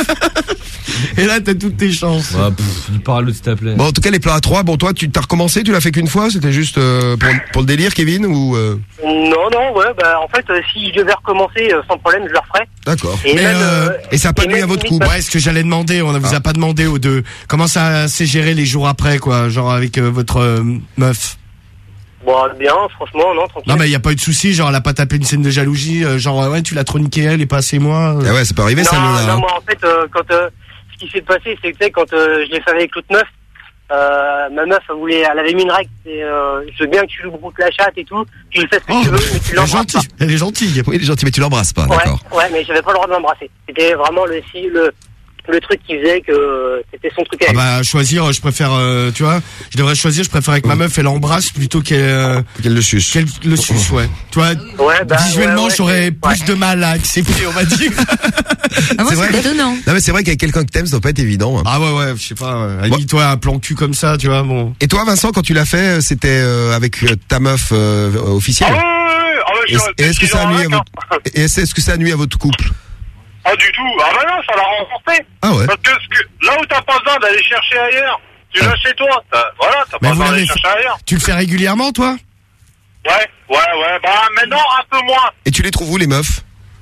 Et là, t'as toutes tes chances. Ouais, pff, dis pas à l'autre, s'il te plaît. Bon, en tout cas, les plans à trois, bon, toi, tu t'as recommencé, tu l'as fait qu'une fois, c'était juste euh, pour, pour le délire, Kevin, ou euh... Non, non, ouais, bah, en fait, euh, si je devais recommencer euh, sans problème, je le referais. D'accord. Et Mais, même, euh, euh, Et ça a pas et nuit à même votre limite, couple. Ouais, ce que j'allais demander, on ne vous a pas demandé aux deux. Comment ça s'est géré les jours après, quoi, genre avec euh, votre euh, meuf? Bon, bien, franchement, non, tranquille. Non, mais il y a pas eu de souci, genre elle a pas tapé une scène de jalousie, euh, genre ouais, tu l'as trop niqué elle et pas assez moi. euh. Ah ouais, ça peut arriver, ça, non, Lola. non, hein. moi, en fait, euh, quand, euh, ce qui s'est passé, c'est que, tu sais, quand euh, je l'ai fait avec l'autre meuf, euh, ma meuf, elle voulait, elle avait mis une règle, c'est, euh, je veux bien que tu lui broutes la chatte et tout, tu lui fais ce que Oh, tu veux, mais tu elle est l'embrasses pas. gentille, elle est gentille. Oui, elle est gentille, mais tu l'embrasses pas, Ouais, d'accord. ouais, mais j'avais pas le droit de l'embrasser. C'était vraiment le, si, le, le truc qui faisait que euh, c'était son truc à Ah elle. bah choisir, je préfère, euh, tu vois, je devrais choisir, je préfère avec ma meuf, elle l'embrasse plutôt qu'elle euh, Qu'elle le suce. qu'elle le suce, ouais. Tu vois, Ouais, bah, visuellement, ouais, ouais, j'aurais ouais. plus de mal à accepter, on va dire. Ah, moi, C'est vrai. c'est étonnant. Non, mais c'est vrai qu'avec quelqu'un que t'aimes, ça doit pas être évident. hein. Ah ouais, ouais, je sais pas, euh, toi un plan cul comme ça, tu vois, bon. Et toi, Vincent, quand tu l'as fait, c'était euh, avec euh, ta meuf euh, Ah officielle. ouais, ouais, ouais. Ah ouais, Et, j'ai et est-ce que ça a nuit à avec, votre, et est-ce est-ce que ça a nuit à votre couple? Ah, du tout. Ah bah non, ça l'a renforcé. Ah ouais. Parce que, ce que là où t'as pas besoin d'aller chercher ailleurs, tu l'as chez toi. T'as- Voilà, t'as Mais pas vous besoin l'avez d'aller chercher ailleurs. Tu le fais régulièrement, toi? Ouais, ouais, ouais. Bah maintenant, un peu moins. Et tu les trouves où, les meufs?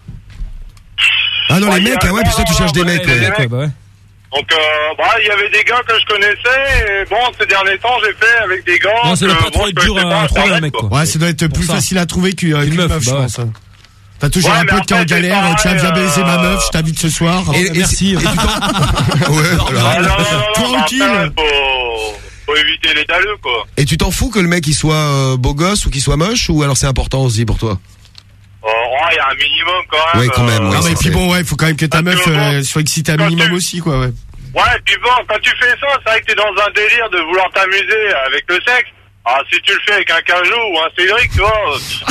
Ah non, Ouais, les il y a- mecs, ah ouais, non, puis ça, tu non, cherches des non, mecs. les ouais. mecs. Ouais, bah ouais. Donc, euh, bah, il y avait des gars que je connaissais, et bon, ces derniers temps, j'ai fait avec des gars. Non, ça doit que, pas trop bon, être je dur connaissais à pas trouver un Internet, mec, quoi. Ouais, ça doit être plus ça. facile à trouver qu'une Qu'une qu'une meuf, meuf, je bah pense. T'as toujours Ouais, un mais pote qui est en après, c'est galère, pareil, tu as bien baisé ma euh, meuf, je t'invite ce soir. Et- et- Merci. et tu t'en- ouais, Ah, voilà. non, non, non, non, Tranquille. après, faut, faut éviter les daleux, quoi. Et tu t'en fous que le mec il soit euh, beau gosse ou qu'il soit moche, ou alors c'est important aussi pour toi? Oh, il y a un minimum, quand même. Ouais, quand même, euh, ouais. Non mais c'est- puis bon, ouais, il faut quand même que ta Parce meuf que bon, euh, soit excitée un quand minimum tu- aussi, quoi, ouais. Ouais, et puis bon, quand tu fais ça, c'est vrai que t'es dans un délire de vouloir t'amuser avec le sexe. Ah, si tu le fais avec un Cajou ou un Cédric, tu vois.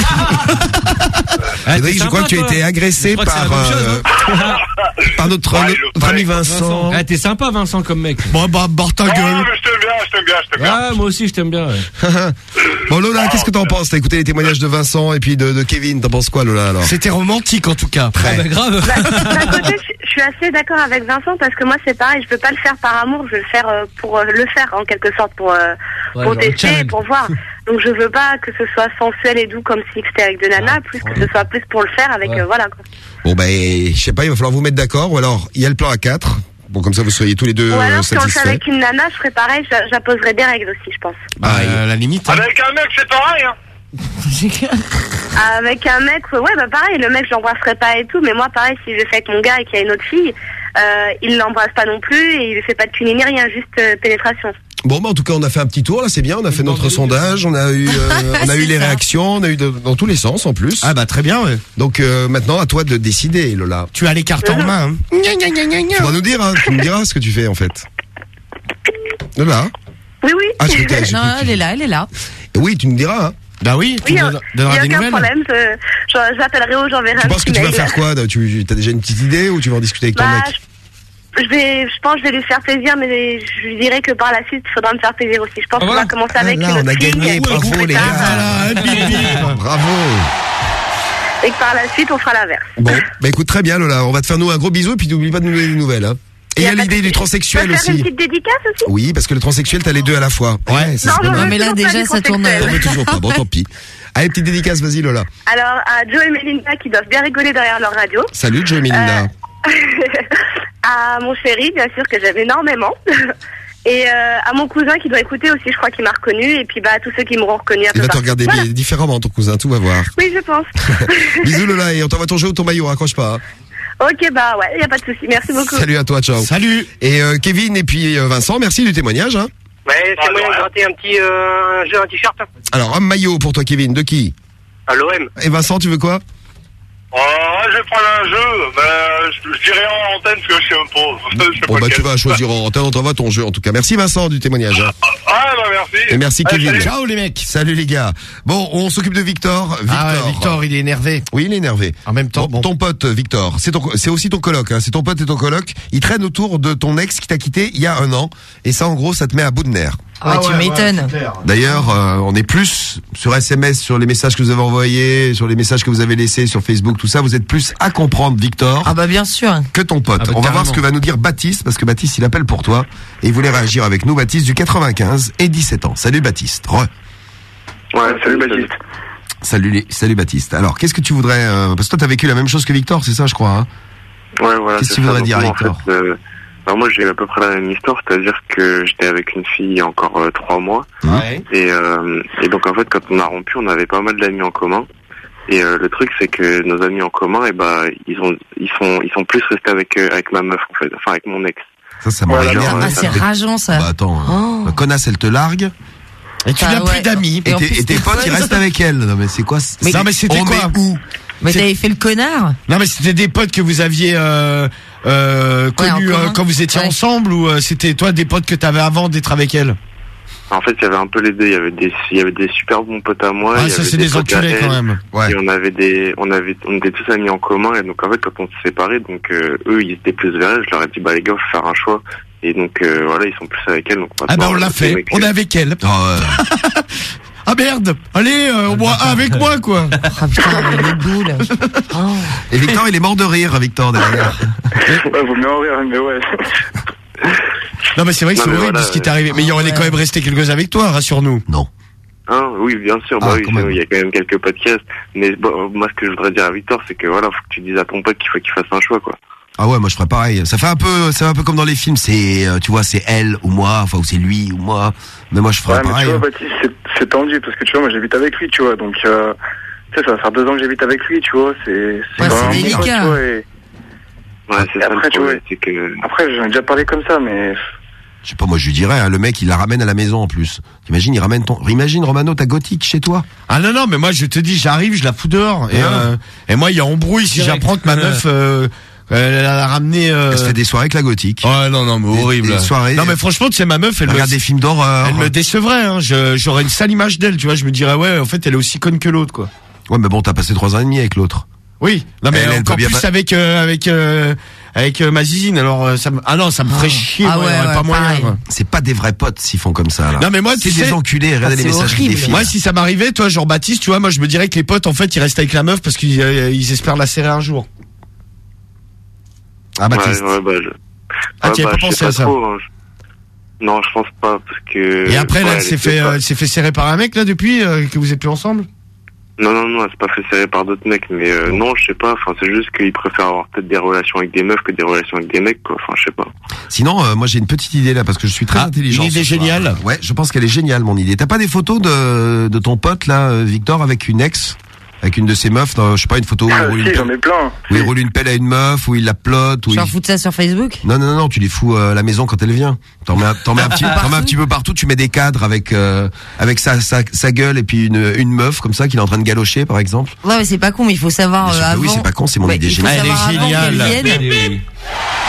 Ah, Cédric, t'es je crois sympa, que tu as toi. été agressé Je crois que c'est par, la même chose, euh, hein. par notre, Ouais, notre- il le notre ami fallait. Vincent. Ah, t'es sympa, Vincent, comme mec. Bon, bah, barre ta Non, gueule. mais je t'aime bien, je t'aime bien, je t'aime bien. Ah, moi aussi, je t'aime bien, ouais. Bon, Lola, qu'est-ce que t'en penses? T'as écouté les témoignages de Vincent et puis de, de Kevin, t'en penses quoi, Lola, alors? C'était romantique, en tout cas. Ah, bah, grave. D'un côté, je je suis assez d'accord avec Vincent parce que moi c'est pareil, je veux pas le faire par amour, je veux le faire euh, pour euh, le faire en quelque sorte pour euh, Ouais, pour genre le tester, challenge. pour voir. Donc je veux pas que ce soit sensuel et doux comme si c'était avec de nana, plus que ce soit plus pour le faire avec Ouais. euh, voilà quoi. Bon, ben, je sais pas, il va falloir vous mettre d'accord, ou alors, il y a le plan à quatre. Bon, comme ça, vous seriez tous les deux Ou alors euh, si on le fait satisfaits. avec une nana, je ferais pareil, j'a- j'imposerais des règles aussi, je pense. Bah, euh, à la limite. hein. Avec un mec, c'est pareil, hein. Avec un mec, ouais bah pareil, le mec je l'embrasserais pas et tout, mais moi pareil, si je le fais avec mon gars et qu'il y a une autre fille, euh, il l'embrasse pas non plus et il lui fait pas de cuni ni rien, juste euh, pénétration. Bon, bah, en tout cas, on a fait un petit tour, là, c'est bien, on a fait notre sondage, on a eu, euh, on a eu C'est les ça. réactions, on a eu de- dans tous les sens, en plus. Ah bah très bien, ouais. Donc, euh, maintenant, à toi de décider, Lola. Tu as les cartes en main. Hein. Tu vas nous dire, hein, tu me diras ce que tu fais, en fait. Lola? Oui, oui. Ah, je crois que- j'ai Non, cru que tu- elle est là, elle est là. Oui, tu nous diras, hein. Bah oui, tu Oui, nous il don- n'y donneras a des aucun nouvelles. problème. je- je- J'appellerai ou j'enverrai Tu un penses que petit tu vas mail. faire quoi? Tu as déjà une petite idée ou tu vas en discuter avec ton Bah, mec? je vais, je pense que je vais lui faire plaisir, mais je lui dirai que par la suite, il faudra me faire plaisir aussi. Je pense qu'on va commencer avec Là, une on autre a fille. gagné, bravo les gars. Bravo. Et que par la suite, on fera l'inverse. Bon, bah écoute, très bien Lola, on va te faire nous un gros bisou et puis n'oublie pas de nous donner des nouvelles. Hein. Et il y a l'idée du transsexuel Je peux faire une aussi. petite dédicace aussi? Oui, parce que le transsexuel, t'as les deux à la fois. Ouais, c'est Non, ce qu'on non, a. mais là, déjà, ça tourne. Non, mais toujours pas. Bon, tant pis. Allez, petite dédicace, vas-y Lola. Alors, à Joe et Melinda qui doivent bien rigoler derrière leur radio. Salut Joe et Melinda. À mon chéri, bien sûr, que j'aime énormément. Et euh, à mon cousin qui doit écouter aussi, je crois qu'il m'a reconnu. Et puis bah à tous ceux qui m'auront reconnu. Il va te regarder voilà. différemment, ton cousin, tout va voir. Oui, je pense. Bisous Lola, et on t'envoie ton jeu ou ton maillot, raccroche pas. Hein. Ok, bah ouais, y a pas de souci. Merci beaucoup. Salut à toi, ciao. Salut. Et euh, Kevin et puis euh, Vincent, merci du témoignage. Hein. Ouais, c'est moyen de gratter un petit euh, un jeu, un t-shirt. Alors, un maillot pour toi Kevin, de qui? À l'O M. Et Vincent, tu veux quoi? Oh, je vais prendre un jeu, mais je, je dirais en antenne parce que je sais même pas. Je sais Bon pas bah quel. tu vas choisir en antenne, on t'envoie ton jeu en tout cas. Merci Vincent du témoignage. Hein. Ah bah merci. Et merci Allez, Kevin. salut. Ciao les mecs. Salut les gars. Bon, on s'occupe de Victor. Victor, Ah ouais, Victor, il est énervé. Oui, il est énervé. En même temps, bon, ton pote Victor, c'est ton, c'est aussi ton coloc. Hein, c'est ton pote et ton coloc. Il traîne autour de ton ex qui t'a quitté il y a un an. Et ça, en gros, ça te met à bout de nerfs. Ah ouais, tu m'étonnes. D'ailleurs, euh, on est plus sur S M S, sur les messages que vous avez envoyés, sur les messages que vous avez laissés sur Facebook, tout ça. Vous êtes plus à comprendre Victor. Ah bah bien sûr. Que ton pote. Ah bah, on va carrément. voir ce que va nous dire Baptiste, parce que Baptiste, il appelle pour toi. Et il voulait réagir avec nous. Baptiste du quatre-vingt-quinze et dix-sept ans. Salut Baptiste. Re. Ouais, salut Baptiste. Salut, les- salut Baptiste. Alors, qu'est-ce que tu voudrais, euh, parce que toi, t'as vécu la même chose que Victor, c'est ça, je crois, hein? Ouais, voilà. Qu'est-ce que c'est tu ça. voudrais Donc, dire, moi, en Victor? fait, euh, alors moi, j'ai à peu près la même histoire, c'est-à-dire que j'étais avec une fille il y a encore euh, trois mois. Ouais. Et, euh, et donc, en fait, quand on a rompu, on avait pas mal d'amis en commun. Et euh, le truc, c'est que nos amis en commun, et bah, ils ont, ils sont, ils sont plus restés avec euh, avec ma meuf, en fait, enfin avec mon ex. Ça, ça Voilà, m'aurait genre, bien. Ah, c'est rageant ça. Bah attends, Oh. la connasse, elle te largue. Et tu Ah, n'as ouais. plus d'amis. Et Et, en tes, plus, et tes t'es potes, ils folle. restent avec elle. Non mais c'est quoi? c'est- Non mais c'était on quoi met où? Mais C'est- t'avais fait le connard. Non mais c'était des potes que vous aviez euh, euh, Ouais, en connus euh, commun. quand vous étiez Ouais. ensemble ou euh, c'était toi des potes que t'avais avant d'être avec elle? En fait, il y avait un peu les deux. Il y avait des, il y avait des super bons potes à moi. Ah il y ça avait c'est des potes à enculés quand elle. même. Ouais. Et on avait des, on avait, on était tous amis en commun. Et donc, en fait, quand on s'est séparés, donc, euh, eux, ils étaient plus vers elle. Je leur ai dit, bah, les gars, faut faire un choix. Et donc, euh, voilà, ils sont plus avec elle. Donc, Ah bah maintenant, on l'a euh, fait, mec, on est avec elle. Oh, ouais. Ah merde, allez, euh, au moins un avec moi quoi. Ah putain, les boules. Oh. Et Victor, il est mort de rire, Victor derrière. Ouais, vaut mieux en rire, mais ouais. Non mais c'est vrai que Non, c'est mais horrible voilà, ce qui t'est ouais. arrivé. Mais il y en est quand même resté quelques avec toi, rassure-nous. Non. Hein, oui, bien sûr, bah Ah, oui, quand même. il y a quand même quelques podcasts. Mais bon, moi, ce que je voudrais dire à Victor, c'est que voilà, faut que tu dises à ton pote qu'il faut qu'il fasse un choix, quoi. Ah ouais, moi je ferais pareil. Ça fait un peu, c'est un peu comme dans les films. C'est, euh, tu vois, c'est elle ou moi, enfin ou c'est lui ou moi. Mais moi je ferais Ouais, mais pareil. tu vois, Baptiste, c'est, c'est tendu parce que tu vois, moi j'habite avec lui, tu vois, donc euh, tu sais, ça va faire deux ans que j'habite avec lui, tu vois, c'est, c'est Ouais, quand c'est même délicat. un pote, tu vois, et Ouais, c'est Et ça après, le tu problème, vois. c'est que. après j'en ai déjà parlé comme ça, mais Je sais pas, moi je lui dirais, hein, le mec il la ramène à la maison en plus. T'imagines, il ramène ton, imagine Romano ta gothique chez toi. Ah non non mais moi je te dis j'arrive, je la fous dehors et, Ah. euh, et moi il y a embrouille si Direct. j'apprends que ma meuf euh, elle a ramené. Euh... Elle se fait des soirées avec la gothique. Ouais non non mais Des- horrible. des soirées- Non mais franchement tu sais ma meuf elle Elle regarde me, des films d'horreur. elle me décevrait. Hein. Je, j'aurais une sale image d'elle, tu vois. Je me dirais ouais en fait elle est aussi conne que l'autre quoi. Ouais, mais bon, t'as passé trois ans et demi avec l'autre. Oui. Non mais Elle, elle encore peut bien plus pas- avec euh, avec euh, avec euh, ma zizine. Alors euh, ça me... ah non ça me ferait chier. Ah moi, ouais, il y aurait ouais, pas moyen. pareil. Quoi. C'est pas des vrais potes s'ils font comme ça là. Non mais moi c'est tu des sais, enculés. Regardez Ah, les c'est messages qui horrible. défilent. moi si ça m'arrivait, toi genre Baptiste, tu vois, moi je me dirais que les potes en fait ils restent avec la meuf parce qu'ils euh, ils espèrent la serrer un jour. Ah Baptiste. Ouais, ouais, bah, je... Ah, ouais, t'y as bah, pas je pensé sais à ça. trop, hein. Je- Non, je pense pas, parce que. Et après là ouais, elle s'est était fait pas- euh, elle s'est fait serrer par un mec là depuis euh, que vous êtes plus ensemble. Non, non, non, elle s'est pas fait serrer par d'autres mecs, mais euh, non, je sais pas, enfin, c'est juste qu'ils préfèrent avoir peut-être des relations avec des meufs que des relations avec des mecs, quoi, enfin, je sais pas. Sinon, euh, moi j'ai une petite idée là parce que je suis très Ah, intelligent. une idée ce soir. géniale. Ouais, je pense qu'elle est géniale mon idée. T'as pas des photos de de ton pote là, euh, Victor, avec une ex, avec une de ses meufs, dans, je sais pas, une photo où il ah, roule une si, pelle, j'en ai plein. où il roule une pelle à une meuf, où il la plotte, où il... Genre foutre ça sur Facebook. Non, non, non, non, tu les fous euh, à la maison quand elle vient. T'en mets, un- t'en mets un petit, t'en mets un petit peu partout. Tu mets des cadres avec euh, avec sa, sa sa gueule et puis une une meuf comme ça qu'il est en train de galocher par exemple. Ouais, mais c'est pas con, mais il faut savoir Bien euh, sûr que avant. oui, c'est pas con, c'est mon Ouais, idée il faut géniale. savoir Elle est avant géniale, qu'elle la vienne. Oui, oui.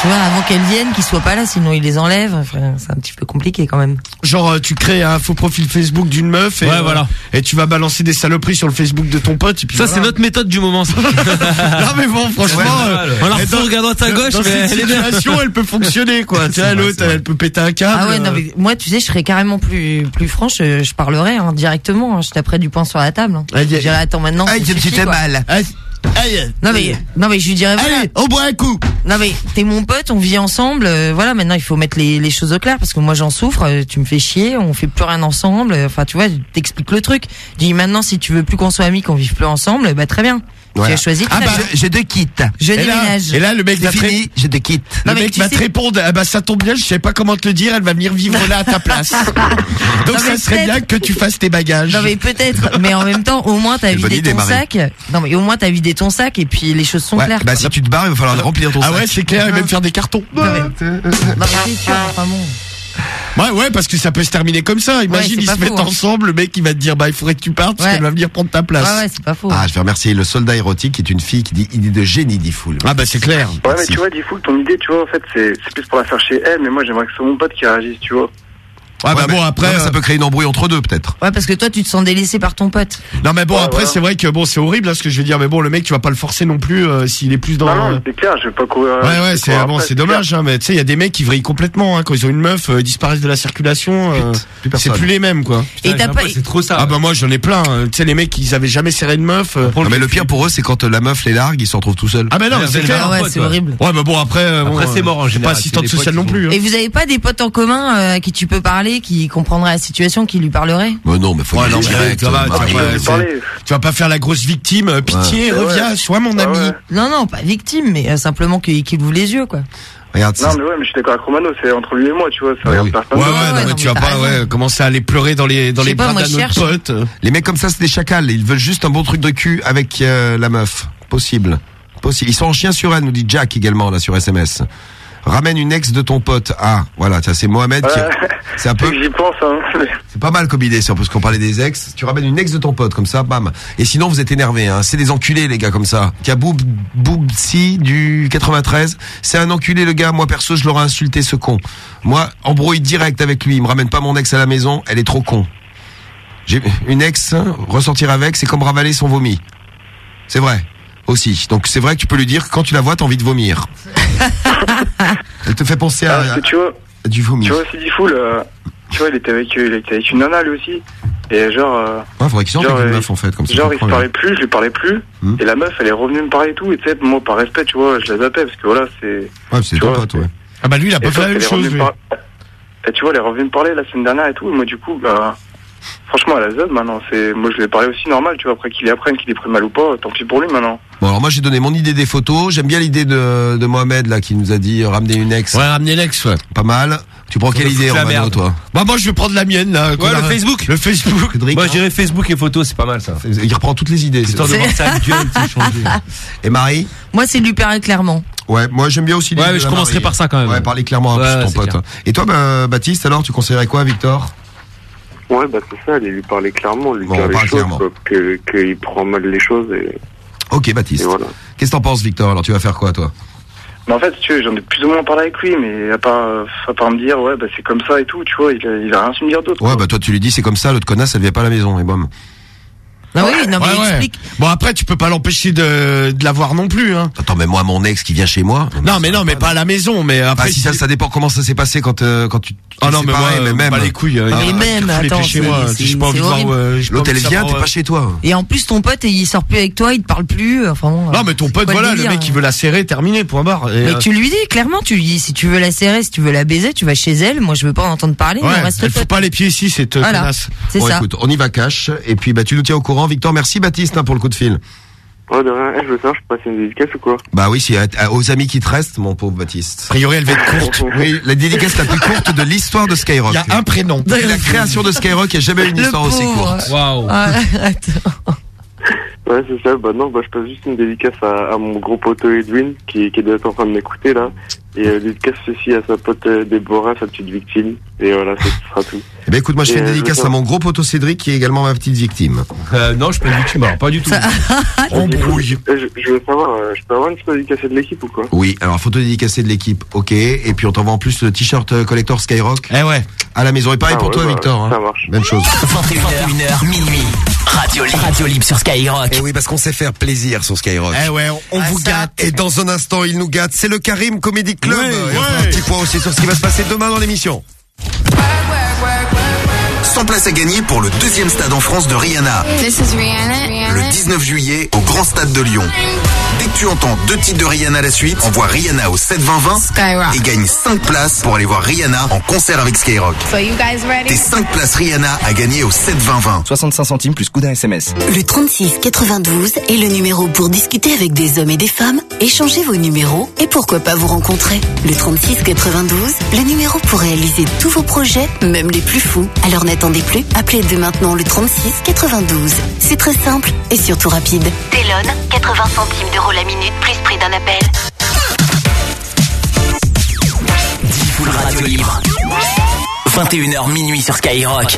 Tu vois, avant qu'elles viennent, qu'ils soient pas là, sinon ils les enlèvent. Enfin, c'est un petit peu compliqué quand même. Genre, euh, tu crées un faux profil Facebook d'une meuf et, Ouais, euh, voilà. et tu vas balancer des saloperies sur le Facebook de ton pote. Et puis Ça, voilà. c'est notre méthode du moment, ça. Non mais bon, franchement, Ouais, euh, on la et refout, dans- regarde à ta gauche, dans mais cette elle est bien. situation, elle peut fonctionner, quoi. Tu C'est sais, vrai, l'autre, c'est vrai. elle peut péter un câble. Ah ouais, non, euh. mais moi, tu sais, je serais carrément plus, plus franche, je, je parlerais, hein, directement, hein, je taperais du poing sur la table, hein. Aïe, Je aïe. dirais, attends, maintenant, Aïe, ça tu me suffit, fais quoi. mal. Aïe, aïe. Non mais, non mais je lui dirais, voilà. Allez, on boit un coup. Non mais, t'es mon pote, on vit ensemble, euh, voilà, maintenant il faut mettre les, les choses au clair, parce que moi j'en souffre, euh, tu me fais chier, on fait plus rien ensemble, euh, enfin tu vois, t'expliques le truc. Je dis maintenant, si tu veux plus qu'on soit amis, qu'on vive plus ensemble, bah très bien. Voilà. Tu as choisi, Ah très bah, bien. je, je te quitte. Je Et là, déménage. et là, le mec C'est va te ré- fini, je te quitte. Non, le mais mec tu va sais- te répondre, ah bah ça tombe bien, je sais pas comment te le dire, elle va venir vivre là à ta place. Donc Non, ça mais serait peut-être- bien que tu fasses tes bagages. Non mais peut-être, mais en même temps, au moins t'as C'est une bonne vidé idée, ton Marie. sac. Non mais au moins t'as vidé ton sac et puis les choses sont Ouais, claires. bah si tu te barres, il va falloir remplir ton Ah sac. ouais, c'est clair, et même faire des cartons. Non mais, non, mais c'est sûr, enfin bon. Ouais, ouais, parce que ça peut se terminer comme ça. Imagine, c'est ils pas se faux, mettent hein. ensemble, le mec il va te dire, bah il faudrait que tu partes, parce Ouais. qu'elle va venir prendre ta place. Ouais ouais, c'est pas faux. Ah, je vais remercier le soldat érotique qui est une fille qui dit idée de génie, dit Foul. Ah bah c'est clair. Ouais, mais Merci. tu vois, Diffoul, ton idée, tu vois, en fait, c'est c'est plus pour la faire chez elle, mais moi, j'aimerais que ce soit mon pote qui réagisse, tu vois. Ah bah Ouais, mais- bon après, non, mais ça euh, peut créer une embrouille entre deux, peut-être. Ouais, parce que toi tu te sens délaissé par ton pote. non mais bon Ouais, après voilà. c'est vrai que bon c'est horrible là ce que je veux dire, mais bon le mec tu vas pas le forcer non plus euh, s'il est plus dans. Non, non, euh, mais c'est clair, je vais pas courir. Ouais ouais je vais c'est courir bon après, c'est dommage hein, mais tu sais il y a des mecs qui vrillent complètement hein, quand ils ont une meuf euh, ils disparaissent de la circulation euh, plus personne. c'est plus les mêmes quoi. Et t'as pas. C'est trop ça. Ah bah moi j'en ai plein hein. Tu sais les mecs ils avaient jamais serré une meuf euh, Non, mais le pire pour eux, c'est quand euh, la meuf les largue, ils se retrouvent tout seuls. ah bah non Ouais, c'est c'est clair. Ah ouais, pote, c'est ouais. horrible. Ouais bah bon après euh, bon, Après, c'est mort, en c'est pas général, assistante c'est des sociale potes non qui plus. hein. Et vous avez pas des potes en commun euh, à qui tu peux parler, qui comprendraient la situation, qui lui parleraient? Bah non, mais faut Ouais, y non, aller mais direct. ça va, euh, tu vas Marie. pas- Je vais c'est- parler. Tu vas pas faire la grosse victime, euh, pitié, Ouais. reviens, Ouais. sois mon Ah ami. ouais. Non, non, pas victime, mais euh, simplement qu'il qu'il ouvre les yeux, quoi. Regarde, Non, mais ouais, mais je suis d'accord avec Romano, c'est entre lui et moi, tu vois, ça Ouais, regarde oui. personne. Ouais, ouais, d'autre. non, ouais, mais non, tu mais vas t'as pas, raison. ouais, commencer à aller pleurer dans les, dans Je sais les pas, bras moi, d'un je autre cherche. pote. Les mecs comme ça, c'est des chacals. Ils veulent juste un bon truc de cul avec euh, la meuf. Possible. Possible. Ils sont en chien sur elle, nous dit Jack également, là, sur S M S. Ramène une ex de ton pote. Ah, voilà, ça c'est Mohamed qui... Ouais. C'est un peu... C'est que j'y pense, hein. C'est pas mal comme idée, si on peut, parce qu'on parlait des ex. Tu ramènes une ex de ton pote, comme ça, bam. Et sinon, vous êtes énervés, hein. C'est des enculés, les gars, comme ça. Kaboub, Boubsi, du quatre-vingt-treize. C'est un enculé, le gars. Moi, perso, je l'aurais insulté, ce con. Moi, embrouille direct avec lui. Il me ramène pas mon ex à la maison. Elle est trop con. J'ai une ex, hein, ressortir avec, c'est comme ravaler son vomi. C'est vrai. Aussi. Donc, c'est vrai que tu peux lui dire que quand tu la vois, t'as envie de vomir. Elle te fait penser à, Ah, parce que tu vois, à du vomi. tu vois, c'est Diffoul, euh, tu vois, il était avec, euh, il était avec une nana, lui aussi. Et genre, euh, Ouais, faudrait qu'il sorte genre, avec une euh, meuf, en fait, comme ça. genre, tu il se comprends, parlait plus, je lui parlais plus. Hmm. Et la meuf, elle est revenue me parler et tout. Et tu sais, moi, par respect, tu vois, je la zappais parce que voilà, c'est. Ouais, c'est tu ton vois, pote, ouais. Ah bah lui, il a Et pas fait sauf la même qu'elle est chose, revenue lui. par- Et tu vois, elle est revenue me parler la semaine dernière et tout. Et moi, du coup, bah, franchement, elle a zappé maintenant. C'est, moi, je lui ai parlé aussi normal, tu vois. Après qu'il apprenne qu'il est pris mal ou pas, tant pis pour lui maintenant. Bon, alors moi j'ai donné mon idée des photos. J'aime bien l'idée de, de Mohamed là qui nous a dit euh, ramener une ex. Ouais, ramener l'ex, ouais. Pas mal. Tu prends quelle me idée, fout la Romano, merde. toi? Bah moi je vais prendre la mienne là. qu'on Ouais, a- le Facebook. Le Facebook. Cédric, Moi, hein je dirais Facebook et photos, c'est pas mal, ça. Il reprend toutes les idées. Histoire de c'est- voir sa gueule, tu sais, changer. Et Marie? Moi, c'est lui parler clairement. Ouais, moi j'aime bien aussi l'idée Ouais, mais de je la commencerai Marie. par ça quand même. Ouais, parler clairement Ouais, à ouais, ton c'est pote. clair. Et toi, bah, Baptiste, alors tu conseillerais quoi, Victor? Ouais, bah c'est ça, aller lui parler clairement, lui Bon, dire on les parle choses, clairement. quoi, que qu'il prend mal les choses et, Ok, Baptiste. et voilà. Qu'est-ce que t'en penses, Victor? Alors tu vas faire quoi, toi? Mais en fait, si tu veux, j'en ai plus ou moins parlé avec lui, mais à part, euh, à part me dire, ouais, bah c'est comme ça et tout, tu vois, il a, il a rien su me dire d'autre. Ouais, bah toi tu lui dis c'est comme ça, l'autre connasse, elle vient pas à la maison, et bam. Non, oui, non, mais Ouais, ouais. explique. Bon après tu peux pas l'empêcher de, de la voir non plus hein. Attends, mais moi, mon ex qui vient chez moi. Non mais non mais pas à la maison mais Bah, après si ça, ça dépend comment ça s'est passé quand, euh, quand tu. Ah non c'est mais moi pareil, mais même. pas les couilles. Ah, Mais même, attends, chez c'est- moi, c'est- j'ai pas envie c'est de voir. horrible. euh, j'ai pas L'autre envie elle de vient, savoir, t'es pas euh, chez toi. Et en plus, ton pote, il sort plus avec toi, il te parle plus. Enfin bon. Non mais ton pote quoi voilà le délire, mec il hein. veut la serrer terminé point barre. Et, Mais euh, tu lui dis clairement, tu lui dis si tu veux la serrer, si tu veux la baiser, tu vas chez elle. Moi, je veux pas en entendre parler. ouais, on reste elle fout potes. pas les pieds ici cette euh, Voilà. connasse. C'est Bon, ça. écoute, on y va cash. Et puis, bah, tu nous tiens au courant. Victor, merci Baptiste hein, pour le coup de fil. Ouais, de rien, Eh, je veux savoir, je peux passer une dédicace ou quoi? Bah oui, c'est à- à- aux amis qui te restent, mon pauvre Baptiste. A priori elle va être courte. Oui, la dédicace la plus courte de l'histoire de Skyrock. Il y a un prénom. Depuis la création de Skyrock, il n'y a jamais eu une Le histoire aussi pauvre. courte. Waouh. Ah, attends. Ouais, c'est ça, bah non, bah je passe juste une dédicace à, à mon gros poteau Edwin, qui, qui est déjà en train de m'écouter là. Et euh, dédicace aussi à sa pote euh, Déborah, sa petite victime. Et voilà, ça ce sera tout. Eh ben écoute, moi je Et, fais une euh, dédicace je veux à mon gros poteau Cédric qui est également ma petite victime. Euh, non, je suis pas une victime, alors pas du tout. Embrouille. Euh, Je, je veux savoir, euh, je peux avoir une photo dédicacée de l'équipe ou quoi? Oui, alors photo dédicacée de l'équipe, ok. Et puis on t'envoie en plus le t-shirt euh, collector Skyrock. Eh ouais. À la maison. Et pareil Ah pour ouais, toi, bah, Victor. ça Hein. marche. Même chose. vingt et une heures, minuit. Radio Libre. Radio Libre sur Skyrock. Et oui, parce qu'on sait faire plaisir sur Skyrock. Eh ouais, on, on Ah, vous ça. gâte. Et dans un instant, il nous gâte. C'est le Karim Comedy Club. Ouais, Et on ouais. fera un petit point aussi sur ce qui va se passer demain dans l'émission. cent places à gagner pour le deuxième stade en France de Rihanna. This is Rihanna. Le dix-neuf juillet au Grand Stade de Lyon. Dès que tu entends deux titres de Rihanna à la suite, envoie Rihanna au sept vingt vingt Skyrock. et gagne cinq places pour aller voir Rihanna en concert avec Skyrock. So you guys ready? Tes cinq places Rihanna à gagner au sept vingt vingt. soixante-cinq centimes plus coup d'un S M S. Le trente-six quatre-vingt-douze est le numéro pour discuter avec des hommes et des femmes, échanger vos numéros et pourquoi pas vous rencontrer. Le trente-six quatre-vingt-douze, le numéro pour réaliser tous vos projets, même les plus fous. Alors n'attendez plus, appelez dès maintenant le trente-six quatre-vingt-douze. C'est très simple et surtout rapide. Télone, quatre-vingts centimes d'euros la minute, plus prix d'un appel. Full Radio Libre. vingt et une heures minuit sur Skyrock.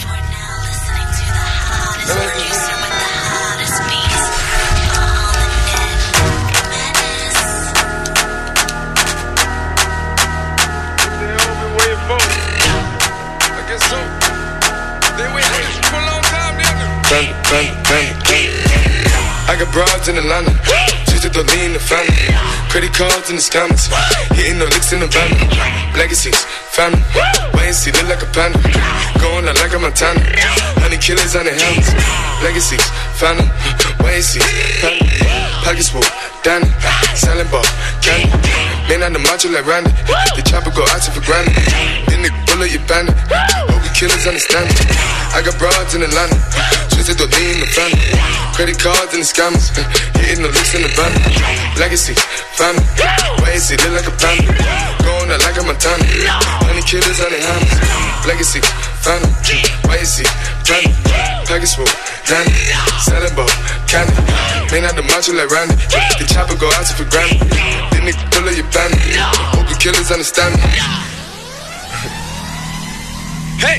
Panda, panda, panda, panda. I got broads in Atlanta, just to the lean the family. Credit cards in the scammers, hitting the licks in the van. Legacies, family, wait and see, look like a panda. Going out like a Montana, honey killers on the helmets. Legacies, family, wait and see, family. Pockets full, Danny, selling ball, candy. Man on the macho like Randy, the chopper go out for granted. Then nigga pull up your bandit, hope you killers understand it. I got broads in Atlanta, just to the lean the family. Credit cards and the scammers, hitting the licks in the van. Legacy, family, why is it look like a panda? Going out like a Montana, honey killers on the hands. Legacy, family, why is it panda? Package full, Danny, selling ball, candy. Man out the macho like Randy, the chopper go out for granted. Then nigga pull up your bandit, hope you killers understand me. Hey!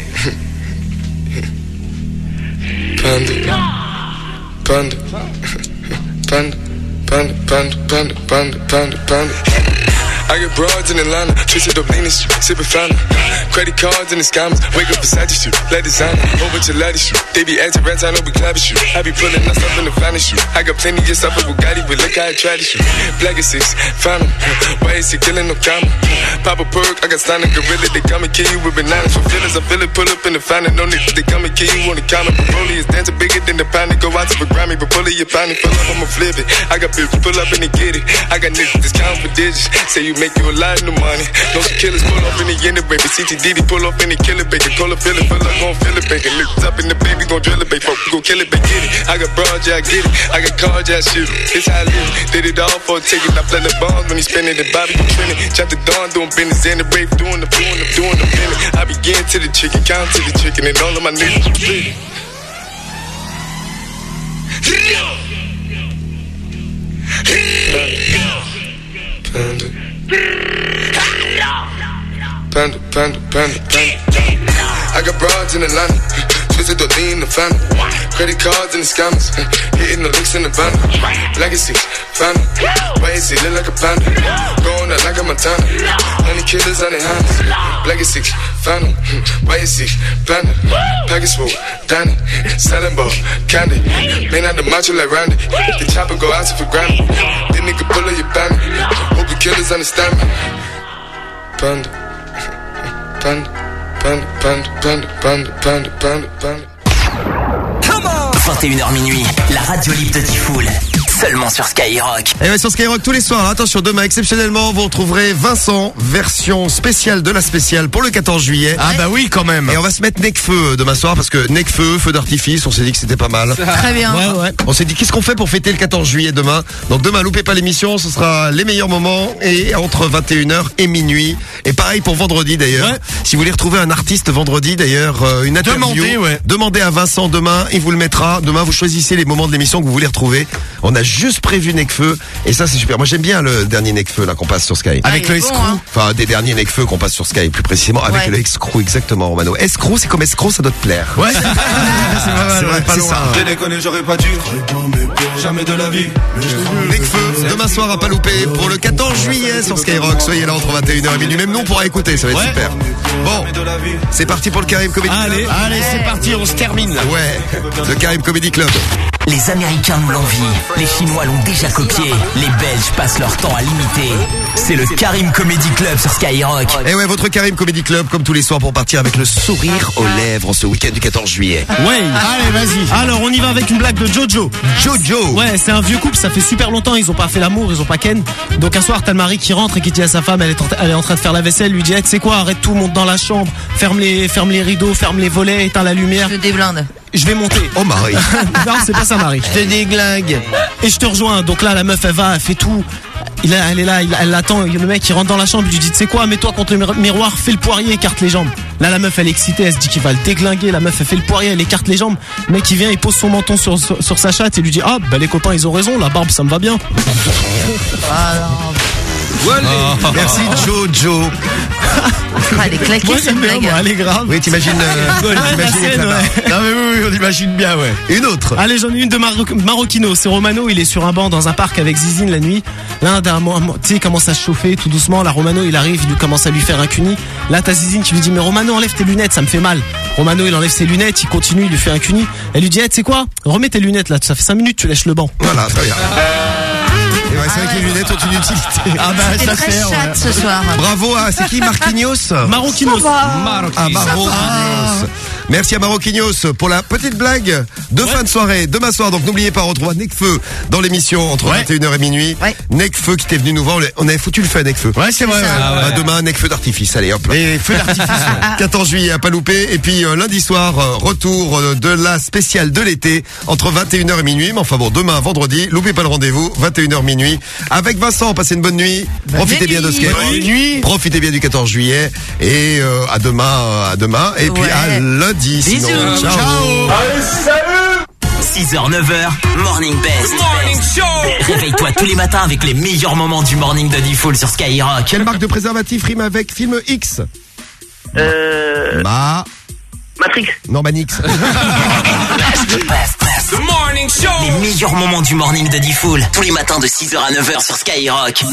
Panda, panda, panda, panda, panda, panda, panda, panda, panda. I get broads in Atlanta, twisted up lean street, sipping fountain. Credit cards and the scammers, wake up beside you, shoot, let designer, whole bunch of laddies shoot. They be acting rats, I know we clapping shoot. I be pulling us up in the finest shoot. I got plenty of stuff with Bugatti, but look how I try to shoot. Black is six, fountain, why is he killing no comma? Pop a perk, I got signed a gorilla, they come and kill you with bananas. For feelings, I feel it, pull up in the fountain, no niggas, they come and kill you on the counter. Broly is dancing bigger than the pound, go out to the Grammy, but pull it, your pound, pull up, I'ma flip it. I got bitches, pull up and they get it. I got niggas that's counting for digits, say you make you a lot of money. No some killers pull off in the end of baby. C T D D pull off in the killer baby. Call a feeling, feel like gon' feel it, baby. Lift up in the baby, gon' drill it, baby. Fuck, gon' kill it, baby. Get it. I got broads, yeah, I get it. I got cars, yeah, I shoot it. This how I live. Did it all for a ticket. I play the bombs when he spinning the Bobby, you trending. Chop the dawn, doing business in the brave, doing the doing the doing the minute. I begin to the chicken, count to the chicken, and all of my niggas split. Panda. Panda, panda, panda, panda. I got broads in Atlanta, twisted the lean the family. Credit cards and the scammers, hitting the licks in the van. Legacy, family, why is he look like a panda? Going out like a Montana, honey killers on their hands. Legacy, family, why is he panda? Package full, Danny, selling ball, candy. Man out the macho like Randy, the chopper go out for granted. Then nigga pull up your bandit, hope the killers understand me. Panda, panda, panda, panda, panda, panda, panda, panda, panda. vingt et une heures minuit, la radio libre de Tifoul. Seulement sur Skyrock. Et ouais, sur Skyrock tous les soirs. Attention, demain, exceptionnellement, vous retrouverez Vincent, version spéciale de la spéciale pour le quatorze juillet. Ah bah oui, quand même. Et on va se mettre Necfeu demain soir parce que Necfeu, feu d'artifice, on s'est dit que c'était pas mal. Très bien. Ouais, ouais. On s'est dit qu'est-ce qu'on fait pour fêter le quatorze juillet demain. Donc demain, loupez pas l'émission, ce sera les meilleurs moments et entre vingt et une heures et minuit. Et pareil pour vendredi d'ailleurs. Ouais. Si vous voulez retrouver un artiste vendredi d'ailleurs, euh, une interview, Demandez, ouais. demandez à Vincent demain, il vous le mettra. Demain, vous choisissez les moments de l'émission que vous voulez retrouver. On a juste prévu Necfeu et ça c'est super. Moi j'aime bien le dernier Necfeu là qu'on passe sur Sky. Avec le escroc. hein. Enfin des derniers Necfeu qu'on passe sur Sky plus précisément avec Ouais. le escroc exactement Romano. Escroc c'est comme escroc ça doit te plaire. Ouais, c'est pas mal, C'est vrai, ouais, pas c'est loin. ça. J'ai déconné, j'aurais pas dû. Jamais de la vie. Necfeu demain soir à pas louper pour le quatorze juillet sur Skyrock. Soyez là entre vingt et une heures et minuit. Même nous on pourra écouter, ça va être Ouais. super. Bon, c'est parti pour le Karim Comedy Club. Allez, allez, c'est parti, on se termine là. Ouais, le Karim Comedy Club. Les Américains nous l'envient, les Chinois l'ont déjà copié, les Belges passent leur temps à l'imiter. C'est le Karim Comedy Club sur Skyrock. Et ouais, votre Karim Comedy Club, comme tous les soirs, pour partir avec le sourire aux lèvres en ce week-end du quatorze juillet. Ouais. Allez, vas-y. Alors, on y va avec une blague de Jojo. Jojo. Ouais, c'est un vieux couple, ça fait super longtemps, ils ont pas fait l'amour, ils ont pas ken. Donc un soir, t'as le mari qui rentre et qui dit à sa femme, elle est en, elle est en train de faire la vaisselle, lui dit, hey, tu sais quoi, arrête tout, monte dans la chambre, ferme les, ferme les rideaux, ferme les volets, éteins la lumière. Je déblinde. Je vais monter. Oh Marie. Non, c'est pas ça, Marie. Je te déglingue. Et je te rejoins. Donc là, la meuf, elle va, elle fait tout. Il a- elle est là, il- elle l'attend. Le mec, il rentre dans la chambre, il lui dit, tu sais quoi, mets-toi contre le mir- miroir, fais le poirier, écarte les jambes. Là, la meuf, elle est excitée, elle se dit qu'il va le déglinguer. La meuf, elle fait le poirier, elle écarte les jambes. Le mec, il vient, il pose son menton sur, sur, sur sa chatte et lui dit, ah, bah les copains, ils ont raison, la barbe, ça me va bien. Ah, merci Jojo. Ah, elle est claquée Moi, cette j'aime bien, blague. moi, elle est grave. Oui, t'imagines, euh, Ouais, la t'imagines scène, là-bas. ouais. Non mais oui, oui, on imagine bien, ouais. Une autre. Allez, j'en ai une de Maro- Marocchino. C'est Romano, il est sur un banc dans un parc avec Zizine la nuit. Là, d'un moment, tu sais, il commence à se chauffer tout doucement. Là, Romano, il arrive, il lui commence à lui faire un cuni. Là, t'as Zizine qui lui dit, mais Romano, enlève tes lunettes, ça me fait mal. Romano, il enlève ses lunettes, il continue, il lui fait un cuni. Elle lui dit, hey, tu sais quoi, remets tes lunettes là, ça fait cinq minutes, tu lèches le banc. Voilà, très bien. Et ouais, c'est vrai que les lunettes ont une utilité. Ah bah C'est ça très sert. ouais. chatte ce soir. Bravo à, c'est qui Marquinhos? Marocchinos. Ah, Marquinhos. Merci à Marquinhos pour la petite blague de fin de soirée. Demain soir, donc n'oubliez pas, on retrouvera Necfeu dans l'émission entre Ouais. vingt et une heures et minuit. Ouais. Necfeu qui était venu nous voir. On avait foutu le feu à Necfeu. Ouais, c'est vrai. C'est ça. ouais. Ah, bah, demain, Necfeu d'artifice. Allez, hop là. Et feu d'artifice. ouais. quatorze juillet à pas louper. Et puis euh, lundi soir, euh, retour euh, de la spéciale de l'été entre vingt et une heures et minuit. Mais enfin bon, demain, vendredi, loupez pas le rendez-vous, vingt et une heures minuit. Avec Vincent, passez une bonne nuit. Profitez bien de ce qu'est. Bonne nuit. Profitez bien du quatorze juillet. Et euh, à demain, euh, à demain. Et puis Ouais. à lundi. Sinon, Bisous. ciao. six heures neuf heures, Morning Best. Réveille-toi tous les matins avec les meilleurs moments du morning de Diffoul sur Skyrock. Quelle marque de préservatif rime avec film X? Euh, Ma... Matrix. Non, Manix. Les meilleurs moments du morning de Diffoul, tous les matins de six heures à neuf heures sur Skyrock.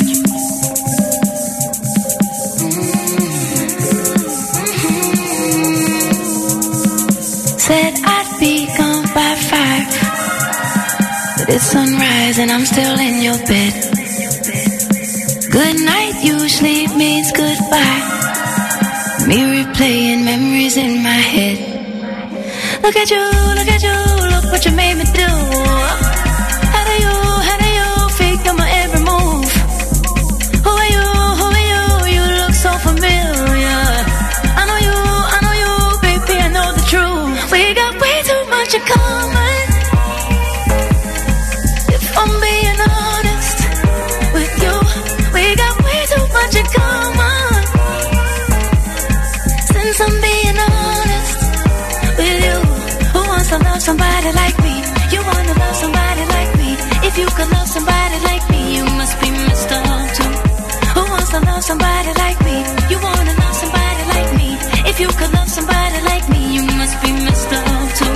Said I'd be gone by five, but it's sunrise and I'm still in your bed. Good night usually means goodbye. Me replaying memories in my head. Look at you, look at you, look what you made me do. How do you, how do you figure my every move? Who are you, who are you, you look so familiar. I know you, I know you, baby, I know the truth. We got way too much in common. If I'm being honest with you, we got way too much in common. Since I'm being honest with you, who wants to love somebody like me? You wanna love somebody like me? If you could love somebody like me, you must be messed up too. Who wants to love somebody like me? You wanna love somebody like me? If you could love somebody like me, you must be messed up too.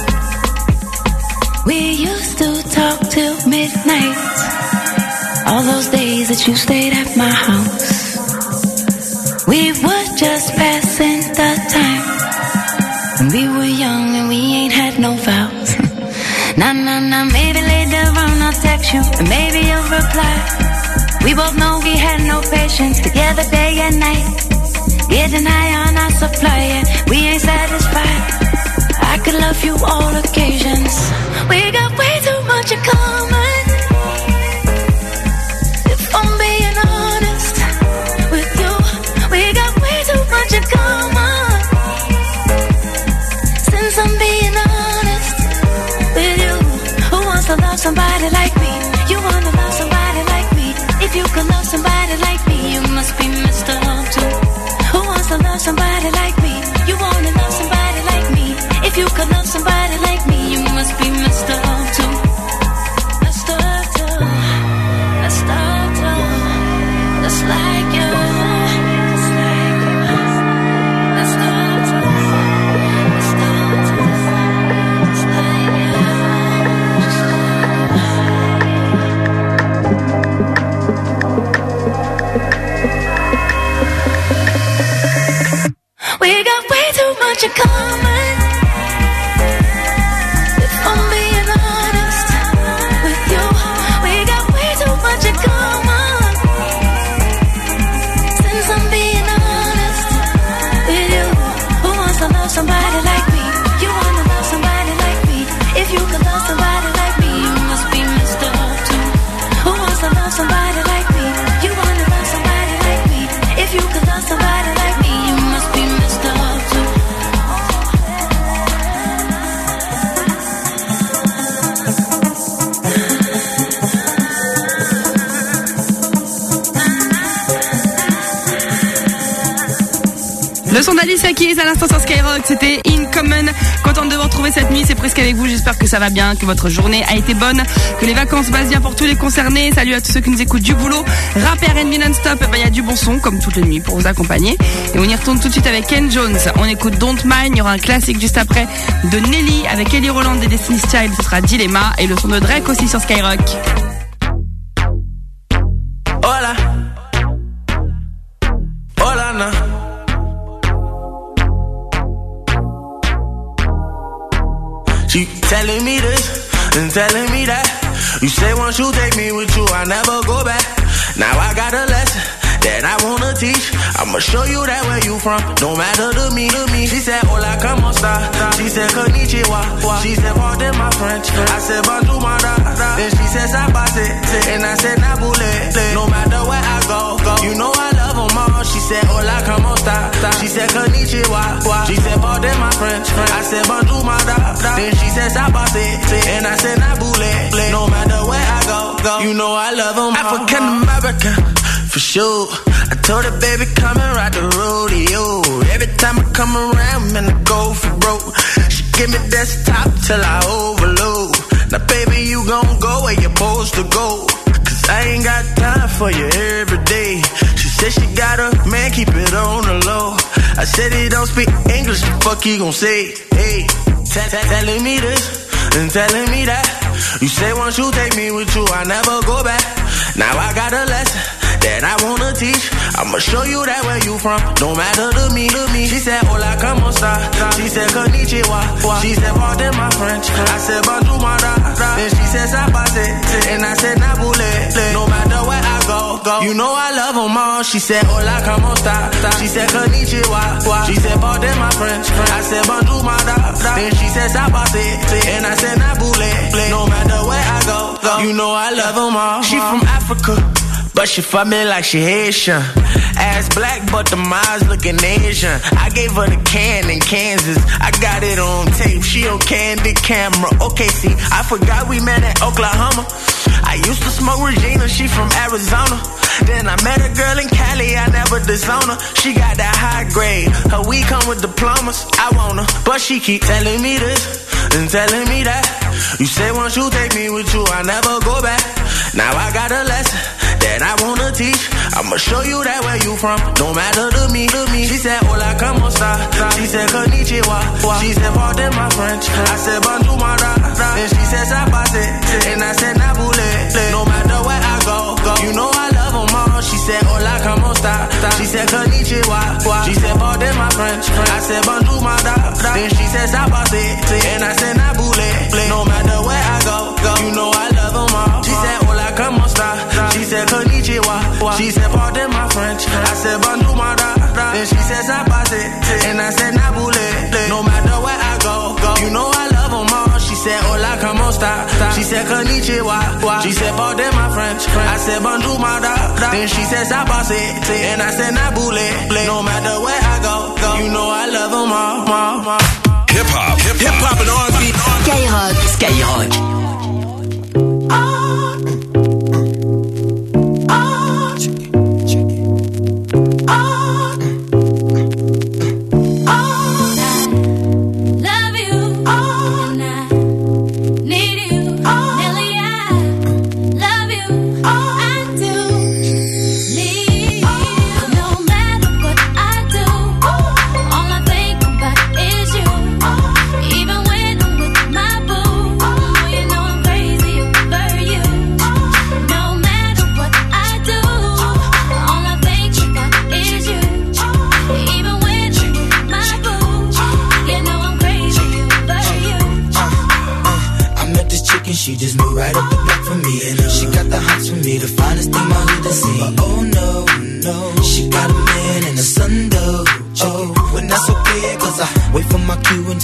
We used to talk till midnight. All those days that you stayed at my house. We were just passing the time. When we were young and we ain't had no vows. Nah, nah, nah, maybe later on I'll text you and maybe you'll reply. We both know we had no patience together day and night. Getting high on our supply and we ain't satisfied. I could love you all occasions. We got way too much in common. If I'm being honest with you, we got way too much in common. Since I'm being honest with you, who wants to love somebody like me? You wanna love somebody like me? If you could love somebody like me, you must be messed up too. Who wants to love somebody like me? You wanna love somebody like me? If you could love somebody like me, you must be messed up too. Messed up much in common. If I'm being honest with you, we got way too much in common. Since I'm being honest with you, who wants to love somebody like me? You wanna love somebody like me? If you could love somebody like me, you must be messed up too. Who wants to love somebody like me? You wanna love somebody like me? If you could love somebody like me, you must be messed up too. Le son d'Alicia Keys à l'instant sur Skyrock, c'était In Common. Contente de vous retrouver cette nuit, c'est presque avec vous. J'espère que ça va bien, que votre journée a été bonne, que les vacances passent bien pour tous les concernés. Salut à tous ceux qui nous écoutent du boulot. Rap R and B non-stop, bah, y a du bon son comme toutes les nuits pour vous accompagner. Et on y retourne tout de suite avec Ken Jones. On écoute Don't Mind, il y aura un classique juste après de Nelly avec Ellie Roland des Destiny's Child, ce sera Dilemma, et le son de Drake aussi sur Skyrock. Hola. Hola, na. She telling me this and telling me that. You say once you take me with you, I never go back. Now I got a lesson that I wanna teach. I'ma show you that where you from, no matter to me, to me. She said, hola, como esta? She said, konnichiwa. She said, pardon my French. I said, bonjour, mada. Then she said, sabase. And I said, nabule. No matter where I go, go. You know I love them all. She said, hola, como esta? She said, konnichiwa. She said, pardon my French. I said, bonjour, mada. Then she said, sabase. And I said, nabule. No matter where I go, go. You know I love them all. African American. For sure, I told her, baby, come and ride the rodeo. Every time I come around, man, I go for broke. She give me desktop till I overload. Now, baby, you gon' go where you're supposed to go. Cause I ain't got time for you every day. She said she got a man, keep it on the low. I said he don't speak English, the fuck he gon' say? Hey, telling me this and telling me that. You say once you take me with you, I never go back. Now I got a lesson that I wanna teach. I'ma show you that where you from, no matter to me, to me. She said, hola, como esta? She said, konnichiwa. She said, pardon my French. I said, bonjour, mada. Then she said, sabase. And I said, nabule. No matter where I go, go. You know I love them all. She said, hola, como esta? She said, konnichiwa. She said, pardon my French. I said, bonjour, mada. Then she said, sabase. And I said, nabule. No matter where I go, go. You know I love them all. She from Africa, but she fuck me like she Haitian. Ass black, but the eyes looking Asian. I gave her the can in Kansas. I got it on tape. She on candid camera. Okay, see, I forgot we met in Oklahoma. I used to smoke Regina. She from Arizona. Then I met a girl in Cali. I never disown her. She got that high grade. Her weed come with diplomas. I want her, but she keep telling me this and telling me that. You say once you take me with you, I never go back. Now I got a lesson that I wanna teach. I'ma show you that where you from, no matter to me, to me. She said, hola, como esta? She said, konnichiwa. She said, pardon my French. I said, bonjour, mada. Then she said, sabase. And I said, nabule. No matter where I go, go. You know I love them all. She said, hola, como esta? She said, konnichiwa. She said, pardon my French. I said, bonjour, mada. Then she said, sabase. And I said, nabule. No matter where I go, go. You know I love them all. She said, hola, como esta? She said, konnichiwa. She said, pardon my French. I said, bonjour, mada. Then she said, sabase. And I said, nabule. No matter where I go, go. You know I love them all. She said, hola, como esta? She said, konnichiwa. She said, pardon my French. I said, bonjour, mada. Then she said, sabase. And I said, nabule. No matter where I go, go. You know I love them all. Hip hop, hip hop and R and B. Skyrock, Skyrock. Even when I'm with my boo, you know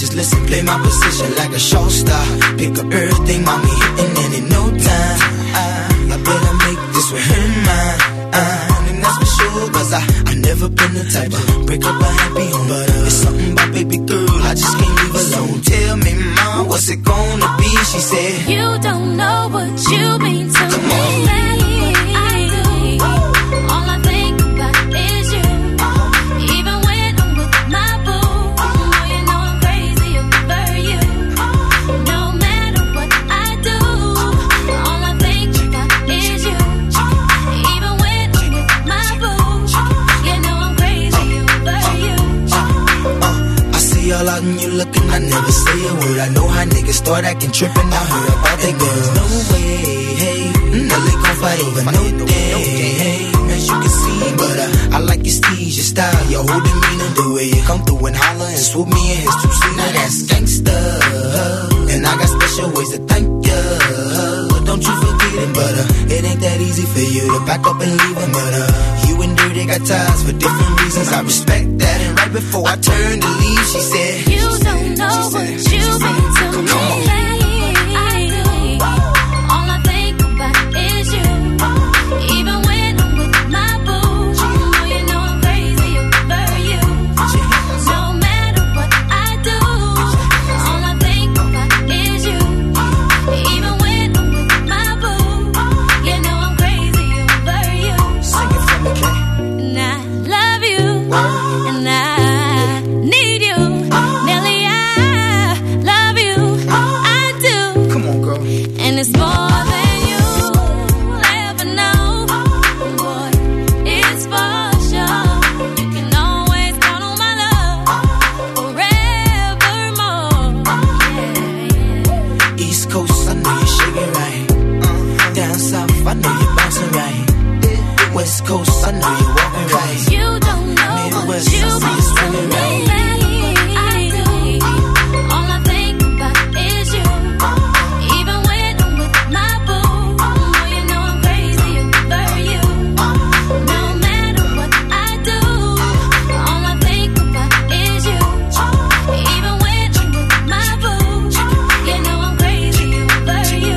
just listen, play my position like a show star. Pick up everything, mommy, hitting and in no time. I, I better make this with her mine. Uh, and that's for sure, cause I, I never been the type to break up a happy home. But uh, it's something about baby girl, I just can't leave alone. Tell me, mom, what's it gonna be? She said, you don't know what you mean to Come me. on. All I think about is you. Even when I'm with my boo, you know I'm crazy over you. No matter what I do, all I think about is you. Even when I'm with my boo, you know I'm crazy over you. Uh, I see y'all out and you looking, I never say a word. I know how niggas start acting trippin'. I heard about that girl. No way, hey, Nelly gon' fight over no day, hey. As you can see, but uh, I like your steez, your style, your whole demeanor, the way you come through and holler and swoop me in his two seat. Now that's gangsta, and I got special ways to thank ya. Don't you forget it, but uh, it ain't that easy for you to back up and leave him. But uh, you and Dirty got ties for different reasons. I respect that. And right before I turned to leave, she said, you don't know what you mean to me. Come on. All I think about is you. Even when I'm with my boo, you know I'm crazy over you. No matter what I do, all I think about is you. Even when I'm with my boo, you know I'm crazy over you. Sing it for me, Kay. And I love you, and I need you. Nelly, I love you, I do. Come on, girl. And it's more than you ever know. Boy, it's for sure. You can always count on my love forevermore. Yeah, yeah. East Coast, I know you're shaking right. Uh, down south, I know you're bouncing right. West Coast, I know you're walking right. You don't know Midwest, what you I see you mean swinging to right. me. I do. All I think about is you. Even when I'm with my boo, you know I'm crazy over you. No matter what I do, all I think about is you. Even when I'm with my boo, you know I'm crazy over you.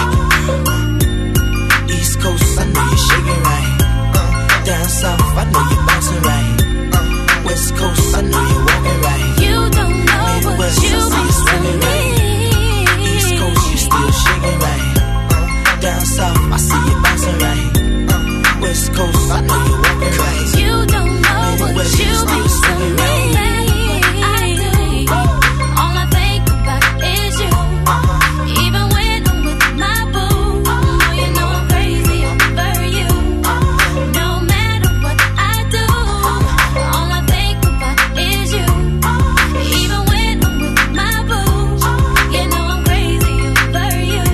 East Coast, I know you're shaking right. Uh, down south, I know you're bouncing right. Uh, West Coast, I know you're walking right. You don't know what Midwest, you I see you mean to swinging right. East me. Coast, you still shaking right. Uh, down south, I see you bouncing right. Uh, West Coast, I know you're walking right. You don't know what Midwest, you you still mean to swinging me. right. I do. All I think about is you. Even when I'm with my boo, you know I'm crazy over you. No matter what I do, all I think about is you. Even when I'm with my boo, you know I'm crazy over you.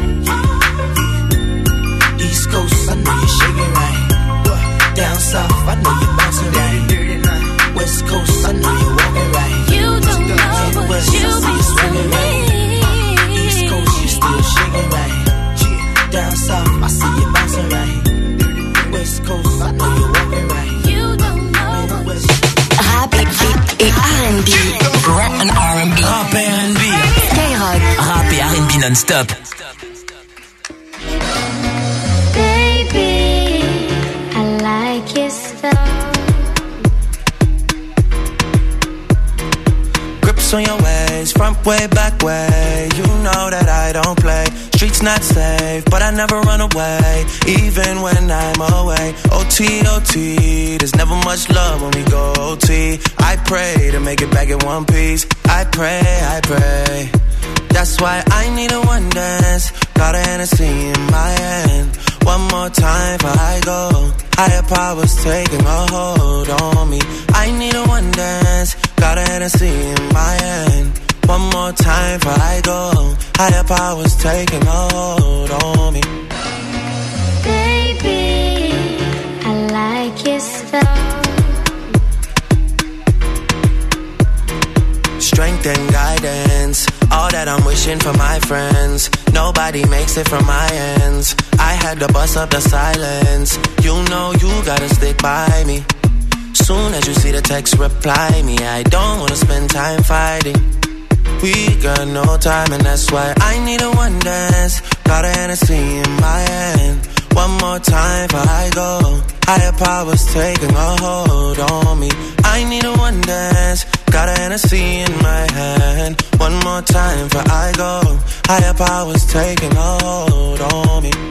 East Coast, I know you're shaking right. Down south, I know you're bouncing right. West Coast, I know you're walking right. You don't know what Midwest, you I see you mean to swinging right. East Coast, you still shaking right. Down south, I see you bouncing right. West Coast, I know you're walking right. You don't know what Rap et, et R and B. Rap and R and B. Rap et R and B. Skyrock. Rap et R and B non-stop. Baby, I like your stuff. Grips on your ways, front way, back way. You know that I don't play. Streets not safe, but I never run away, even when I'm away. O T, O T, there's never much love when we go O T. I pray to make it back in one piece. I pray, I pray. That's why I need a one dance. Got a Hennessy in my hand. One more time before I go. Higher powers taking a hold on me. I need a one dance. Got a Hennessy in my hand. One more time before I go. Higher powers taking a hold on me. Baby, I like your stuff. Strength and guidance, all that I'm wishing for my friends. Nobody makes it from my ends. I had to bust up the silence. You know you gotta stick by me. Soon as you see the text, reply me. I don't wanna spend time fighting. We got no time and that's why I need a one dance. Got a Hennessy in my hand. One more time before I go. Higher powers taking a hold on me. I need a one dance. Got a Hennessy in my hand. One more time before I go. Higher powers taking a hold on me.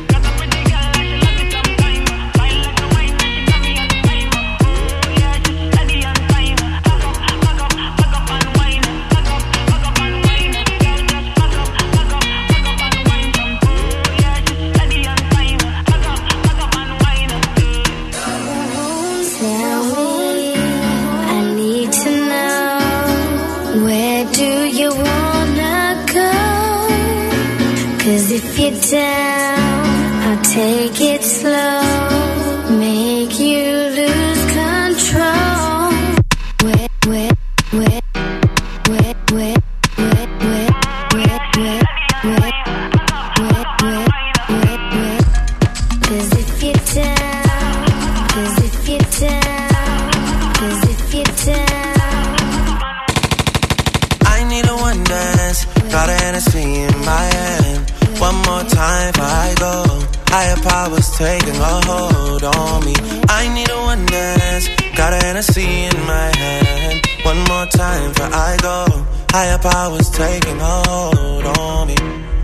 If you're down, I'll take it slow, make you lose control. Wet, wet, wet, wet, wet, wet, wet, wet, wet, wet, wet, wet, wet, wet. 'Cause if you're down, 'cause if you're down, 'cause if you're down. I need a one dance, got a Hennessy in my hand. One more time before I go. Higher powers taking a hold on me. I need a one dance. Got a Hennessy in my hand. One more time before I go. Higher powers taking a hold on me.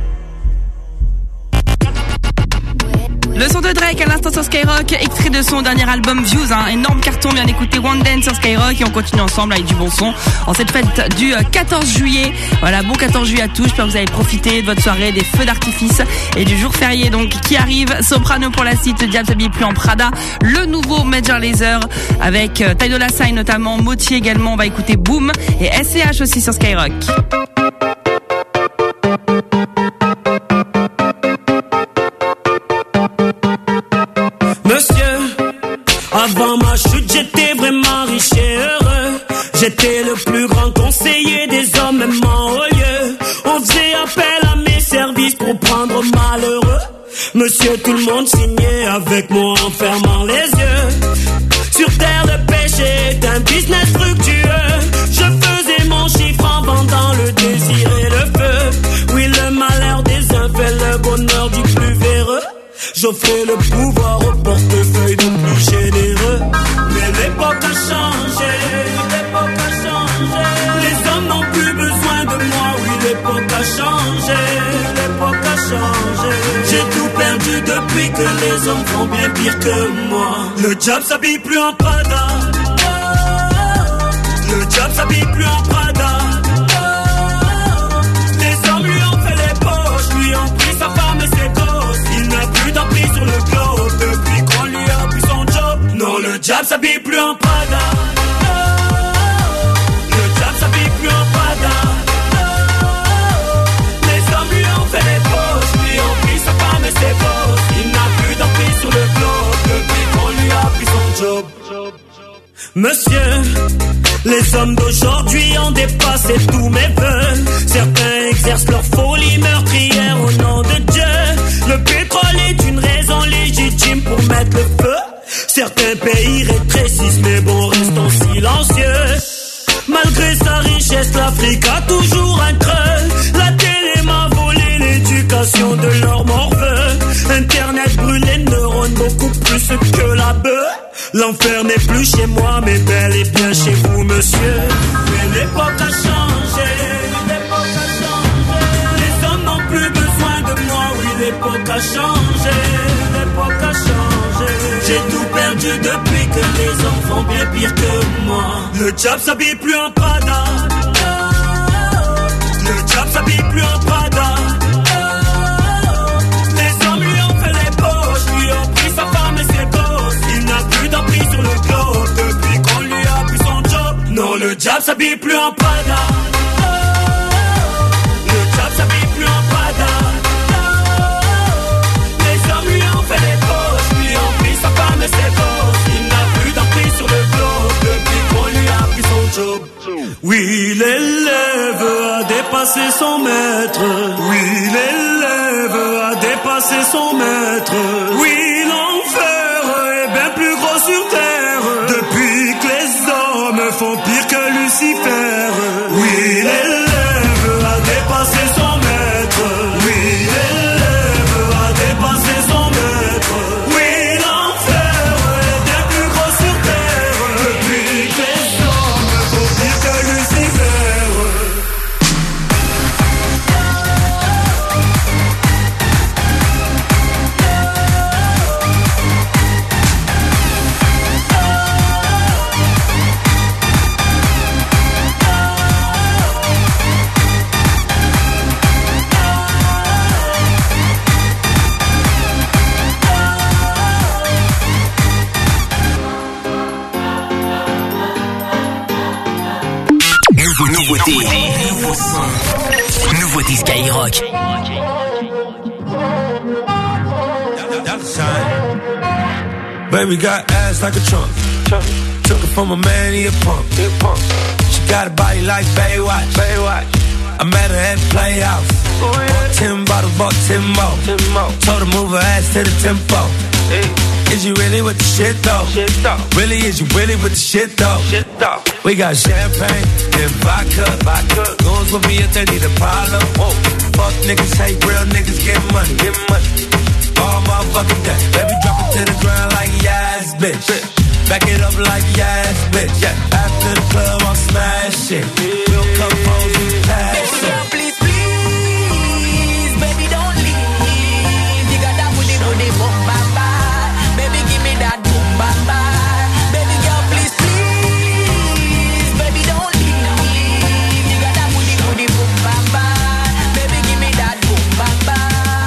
Le son de Drake à l'instant sur Skyrock, extrait de son dernier album Views, un énorme carton. On vient d'écouter One Dance sur Skyrock et on continue ensemble avec du bon son en cette fête du quatorze juillet. Voilà, bon quatorze juillet à tous. J'espère que vous avez profité de votre soirée, des feux d'artifice et du jour férié donc qui arrive. Soprano pour la suite, Diable s'habille plus en Prada, le nouveau Major Lazer avec Ty Dolla Sign notamment, Motier également. On va écouter Boom et S C H aussi sur Skyrock. Monsieur, avant ma chute, j'étais vraiment riche et heureux. J'étais le plus grand conseiller des hommes, même en haut lieu. On faisait appel à mes services pour prendre malheureux. Monsieur, tout le monde signait avec moi en fermant les yeux. Sur terre, le péché est un business fructueux. Je faisais mon chiffre en vendant le désir et le feu. Oui, le malheur des uns fait le bonheur du plus véreux. J'offrais le pouvoir au portefeuille de plus généreux. Mais l'époque a changé, l'époque a changé. Les hommes n'ont plus besoin de moi, oui l'époque a changé, l'époque a changé. J'ai tout perdu depuis que les hommes font bien pire que moi. Le diable s'habille plus en Prada, le diable s'habille plus en Prada. Les hommes lui ont fait les poches, lui ont pris sa femme et ses gosses. Il n'a plus d'emprise sur le globe depuis qu'on lui a pris son job. Non, le diable s'habille plus en Prada. Le diable s'habille plus en Prada. Les hommes lui ont fait les poches, lui ont pris sa femme et ses gosses. Il n'a plus d'emprise sur le globe depuis qu'on lui a pris son job. Monsieur, les hommes d'aujourd'hui ont dépassé tous mes vœux. Certains exercent leur folie meurtrière au nom de Dieu. Le pétrole est une raison légitime pour mettre le feu. Certains pays rétrécissent mais bon, restons silencieux. Malgré sa richesse, l'Afrique a toujours un creux. La télé m'a volé l'éducation de leur morveux. Internet brûle les neurones beaucoup plus que la bœuf. L'enfer n'est plus chez moi mais bel et bien chez vous monsieur. Mais l'époque a changé, l'époque a changé. Les hommes n'ont plus besoin de moi, oui l'époque a changé, l'époque a changé. J'ai tout perdu depuis que les hommes font bien pire que moi. Le diable s'habille plus en Prada, le diable s'habille plus en Prada. Les hommes lui ont fait les poches, lui ont pris sa femme et ses gosses. Il n'a plus d'emprise sur le globe depuis qu'on lui a pris son job. Non, le diable s'habille plus en Prada. Le diable s'habille plus en Prada. Les hommes lui ont fait les poches, lui ont pris sa femme et ses gosses. Il n'a plus d'emprise sur le globe depuis qu'on lui a pris son job. Oui, l'élève a dépassé son maître. Oui, l'élève a dépassé son maître. Oui, l'enfer est bien plus gros sur terre depuis que les hommes font pire que Lucifer. Oui, l'élève Nouveau, nouveauté. Nouveau son. Nouveauté Skyrock. Baby got ass like a trunk. Took it from a man, he a punk. She got a body like Baywatch. Baywatch. I met her at Playhouse. Oh, yeah. Bought ten bottles, bought ten more. ten more. Told her move her ass to the tempo. Hey. Is you really with the shit though? Shit though. Really, is you really with the shit though? Shit though. We got champagne and vodka. Vodka. Goons with me if they need a problem. Whoa. Fuck niggas, hate real niggas, get money. Get money. All motherfucking day. Baby, drop it to the ground like yes, bitch. bitch. Back it up like yes, bitch. Yeah. After the club, I'm smashing. We'll come home, we pass it. Please, please, baby, don't leave. You got that booty, booty, boom, bam, bam. Baby, give me that boom, bam, bam. Baby girl, please, please, baby, don't leave. You got that booty, booty, boom, bam, bam. Baby, give me that boom, bam, bam.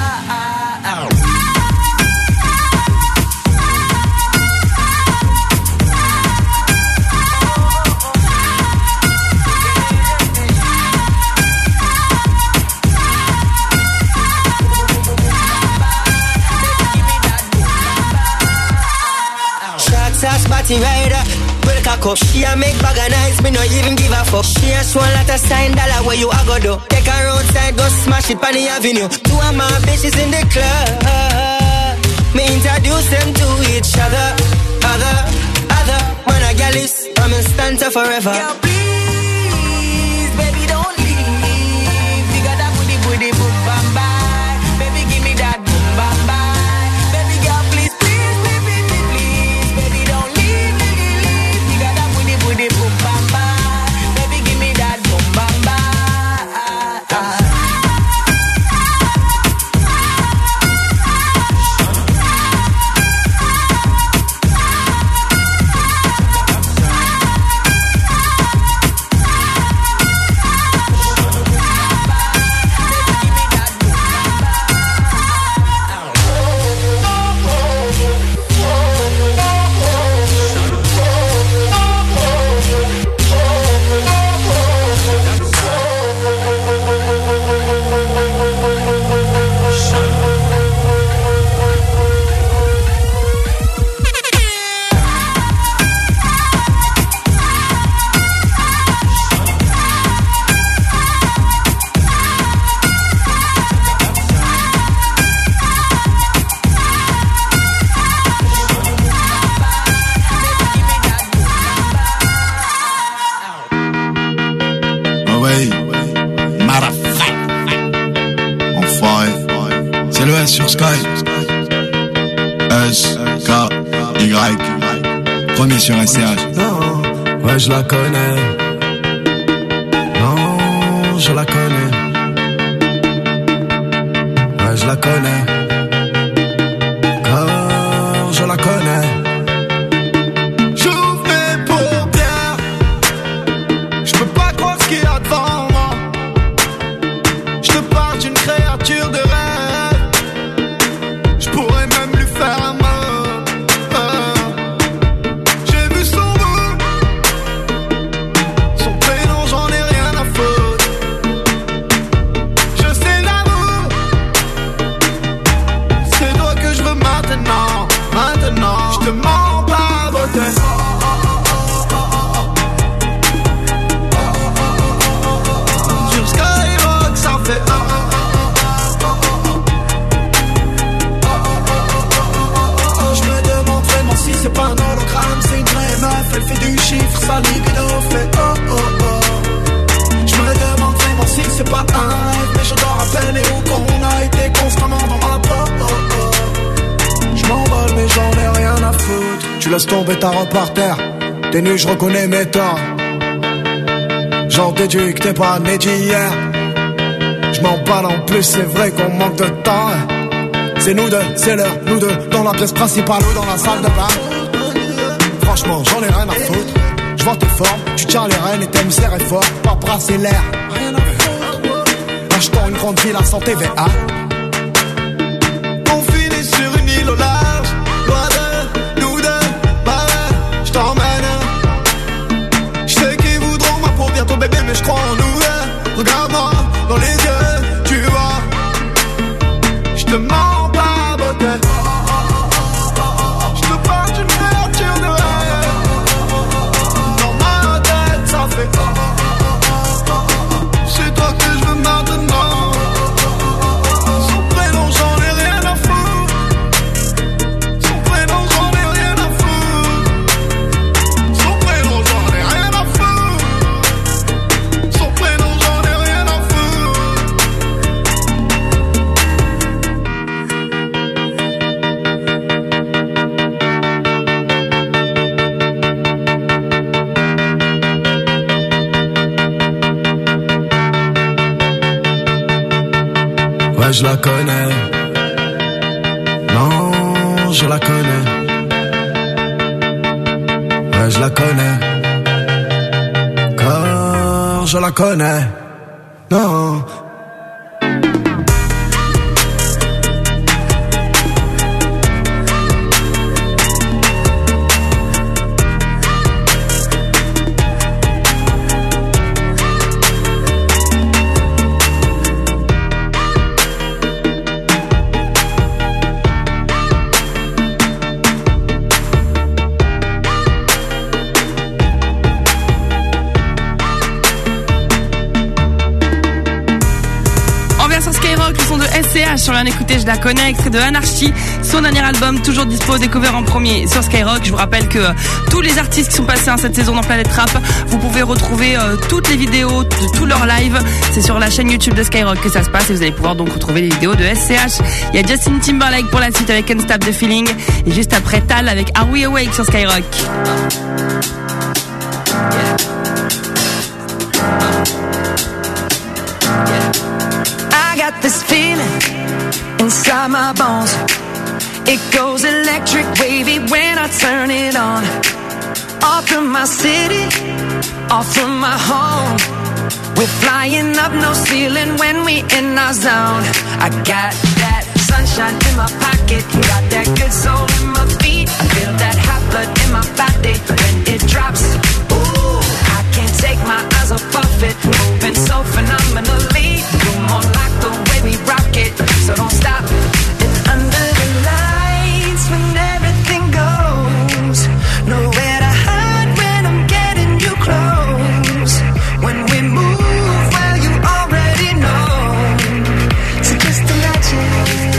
Spotty rider, break a cup. She a make bag of nice, me no even give a fuck. She a show a lot of sign dollar where you a go do. Take her outside, go smash it on the avenue. Two of my bitches in the club. Me introduce them to each other. Other, other, man a gal is, I'm in stanza forever. Girl, please, baby, don't leave. You got that booty, booty, boom, bam, bam. Baby, give me that boom, bam, bam. Baby girl, please, please, baby, please, baby, don't leave, leave, leave. You got that booty, booty, boom, bam, bam. Baby, give me that boom, bam, bam. Sur Sky, S, K, Y, premier sur S C H. Non, ouais, je la connais. Non, je la connais. Ouais, je la connais. Car je la connais. J'ouvre mes paupières. Je peux pas croire ce qu'il y a devant moi. Je te parle d'une créature de rêve. Elle fait du chiffre, sa libido fait oh oh oh. Je me demande vraiment si c'est pas un rêve, mais je dois rappeler où qu'on a été constamment dans ma peau oh oh. Je m'envole mais j'en ai rien à foutre. Tu laisses tomber ta robe par terre, t'es nu, je reconnais mes torts. J'en déduis que t'es pas né d'hier. Je m'en parle en plus, c'est vrai qu'on manque de temps. C'est nous deux, c'est l'heure, nous deux, dans la pièce principale ou dans la salle de bain. Franchement, j'en ai rien à foutre. Je vois tes formes, tu tiens les rênes et t'aimes serrer fort, pas brasser l'air. Achetons une grande ville à cent T V A. Confiné sur une île au large, loin de nous deux, bah ouais, je t'emmène. Je sais qu'ils voudront ma peau bientôt, bébé. mais je crois en nous. eh. Regarde-moi dans les yeux, tu vois. Je te mens pas, beauté. Je te parle d'une ouverture de rêve. Dans ma tête, ça fait. C'est toi que je veux maintenant. Son prénom, j'en ai rien à foutre. Son prénom, j'en ai rien à foutre. Son prénom, j'en ai rien à foutre. Son prénom, j'en ai rien à foutre. Ouais, je la connais. Non, je la connais. Ouais, je la connais. Car je la connais. Non. En version Skyrock, le son de S C H, on vient d'écouter Je la connais, extrait de Anarchy, son dernier album, toujours dispo, découvert en premier sur Skyrock. Je vous rappelle que euh, tous les artistes qui sont passés hein, cette saison dans Planète Rap, vous pouvez retrouver euh, toutes les vidéos de tous leurs lives. C'est sur la chaîne YouTube de Skyrock que ça se passe et vous allez pouvoir donc retrouver les vidéos de S C H. Il y a Justin Timberlake pour la suite avec Can't Stop the Feeling et juste après Tal avec Are We Awake sur Skyrock. I got this feeling inside my bones. It goes electric wavy when I turn it on. Off from my city, off from my home. We're flying up no ceiling when we in our zone. I got that sunshine in my pocket, got that good soul in my feet. I feel that hot blood in my body when it drops. Ooh, I can't take my eyes off of it, moving so phenomenally. You're more like the way we rock it, so don't stop. And under the lights when everything goes, nowhere to hide when I'm getting you close. When we move, well you already know. So just imagine.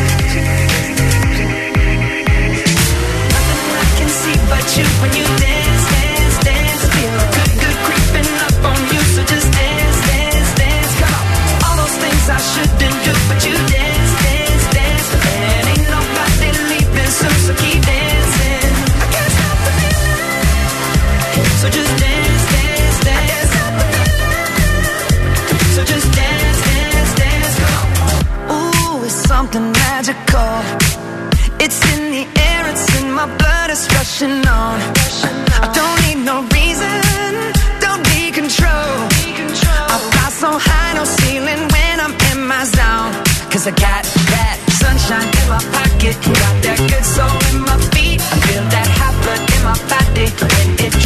Nothing I can see but you when you dance, dance, dance. Feel good, good creeping up on you. So just dance, dance, dance. Come on. All those things I shouldn't do, but you dance, dance, dance. And ain't nobody leaving soon, so keep dancing. I can't stop the feeling. So just dance, dance, dance. I can't stop the feeling. So just dance, dance, dance. Come on. Ooh, it's something magical. It's in the air, it's in my blood, it's rushing on. I don't need no reason, don't need control. I fly so high, no ceiling when I'm in my zone. Cause I got that sunshine in my pocket, got that good soul in my feet. I feel that hot blood in my body when it